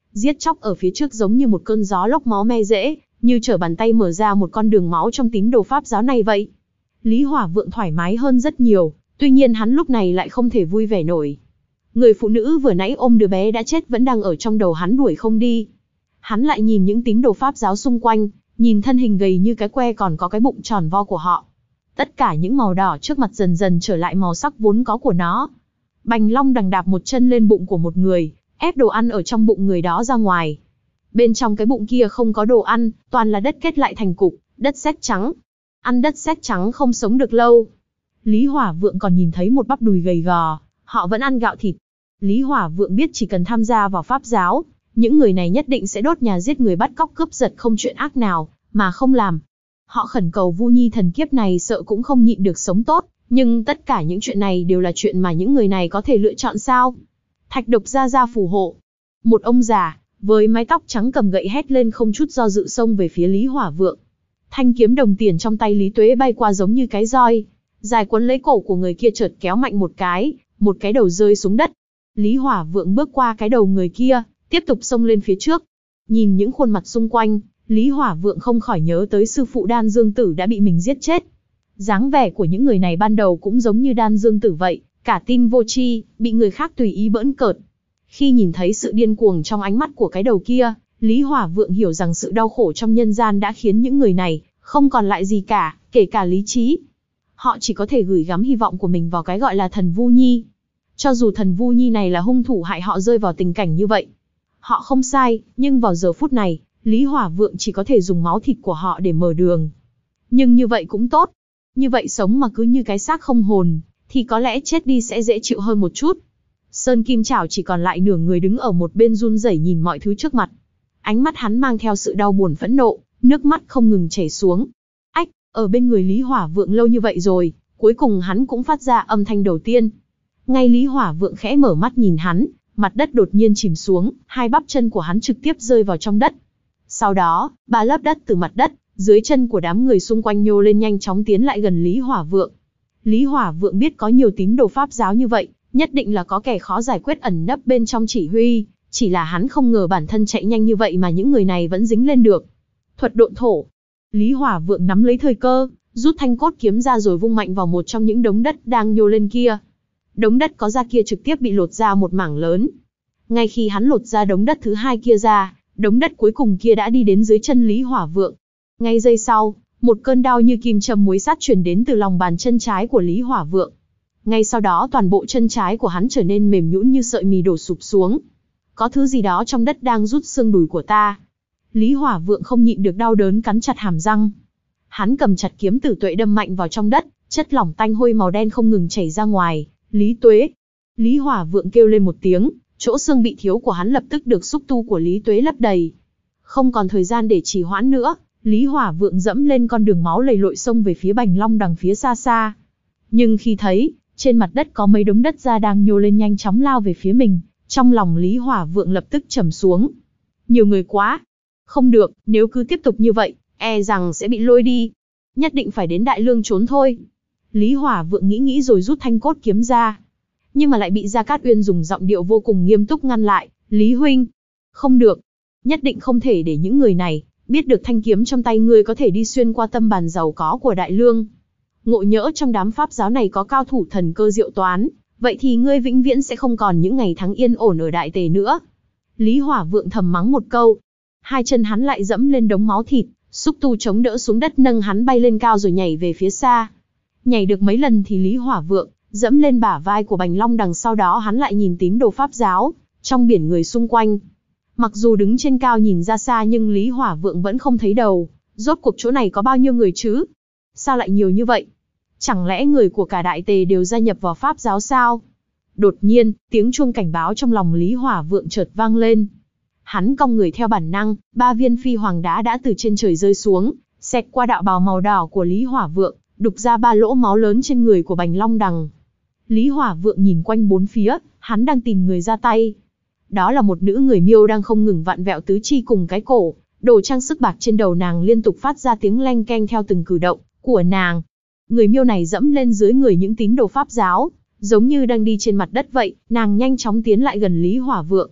giết chóc ở phía trước giống như một cơn gió lốc máu me rễ, như trở bàn tay mở ra một con đường máu trong tín đồ Pháp giáo này vậy. Lý Hỏa Vượng thoải mái hơn rất nhiều, tuy nhiên hắn lúc này lại không thể vui vẻ nổi. Người phụ nữ vừa nãy ôm đứa bé đã chết vẫn đang ở trong đầu hắn đuổi không đi. Hắn lại nhìn những tín đồ Pháp giáo xung quanh, nhìn thân hình gầy như cái que còn có cái bụng tròn vo của họ. Tất cả những màu đỏ trước mặt dần dần trở lại màu sắc vốn có của nó. Bành Long đằng đạp một chân lên bụng của một người, ép đồ ăn ở trong bụng người đó ra ngoài. Bên trong cái bụng kia không có đồ ăn, toàn là đất kết lại thành cục, đất sét trắng. Ăn đất sét trắng không sống được lâu. Lý Hỏa Vượng còn nhìn thấy một bắp đùi gầy gò, họ vẫn ăn gạo thịt. Lý Hỏa Vượng biết chỉ cần tham gia vào Pháp giáo, những người này nhất định sẽ đốt nhà giết người bắt cóc cướp giật không chuyện ác nào, mà không làm. Họ khẩn cầu Vu Nhi thần kiếp này sợ cũng không nhịn được sống tốt, nhưng tất cả những chuyện này đều là chuyện mà những người này có thể lựa chọn sao? Thạch Độc gia gia phù hộ. Một ông già, với mái tóc trắng cầm gậy hét lên không chút do dự xông về phía Lý Hỏa Vượng. Thanh kiếm đồng tiền trong tay Lý Tuế bay qua giống như cái roi, dài quấn lấy cổ của người kia chợt kéo mạnh một cái, một cái đầu rơi xuống đất. Lý Hỏa Vượng bước qua cái đầu người kia, tiếp tục xông lên phía trước. Nhìn những khuôn mặt xung quanh, Lý Hỏa Vượng không khỏi nhớ tới sư phụ Đan Dương Tử đã bị mình giết chết. Dáng vẻ của những người này ban đầu cũng giống như Đan Dương Tử vậy, cả tin vô tri, bị người khác tùy ý bỡn cợt. Khi nhìn thấy sự điên cuồng trong ánh mắt của cái đầu kia, Lý Hỏa Vượng hiểu rằng sự đau khổ trong nhân gian đã khiến những người này không còn lại gì cả, kể cả lý trí. Họ chỉ có thể gửi gắm hy vọng của mình vào cái gọi là thần Vu Nhi. Cho dù thần Vu Nhi này là hung thủ hại họ rơi vào tình cảnh như vậy, họ không sai, nhưng vào giờ phút này, Lý Hỏa Vượng chỉ có thể dùng máu thịt của họ để mở đường. Nhưng như vậy cũng tốt. Như vậy sống mà cứ như cái xác không hồn, thì có lẽ chết đi sẽ dễ chịu hơn một chút. Sơn Kim Trảo chỉ còn lại nửa người đứng ở một bên run rẩy nhìn mọi thứ trước mặt. Ánh mắt hắn mang theo sự đau buồn phẫn nộ, nước mắt không ngừng chảy xuống. Ách, ở bên người Lý Hỏa Vượng lâu như vậy rồi, cuối cùng hắn cũng phát ra âm thanh đầu tiên. Ngay Lý Hỏa Vượng khẽ mở mắt nhìn hắn, mặt đất đột nhiên chìm xuống, hai bắp chân của hắn trực tiếp rơi vào trong đất. Sau đó, ba lớp đất từ mặt đất, dưới chân của đám người xung quanh nhô lên nhanh chóng tiến lại gần Lý Hỏa Vượng. Lý Hỏa Vượng biết có nhiều tín đồ Pháp giáo như vậy, nhất định là có kẻ khó giải quyết ẩn nấp bên trong chỉ huy, chỉ là hắn không ngờ bản thân chạy nhanh như vậy mà những người này vẫn dính lên được. Thuật độn thổ. Lý Hỏa Vượng nắm lấy thời cơ, rút thanh cốt kiếm ra rồi vung mạnh vào một trong những đống đất đang nhô lên kia. Đống đất có ra kia trực tiếp bị lột ra một mảng lớn. Ngay khi hắn lột ra đống đất thứ hai kia ra, đống đất cuối cùng kia đã đi đến dưới chân Lý Hỏa Vượng. Ngay giây sau, một cơn đau như kim châm muối sắt truyền đến từ lòng bàn chân trái của Lý Hỏa Vượng. Ngay sau đó toàn bộ chân trái của hắn trở nên mềm nhũn như sợi mì đổ sụp xuống. Có thứ gì đó trong đất đang rút xương đùi của ta. Lý Hỏa Vượng không nhịn được đau đớn cắn chặt hàm răng. Hắn cầm chặt kiếm tử tuệ đâm mạnh vào trong đất, chất lỏng tanh hôi màu đen không ngừng chảy ra ngoài. Lý Tuế. Lý Hỏa Vượng kêu lên một tiếng, chỗ xương bị thiếu của hắn lập tức được xúc tu của Lý Tuế lấp đầy. Không còn thời gian để trì hoãn nữa, Lý Hỏa Vượng dẫm lên con đường máu lầy lội xông về phía Bành Long đằng phía xa xa. Nhưng khi thấy, trên mặt đất có mấy đống đất ra đang nhô lên nhanh chóng lao về phía mình, trong lòng Lý Hỏa Vượng lập tức trầm xuống. Nhiều người quá. Không được, nếu cứ tiếp tục như vậy, e rằng sẽ bị lôi đi. Nhất định phải đến Đại Lương trốn thôi. Lý Hỏa Vượng nghĩ nghĩ rồi rút thanh cốt kiếm ra. Nhưng mà lại bị Gia Cát Uyên dùng giọng điệu vô cùng nghiêm túc ngăn lại. Lý huynh. Không được. Nhất định không thể để những người này biết được thanh kiếm trong tay ngươi có thể đi xuyên qua tâm bàn giàu có của Đại Lương. Ngộ nhỡ trong đám pháp giáo này có cao thủ thần cơ diệu toán, vậy thì ngươi vĩnh viễn sẽ không còn những ngày tháng yên ổn ở Đại Tề nữa. Lý Hỏa Vượng thầm mắng một câu. Hai chân hắn lại dẫm lên đống máu thịt, xúc tu chống đỡ xuống đất nâng hắn bay lên cao rồi nhảy về phía xa. Nhảy được mấy lần thì Lý Hỏa Vượng dẫm lên bả vai của Bành Long đằng, sau đó hắn lại nhìn tín đồ Pháp giáo trong biển người xung quanh. Mặc dù đứng trên cao nhìn ra xa nhưng Lý Hỏa Vượng vẫn không thấy đầu, rốt cuộc chỗ này có bao nhiêu người chứ? Sao lại nhiều như vậy? Chẳng lẽ người của cả Đại Tề đều gia nhập vào Pháp giáo sao? Đột nhiên, tiếng chuông cảnh báo trong lòng Lý Hỏa Vượng chợt vang lên. Hắn cong người theo bản năng, ba viên phi hoàng đá đã từ trên trời rơi xuống, xẹt qua đạo bào màu đỏ của Lý Hỏa Vượng, đục ra ba lỗ máu lớn trên người của Bành Long đằng. Lý Hỏa Vượng nhìn quanh bốn phía, hắn đang tìm người ra tay. Đó là một nữ người miêu đang không ngừng vặn vẹo tứ chi cùng cái cổ, đồ trang sức bạc trên đầu nàng liên tục phát ra tiếng leng keng theo từng cử động của nàng. Người miêu này dẫm lên dưới người những tín đồ Pháp giáo, giống như đang đi trên mặt đất vậy, nàng nhanh chóng tiến lại gần Lý Hỏa Vượng.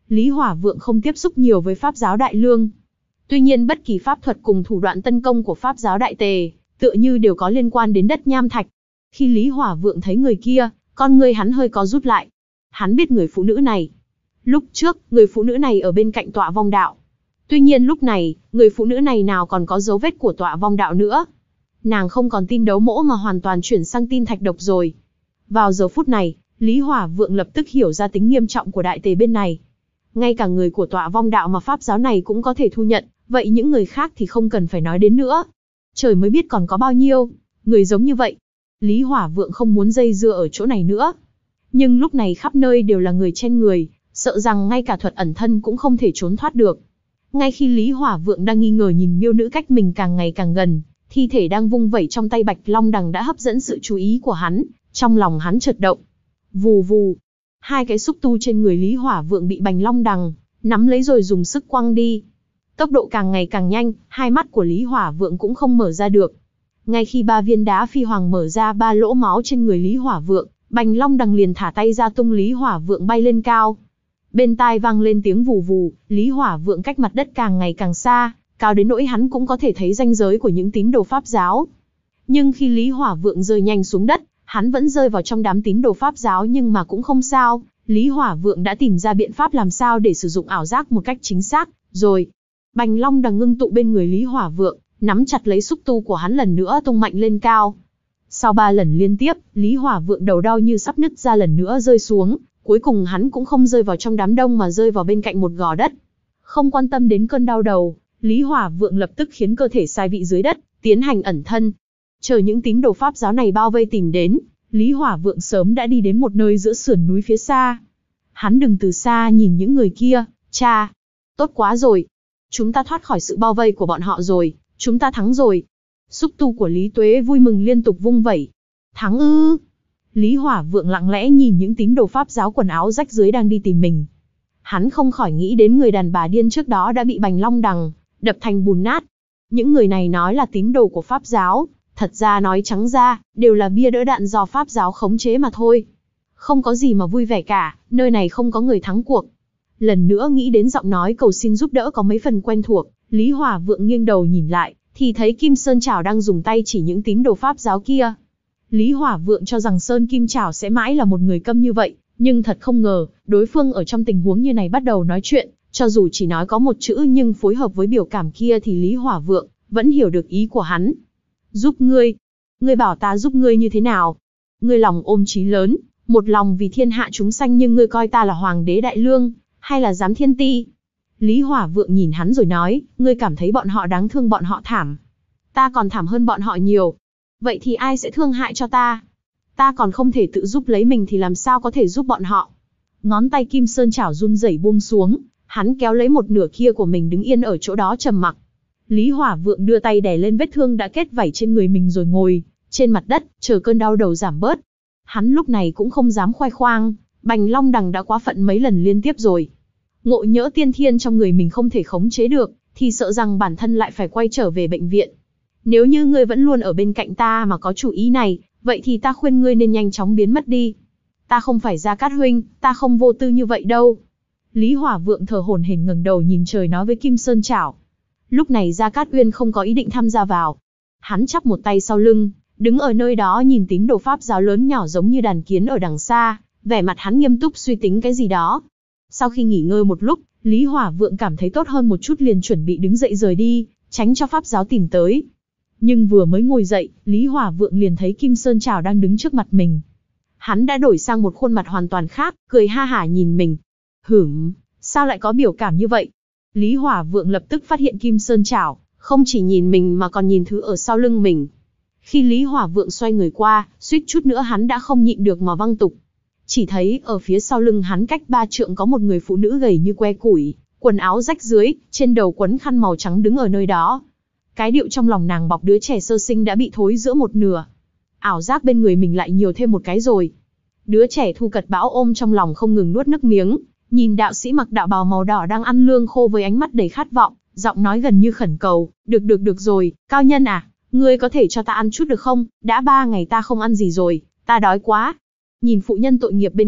Lý Hỏa Vượng không tiếp xúc nhiều với Pháp giáo Đại Lương. Tuy nhiên bất kỳ pháp thuật cùng thủ đoạn tấn công của Pháp giáo Đại Tề, tựa như đều có liên quan đến đất nham thạch. Khi Lý Hỏa Vượng thấy người kia, con người hắn hơi có rút lại. Hắn biết người phụ nữ này. Lúc trước, người phụ nữ này ở bên cạnh tọa vong đạo. Tuy nhiên lúc này, người phụ nữ này nào còn có dấu vết của tọa vong đạo nữa. Nàng không còn tin đấu mỗ mà hoàn toàn chuyển sang tin thạch độc rồi. Vào giờ phút này, Lý Hỏa Vượng lập tức hiểu ra tính nghiêm trọng của Đại Tề bên này. Ngay cả người của tọa vong đạo mà Pháp giáo này cũng có thể thu nhận, vậy những người khác thì không cần phải nói đến nữa. Trời mới biết còn có bao nhiêu người giống như vậy. Lý Hỏa Vượng không muốn dây dưa ở chỗ này nữa. Nhưng lúc này khắp nơi đều là người chen người, sợ rằng ngay cả thuật ẩn thân cũng không thể trốn thoát được. Ngay khi Lý Hỏa Vượng đang nghi ngờ nhìn miêu nữ cách mình càng ngày càng gần, thi thể đang vung vẩy trong tay Bạch Long Đằng đã hấp dẫn sự chú ý của hắn, trong lòng hắn chợt động. Vù vù, hai cái xúc tu trên người Lý Hỏa Vượng bị Bạch Long Đằng nắm lấy rồi dùng sức quăng đi. Tốc độ càng ngày càng nhanh, hai mắt của Lý Hỏa Vượng cũng không mở ra được. Ngay khi ba viên đá phi hoàng mở ra ba lỗ máu trên người Lý Hỏa Vượng, Bạch Long Đằng liền thả tay ra tung Lý Hỏa Vượng bay lên cao. Bên tai vang lên tiếng vù vù, Lý Hỏa Vượng cách mặt đất càng ngày càng xa, cao đến nỗi hắn cũng có thể thấy ranh giới của những tín đồ Pháp giáo. Nhưng khi Lý Hỏa Vượng rơi nhanh xuống đất, hắn vẫn rơi vào trong đám tín đồ Pháp giáo nhưng mà cũng không sao. Lý Hỏa Vượng đã tìm ra biện pháp làm sao để sử dụng ảo giác một cách chính xác, rồi. Bạch Long Đằng ngưng tụ bên người Lý Hỏa Vượng, nắm chặt lấy xúc tu của hắn lần nữa tung mạnh lên cao. Sau ba lần liên tiếp, Lý Hỏa Vượng đầu đau như sắp nứt ra lần nữa rơi xuống, cuối cùng hắn cũng không rơi vào trong đám đông mà rơi vào bên cạnh một gò đất. Không quan tâm đến cơn đau đầu, Lý Hỏa Vượng lập tức khiến cơ thể sai vị dưới đất, tiến hành ẩn thân. Chờ những tín đồ Pháp giáo này bao vây tìm đến, Lý Hỏa Vượng sớm đã đi đến một nơi giữa sườn núi phía xa. Hắn đứng từ xa nhìn những người kia, cha, tốt quá rồi. Chúng ta thoát khỏi sự bao vây của bọn họ rồi, chúng ta thắng rồi. Xúc tu của Lý Tuế vui mừng liên tục vung vẩy. Thắng ư? Lý Hỏa Vượng lặng lẽ nhìn những tín đồ Pháp giáo quần áo rách rưới đang đi tìm mình. Hắn không khỏi nghĩ đến người đàn bà điên trước đó đã bị Bạch Long Đằng đập thành bùn nát. Những người này nói là tín đồ của Pháp giáo, thật ra nói trắng ra, đều là bia đỡ đạn do Pháp giáo khống chế mà thôi. Không có gì mà vui vẻ cả, nơi này không có người thắng cuộc. Lần nữa nghĩ đến giọng nói cầu xin giúp đỡ có mấy phần quen thuộc, Lý Hỏa Vượng nghiêng đầu nhìn lại, thì thấy Kim Sơn Chảo đang dùng tay chỉ những tín đồ Pháp giáo kia. Lý Hỏa Vượng cho rằng Sơn Kim Chảo sẽ mãi là một người câm như vậy, nhưng thật không ngờ, đối phương ở trong tình huống như này bắt đầu nói chuyện, cho dù chỉ nói có một chữ nhưng phối hợp với biểu cảm kia thì Lý Hỏa Vượng vẫn hiểu được ý của hắn. Giúp ngươi? Ngươi bảo ta giúp ngươi như thế nào? Ngươi lòng ôm chí lớn, một lòng vì thiên hạ chúng sanh nhưng ngươi coi ta là Hoàng đế Đại Lương, hay là Giám Thiên Ti? Lý Hỏa Vượng nhìn hắn rồi nói, ngươi cảm thấy bọn họ đáng thương bọn họ thảm. Ta còn thảm hơn bọn họ nhiều. Vậy thì ai sẽ thương hại cho ta? Ta còn không thể tự giúp lấy mình thì làm sao có thể giúp bọn họ? Ngón tay Kim Sơn Chảo run rẩy buông xuống, hắn kéo lấy một nửa kia của mình đứng yên ở chỗ đó trầm mặc. Lý Hỏa Vượng đưa tay đè lên vết thương đã kết vảy trên người mình rồi ngồi trên mặt đất, chờ cơn đau đầu giảm bớt. Hắn lúc này cũng không dám khoe khoang, Bạch Long Đằng đã quá phận mấy lần liên tiếp rồi. Ngộ nhỡ tiên thiên trong người mình không thể khống chế được, thì sợ rằng bản thân lại phải quay trở về bệnh viện. Nếu như ngươi vẫn luôn ở bên cạnh ta mà có chủ ý này, vậy thì ta khuyên ngươi nên nhanh chóng biến mất đi. Ta không phải Gia Cát huynh, ta không vô tư như vậy đâu. Lý Hỏa Vượng thở hổn hển ngẩng đầu nhìn trời nói với Kim Sơn Chảo. Lúc này Gia Cát Uyên không có ý định tham gia vào. Hắn chắp một tay sau lưng, đứng ở nơi đó nhìn tín đồ Pháp giáo lớn nhỏ giống như đàn kiến ở đằng xa, vẻ mặt hắn nghiêm túc suy tính cái gì đó. Sau khi nghỉ ngơi một lúc, Lý Hỏa Vượng cảm thấy tốt hơn một chút liền chuẩn bị đứng dậy rời đi, tránh cho Pháp giáo tìm tới. Nhưng vừa mới ngồi dậy, Lý Hỏa Vượng liền thấy Kim Sơn Chảo đang đứng trước mặt mình. Hắn đã đổi sang một khuôn mặt hoàn toàn khác, cười ha hả nhìn mình. Hửm, sao lại có biểu cảm như vậy? Lý Hỏa Vượng lập tức phát hiện Kim Sơn Chảo không chỉ nhìn mình mà còn nhìn thứ ở sau lưng mình. Khi Lý Hỏa Vượng xoay người qua, suýt chút nữa hắn đã không nhịn được mà văng tục. Chỉ thấy ở phía sau lưng hắn cách ba trượng có một người phụ nữ gầy như que củi, quần áo rách rưới, trên đầu quấn khăn màu trắng đứng ở nơi đó. Cái điệu trong lòng nàng bọc đứa trẻ sơ sinh đã bị thối giữa một nửa. Ảo giác bên người mình lại nhiều thêm một cái rồi. Đứa trẻ Thu Cật Bão ôm trong lòng không ngừng nuốt nước miếng, nhìn đạo sĩ mặc đạo bào màu đỏ đang ăn lương khô với ánh mắt đầy khát vọng, giọng nói gần như khẩn cầu, được được được rồi, cao nhân à, ngươi có thể cho ta ăn chút được không, đã ba ngày ta không ăn gì rồi, ta đói quá. Nhìn phụ nhân tội nghiệp bên cạnh,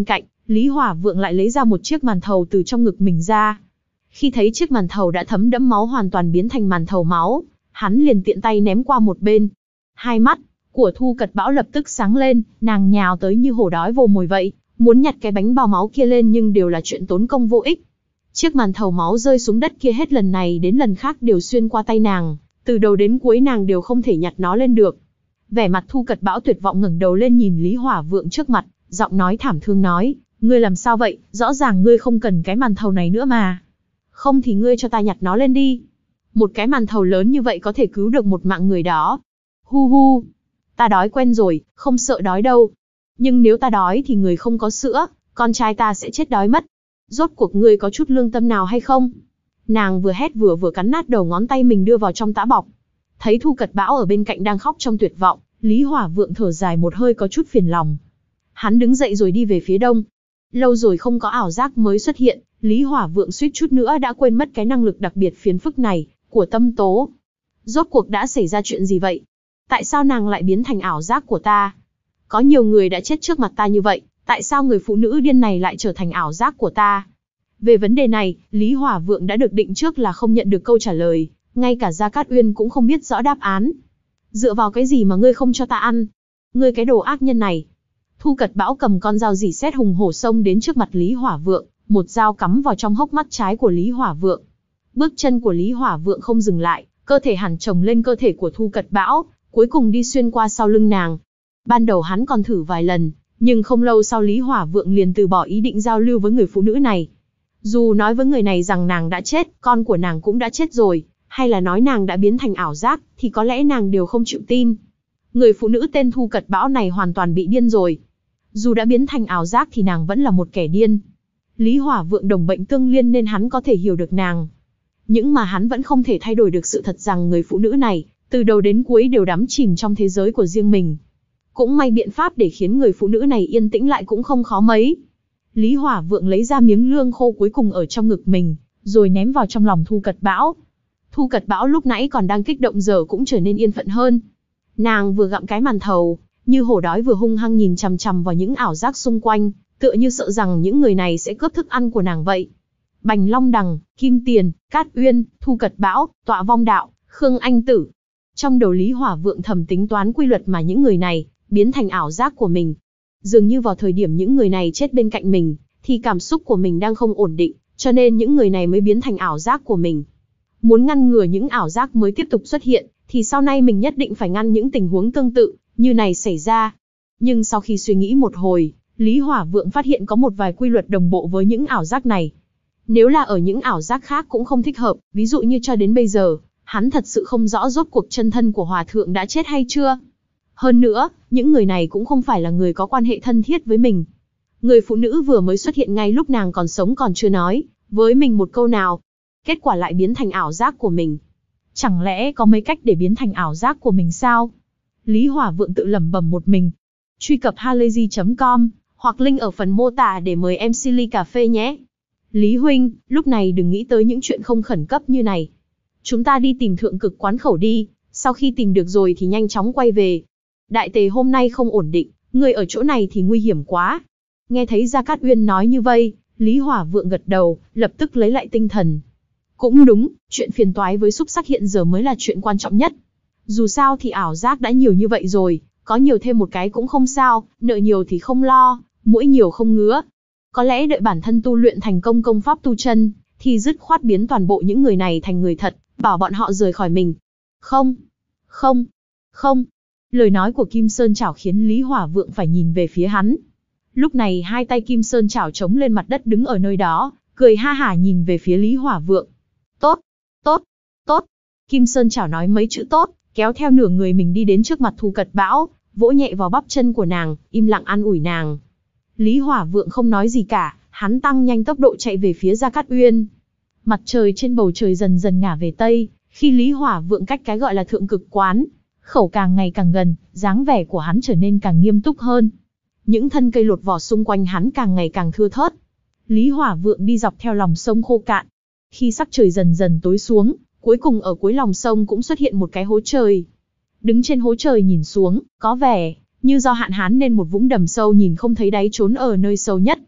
Lý Hỏa Vượng lại lấy ra một chiếc màn thầu từ trong ngực mình ra. Khi thấy chiếc màn thầu đã thấm đẫm máu hoàn toàn biến thành màn thầu máu, hắn liền tiện tay ném qua một bên. Hai mắt của Thu Cật Bão lập tức sáng lên, nàng nhào tới như hổ đói vồ mồi vậy, muốn nhặt cái bánh bao máu kia lên nhưng đều là chuyện tốn công vô ích. Chiếc màn thầu máu rơi xuống đất kia hết lần này đến lần khác đều xuyên qua tay nàng, từ đầu đến cuối nàng đều không thể nhặt nó lên được. Vẻ mặt Thu Cật Bão tuyệt vọng ngẩng đầu lên nhìn Lý Hỏa Vượng trước mặt, giọng nói thảm thương nói, ngươi làm sao vậy, rõ ràng ngươi không cần cái màn thầu này nữa mà. Không thì ngươi cho ta nhặt nó lên đi. Một cái màn thầu lớn như vậy có thể cứu được một mạng người đó. Hu hu, ta đói quen rồi, không sợ đói đâu. Nhưng nếu ta đói thì người không có sữa, con trai ta sẽ chết đói mất. Rốt cuộc ngươi có chút lương tâm nào hay không? Nàng vừa hét vừa vừa cắn nát đầu ngón tay mình đưa vào trong tã bọc. Thấy Thu Cật Bão ở bên cạnh đang khóc trong tuyệt vọng, Lý Hỏa Vượng thở dài một hơi có chút phiền lòng. Hắn đứng dậy rồi đi về phía đông. Lâu rồi không có ảo giác mới xuất hiện, Lý Hỏa Vượng suýt chút nữa đã quên mất cái năng lực đặc biệt phiền phức này của tâm tố. Rốt cuộc đã xảy ra chuyện gì vậy? Tại sao nàng lại biến thành ảo giác của ta? Có nhiều người đã chết trước mặt ta như vậy, tại sao người phụ nữ điên này lại trở thành ảo giác của ta? Về vấn đề này, Lý Hỏa Vượng đã được định trước là không nhận được câu trả lời, ngay cả Gia Cát Uyên cũng không biết rõ đáp án. Dựa vào cái gì mà ngươi không cho ta ăn? Ngươi cái đồ ác nhân này. Thu Cật Bão cầm con dao rỉ sét hùng hổ xông đến trước mặt Lý Hỏa Vượng, một dao cắm vào trong hốc mắt trái của Lý Hỏa Vượng. Bước chân của Lý Hỏa Vượng không dừng lại, cơ thể hẳn chồng lên cơ thể của Thu Cật Bão, cuối cùng đi xuyên qua sau lưng nàng. Ban đầu hắn còn thử vài lần, nhưng không lâu sau Lý Hỏa Vượng liền từ bỏ ý định giao lưu với người phụ nữ này. Dù nói với người này rằng nàng đã chết, con của nàng cũng đã chết rồi, hay là nói nàng đã biến thành ảo giác, thì có lẽ nàng đều không chịu tin. Người phụ nữ tên Thu Cật Bão này hoàn toàn bị điên rồi. Dù đã biến thành ảo giác thì nàng vẫn là một kẻ điên. Lý Hỏa Vượng đồng bệnh tương liên nên hắn có thể hiểu được nàng. Nhưng mà hắn vẫn không thể thay đổi được sự thật rằng người phụ nữ này, từ đầu đến cuối đều đắm chìm trong thế giới của riêng mình. Cũng may biện pháp để khiến người phụ nữ này yên tĩnh lại cũng không khó mấy. Lý Hỏa Vượng lấy ra miếng lương khô cuối cùng ở trong ngực mình, rồi ném vào trong lòng Thu Cật Bão. Thu Cật Bão lúc nãy còn đang kích động giờ cũng trở nên yên phận hơn. Nàng vừa gặm cái màn thầu, như hổ đói vừa hung hăng nhìn chằm chằm vào những ảo giác xung quanh, tựa như sợ rằng những người này sẽ cướp thức ăn của nàng vậy. Bành Long Đằng, Kim Tiền, Cát Uyên, Thu Cật Bão, Tọa Vong Đạo, Khương Anh Tử. Trong đầu Lý Hỏa Vượng thầm tính toán quy luật mà những người này biến thành ảo giác của mình. Dường như vào thời điểm những người này chết bên cạnh mình, thì cảm xúc của mình đang không ổn định, cho nên những người này mới biến thành ảo giác của mình. Muốn ngăn ngừa những ảo giác mới tiếp tục xuất hiện, thì sau này mình nhất định phải ngăn những tình huống tương tự như này xảy ra. Nhưng sau khi suy nghĩ một hồi, Lý Hỏa Vượng phát hiện có một vài quy luật đồng bộ với những ảo giác này. Nếu là ở những ảo giác khác cũng không thích hợp, ví dụ như cho đến bây giờ, hắn thật sự không rõ rốt cuộc chân thân của Hòa Thượng đã chết hay chưa. Hơn nữa, những người này cũng không phải là người có quan hệ thân thiết với mình. Người phụ nữ vừa mới xuất hiện ngay lúc nàng còn sống còn chưa nói với mình một câu nào, kết quả lại biến thành ảo giác của mình. Chẳng lẽ có mấy cách để biến thành ảo giác của mình sao? Lý Hỏa Vượng tự lẩm bẩm một mình. Truy cập halayzi chấm com hoặc link ở phần mô tả để mời em xê ly cà phê nhé. Lý huynh, lúc này đừng nghĩ tới những chuyện không khẩn cấp như này. Chúng ta đi tìm Thượng Cực Quán Khẩu đi, sau khi tìm được rồi thì nhanh chóng quay về. Đại tề hôm nay không ổn định, người ở chỗ này thì nguy hiểm quá. Nghe thấy Gia Cát Uyên nói như vậy, Lý Hỏa Vượng gật đầu, lập tức lấy lại tinh thần. Cũng đúng, chuyện phiền toái với xúc sắc hiện giờ mới là chuyện quan trọng nhất. Dù sao thì ảo giác đã nhiều như vậy rồi, có nhiều thêm một cái cũng không sao, nợ nhiều thì không lo, mũi nhiều không ngứa. Có lẽ đợi bản thân tu luyện thành công công pháp tu chân, thì dứt khoát biến toàn bộ những người này thành người thật, bảo bọn họ rời khỏi mình. Không, không, không. Lời nói của Kim Sơn Chảo khiến Lý Hỏa Vượng phải nhìn về phía hắn. Lúc này hai tay Kim Sơn Chảo chống lên mặt đất đứng ở nơi đó, cười ha hả nhìn về phía Lý Hỏa Vượng. Tốt, tốt, tốt. Kim Sơn Chảo nói mấy chữ tốt, kéo theo nửa người mình đi đến trước mặt Thu Cật Bão, vỗ nhẹ vào bắp chân của nàng, im lặng an ủi nàng. Lý Hỏa Vượng không nói gì cả, hắn tăng nhanh tốc độ chạy về phía Gia Cát Uyên. Mặt trời trên bầu trời dần dần ngả về tây, khi Lý Hỏa Vượng cách cái gọi là Thượng Cực Quán Khẩu càng ngày càng gần, dáng vẻ của hắn trở nên càng nghiêm túc hơn. Những thân cây lột vỏ xung quanh hắn càng ngày càng thưa thớt. Lý Hỏa Vượng đi dọc theo lòng sông khô cạn. Khi sắc trời dần dần tối xuống, cuối cùng ở cuối lòng sông cũng xuất hiện một cái hố trời. Đứng trên hố trời nhìn xuống, có vẻ như do hạn hán nên một vũng đầm sâu nhìn không thấy đáy trốn ở nơi sâu nhất.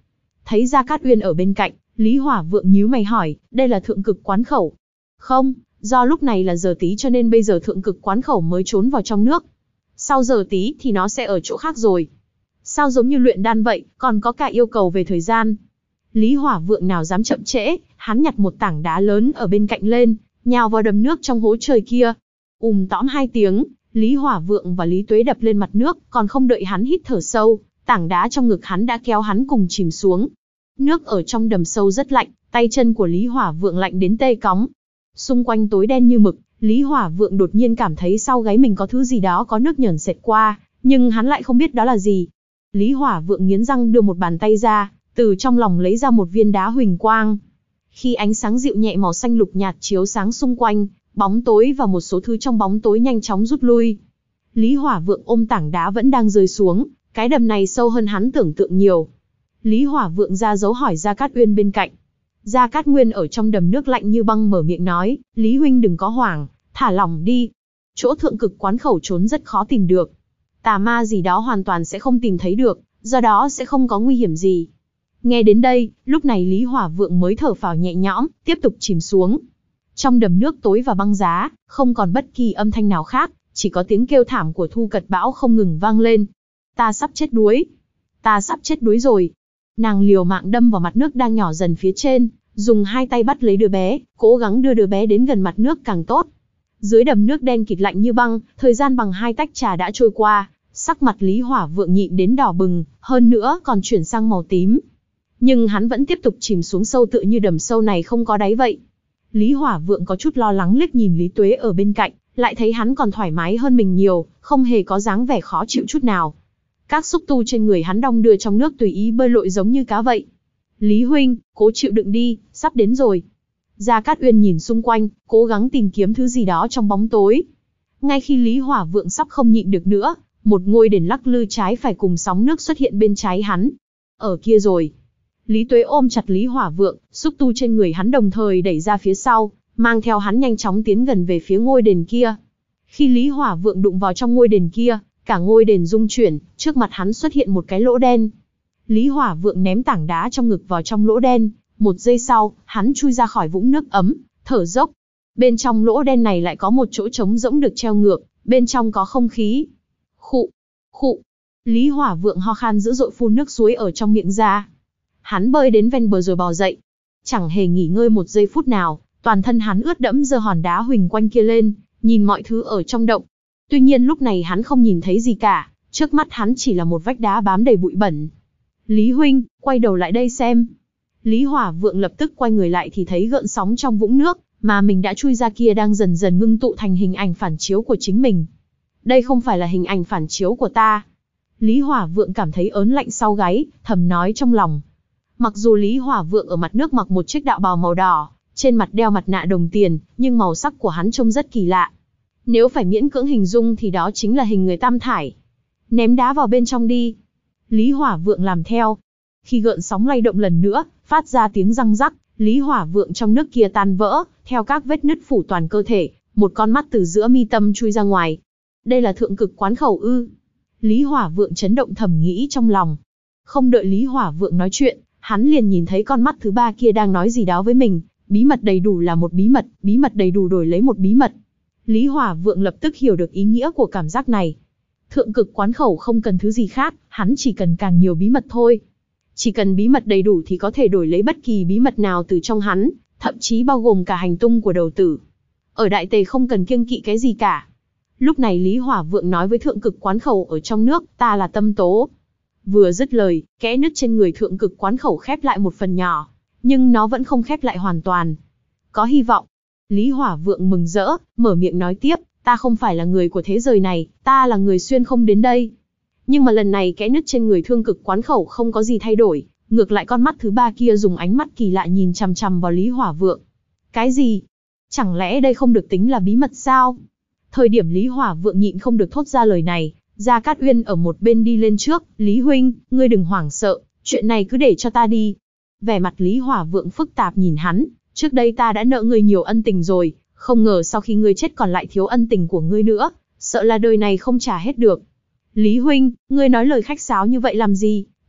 Thấy Gia Cát Uyên ở bên cạnh, Lý Hỏa Vượng nhíu mày hỏi, đây là thượng cực quán khẩu? Không, do lúc này là giờ tí cho nên bây giờ thượng cực quán khẩu mới trốn vào trong nước. Sau giờ tí thì nó sẽ ở chỗ khác rồi. Sao giống như luyện đan vậy, còn có cả yêu cầu về thời gian. Lý Hỏa Vượng nào dám chậm trễ, hắn nhặt một tảng đá lớn ở bên cạnh lên, nhào vào đầm nước trong hố trời kia. Ùm tõm hai tiếng, Lý Hỏa Vượng và Lý Tuế đập lên mặt nước, còn không đợi hắn hít thở sâu, tảng đá trong ngực hắn đã kéo hắn cùng chìm xuống. Nước ở trong đầm sâu rất lạnh, tay chân của Lý Hỏa Vượng lạnh đến tê cóng. Xung quanh tối đen như mực, Lý Hỏa Vượng đột nhiên cảm thấy sau gáy mình có thứ gì đó có nước nhờn xẹt qua, nhưng hắn lại không biết đó là gì. Lý Hỏa Vượng nghiến răng đưa một bàn tay ra, từ trong lòng lấy ra một viên đá huỳnh quang. Khi ánh sáng dịu nhẹ màu xanh lục nhạt chiếu sáng xung quanh, bóng tối và một số thứ trong bóng tối nhanh chóng rút lui. Lý Hỏa Vượng ôm tảng đá vẫn đang rơi xuống, cái đầm này sâu hơn hắn tưởng tượng nhiều. Lý Hỏa Vượng ra dấu hỏi Gia Cát Uyên bên cạnh. Gia Cát Nguyên ở trong đầm nước lạnh như băng mở miệng nói, Lý huynh đừng có hoảng, thả lỏng đi. Chỗ thượng cực quán khẩu trốn rất khó tìm được. Tà ma gì đó hoàn toàn sẽ không tìm thấy được, do đó sẽ không có nguy hiểm gì. Nghe đến đây, lúc này Lý Hỏa Vượng mới thở phào nhẹ nhõm, tiếp tục chìm xuống. Trong đầm nước tối và băng giá, không còn bất kỳ âm thanh nào khác, chỉ có tiếng kêu thảm của Thu Cật Bão không ngừng vang lên. Ta sắp chết đuối. Ta sắp chết đuối rồi. Nàng liều mạng đâm vào mặt nước đang nhỏ dần phía trên, dùng hai tay bắt lấy đứa bé, cố gắng đưa đứa bé đến gần mặt nước càng tốt. Dưới đầm nước đen kịt lạnh như băng, thời gian bằng hai tách trà đã trôi qua, sắc mặt Lý Hỏa Vượng nhịn đến đỏ bừng, hơn nữa còn chuyển sang màu tím. Nhưng hắn vẫn tiếp tục chìm xuống sâu tựa như đầm sâu này không có đáy vậy. Lý Hỏa Vượng có chút lo lắng liếc nhìn Lý Tuế ở bên cạnh, lại thấy hắn còn thoải mái hơn mình nhiều, không hề có dáng vẻ khó chịu chút nào. Các xúc tu trên người hắn đong đưa trong nước tùy ý bơi lội giống như cá vậy. Lý huynh, cố chịu đựng đi, sắp đến rồi. Gia Cát Uyên nhìn xung quanh, cố gắng tìm kiếm thứ gì đó trong bóng tối. Ngay khi Lý Hỏa Vượng sắp không nhịn được nữa, một ngôi đền lắc lư trái phải cùng sóng nước xuất hiện bên trái hắn. Ở kia rồi. Lý Tuế ôm chặt Lý Hỏa Vượng, xúc tu trên người hắn đồng thời đẩy ra phía sau, mang theo hắn nhanh chóng tiến gần về phía ngôi đền kia. Khi Lý Hỏa Vượng đụng vào trong ngôi đền kia, cả ngôi đền rung chuyển, trước mặt hắn xuất hiện một cái lỗ đen. Lý Hỏa Vượng ném tảng đá trong ngực vào trong lỗ đen, một giây sau, hắn chui ra khỏi vũng nước ấm, thở dốc. Bên trong lỗ đen này lại có một chỗ trống rỗng được treo ngược, bên trong có không khí. Khụ, khụ. Lý Hỏa Vượng ho khan dữ dội phun nước suối ở trong miệng ra. Hắn bơi đến ven bờ rồi bò dậy. Chẳng hề nghỉ ngơi một giây phút nào, toàn thân hắn ướt đẫm giơ hòn đá huỳnh quanh kia lên, nhìn mọi thứ ở trong động. Tuy nhiên lúc này hắn không nhìn thấy gì cả, trước mắt hắn chỉ là một vách đá bám đầy bụi bẩn. Lý huynh, quay đầu lại đây xem. Lý Hỏa Vượng lập tức quay người lại thì thấy gợn sóng trong vũng nước, mà mình đã chui ra kia đang dần dần ngưng tụ thành hình ảnh phản chiếu của chính mình. Đây không phải là hình ảnh phản chiếu của ta. Lý Hỏa Vượng cảm thấy ớn lạnh sau gáy, thầm nói trong lòng. Mặc dù Lý Hỏa Vượng ở mặt nước mặc một chiếc đạo bào màu đỏ, trên mặt đeo mặt nạ đồng tiền, nhưng màu sắc của hắn trông rất kỳ lạ. Nếu phải miễn cưỡng hình dung thì đó chính là hình người tam thải. Ném đá vào bên trong đi. Lý Hỏa Vượng làm theo. Khi gợn sóng lay động lần nữa, phát ra tiếng răng rắc, Lý Hỏa Vượng trong nước kia tan vỡ, theo các vết nứt phủ toàn cơ thể, một con mắt từ giữa mi tâm chui ra ngoài. Đây là thượng cực quán khẩu ư? Lý Hỏa Vượng chấn động thầm nghĩ trong lòng. Không đợi Lý Hỏa Vượng nói chuyện, hắn liền nhìn thấy con mắt thứ ba kia đang nói gì đó với mình. Bí mật đầy đủ là một bí mật, bí mật đầy đủ đổi lấy một bí mật. Lý Hỏa Vượng lập tức hiểu được ý nghĩa của cảm giác này. Thượng cực quán khẩu không cần thứ gì khác, hắn chỉ cần càng nhiều bí mật thôi. Chỉ cần bí mật đầy đủ thì có thể đổi lấy bất kỳ bí mật nào từ trong hắn, thậm chí bao gồm cả hành tung của đầu tử. Ở Đại Tề không cần kiêng kỵ cái gì cả. Lúc này Lý Hỏa Vượng nói với thượng cực quán khẩu ở trong nước, ta là Tâm Tố. Vừa dứt lời, kẽ nứt trên người thượng cực quán khẩu khép lại một phần nhỏ, nhưng nó vẫn không khép lại hoàn toàn. Có hy vọng. Lý Hỏa Vượng mừng rỡ, mở miệng nói tiếp, ta không phải là người của thế giới này, ta là người xuyên không đến đây. Nhưng mà lần này kẽ nứt trên người thương cực quán khẩu không có gì thay đổi, ngược lại con mắt thứ ba kia dùng ánh mắt kỳ lạ nhìn chằm chằm vào Lý Hỏa Vượng. Cái gì? Chẳng lẽ đây không được tính là bí mật sao? Thời điểm Lý Hỏa Vượng nhịn không được thốt ra lời này, Gia Cát Uyên ở một bên đi lên trước, Lý huynh, ngươi đừng hoảng sợ, chuyện này cứ để cho ta đi. Vẻ mặt Lý Hỏa Vượng phức tạp nhìn hắn, trước đây ta đã nợ ngươi nhiều ân tình rồi, không ngờ sau khi ngươi chết còn lại thiếu ân tình của ngươi nữa, sợ là đời này không trả hết được. Lý huynh, ngươi nói lời khách sáo như vậy làm gì?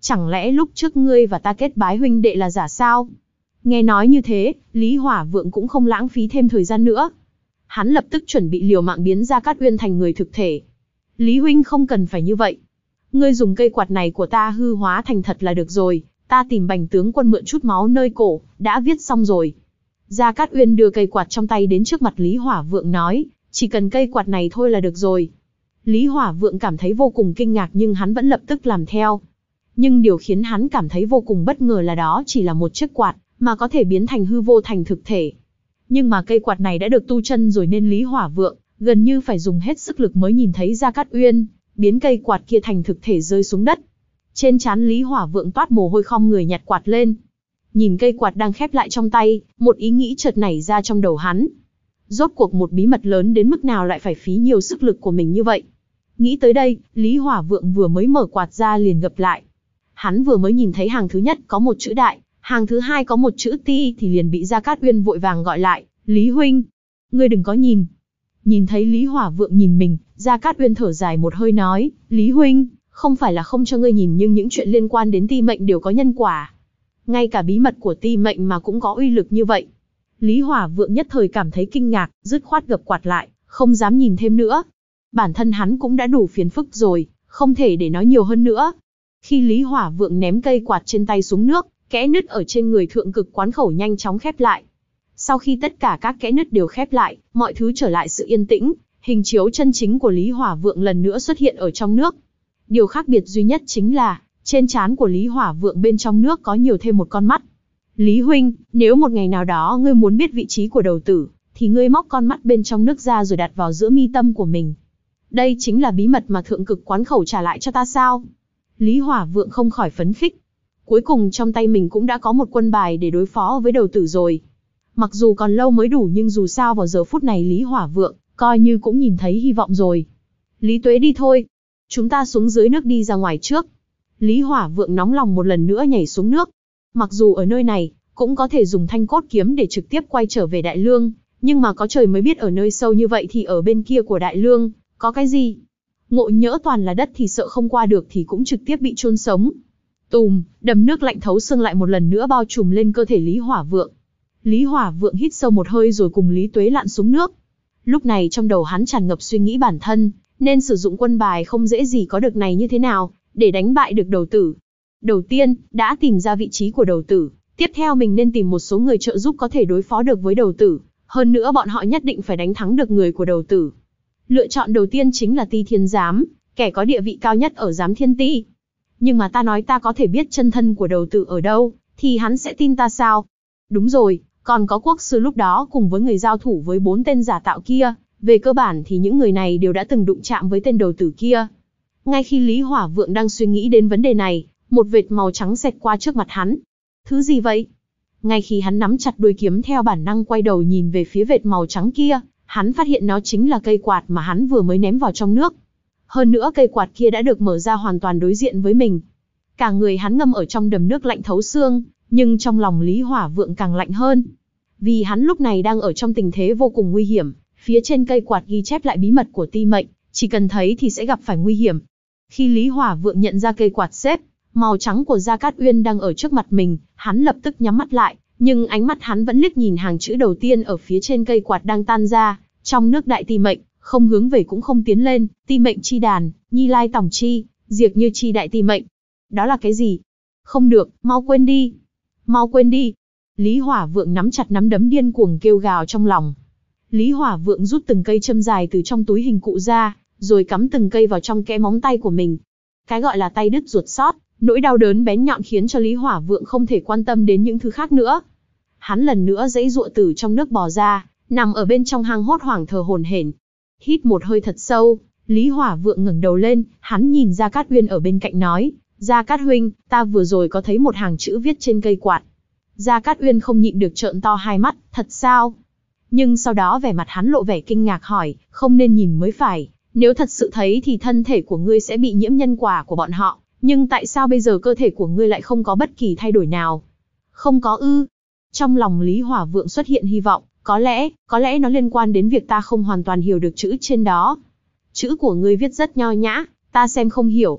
Chẳng lẽ lúc trước ngươi và ta kết bái huynh đệ là giả sao? Nghe nói như thế, Lý Hỏa Vượng cũng không lãng phí thêm thời gian nữa. Hắn lập tức chuẩn bị liều mạng biến Gia Cát Uyên thành người thực thể. Lý huynh không cần phải như vậy. Ngươi dùng cây quạt này của ta hư hóa thành thật là được rồi, ta tìm Bành tướng quân mượn chút máu nơi cổ, đã viết xong rồi. Gia Cát Uyên đưa cây quạt trong tay đến trước mặt Lý Hỏa Vượng nói, chỉ cần cây quạt này thôi là được rồi. Lý Hỏa Vượng cảm thấy vô cùng kinh ngạc nhưng hắn vẫn lập tức làm theo. Nhưng điều khiến hắn cảm thấy vô cùng bất ngờ là đó chỉ là một chiếc quạt, mà có thể biến thành hư vô thành thực thể. Nhưng mà cây quạt này đã được tu chân rồi nên Lý Hỏa Vượng gần như phải dùng hết sức lực mới nhìn thấy Gia Cát Uyên biến cây quạt kia thành thực thể rơi xuống đất. Trên trán Lý Hỏa Vượng toát mồ hôi khom người nhặt quạt lên. Nhìn cây quạt đang khép lại trong tay, một ý nghĩ chợt nảy ra trong đầu hắn. Rốt cuộc một bí mật lớn đến mức nào lại phải phí nhiều sức lực của mình như vậy? Nghĩ tới đây, Lý Hỏa Vượng vừa mới mở quạt ra liền gập lại. Hắn vừa mới nhìn thấy hàng thứ nhất có một chữ đại, hàng thứ hai có một chữ ti thì liền bị Gia Cát Uyên vội vàng gọi lại, Lý huynh, ngươi đừng có nhìn. Nhìn thấy Lý Hỏa Vượng nhìn mình, Gia Cát Uyên thở dài một hơi nói, Lý huynh, không phải là không cho ngươi nhìn nhưng những chuyện liên quan đến ti mệnh đều có nhân quả. Ngay cả bí mật của ti mệnh mà cũng có uy lực như vậy. Lý Hỏa Vượng nhất thời cảm thấy kinh ngạc, dứt khoát gập quạt lại, không dám nhìn thêm nữa. Bản thân hắn cũng đã đủ phiền phức rồi, không thể để nói nhiều hơn nữa. Khi Lý Hỏa Vượng ném cây quạt trên tay xuống nước, kẽ nứt ở trên người thượng cực quán khẩu nhanh chóng khép lại. Sau khi tất cả các kẽ nứt đều khép lại, mọi thứ trở lại sự yên tĩnh, hình chiếu chân chính của Lý Hỏa Vượng lần nữa xuất hiện ở trong nước. Điều khác biệt duy nhất chính là, trên trán của Lý Hỏa Vượng bên trong nước có nhiều thêm một con mắt. Lý huynh, nếu một ngày nào đó ngươi muốn biết vị trí của đầu tử, thì ngươi móc con mắt bên trong nước ra rồi đặt vào giữa mi tâm của mình. Đây chính là bí mật mà thượng cực quán khẩu trả lại cho ta sao? Lý Hỏa Vượng không khỏi phấn khích. Cuối cùng trong tay mình cũng đã có một quân bài để đối phó với đầu tử rồi. Mặc dù còn lâu mới đủ nhưng dù sao vào giờ phút này Lý Hỏa Vượng coi như cũng nhìn thấy hy vọng rồi. Lý Tuế đi thôi. Chúng ta xuống dưới nước đi ra ngoài trước. Lý Hỏa Vượng nóng lòng một lần nữa nhảy xuống nước. Mặc dù ở nơi này cũng có thể dùng thanh cốt kiếm để trực tiếp quay trở về Đại Lương, nhưng mà có trời mới biết ở nơi sâu như vậy thì ở bên kia của Đại Lương có cái gì. Ngộ nhỡ toàn là đất thì sợ không qua được thì cũng trực tiếp bị chôn sống. Tùm, đầm nước lạnh thấu xương lại một lần nữa bao trùm lên cơ thể Lý Hỏa Vượng. Lý Hỏa Vượng hít sâu một hơi rồi cùng Lý Tuế lặn xuống nước. Lúc này trong đầu hắn tràn ngập suy nghĩ bản thân, nên sử dụng quân bài không dễ gì có được này như thế nào, để đánh bại được đầu tử. Đầu tiên, đã tìm ra vị trí của đầu tử, tiếp theo mình nên tìm một số người trợ giúp có thể đối phó được với đầu tử, hơn nữa bọn họ nhất định phải đánh thắng được người của đầu tử. Lựa chọn đầu tiên chính là Ti Thiên Giám, kẻ có địa vị cao nhất ở Giám Thiên Ti. Nhưng mà ta nói ta có thể biết chân thân của đầu tử ở đâu, thì hắn sẽ tin ta sao? Đúng rồi, còn có quốc sư lúc đó cùng với người giao thủ với bốn tên giả tạo kia, về cơ bản thì những người này đều đã từng đụng chạm với tên đầu tử kia. Ngay khi Lý Hỏa Vượng đang suy nghĩ đến vấn đề này, một vệt màu trắng xẹt qua trước mặt hắn. Thứ gì vậy? Ngay khi hắn nắm chặt đuôi kiếm theo bản năng quay đầu nhìn về phía vệt màu trắng kia, hắn phát hiện nó chính là cây quạt mà hắn vừa mới ném vào trong nước. Hơn nữa cây quạt kia đã được mở ra hoàn toàn đối diện với mình. Cả người hắn ngâm ở trong đầm nước lạnh thấu xương, nhưng trong lòng Lý Hỏa Vượng càng lạnh hơn. Vì hắn lúc này đang ở trong tình thế vô cùng nguy hiểm, phía trên cây quạt ghi chép lại bí mật của ti mệnh, chỉ cần thấy thì sẽ gặp phải nguy hiểm. Khi Lý Hỏa Vượng nhận ra cây quạt xếp màu trắng của Gia Cát Uyên đang ở trước mặt mình, hắn lập tức nhắm mắt lại, nhưng ánh mắt hắn vẫn liếc nhìn hàng chữ đầu tiên ở phía trên cây quạt đang tan ra, trong nước đại ti mệnh, không hướng về cũng không tiến lên, ti mệnh chi đàn, Nhi Lai tổng chi, diệt như chi đại ti mệnh. Đó là cái gì? Không được, mau quên đi. Mau quên đi. Lý Hỏa Vượng nắm chặt nắm đấm điên cuồng kêu gào trong lòng. Lý Hỏa Vượng rút từng cây châm dài từ trong túi hình cụ ra, rồi cắm từng cây vào trong kẽ móng tay của mình. Cái gọi là tay đứt ruột xót, nỗi đau đớn bén nhọn khiến cho Lý Hỏa Vượng không thể quan tâm đến những thứ khác nữa. Hắn lần nữa giãy giụa từ trong nước bò ra, nằm ở bên trong hang hốt hoảng thở hổn hển. Hít một hơi thật sâu, Lý Hỏa Vượng ngẩng đầu lên, hắn nhìn Gia Cát Uyên ở bên cạnh nói, Gia Cát huynh, ta vừa rồi có thấy một hàng chữ viết trên cây quạt. Gia Cát Uyên không nhịn được trợn to hai mắt, thật sao? Nhưng sau đó vẻ mặt hắn lộ vẻ kinh ngạc hỏi, không nên nhìn mới phải, nếu thật sự thấy thì thân thể của ngươi sẽ bị nhiễm nhân quả của bọn họ, nhưng tại sao bây giờ cơ thể của ngươi lại không có bất kỳ thay đổi nào? Không có ư? Trong lòng Lý Hỏa Vượng xuất hiện hy vọng, có lẽ, có lẽ nó liên quan đến việc ta không hoàn toàn hiểu được chữ trên đó. Chữ của ngươi viết rất nho nhã, ta xem không hiểu.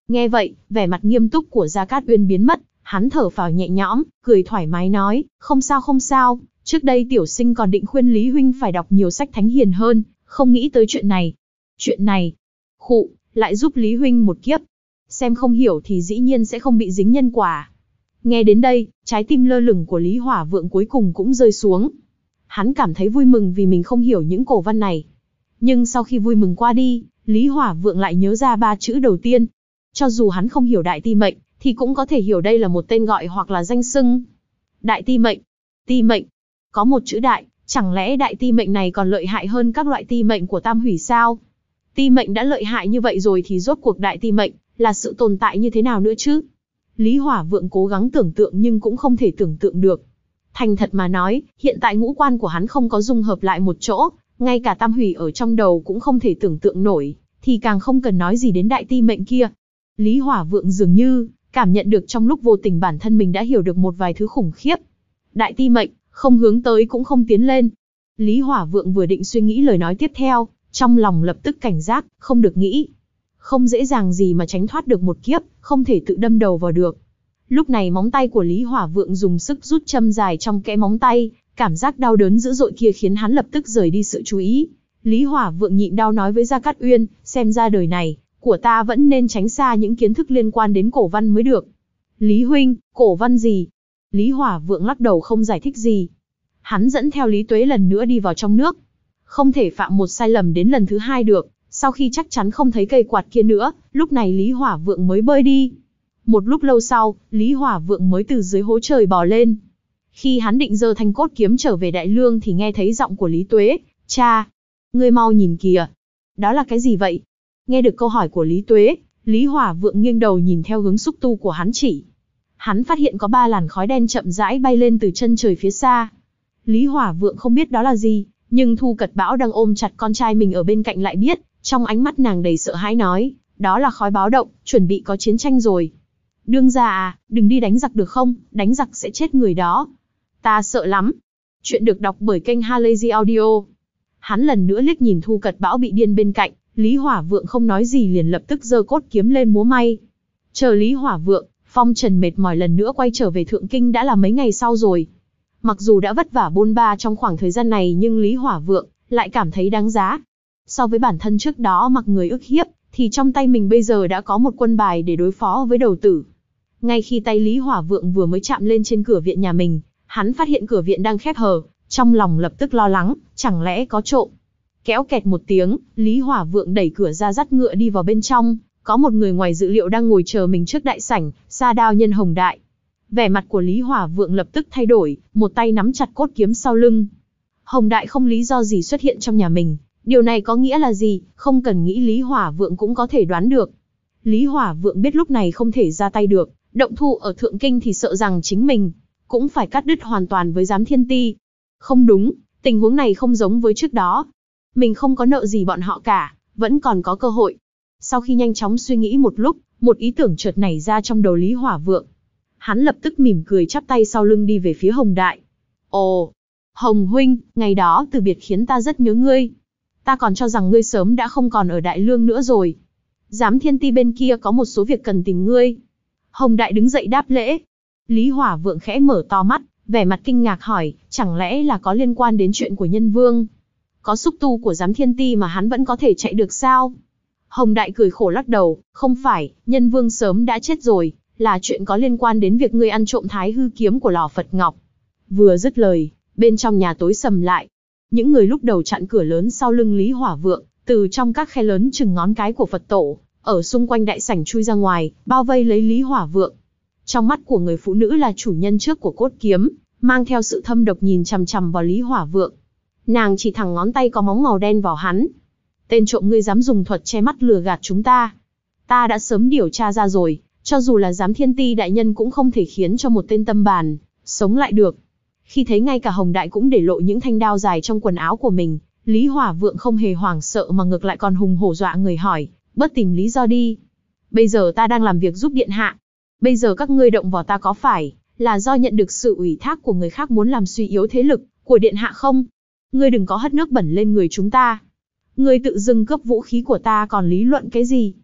Nghe vậy, vẻ mặt nghiêm túc của Gia Cát Uyên biến mất, hắn thở phào nhẹ nhõm, cười thoải mái nói, không sao không sao, trước đây tiểu sinh còn định khuyên Lý huynh phải đọc nhiều sách thánh hiền hơn, không nghĩ tới chuyện này. Chuyện này, khụ, lại giúp Lý huynh một kiếp. Xem không hiểu thì dĩ nhiên sẽ không bị dính nhân quả. Nghe đến đây, trái tim lơ lửng của Lý Hỏa Vượng cuối cùng cũng rơi xuống. Hắn cảm thấy vui mừng vì mình không hiểu những cổ văn này. Nhưng sau khi vui mừng qua đi, Lý Hỏa Vượng lại nhớ ra ba chữ đầu tiên. Cho dù hắn không hiểu đại ti mệnh, thì cũng có thể hiểu đây là một tên gọi hoặc là danh xưng. Đại ti mệnh. Ti mệnh. Có một chữ đại, chẳng lẽ đại ti mệnh này còn lợi hại hơn các loại ti mệnh của Tam Hủy sao? Ti mệnh đã lợi hại như vậy rồi thì rốt cuộc đại ti mệnh là sự tồn tại như thế nào nữa chứ? Lý Hỏa Vượng cố gắng tưởng tượng nhưng cũng không thể tưởng tượng được. Thành thật mà nói, hiện tại ngũ quan của hắn không có dung hợp lại một chỗ, ngay cả Tam Hủy ở trong đầu cũng không thể tưởng tượng nổi, thì càng không cần nói gì đến đại ti mệnh kia. Lý Hỏa Vượng dường như cảm nhận được trong lúc vô tình bản thân mình đã hiểu được một vài thứ khủng khiếp. Đại ti mệnh, không hướng tới cũng không tiến lên. Lý Hỏa Vượng vừa định suy nghĩ lời nói tiếp theo, trong lòng lập tức cảnh giác, không được nghĩ. Không dễ dàng gì mà tránh thoát được một kiếp, không thể tự đâm đầu vào được. Lúc này móng tay của Lý Hỏa Vượng dùng sức rút châm dài trong kẽ móng tay, cảm giác đau đớn dữ dội kia khiến hắn lập tức rời đi sự chú ý. Lý Hỏa Vượng nhịn đau nói với Gia Cát Uyên, xem ra đời này, của ta vẫn nên tránh xa những kiến thức liên quan đến cổ văn mới được. Lý huynh, cổ văn gì? Lý Hỏa Vượng lắc đầu không giải thích gì. Hắn dẫn theo Lý Tuế lần nữa đi vào trong nước. Không thể phạm một sai lầm đến lần thứ hai được. Sau khi chắc chắn không thấy cây quạt kia nữa, lúc này Lý Hỏa Vượng mới bơi đi. Một lúc lâu sau, Lý Hỏa Vượng mới từ dưới hố trời bò lên. Khi hắn định giơ thanh cốt kiếm trở về Đại Lương thì nghe thấy giọng của Lý Tuế, cha, ngươi mau nhìn kìa. Đó là cái gì vậy? Nghe được câu hỏi của Lý Tuế, Lý Hỏa Vượng nghiêng đầu nhìn theo hướng xúc tu của hắn chỉ. Hắn phát hiện có ba làn khói đen chậm rãi bay lên từ chân trời phía xa. Lý Hỏa Vượng không biết đó là gì, nhưng Thu Cật Bão đang ôm chặt con trai mình ở bên cạnh lại biết, trong ánh mắt nàng đầy sợ hãi nói, đó là khói báo động, chuẩn bị có chiến tranh rồi. Đương gia à, đừng đi đánh giặc được không, đánh giặc sẽ chết người đó. Ta sợ lắm. Chuyện được đọc bởi kênh Halazy Audio. Hắn lần nữa liếc nhìn Thu Cật Bão bị điên bên cạnh, Lý Hỏa Vượng không nói gì liền lập tức giơ cốt kiếm lên múa may. Chờ Lý Hỏa Vượng, Phong Trần mệt mỏi lần nữa quay trở về Thượng Kinh đã là mấy ngày sau rồi. Mặc dù đã vất vả bôn ba trong khoảng thời gian này nhưng Lý Hỏa Vượng lại cảm thấy đáng giá. So với bản thân trước đó mặc người ức hiếp, thì trong tay mình bây giờ đã có một quân bài để đối phó với đầu tử. Ngay khi tay Lý Hỏa Vượng vừa mới chạm lên trên cửa viện nhà mình, hắn phát hiện cửa viện đang khép hờ, trong lòng lập tức lo lắng, chẳng lẽ có trộm. Kéo kẹt một tiếng, Lý Hỏa Vượng đẩy cửa ra dắt ngựa đi vào bên trong, có một người ngoài dự liệu đang ngồi chờ mình trước đại sảnh, Sa Đao nhân Hồng Đại. Vẻ mặt của Lý Hỏa Vượng lập tức thay đổi, một tay nắm chặt cốt kiếm sau lưng. Hồng Đại không lý do gì xuất hiện trong nhà mình, điều này có nghĩa là gì, không cần nghĩ Lý Hỏa Vượng cũng có thể đoán được. Lý Hỏa Vượng biết lúc này không thể ra tay được, động thủ ở Thượng Kinh thì sợ rằng chính mình cũng phải cắt đứt hoàn toàn với Giám Thiên Ti. Không đúng, tình huống này không giống với trước đó. Mình không có nợ gì bọn họ cả, vẫn còn có cơ hội. Sau khi nhanh chóng suy nghĩ một lúc, một ý tưởng chợt nảy ra trong đầu Lý Hỏa Vượng. Hắn lập tức mỉm cười chắp tay sau lưng đi về phía Hồng Đại. Ồ, Hồng huynh, ngày đó từ biệt khiến ta rất nhớ ngươi. Ta còn cho rằng ngươi sớm đã không còn ở Đại Lương nữa rồi. Giám Thiên Ti bên kia có một số việc cần tìm ngươi. Hồng Đại đứng dậy đáp lễ. Lý Hỏa Vượng khẽ mở to mắt, vẻ mặt kinh ngạc hỏi, chẳng lẽ là có liên quan đến chuyện của Nhân Vương? Có xúc tu của Giám Thiên Ti mà hắn vẫn có thể chạy được sao? Hồng Đại cười khổ lắc đầu, không phải, Nhân Vương sớm đã chết rồi, là chuyện có liên quan đến việc ngươi ăn trộm Thái Hư kiếm của lò Phật Ngọc. Vừa dứt lời, bên trong nhà tối sầm lại. Những người lúc đầu chặn cửa lớn sau lưng Lý Hỏa Vượng, từ trong các khe lớn chừng ngón cái của Phật tổ, ở xung quanh đại sảnh chui ra ngoài, bao vây lấy Lý Hỏa Vượng. Trong mắt của người phụ nữ là chủ nhân trước của cốt kiếm, mang theo sự thâm độc nhìn chằm chằm vào Lý Hỏa Vượng. Nàng chỉ thẳng ngón tay có móng màu đen vào hắn. Tên trộm, ngươi dám dùng thuật che mắt lừa gạt chúng ta. Ta đã sớm điều tra ra rồi, cho dù là Giám Thiên Ti đại nhân cũng không thể khiến cho một tên tâm bàn sống lại được. Khi thấy ngay cả Hồng Đại cũng để lộ những thanh đao dài trong quần áo của mình, Lý Hỏa Vượng không hề hoảng sợ mà ngược lại còn hùng hổ dọa người hỏi, bớt tìm lý do đi. Bây giờ ta đang làm việc giúp điện hạ. Bây giờ các ngươi động vào ta có phải là do nhận được sự ủy thác của người khác muốn làm suy yếu thế lực của điện hạ không? Ngươi đừng có hất nước bẩn lên người chúng ta. Ngươi tự dưng cướp vũ khí của ta còn lý luận cái gì?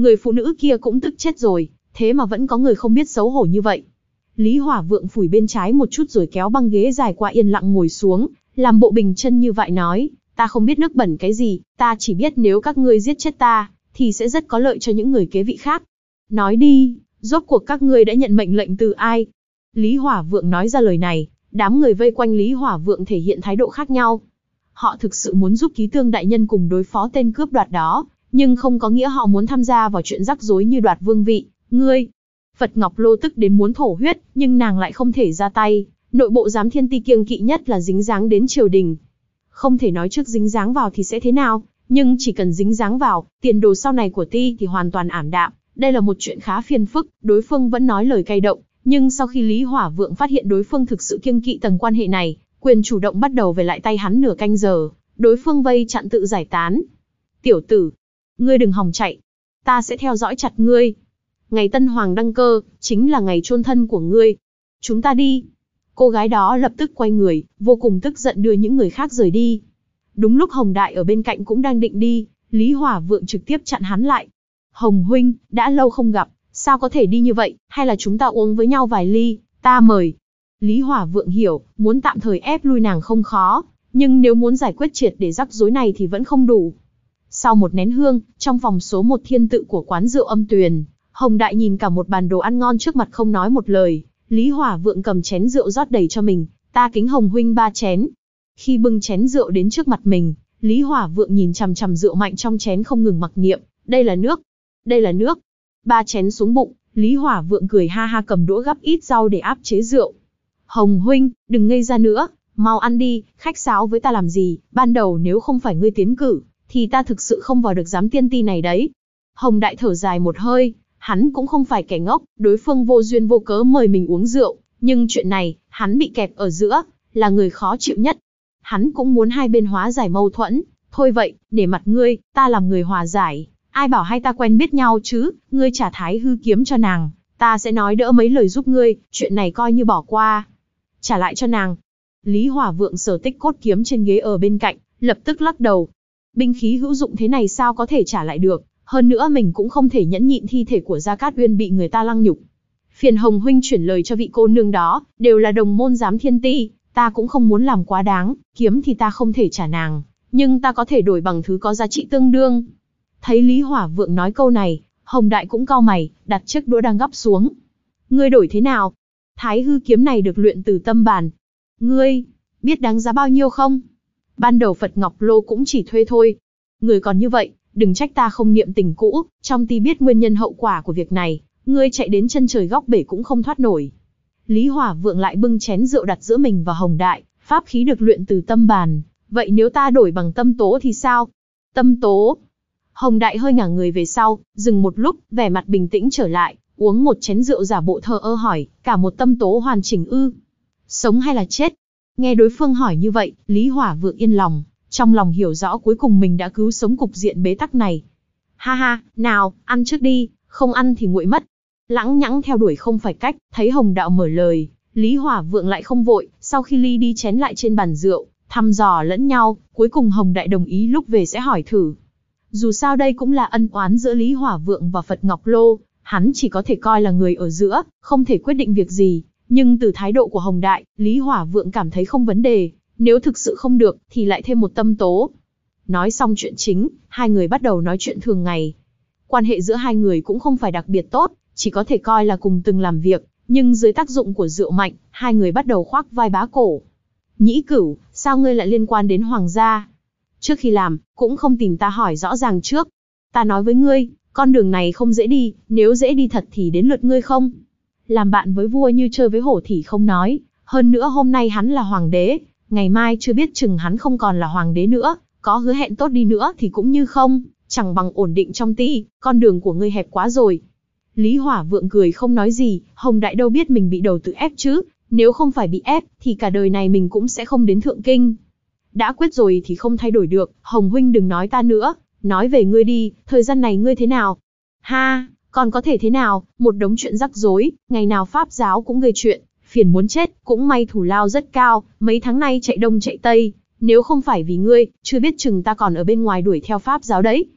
Người phụ nữ kia cũng tức chết rồi, thế mà vẫn có người không biết xấu hổ như vậy. Lý Hỏa Vượng phủi bên trái một chút rồi kéo băng ghế dài qua yên lặng ngồi xuống, làm bộ bình chân như vậy nói, ta không biết nước bẩn cái gì, ta chỉ biết nếu các ngươi giết chết ta, thì sẽ rất có lợi cho những người kế vị khác. Nói đi, rốt cuộc các ngươi đã nhận mệnh lệnh từ ai? Lý Hỏa Vượng nói ra lời này, đám người vây quanh Lý Hỏa Vượng thể hiện thái độ khác nhau. Họ thực sự muốn giúp Ký Tương đại nhân cùng đối phó tên cướp đoạt đó, nhưng không có nghĩa họ muốn tham gia vào chuyện rắc rối như đoạt vương vị. Ngươi, Phật Ngọc Lô tức đến muốn thổ huyết, nhưng nàng lại không thể ra tay. Nội bộ giám thiên ti kiêng kỵ nhất là dính dáng đến triều đình. Không thể nói trước dính dáng vào thì sẽ thế nào, nhưng chỉ cần dính dáng vào, tiền đồ sau này của ti thì hoàn toàn ảm đạm. Đây là một chuyện khá phiền phức, đối phương vẫn nói lời cay độc, nhưng sau khi Lý Hỏa Vượng phát hiện đối phương thực sự kiêng kỵ tầng quan hệ này, quyền chủ động bắt đầu về lại tay hắn nửa canh giờ, đối phương vây chặn tự giải tán. Tiểu tử, ngươi đừng hòng chạy, ta sẽ theo dõi chặt ngươi. Ngày Tân Hoàng đăng cơ, chính là ngày chôn thân của ngươi. Chúng ta đi. Cô gái đó lập tức quay người, vô cùng tức giận đưa những người khác rời đi. Đúng lúc Hồng Đại ở bên cạnh cũng đang định đi, Lý Hỏa Vượng trực tiếp chặn hắn lại. Hồng huynh, đã lâu không gặp, sao có thể đi như vậy, hay là chúng ta uống với nhau vài ly, ta mời. Lý Hỏa Vượng hiểu, muốn tạm thời ép lui nàng không khó, nhưng nếu muốn giải quyết triệt để rắc rối này thì vẫn không đủ. Sau một nén hương, trong phòng số một thiên tự của quán rượu Âm Tuyền, Hồng Đại nhìn cả một bàn đồ ăn ngon trước mặt không nói một lời. Lý Hỏa Vượng cầm chén rượu rót đầy cho mình, ta kính Hồng huynh ba chén. Khi bưng chén rượu đến trước mặt mình, Lý Hỏa Vượng nhìn chằm chằm rượu mạnh trong chén không ngừng mặc niệm, đây là nước, đây là nước. Ba chén xuống bụng, Lý Hỏa Vượng cười ha ha cầm đũa gắp ít rau để áp chế rượu. Hồng huynh, đừng ngây ra nữa, mau ăn đi, khách sáo với ta làm gì, ban đầu nếu không phải ngươi tiến cử, thì ta thực sự không vào được giám tiên ti này đấy. Hồng Đại thở dài một hơi, hắn cũng không phải kẻ ngốc, đối phương vô duyên vô cớ mời mình uống rượu, nhưng chuyện này, hắn bị kẹp ở giữa, là người khó chịu nhất. Hắn cũng muốn hai bên hóa giải mâu thuẫn, thôi vậy, để mặt ngươi, ta làm người hòa giải, ai bảo hai ta quen biết nhau chứ, ngươi trả Thái Hư kiếm cho nàng, ta sẽ nói đỡ mấy lời giúp ngươi, chuyện này coi như bỏ qua. Trả lại cho nàng. Lý Hỏa Vượng sờ tích cốt kiếm trên ghế ở bên cạnh, lập tức lắc đầu. Binh khí hữu dụng thế này sao có thể trả lại được, hơn nữa mình cũng không thể nhẫn nhịn thi thể của Gia Cát Uyên bị người ta lăng nhục. Phiền Hồng huynh chuyển lời cho vị cô nương đó, đều là đồng môn giám thiên ti, ta cũng không muốn làm quá đáng, kiếm thì ta không thể trả nàng, nhưng ta có thể đổi bằng thứ có giá trị tương đương. Thấy Lý Hỏa Vượng nói câu này, Hồng Đại cũng cau mày, đặt chiếc đũa đang gắp xuống. Ngươi đổi thế nào? Thái Hư kiếm này được luyện từ tâm bản. Ngươi, biết đáng giá bao nhiêu không? Ban đầu Phật Ngọc Lô cũng chỉ thuê thôi. Người còn như vậy, đừng trách ta không niệm tình cũ, trong ti biết nguyên nhân hậu quả của việc này, ngươi chạy đến chân trời góc bể cũng không thoát nổi. Lý Hỏa Vượng lại bưng chén rượu đặt giữa mình và Hồng Đại, pháp khí được luyện từ tâm bàn, vậy nếu ta đổi bằng tâm tố thì sao? Tâm tố? Hồng Đại hơi ngả người về sau, dừng một lúc, vẻ mặt bình tĩnh trở lại, uống một chén rượu giả bộ thờ ơ hỏi, cả một tâm tố hoàn chỉnh ư? Sống hay là chết? Nghe đối phương hỏi như vậy, Lý Hỏa Vượng yên lòng, trong lòng hiểu rõ cuối cùng mình đã cứu sống cục diện bế tắc này. Ha ha, nào, ăn trước đi, không ăn thì nguội mất. Lẳng nhẳng theo đuổi không phải cách, thấy Hồng Đạo mở lời, Lý Hỏa Vượng lại không vội, sau khi ly đi chén lại trên bàn rượu, thăm dò lẫn nhau, cuối cùng Hồng Đại đồng ý lúc về sẽ hỏi thử. Dù sao đây cũng là ân oán giữa Lý Hỏa Vượng và Phật Ngọc Lô, hắn chỉ có thể coi là người ở giữa, không thể quyết định việc gì, nhưng từ thái độ của Hồng Đại, Lý Hỏa Vượng cảm thấy không vấn đề, nếu thực sự không được, thì lại thêm một tâm tố. Nói xong chuyện chính, hai người bắt đầu nói chuyện thường ngày. Quan hệ giữa hai người cũng không phải đặc biệt tốt, chỉ có thể coi là cùng từng làm việc, nhưng dưới tác dụng của rượu mạnh, hai người bắt đầu khoác vai bá cổ. Nhĩ Cửu, sao ngươi lại liên quan đến hoàng gia? Trước khi làm, cũng không tìm ta hỏi rõ ràng trước. Ta nói với ngươi, con đường này không dễ đi, nếu dễ đi thật thì đến lượt ngươi không? Làm bạn với vua như chơi với hổ thì không nói, hơn nữa hôm nay hắn là hoàng đế, ngày mai chưa biết chừng hắn không còn là hoàng đế nữa, có hứa hẹn tốt đi nữa thì cũng như không, chẳng bằng ổn định trong ti, con đường của ngươi hẹp quá rồi. Lý Hỏa Vượng cười không nói gì, Hồng Đại đâu biết mình bị đầu tự ép chứ, nếu không phải bị ép, thì cả đời này mình cũng sẽ không đến Thượng Kinh. Đã quyết rồi thì không thay đổi được, Hồng huynh đừng nói ta nữa, nói về ngươi đi, thời gian này ngươi thế nào? Ha, còn có thể thế nào, một đống chuyện rắc rối, ngày nào Pháp giáo cũng gây chuyện, phiền muốn chết, cũng may thủ lao rất cao, mấy tháng nay chạy đông chạy tây, nếu không phải vì ngươi, chưa biết chừng ta còn ở bên ngoài đuổi theo Pháp giáo đấy.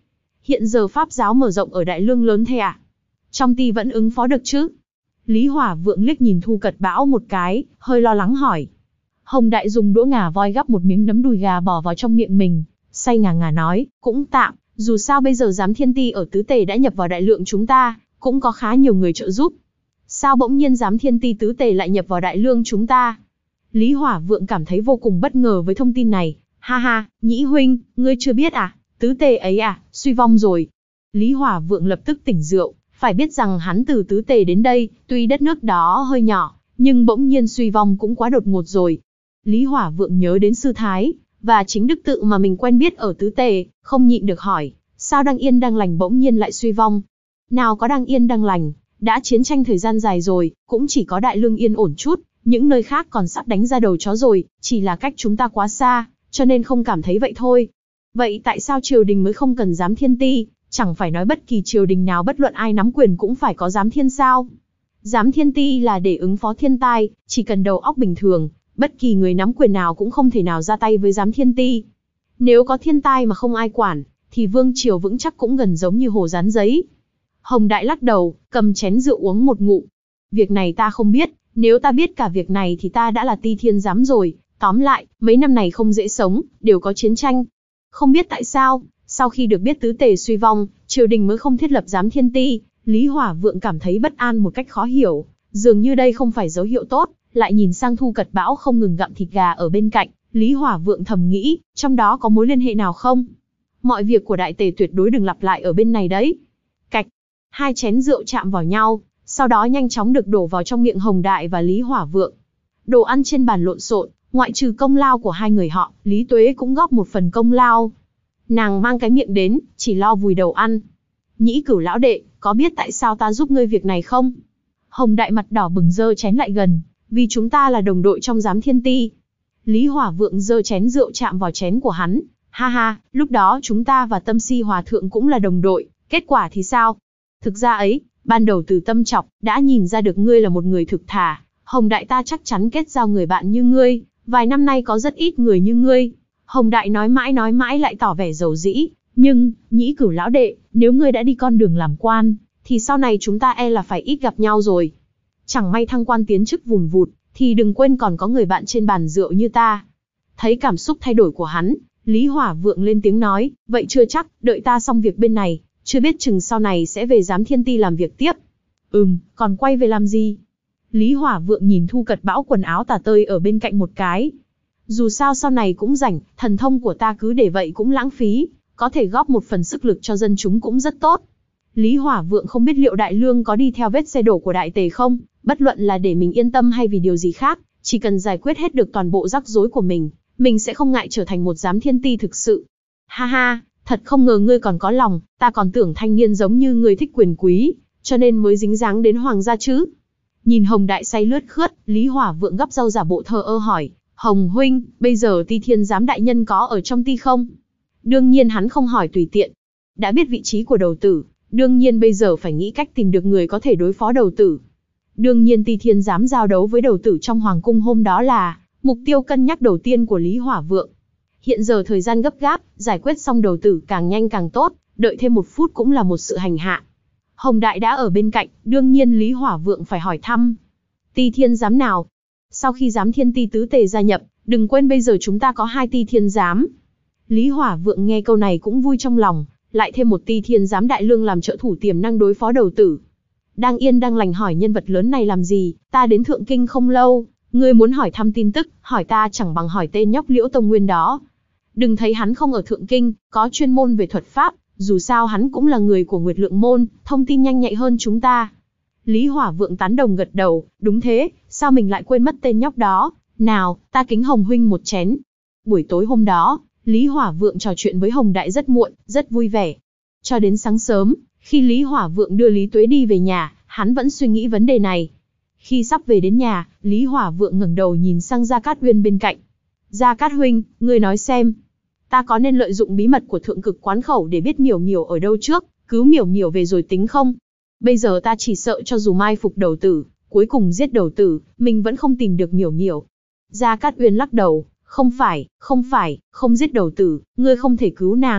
hiện giờ pháp giáo mở rộng ở Đại Lương lớn thế à? Trong ty vẫn ứng phó được chứ? Lý Hỏa Vượng liếc nhìn Thu Cật Bão một cái, hơi lo lắng hỏi. Hồng Đại dùng đũa ngà voi gắp một miếng nấm đùi gà bỏ vào trong miệng mình, say ngà ngà nói, cũng tạm, dù sao bây giờ giám thiên ti ở tứ tề đã nhập vào Đại Lượng chúng ta, cũng có khá nhiều người trợ giúp. Sao bỗng nhiên giám thiên ti tứ tề lại nhập vào Đại Lương chúng ta? Lý Hỏa Vượng cảm thấy vô cùng bất ngờ với thông tin này. Ha ha, Nhĩ huynh, ngươi chưa biết à, tứ tề ấy à, suy vong rồi. Lý Hỏa Vượng lập tức tỉnh rượu, phải biết rằng hắn từ tứ tề đến đây, tuy đất nước đó hơi nhỏ, nhưng bỗng nhiên suy vong cũng quá đột ngột rồi. Lý Hỏa Vượng nhớ đến sư thái, và chính đức tự mà mình quen biết ở tứ tề, không nhịn được hỏi, sao đang yên đang lành bỗng nhiên lại suy vong? Nào có đang yên đang lành, đã chiến tranh thời gian dài rồi, cũng chỉ có Đại Lương yên ổn chút, những nơi khác còn sắp đánh ra đầu chó rồi, chỉ là cách chúng ta quá xa, cho nên không cảm thấy vậy thôi. Vậy tại sao triều đình mới không cần giám thiên ti, chẳng phải nói bất kỳ triều đình nào bất luận ai nắm quyền cũng phải có giám thiên sao? Giám thiên ti là để ứng phó thiên tai, chỉ cần đầu óc bình thường, bất kỳ người nắm quyền nào cũng không thể nào ra tay với giám thiên ti. Nếu có thiên tai mà không ai quản, thì vương triều vững chắc cũng gần giống như hồ dán giấy. Hồng Đại lắc đầu, cầm chén rượu uống một ngụm. Việc này ta không biết, nếu ta biết cả việc này thì ta đã là ti thiên giám rồi. Tóm lại, mấy năm này không dễ sống, đều có chiến tranh. Không biết tại sao, sau khi được biết tứ tề suy vong, triều đình mới không thiết lập giám thiên ti. Lý Hỏa Vượng cảm thấy bất an một cách khó hiểu, dường như đây không phải dấu hiệu tốt, lại nhìn sang Thu Cật Bão không ngừng gặm thịt gà ở bên cạnh, Lý Hỏa Vượng thầm nghĩ, trong đó có mối liên hệ nào không? Mọi việc của đại tề tuyệt đối đừng lặp lại ở bên này đấy. Cạch, hai chén rượu chạm vào nhau, sau đó nhanh chóng được đổ vào trong miệng Hồng Đại và Lý Hỏa Vượng. Đồ ăn trên bàn lộn xộn, ngoại trừ công lao của hai người họ, Lý Tuế cũng góp một phần công lao. Nàng mang cái miệng đến, chỉ lo vùi đầu ăn. Nhĩ Cửu lão đệ, có biết tại sao ta giúp ngươi việc này không? Hồng Đại mặt đỏ bừng giơ chén lại gần, vì chúng ta là đồng đội trong giám thiên ti. Lý Hỏa Vượng giơ chén rượu chạm vào chén của hắn. Ha ha, lúc đó chúng ta và Tâm Si Hòa Thượng cũng là đồng đội, kết quả thì sao? Thực ra ấy, ban đầu từ Tâm Trọc, đã nhìn ra được ngươi là một người thực thà. Hồng Đại ta chắc chắn kết giao người bạn như ngươi, vài năm nay có rất ít người như ngươi. Hồng Đại nói mãi nói mãi lại tỏ vẻ dầu dĩ, nhưng, Nhĩ Cửu lão đệ, nếu ngươi đã đi con đường làm quan, thì sau này chúng ta e là phải ít gặp nhau rồi. Chẳng may thăng quan tiến chức vùn vụt, thì đừng quên còn có người bạn trên bàn rượu như ta. Thấy cảm xúc thay đổi của hắn, Lý Hỏa Vượng lên tiếng nói, vậy chưa chắc, đợi ta xong việc bên này, chưa biết chừng sau này sẽ về giám thiên ti làm việc tiếp. Ừm, còn quay về làm gì? Lý Hỏa Vượng nhìn Thu Cật Bão quần áo tả tơi ở bên cạnh một cái. Dù sao sau này cũng rảnh, thần thông của ta cứ để vậy cũng lãng phí, có thể góp một phần sức lực cho dân chúng cũng rất tốt. Lý Hỏa Vượng không biết liệu Đại Lương có đi theo vết xe đổ của Đại Tề không, bất luận là để mình yên tâm hay vì điều gì khác, chỉ cần giải quyết hết được toàn bộ rắc rối của mình, mình sẽ không ngại trở thành một giám thiên ti thực sự. Ha ha, thật không ngờ ngươi còn có lòng, ta còn tưởng thanh niên giống như ngươi thích quyền quý, cho nên mới dính dáng đến hoàng gia chứ. Nhìn Hồng Đại say lướt khướt, Lý Hỏa Vượng gắp rau giả bộ thờ ơ hỏi, Hồng huynh, bây giờ ti thiên giám đại nhân có ở trong ti không? Đương nhiên hắn không hỏi tùy tiện. Đã biết vị trí của đầu tử, đương nhiên bây giờ phải nghĩ cách tìm được người có thể đối phó đầu tử. Đương nhiên ti thiên giám giao đấu với đầu tử trong hoàng cung hôm đó là mục tiêu cân nhắc đầu tiên của Lý Hỏa Vượng. Hiện giờ thời gian gấp gáp, giải quyết xong đầu tử càng nhanh càng tốt, đợi thêm một phút cũng là một sự hành hạ. Hồng Đại đã ở bên cạnh, đương nhiên Lý Hỏa Vượng phải hỏi thăm. Ti thiên giám nào? Sau khi giám thiên ti tứ tề gia nhập, đừng quên bây giờ chúng ta có hai ti thiên giám. Lý Hỏa Vượng nghe câu này cũng vui trong lòng, lại thêm một ti thiên giám Đại Lương làm trợ thủ tiềm năng đối phó đầu tử. Đang yên đang lành hỏi nhân vật lớn này làm gì, ta đến Thượng Kinh không lâu, ngươi muốn hỏi thăm tin tức, hỏi ta chẳng bằng hỏi tên nhóc Liễu Tông Nguyên đó. Đừng thấy hắn không ở Thượng Kinh, có chuyên môn về thuật pháp, dù sao hắn cũng là người của Nguyệt Lượng Môn, thông tin nhanh nhạy hơn chúng ta. Lý Hỏa Vượng tán đồng gật đầu, đúng thế, sao mình lại quên mất tên nhóc đó, nào, ta kính Hồng huynh một chén. Buổi tối hôm đó, Lý Hỏa Vượng trò chuyện với Hồng Đại rất muộn, rất vui vẻ. Cho đến sáng sớm, khi Lý Hỏa Vượng đưa Lý Tuế đi về nhà, hắn vẫn suy nghĩ vấn đề này. Khi sắp về đến nhà, Lý Hỏa Vượng ngẩng đầu nhìn sang Gia Cát Uyên bên cạnh. Gia Cát huynh, ngươi nói xem, ta có nên lợi dụng bí mật của Thượng Cực Quán Khẩu để biết Miểu Miểu ở đâu trước, cứu Miểu Miểu về rồi tính không? Bây giờ ta chỉ sợ cho dù mai phục đầu tử, cuối cùng giết đầu tử, mình vẫn không tìm được Miểu Miểu. Gia Cát Uyên lắc đầu, không phải, không phải, không giết đầu tử, ngươi không thể cứu nàng,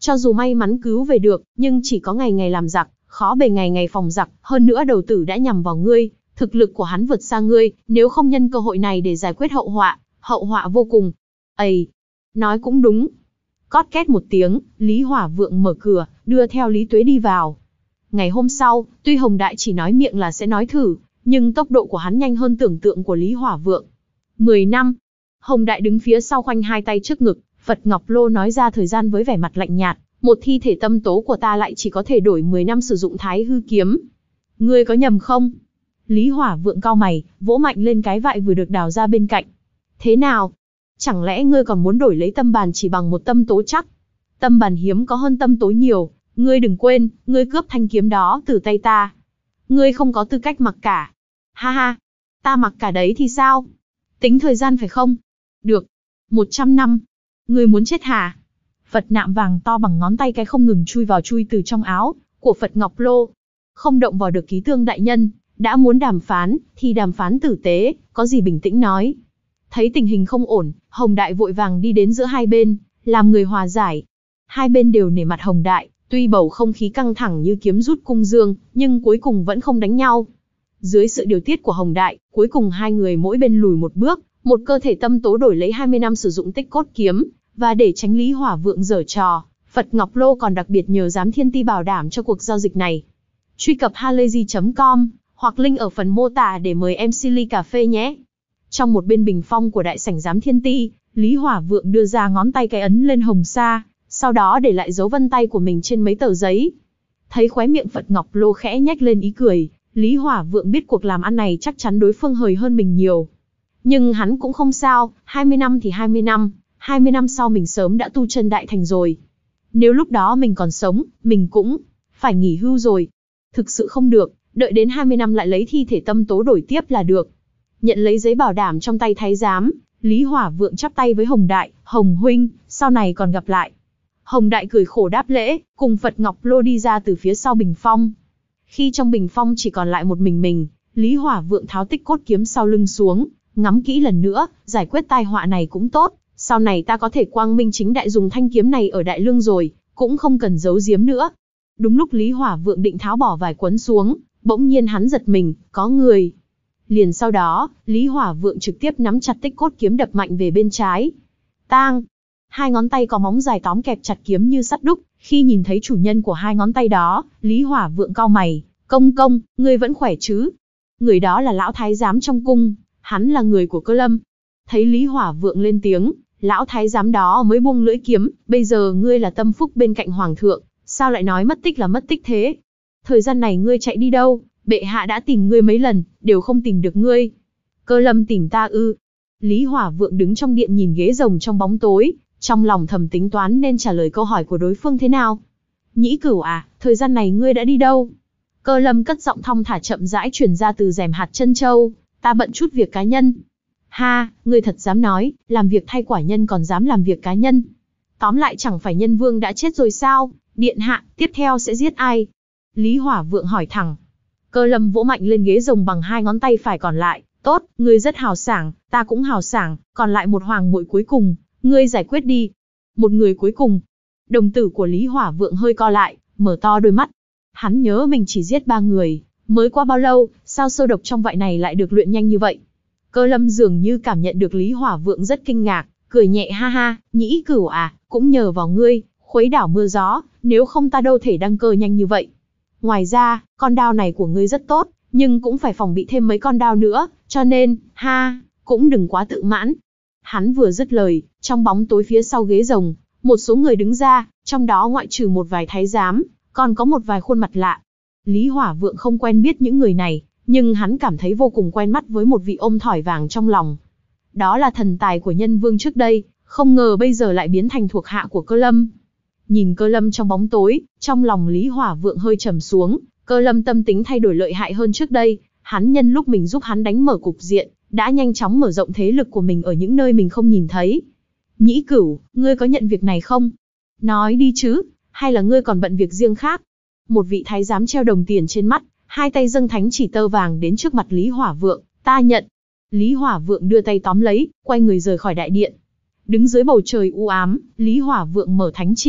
Cho dù may mắn cứu về được, nhưng chỉ có ngày ngày làm giặc, khó bề ngày ngày phòng giặc, hơn nữa đầu tử đã nhằm vào ngươi, thực lực của hắn vượt xa ngươi, nếu không nhân cơ hội này để giải quyết hậu họa, hậu họa vô cùng. Ây, nói cũng đúng. Cót két một tiếng, Lý Hỏa Vượng mở cửa, đưa theo Lý Tuế đi vào. Ngày hôm sau, tuy Hồng Đại chỉ nói miệng là sẽ nói thử, nhưng tốc độ của hắn nhanh hơn tưởng tượng của Lý Hỏa Vượng. Mười năm. Hồng Đại đứng phía sau khoanh hai tay trước ngực, Phật Ngọc Lô nói ra thời gian với vẻ mặt lạnh nhạt, một thi thể tâm tố của ta lại chỉ có thể đổi mười năm sử dụng Thái Hư kiếm. Ngươi có nhầm không? Lý Hỏa Vượng cau mày, vỗ mạnh lên cái vại vừa được đào ra bên cạnh. Thế nào? Chẳng lẽ ngươi còn muốn đổi lấy tâm bàn chỉ bằng một tâm tố chắc? Tâm bàn hiếm có hơn tâm tố nhiều, ngươi đừng quên, ngươi cướp thanh kiếm đó từ tay ta. Ngươi không có tư cách mặc cả. Ha ha, ta mặc cả đấy thì sao? Tính thời gian phải không? Được. Một trăm năm. Ngươi muốn chết hả? Phật nạm vàng to bằng ngón tay cái không ngừng chui vào chui từ trong áo của Phật Ngọc Lô. Không động vào được Ký Tương đại nhân, đã muốn đàm phán, thì đàm phán tử tế, có gì bình tĩnh nói. Thấy tình hình không ổn, Hồng Đại vội vàng đi đến giữa hai bên, làm người hòa giải. Hai bên đều nể mặt Hồng Đại, tuy bầu không khí căng thẳng như kiếm rút cung dương, nhưng cuối cùng vẫn không đánh nhau. Dưới sự điều tiết của Hồng Đại, cuối cùng hai người mỗi bên lùi một bước, một cơ thể tâm tố đổi lấy hai mươi năm sử dụng Tích Cốt kiếm, và để tránh Lý Hỏa Vượng giở trò, Phật Ngọc Lô còn đặc biệt nhờ Giám Thiên Ti bảo đảm cho cuộc giao dịch này. Truy cập halayzi chấm com hoặc link ở phần mô tả để mời em xê ly cà phê nhé. Trong một bên bình phong của đại sảnh Giám Thiên Ti, Lý Hỏa Vượng đưa ra ngón tay cái ấn lên hồng sa, sau đó để lại dấu vân tay của mình trên mấy tờ giấy. Thấy khóe miệng Phật Ngọc Lô khẽ nhếch lên ý cười, Lý Hỏa Vượng biết cuộc làm ăn này chắc chắn đối phương hời hơn mình nhiều. Nhưng hắn cũng không sao, hai mươi năm thì hai mươi năm, hai mươi năm sau mình sớm đã tu chân đại thành rồi. Nếu lúc đó mình còn sống, mình cũng phải nghỉ hưu rồi. Thực sự không được, đợi đến hai mươi năm lại lấy thi thể tâm tố đổi tiếp là được. Nhận lấy giấy bảo đảm trong tay thái giám, Lý Hỏa Vượng chắp tay với Hồng Đại, Hồng huynh, sau này còn gặp lại. Hồng Đại cười khổ đáp lễ, cùng Phật Ngọc Lô đi ra từ phía sau bình phong. Khi trong bình phong chỉ còn lại một mình mình, Lý Hỏa Vượng tháo Tích Cốt kiếm sau lưng xuống, ngắm kỹ lần nữa, giải quyết tai họa này cũng tốt. Sau này ta có thể quang minh chính đại dùng thanh kiếm này ở Đại Lương rồi, cũng không cần giấu giếm nữa. Đúng lúc Lý Hỏa Vượng định tháo bỏ vài cuốn xuống, bỗng nhiên hắn giật mình, có người. Liền sau đó, Lý Hỏa Vượng trực tiếp nắm chặt Tích Cốt kiếm đập mạnh về bên trái. Tang! Hai ngón tay có móng dài tóm kẹp chặt kiếm như sắt đúc. Khi nhìn thấy chủ nhân của hai ngón tay đó, Lý Hỏa Vượng cau mày, công công, ngươi vẫn khỏe chứ? Người đó là lão thái giám trong cung, hắn là người của Cơ Lâm. Thấy Lý Hỏa Vượng lên tiếng, lão thái giám đó mới buông lưỡi kiếm, bây giờ ngươi là tâm phúc bên cạnh hoàng thượng, sao lại nói mất tích là mất tích thế? Thời gian này ngươi chạy đi đâu? Bệ hạ đã tìm ngươi mấy lần, đều không tìm được ngươi. Cơ Lâm tìm ta ư? Lý Hỏa Vượng đứng trong điện nhìn ghế rồng trong bóng tối, trong lòng thầm tính toán nên trả lời câu hỏi của đối phương thế nào. Nhĩ Cửu à, thời gian này ngươi đã đi đâu? Cơ Lâm cất giọng thong thả chậm rãi truyền ra từ rèm hạt chân châu, ta bận chút việc cá nhân. Ha, ngươi thật dám nói, làm việc thay quả nhân còn dám làm việc cá nhân. Tóm lại chẳng phải nhân vương đã chết rồi sao? Điện hạ, tiếp theo sẽ giết ai? Lý Hỏa Vượng hỏi thẳng. Cơ Lâm vỗ mạnh lên ghế rồng bằng hai ngón tay phải còn lại. Tốt, ngươi rất hào sảng, ta cũng hào sảng, còn lại một hoàng muội cuối cùng, ngươi giải quyết đi. Một người cuối cùng. Đồng tử của Lý Hỏa Vượng hơi co lại, mở to đôi mắt. Hắn nhớ mình chỉ giết ba người, mới qua bao lâu, sao sâu độc trong vại này lại được luyện nhanh như vậy? Cơ Lâm dường như cảm nhận được Lý Hỏa Vượng rất kinh ngạc, cười nhẹ ha ha, Nhĩ Cửu à, cũng nhờ vào ngươi, khuấy đảo mưa gió, nếu không ta đâu thể đăng cơ nhanh như vậy. Ngoài ra, con đao này của ngươi rất tốt, nhưng cũng phải phòng bị thêm mấy con đao nữa, cho nên, ha, cũng đừng quá tự mãn. Hắn vừa dứt lời, trong bóng tối phía sau ghế rồng, một số người đứng ra, trong đó ngoại trừ một vài thái giám, còn có một vài khuôn mặt lạ. Lý Hỏa Vượng không quen biết những người này, nhưng hắn cảm thấy vô cùng quen mắt với một vị ôm thỏi vàng trong lòng. Đó là thần tài của nhân vương trước đây, không ngờ bây giờ lại biến thành thuộc hạ của Cơ Lâm. Nhìn Cơ Lâm trong bóng tối, trong lòng Lý Hỏa Vượng hơi trầm xuống, Cơ Lâm tâm tính thay đổi lợi hại hơn trước đây, hắn nhân lúc mình giúp hắn đánh mở cục diện, đã nhanh chóng mở rộng thế lực của mình ở những nơi mình không nhìn thấy. Nhĩ Cửu, ngươi có nhận việc này không? Nói đi chứ, hay là ngươi còn bận việc riêng khác? Một vị thái giám treo đồng tiền trên mắt, hai tay dâng thánh chỉ tơ vàng đến trước mặt Lý Hỏa Vượng, ta nhận. Lý Hỏa Vượng đưa tay tóm lấy, quay người rời khỏi đại điện. Đứng dưới bầu trời u ám, Lý Hỏa Vượng mở thánh chỉ,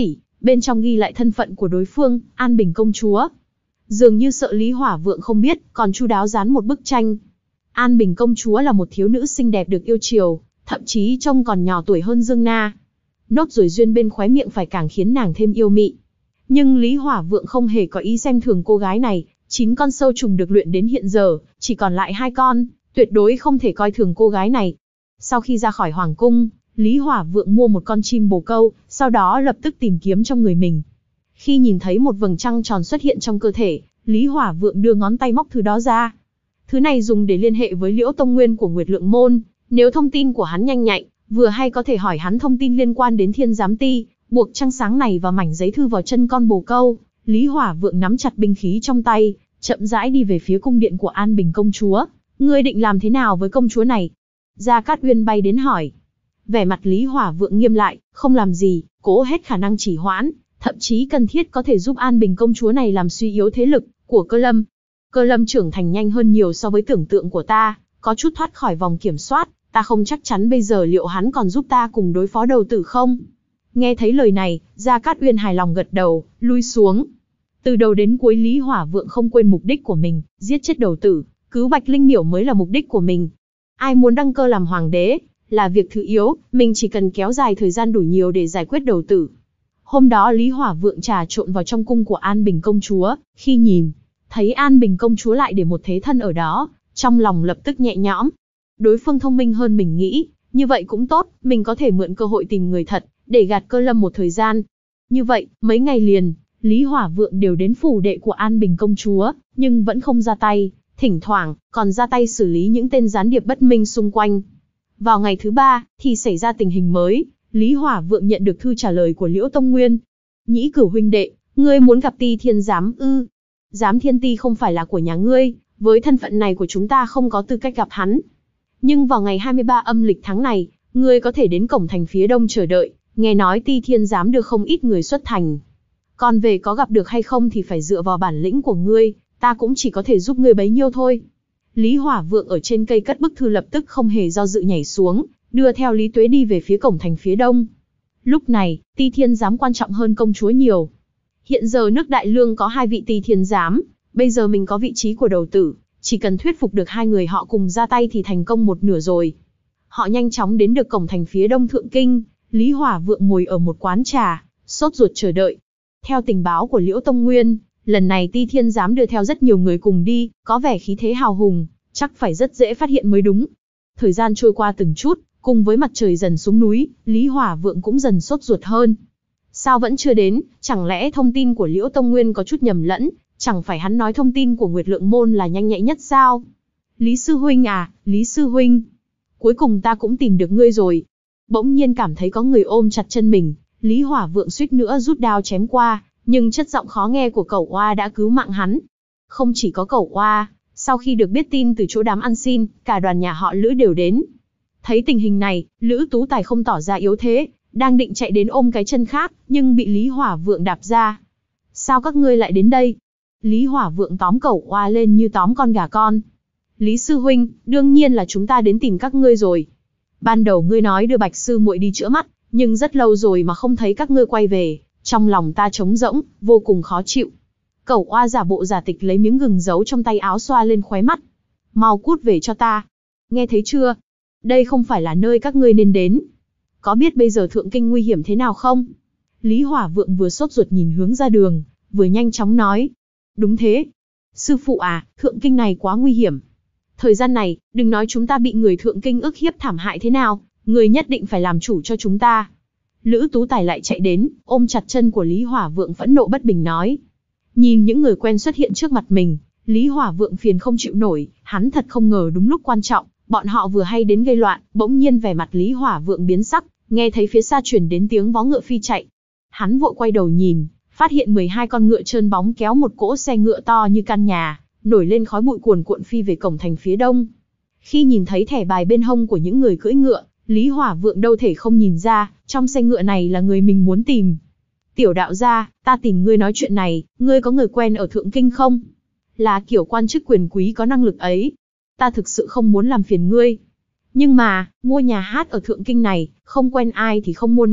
bên trong ghi lại thân phận của đối phương, An Bình công chúa. Dường như sợ Lý Hỏa Vượng không biết, còn chu đáo dán một bức tranh. An Bình công chúa là một thiếu nữ xinh đẹp được yêu chiều, thậm chí trông còn nhỏ tuổi hơn Dương Na. Nốt ruồi duyên bên khóe miệng phải càng khiến nàng thêm yêu mị. Nhưng Lý Hỏa Vượng không hề có ý xem thường cô gái này, chín con sâu trùng được luyện đến hiện giờ, chỉ còn lại hai con, tuyệt đối không thể coi thường cô gái này. Sau khi ra khỏi hoàng cung, Lý Hỏa Vượng mua một con chim bồ câu, sau đó lập tức tìm kiếm trong người mình. Khi nhìn thấy một vầng trăng tròn xuất hiện trong cơ thể, Lý Hỏa Vượng đưa ngón tay móc thứ đó ra. Thứ này dùng để liên hệ với Liễu Tông Nguyên của Nguyệt Lượng Môn, nếu thông tin của hắn nhanh nhạy, vừa hay có thể hỏi hắn thông tin liên quan đến Thiên Giám Ti, buộc trăng sáng này và mảnh giấy thư vào chân con bồ câu. Lý Hỏa Vượng nắm chặt binh khí trong tay, chậm rãi đi về phía cung điện của An Bình công chúa. Ngươi định làm thế nào với công chúa này? Gia Cát Uyên bay đến hỏi. Vẻ mặt Lý Hỏa Vượng nghiêm lại, không làm gì, cố hết khả năng chỉ hoãn, thậm chí cần thiết có thể giúp An Bình công chúa này làm suy yếu thế lực của Cơ Lâm. Cơ Lâm trưởng thành nhanh hơn nhiều so với tưởng tượng của ta, có chút thoát khỏi vòng kiểm soát, ta không chắc chắn bây giờ liệu hắn còn giúp ta cùng đối phó đầu tử không? Nghe thấy lời này, Gia Cát Uyên hài lòng gật đầu, lui xuống. Từ đầu đến cuối Lý Hỏa Vượng không quên mục đích của mình, giết chết đầu tử, cứu Bạch Linh Miểu mới là mục đích của mình. Ai muốn đăng cơ làm hoàng đế, là việc thứ yếu, mình chỉ cần kéo dài thời gian đủ nhiều để giải quyết đầu tử. Hôm đó Lý Hỏa Vượng trà trộn vào trong cung của An Bình công chúa, khi nhìn thấy An Bình công chúa lại để một thế thân ở đó, trong lòng lập tức nhẹ nhõm. Đối phương thông minh hơn mình nghĩ, như vậy cũng tốt, mình có thể mượn cơ hội tìm người thật, để gạt Cơ Lâm một thời gian. Như vậy, mấy ngày liền, Lý Hỏa Vượng đều đến phủ đệ của An Bình công chúa, nhưng vẫn không ra tay, thỉnh thoảng còn ra tay xử lý những tên gián điệp bất minh xung quanh. Vào ngày thứ ba, thì xảy ra tình hình mới, Lý Hỏa Vượng nhận được thư trả lời của Liễu Tông Nguyên. Nhĩ Cửu huynh đệ, ngươi muốn gặp Ti Thiên Giám ư? Giám Thiên Ti không phải là của nhà ngươi, với thân phận này của chúng ta không có tư cách gặp hắn. Nhưng vào ngày hai mươi ba âm lịch tháng này, ngươi có thể đến cổng thành phía đông chờ đợi, nghe nói Ti Thiên Giám đưa không ít người xuất thành. Còn về có gặp được hay không thì phải dựa vào bản lĩnh của ngươi, ta cũng chỉ có thể giúp ngươi bấy nhiêu thôi. Lý Hỏa Vượng ở trên cây cất bức thư lập tức không hề do dự nhảy xuống, đưa theo Lý Tuế đi về phía cổng thành phía đông. Lúc này, Ti Thiên Giám quan trọng hơn công chúa nhiều. Hiện giờ nước Đại Lương có hai vị Ti Thiên Giám, bây giờ mình có vị trí của đầu tử, chỉ cần thuyết phục được hai người họ cùng ra tay thì thành công một nửa rồi. Họ nhanh chóng đến được cổng thành phía đông Thượng Kinh, Lý Hỏa Vượng ngồi ở một quán trà, sốt ruột chờ đợi. Theo tình báo của Liễu Tông Nguyên, lần này Ti Thiên Giám đưa theo rất nhiều người cùng đi, có vẻ khí thế hào hùng, chắc phải rất dễ phát hiện mới đúng. Thời gian trôi qua từng chút, cùng với mặt trời dần xuống núi, Lý Hỏa Vượng cũng dần sốt ruột hơn. Sao vẫn chưa đến, chẳng lẽ thông tin của Liễu Tông Nguyên có chút nhầm lẫn, chẳng phải hắn nói thông tin của Nguyệt Lượng Môn là nhanh nhạy nhất sao? Lý Sư Huynh à, Lý Sư Huynh, cuối cùng ta cũng tìm được ngươi rồi. Bỗng nhiên cảm thấy có người ôm chặt chân mình, Lý Hỏa Vượng suýt nữa rút đao chém qua, nhưng chất giọng khó nghe của Cẩu Oa đã cứu mạng hắn. Không chỉ có Cẩu Oa, sau khi được biết tin từ chỗ đám ăn xin, cả đoàn nhà họ Lữ đều đến. Thấy tình hình này, Lữ Tú Tài không tỏ ra yếu thế, đang định chạy đến ôm cái chân khác, nhưng bị Lý Hỏa Vượng đạp ra. Sao các ngươi lại đến đây? Lý Hỏa Vượng tóm Cẩu Oa lên như tóm con gà con. Lý Sư Huynh, đương nhiên là chúng ta đến tìm các ngươi rồi. Ban đầu ngươi nói đưa Bạch Sư muội đi chữa mắt, nhưng rất lâu rồi mà không thấy các ngươi quay về, trong lòng ta trống rỗng, vô cùng khó chịu. Cẩu Oa giả bộ giả tịch lấy miếng gừng giấu trong tay áo xoa lên khóe mắt. Mau cút về cho ta. Nghe thấy chưa? Đây không phải là nơi các ngươi nên đến. Có biết bây giờ Thượng Kinh nguy hiểm thế nào không? Lý Hỏa Vượng vừa sốt ruột nhìn hướng ra đường, vừa nhanh chóng nói. Đúng thế. Sư phụ à, Thượng Kinh này quá nguy hiểm. Thời gian này, đừng nói chúng ta bị người Thượng Kinh ức hiếp thảm hại thế nào, người nhất định phải làm chủ cho chúng ta. Lữ Tú Tài lại chạy đến, ôm chặt chân của Lý Hỏa Vượng phẫn nộ bất bình nói. Nhìn những người quen xuất hiện trước mặt mình, Lý Hỏa Vượng phiền không chịu nổi, hắn thật không ngờ đúng lúc quan trọng, bọn họ vừa hay đến gây loạn, bỗng nhiên vẻ mặt Lý Hỏa Vượng biến sắc, nghe thấy phía xa truyền đến tiếng vó ngựa phi chạy. Hắn vội quay đầu nhìn, phát hiện mười hai con ngựa trơn bóng kéo một cỗ xe ngựa to như căn nhà, nổi lên khói bụi cuồn cuộn phi về cổng thành phía đông. Khi nhìn thấy thẻ bài bên hông của những người cưỡi ngựa, Lý Hỏa Vượng đâu thể không nhìn ra, trong xe ngựa này là người mình muốn tìm. Tiểu đạo gia, ta tìm ngươi nói chuyện này, ngươi có người quen ở Thượng Kinh không? Là kiểu quan chức quyền quý có năng lực ấy. Ta thực sự không muốn làm phiền ngươi. Nhưng mà, mua nhà hát ở Thượng Kinh này, không quen ai thì không mua nổi.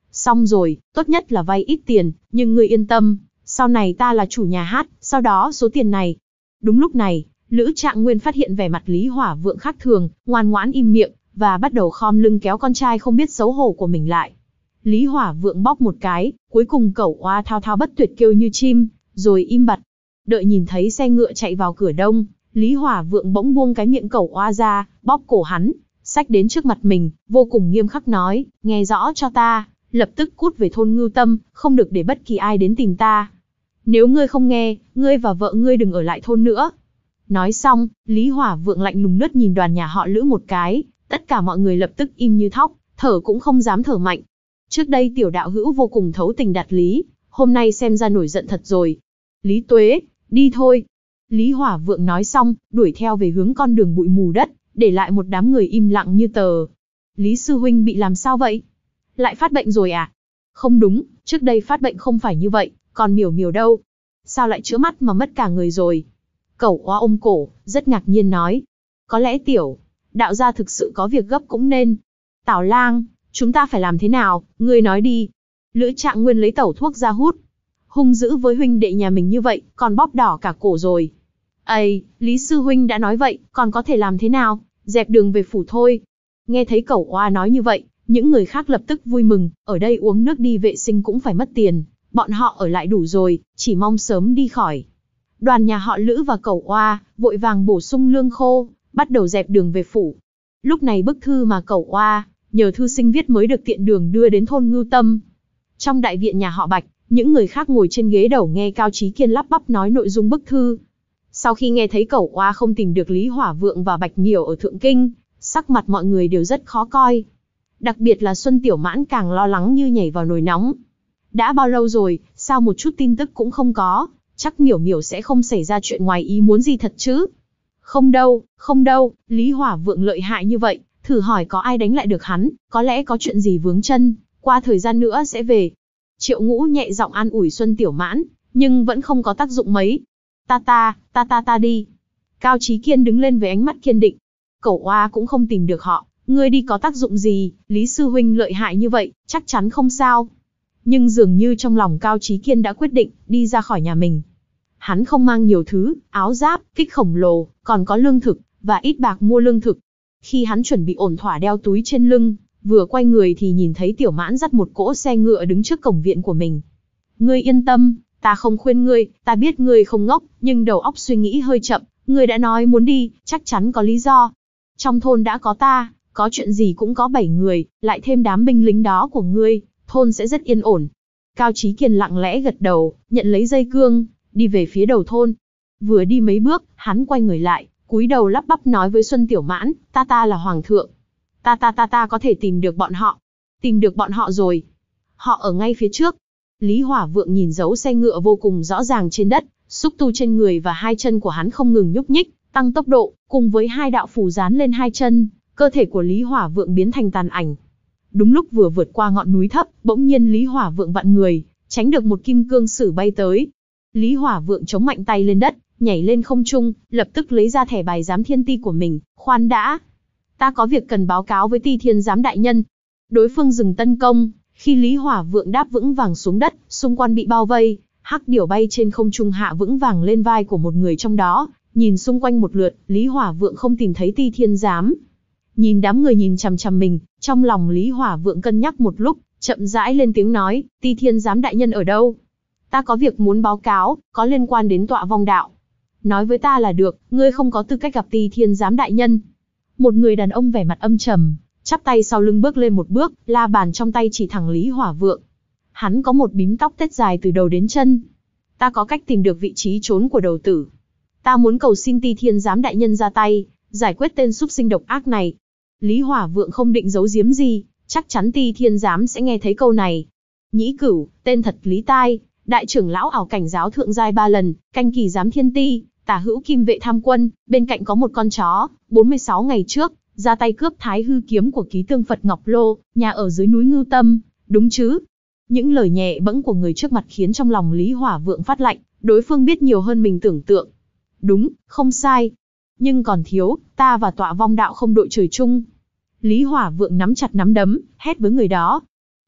Xong rồi, tốt nhất là vay ít tiền, nhưng ngươi yên tâm, sau này ta là chủ nhà hát, sau đó số tiền này. Đúng lúc này, Lữ Trạng Nguyên phát hiện vẻ mặt Lý Hỏa Vượng khác thường, ngoan ngoãn im miệng, và bắt đầu khom lưng kéo con trai không biết xấu hổ của mình lại. Lý Hỏa Vượng bóp một cái, cuối cùng cẩu oa thao thao bất tuyệt kêu như chim, rồi im bặt. Đợi nhìn thấy xe ngựa chạy vào cửa đông, Lý Hỏa Vượng bỗng buông cái miệng cẩu oa ra, bóp cổ hắn, xách đến trước mặt mình, vô cùng nghiêm khắc nói, nghe rõ cho ta, lập tức cút về thôn Ngưu Tâm, không được để bất kỳ ai đến tìm ta. Nếu ngươi không nghe, ngươi và vợ ngươi đừng ở lại thôn nữa. Nói xong, Lý Hỏa Vượng lạnh lùng nứt nhìn đoàn nhà họ Lữ một cái, tất cả mọi người lập tức im như thóc, thở cũng không dám thở mạnh. Trước đây tiểu đạo hữu vô cùng thấu tình đạt lý, hôm nay xem ra nổi giận thật rồi. Lý Tuế, đi thôi. Lý Hỏa Vượng nói xong, đuổi theo về hướng con đường bụi mù đất, để lại một đám người im lặng như tờ. Lý sư huynh bị làm sao vậy? Lại phát bệnh rồi à? Không đúng, trước đây phát bệnh không phải như vậy, còn Miểu Miểu đâu? Sao lại chữa mắt mà mất cả người rồi? Cẩu oa ôm cổ, rất ngạc nhiên nói. Có lẽ tiểu đạo gia thực sự có việc gấp cũng nên. Tào Lang, chúng ta phải làm thế nào, ngươi nói đi. Lữ Trạng Nguyên lấy tẩu thuốc ra hút. Hung dữ với huynh đệ nhà mình như vậy, còn bóp đỏ cả cổ rồi. Ây, Lý sư huynh đã nói vậy, còn có thể làm thế nào? Dẹp đường về phủ thôi. Nghe thấy cẩu oa nói như vậy, những người khác lập tức vui mừng, ở đây uống nước đi vệ sinh cũng phải mất tiền, bọn họ ở lại đủ rồi, chỉ mong sớm đi khỏi. Đoàn nhà họ Lữ và cẩu oa vội vàng bổ sung lương khô, bắt đầu dẹp đường về phủ. Lúc này bức thư mà cẩu oa nhờ thư sinh viết mới được tiện đường đưa đến thôn Ngưu Tâm. Trong đại viện nhà họ Bạch, những người khác ngồi trên ghế đầu nghe Cao Chí Kiên lắp bắp nói nội dung bức thư. Sau khi nghe thấy cẩu oa không tìm được Lý Hỏa Vượng và Bạch Miểu ở Thượng Kinh, sắc mặt mọi người đều rất khó coi. Đặc biệt là Xuân Tiểu Mãn càng lo lắng như nhảy vào nồi nóng. Đã bao lâu rồi, sao một chút tin tức cũng không có, chắc Miểu Miểu sẽ không xảy ra chuyện ngoài ý muốn gì thật chứ. Không đâu, không đâu, Lý Hỏa Vượng lợi hại như vậy, thử hỏi có ai đánh lại được hắn, có lẽ có chuyện gì vướng chân, qua thời gian nữa sẽ về. Triệu Ngũ nhẹ giọng an ủi Xuân Tiểu Mãn, nhưng vẫn không có tác dụng mấy. Ta ta, ta ta ta đi. Cao Chí Kiên đứng lên với ánh mắt kiên định. Cẩu oa cũng không tìm được họ, ngươi đi có tác dụng gì, Lý sư huynh lợi hại như vậy, chắc chắn không sao. Nhưng dường như trong lòng Cao Chí Kiên đã quyết định, đi ra khỏi nhà mình. Hắn không mang nhiều thứ, áo giáp, kích khổng lồ, còn có lương thực, và ít bạc mua lương thực. Khi hắn chuẩn bị ổn thỏa đeo túi trên lưng, vừa quay người thì nhìn thấy Tiểu Mãn dắt một cỗ xe ngựa đứng trước cổng viện của mình. Ngươi yên tâm, ta không khuyên ngươi, ta biết ngươi không ngốc, nhưng đầu óc suy nghĩ hơi chậm, ngươi đã nói muốn đi, chắc chắn có lý do. Trong thôn đã có ta, có chuyện gì cũng có bảy người, lại thêm đám binh lính đó của ngươi, thôn sẽ rất yên ổn. Cao Chí Kiên lặng lẽ gật đầu, nhận lấy dây cương, đi về phía đầu thôn. Vừa đi mấy bước, hắn quay người lại, cúi đầu lắp bắp nói với Xuân Tiểu Mãn, ta ta là hoàng thượng. Ta ta ta ta có thể tìm được bọn họ. Tìm được bọn họ rồi. Họ ở ngay phía trước. Lý Hỏa Vượng nhìn dấu xe ngựa vô cùng rõ ràng trên đất, xúc tu trên người và hai chân của hắn không ngừng nhúc nhích, tăng tốc độ, cùng với hai đạo phù dán lên hai chân, cơ thể của Lý Hỏa Vượng biến thành tàn ảnh. Đúng lúc vừa vượt qua ngọn núi thấp, bỗng nhiên Lý Hỏa Vượng vặn người, tránh được một kim cương sử bay tới. Lý Hỏa Vượng chống mạnh tay lên đất, nhảy lên không trung, lập tức lấy ra thẻ bài giám thiên ti của mình. Khoan đã, ta có việc cần báo cáo với Ti Thiên giám đại nhân. Đối phương dừng tấn công, khi Lý Hỏa Vượng đáp vững vàng xuống đất, xung quanh bị bao vây, hắc điểu bay trên không trung hạ vững vàng lên vai của một người trong đó. Nhìn xung quanh một lượt, Lý Hỏa Vượng không tìm thấy Ti Thiên giám. Nhìn đám người nhìn chằm chằm mình, trong lòng Lý Hỏa Vượng cân nhắc một lúc, chậm rãi lên tiếng nói, Ti Thiên giám đại nhân ở đâu? Ta có việc muốn báo cáo, có liên quan đến Tọa Vong đạo. Nói với ta là được, ngươi không có tư cách gặp Ti Thiên giám đại nhân. Một người đàn ông vẻ mặt âm trầm, chắp tay sau lưng bước lên một bước, la bàn trong tay chỉ thẳng Lý Hỏa Vượng. Hắn có một bím tóc tết dài từ đầu đến chân. Ta có cách tìm được vị trí trốn của đầu tử. Ta muốn cầu xin Ti Thiên giám đại nhân ra tay, giải quyết tên súc sinh độc ác này. Lý Hỏa Vượng không định giấu giếm gì, chắc chắn Ti Thiên giám sẽ nghe thấy câu này. Nhĩ Cửu, tên thật Lý Tai, đại trưởng lão ảo cảnh giáo thượng giai ba lần, canh kỳ giám thiên ti, tả hữu kim vệ tham quân, bên cạnh có một con chó, bốn mươi sáu ngày trước, ra tay cướp Thái hư kiếm của ký tương Phật Ngọc Lô, nhà ở dưới núi Ngưu Tâm, đúng chứ? Những lời nhẹ bẫng của người trước mặt khiến trong lòng Lý Hỏa Vượng phát lạnh, đối phương biết nhiều hơn mình tưởng tượng. Đúng, không sai. Nhưng còn thiếu, ta và Tọa Vong đạo không đội trời chung. Lý Hỏa Vượng nắm chặt nắm đấm, hét với người đó.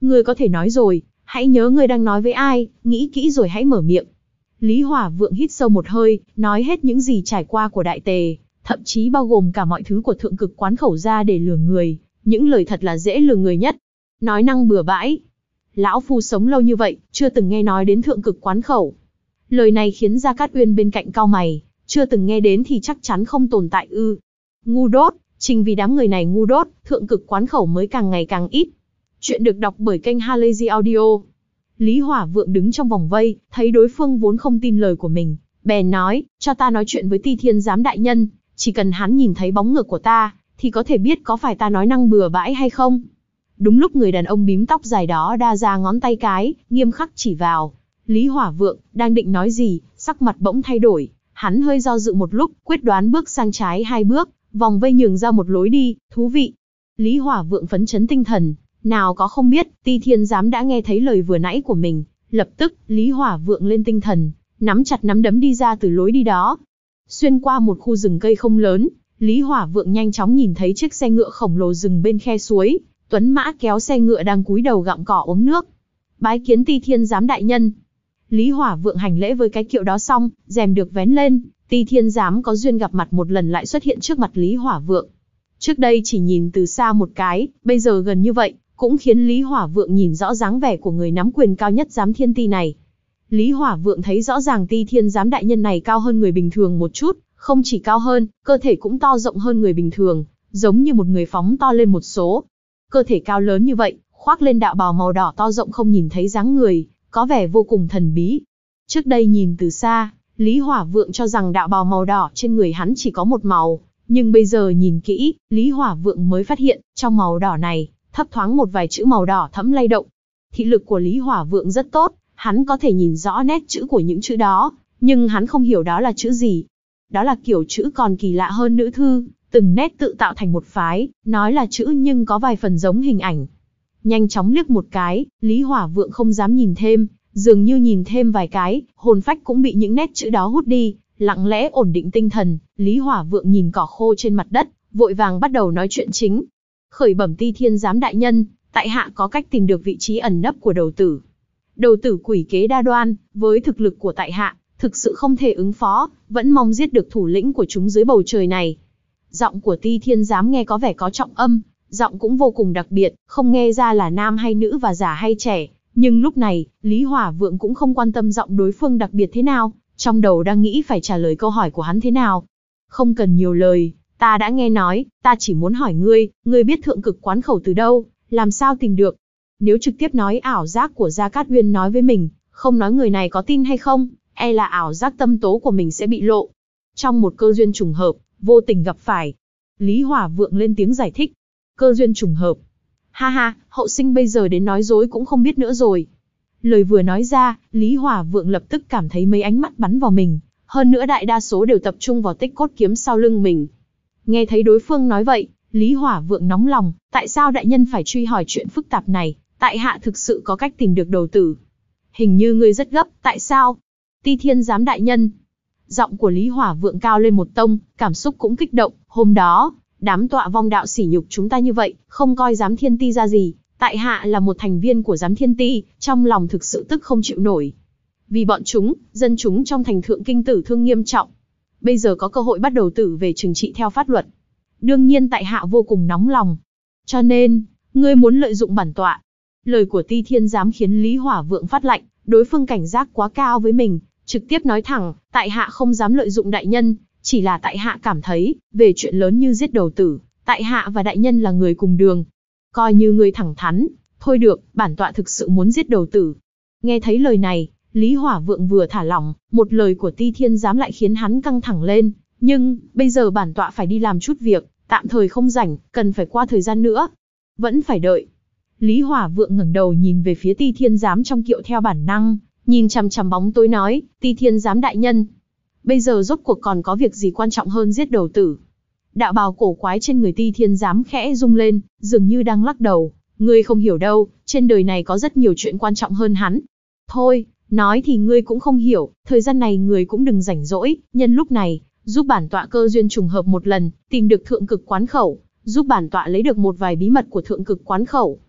Ngươi có thể nói rồi, hãy nhớ ngươi đang nói với ai, nghĩ kỹ rồi hãy mở miệng. Lý Hỏa Vượng hít sâu một hơi, nói hết những gì trải qua của đại tề, thậm chí bao gồm cả mọi thứ của thượng cực quán khẩu ra để lừa người, những lời thật là dễ lừa người nhất. Nói năng bừa bãi. Lão phu sống lâu như vậy, chưa từng nghe nói đến thượng cực quán khẩu. Lời này khiến Gia Cát Uyên bên cạnh cau mày, chưa từng nghe đến thì chắc chắn không tồn tại ư. Ngu đốt, chính vì đám người này ngu đốt, thượng cực quán khẩu mới càng ngày càng ít. Chuyện được đọc bởi kênh Halazy Audio. Lý Hỏa Vượng đứng trong vòng vây, thấy đối phương vốn không tin lời của mình, bèn nói, cho ta nói chuyện với Ti Thiên Giám đại nhân, chỉ cần hắn nhìn thấy bóng ngược của ta, thì có thể biết có phải ta nói năng bừa bãi hay không. Đúng lúc người đàn ông bím tóc dài đó đa ra ngón tay cái, nghiêm khắc chỉ vào. Lý Hỏa Vượng, đang định nói gì, sắc mặt bỗng thay đổi, hắn hơi do dự một lúc, quyết đoán bước sang trái hai bước, vòng vây nhường ra một lối đi, thú vị. Lý Hỏa Vượng phấn chấn tinh thần, nào có không biết, Ti Thiên Giám đã nghe thấy lời vừa nãy của mình, lập tức, Lý Hỏa Vượng lên tinh thần, nắm chặt nắm đấm đi ra từ lối đi đó. Xuyên qua một khu rừng cây không lớn, Lý Hỏa Vượng nhanh chóng nhìn thấy chiếc xe ngựa khổng lồ dừng bên khe suối, tuấn mã kéo xe ngựa đang cúi đầu gặm cỏ uống nước. Bái kiến Ti Thiên Giám đại nhân. Lý Hỏa Vượng hành lễ với cái kiệu đó xong, rèm được vén lên, Ti Thiên Giám có duyên gặp mặt một lần lại xuất hiện trước mặt Lý Hỏa Vượng. Trước đây chỉ nhìn từ xa một cái, bây giờ gần như vậy, cũng khiến Lý Hỏa Vượng nhìn rõ dáng vẻ của người nắm quyền cao nhất giám thiên ti này. Lý Hỏa Vượng thấy rõ ràng Ti Thiên Giám đại nhân này cao hơn người bình thường một chút, không chỉ cao hơn, cơ thể cũng to rộng hơn người bình thường, giống như một người phóng to lên một số. Cơ thể cao lớn như vậy, khoác lên đạo bào màu đỏ to rộng không nhìn thấy dáng người, có vẻ vô cùng thần bí. Trước đây nhìn từ xa, Lý Hỏa Vượng cho rằng đạo bào màu đỏ trên người hắn chỉ có một màu, nhưng bây giờ nhìn kỹ, Lý Hỏa Vượng mới phát hiện, trong màu đỏ này, thấp thoáng một vài chữ màu đỏ thẫm lay động. Thị lực của Lý Hỏa Vượng rất tốt, hắn có thể nhìn rõ nét chữ của những chữ đó, nhưng hắn không hiểu đó là chữ gì. Đó là kiểu chữ còn kỳ lạ hơn nữ thư, từng nét tự tạo thành một phái, nói là chữ nhưng có vài phần giống hình ảnh. Nhanh chóng liếc một cái, Lý Hỏa Vượng không dám nhìn thêm, dường như nhìn thêm vài cái, hồn phách cũng bị những nét chữ đó hút đi, lặng lẽ ổn định tinh thần, Lý Hỏa Vượng nhìn cỏ khô trên mặt đất, vội vàng bắt đầu nói chuyện chính. Khởi bẩm Ti Thiên Giám đại nhân, tại hạ có cách tìm được vị trí ẩn nấp của đầu tử. Đầu tử quỷ kế đa đoan, với thực lực của tại hạ, thực sự không thể ứng phó, vẫn mong giết được thủ lĩnh của chúng dưới bầu trời này. Giọng của Ti Thiên Giám nghe có vẻ có trọng âm, giọng cũng vô cùng đặc biệt, không nghe ra là nam hay nữ và già hay trẻ. Nhưng lúc này, Lý Hỏa Vượng cũng không quan tâm giọng đối phương đặc biệt thế nào, trong đầu đang nghĩ phải trả lời câu hỏi của hắn thế nào. Không cần nhiều lời, ta đã nghe nói, ta chỉ muốn hỏi ngươi, ngươi biết thượng cực quán khẩu từ đâu, làm sao tìm được? Nếu trực tiếp nói ảo giác của Gia Cát Uyên nói với mình, không nói người này có tin hay không, e là ảo giác tâm tố của mình sẽ bị lộ. Trong một cơ duyên trùng hợp, vô tình gặp phải. Lý Hỏa Vượng lên tiếng giải thích. Cơ duyên trùng hợp. Ha ha, hậu sinh bây giờ đến nói dối cũng không biết nữa rồi. Lời vừa nói ra, Lý Hỏa Vượng lập tức cảm thấy mấy ánh mắt bắn vào mình, hơn nữa đại đa số đều tập trung vào tích cốt kiếm sau lưng mình. Nghe thấy đối phương nói vậy, Lý Hỏa Vượng nóng lòng, tại sao đại nhân phải truy hỏi chuyện phức tạp này, tại hạ thực sự có cách tìm được đầu tử. Hình như ngươi rất gấp, tại sao? Ti Thiên Giám đại nhân. Giọng của Lý Hỏa Vượng cao lên một tông, cảm xúc cũng kích động, hôm đó, đám tọa vong đạo sỉ nhục chúng ta như vậy, không coi giám thiên ti ra gì, tại hạ là một thành viên của giám thiên ti, trong lòng thực sự tức không chịu nổi. Vì bọn chúng, dân chúng trong thành thượng kinh tử thương nghiêm trọng. Bây giờ có cơ hội bắt đầu tử về trừng trị theo pháp luật. Đương nhiên tại hạ vô cùng nóng lòng. Cho nên, ngươi muốn lợi dụng bản tọa. Lời của Ti Thiên Giám khiến Lý Hỏa Vượng phát lạnh, đối phương cảnh giác quá cao với mình, trực tiếp nói thẳng, tại hạ không dám lợi dụng đại nhân, chỉ là tại hạ cảm thấy, về chuyện lớn như giết đầu tử, tại hạ và đại nhân là người cùng đường. Coi như ngươi thẳng thắn, thôi được, bản tọa thực sự muốn giết đầu tử. Nghe thấy lời này, Lý Hỏa Vượng vừa thả lỏng, một lời của Ti Thiên Giám lại khiến hắn căng thẳng lên, nhưng, bây giờ bản tọa phải đi làm chút việc, tạm thời không rảnh, cần phải qua thời gian nữa. Vẫn phải đợi. Lý Hỏa Vượng ngẩng đầu nhìn về phía Ti Thiên Giám trong kiệu theo bản năng, nhìn chằm chằm bóng tối nói, Ti Thiên Giám đại nhân. Bây giờ rốt cuộc còn có việc gì quan trọng hơn giết đầu tử? Đạo bào cổ quái trên người Ti Thiên Giám khẽ rung lên, dường như đang lắc đầu. Ngươi không hiểu đâu, trên đời này có rất nhiều chuyện quan trọng hơn hắn. Thôi, nói thì ngươi cũng không hiểu, thời gian này ngươi cũng đừng rảnh rỗi, nhân lúc này, giúp bản tọa cơ duyên trùng hợp một lần, tìm được thượng cực quán khẩu, giúp bản tọa lấy được một vài bí mật của thượng cực quán khẩu.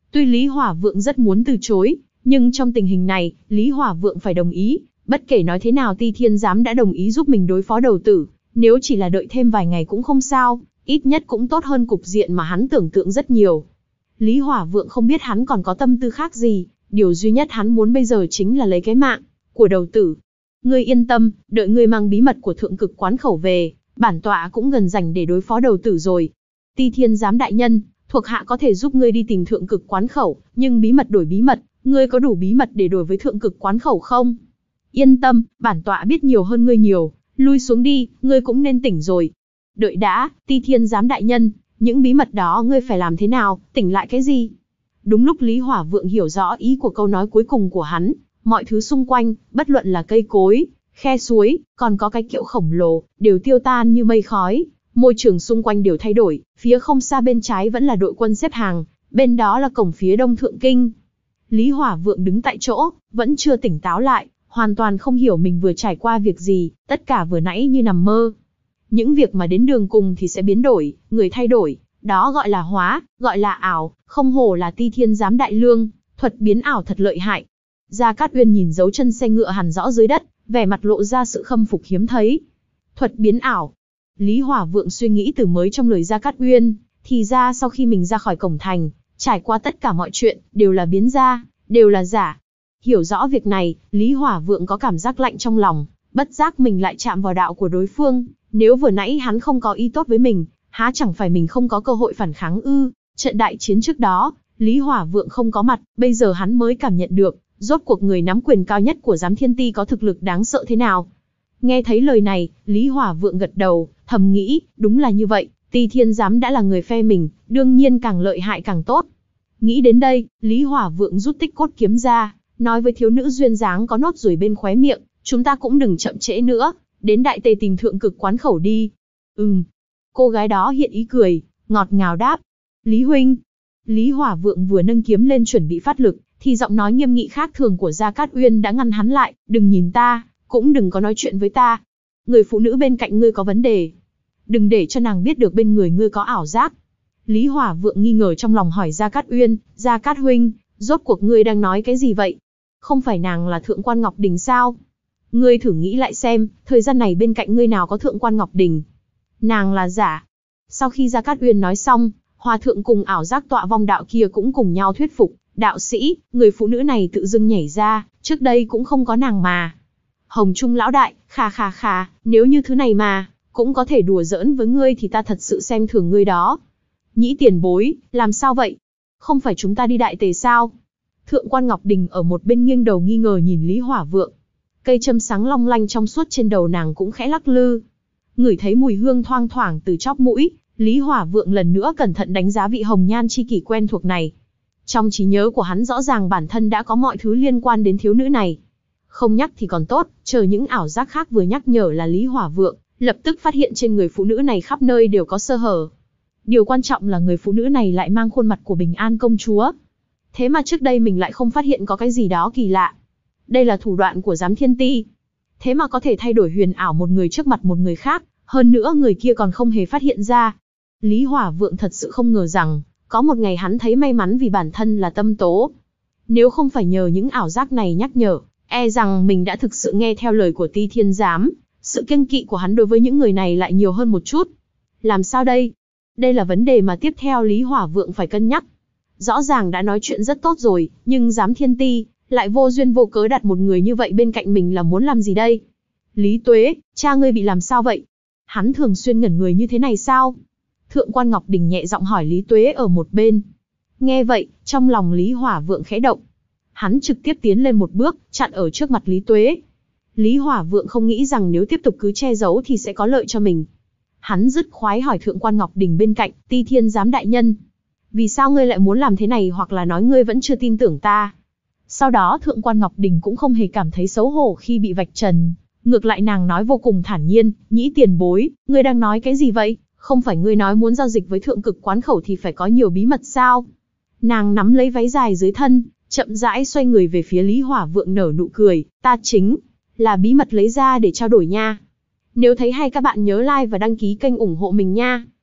Tuy Lý Hỏa Vượng rất muốn từ chối, nhưng trong tình hình này, Lý Hỏa Vượng phải đồng ý. Bất kể nói thế nào Ti Thiên Giám đã đồng ý giúp mình đối phó đầu tử, nếu chỉ là đợi thêm vài ngày cũng không sao, ít nhất cũng tốt hơn cục diện mà hắn tưởng tượng rất nhiều. Lý Hỏa Vượng không biết hắn còn có tâm tư khác gì, điều duy nhất hắn muốn bây giờ chính là lấy cái mạng của đầu tử. Ngươi yên tâm, đợi ngươi mang bí mật của thượng cực quán khẩu về, bản tọa cũng gần rảnh để đối phó đầu tử rồi. Ti Thiên Giám đại nhân, thuộc hạ có thể giúp ngươi đi tìm thượng cực quán khẩu, nhưng bí mật đổi bí mật, ngươi có đủ bí mật để đổi với thượng cực quán khẩu không? Yên tâm, bản tọa biết nhiều hơn ngươi nhiều, lui xuống đi, ngươi cũng nên tỉnh rồi. Đợi đã, Ti Thiên Giám đại nhân, những bí mật đó ngươi phải làm thế nào, tỉnh lại cái gì? Đúng lúc Lý Hỏa Vượng hiểu rõ ý của câu nói cuối cùng của hắn, mọi thứ xung quanh, bất luận là cây cối, khe suối, còn có cái kiệu khổng lồ, đều tiêu tan như mây khói. Môi trường xung quanh đều thay đổi, phía không xa bên trái vẫn là đội quân xếp hàng, bên đó là cổng phía đông thượng kinh. Lý Hỏa Vượng đứng tại chỗ, vẫn chưa tỉnh táo lại, hoàn toàn không hiểu mình vừa trải qua việc gì, tất cả vừa nãy như nằm mơ. Những việc mà đến đường cùng thì sẽ biến đổi, người thay đổi, đó gọi là hóa, gọi là ảo, không hổ là Ti Thiên Giám đại lương, thuật biến ảo thật lợi hại. Gia Cát Uyên nhìn dấu chân xe ngựa hằn rõ dưới đất, vẻ mặt lộ ra sự khâm phục hiếm thấy. Thuật biến ảo. Lý Hỏa Vượng suy nghĩ từ mới trong lời Gia Cát Uyên, thì ra sau khi mình ra khỏi cổng thành, trải qua tất cả mọi chuyện, đều là biến ra, đều là giả. Hiểu rõ việc này, Lý Hỏa Vượng có cảm giác lạnh trong lòng, bất giác mình lại chạm vào đạo của đối phương. Nếu vừa nãy hắn không có ý tốt với mình, há chẳng phải mình không có cơ hội phản kháng ư? Trận đại chiến trước đó, Lý Hỏa Vượng không có mặt, bây giờ hắn mới cảm nhận được, rốt cuộc người nắm quyền cao nhất của Giám Thiên Ti có thực lực đáng sợ thế nào. Nghe thấy lời này, Lý Hỏa Vượng gật đầu, thầm nghĩ, đúng là như vậy, Ti Thiên Giám đã là người phe mình, đương nhiên càng lợi hại càng tốt. Nghĩ đến đây, Lý Hỏa Vượng rút tích cốt kiếm ra, nói với thiếu nữ duyên dáng có nốt ruồi bên khóe miệng, chúng ta cũng đừng chậm trễ nữa, đến Đại Tề tìm thượng cực quán khẩu đi. Ừm. Cô gái đó hiện ý cười, ngọt ngào đáp. Lý huynh. Lý Hỏa Vượng vừa nâng kiếm lên chuẩn bị phát lực, thì giọng nói nghiêm nghị khác thường của Gia Cát Uyên đã ngăn hắn lại, đừng nhìn ta, cũng đừng có nói chuyện với ta. Người phụ nữ bên cạnh ngươi có vấn đề. Đừng để cho nàng biết được bên người ngươi có ảo giác. Lý Hỏa Vượng nghi ngờ trong lòng hỏi Gia Cát Uyên, Gia Cát huynh, rốt cuộc ngươi đang nói cái gì vậy? Không phải nàng là Thượng quan Ngọc Đình sao? Ngươi thử nghĩ lại xem, thời gian này bên cạnh ngươi nào có Thượng quan Ngọc Đình? Nàng là giả. Sau khi Gia Cát Uyên nói xong, Hòa thượng cùng ảo giác tọa vong đạo kia cũng cùng nhau thuyết phục, đạo sĩ, người phụ nữ này tự dưng nhảy ra, trước đây cũng không có nàng mà. Hồng Trung lão đại, khà khà khà, nếu như thứ này mà, cũng có thể đùa giỡn với ngươi thì ta thật sự xem thường ngươi đó. Nhĩ tiền bối, làm sao vậy? Không phải chúng ta đi Đại Tề sao? Thượng quan Ngọc Đình ở một bên nghiêng đầu nghi ngờ nhìn Lý Hỏa Vượng. Cây châm sáng long lanh trong suốt trên đầu nàng cũng khẽ lắc lư. Ngửi thấy mùi hương thoang thoảng từ chóp mũi, Lý Hỏa Vượng lần nữa cẩn thận đánh giá vị hồng nhan chi kỷ quen thuộc này. Trong trí nhớ của hắn rõ ràng bản thân đã có mọi thứ liên quan đến thiếu nữ này. Không nhắc thì còn tốt, chờ những ảo giác khác vừa nhắc nhở là Lý Hỏa Vượng, lập tức phát hiện trên người phụ nữ này khắp nơi đều có sơ hở. Điều quan trọng là người phụ nữ này lại mang khuôn mặt của Bình An công chúa. Thế mà trước đây mình lại không phát hiện có cái gì đó kỳ lạ. Đây là thủ đoạn của Giám Thiên Ti. Thế mà có thể thay đổi huyền ảo một người trước mặt một người khác, hơn nữa người kia còn không hề phát hiện ra. Lý Hỏa Vượng thật sự không ngờ rằng, có một ngày hắn thấy may mắn vì bản thân là tâm tố. Nếu không phải nhờ những ảo giác này nhắc nhở, e rằng mình đã thực sự nghe theo lời của Ti Thiên Giám. Sự kiêng kỵ của hắn đối với những người này lại nhiều hơn một chút. Làm sao đây? Đây là vấn đề mà tiếp theo Lý Hỏa Vượng phải cân nhắc. Rõ ràng đã nói chuyện rất tốt rồi, nhưng Giám Thiên Ti lại vô duyên vô cớ đặt một người như vậy bên cạnh mình là muốn làm gì đây? Lý Tuế, cha ngươi bị làm sao vậy? Hắn thường xuyên ngẩn người như thế này sao? Thượng quan Ngọc Đình nhẹ giọng hỏi Lý Tuế ở một bên. Nghe vậy, trong lòng Lý Hỏa Vượng khẽ động. Hắn trực tiếp tiến lên một bước, chặn ở trước mặt Lý Tuế. Lý Hỏa Vượng không nghĩ rằng nếu tiếp tục cứ che giấu thì sẽ có lợi cho mình. Hắn dứt khoái hỏi Thượng quan Ngọc Đình bên cạnh, Ti Thiên Giám đại nhân. Vì sao ngươi lại muốn làm thế này, hoặc là nói ngươi vẫn chưa tin tưởng ta? Sau đó Thượng quan Ngọc Đình cũng không hề cảm thấy xấu hổ khi bị vạch trần. Ngược lại nàng nói vô cùng thản nhiên, Nhĩ tiền bối, ngươi đang nói cái gì vậy? Không phải ngươi nói muốn giao dịch với thượng cực quán khẩu thì phải có nhiều bí mật sao? Nàng nắm lấy váy dài dưới thân, chậm rãi xoay người về phía Lý Hỏa Vượng nở nụ cười, ta chính là bí mật lấy ra để trao đổi nha. Nếu thấy hay các bạn nhớ like và đăng ký kênh ủng hộ mình nha.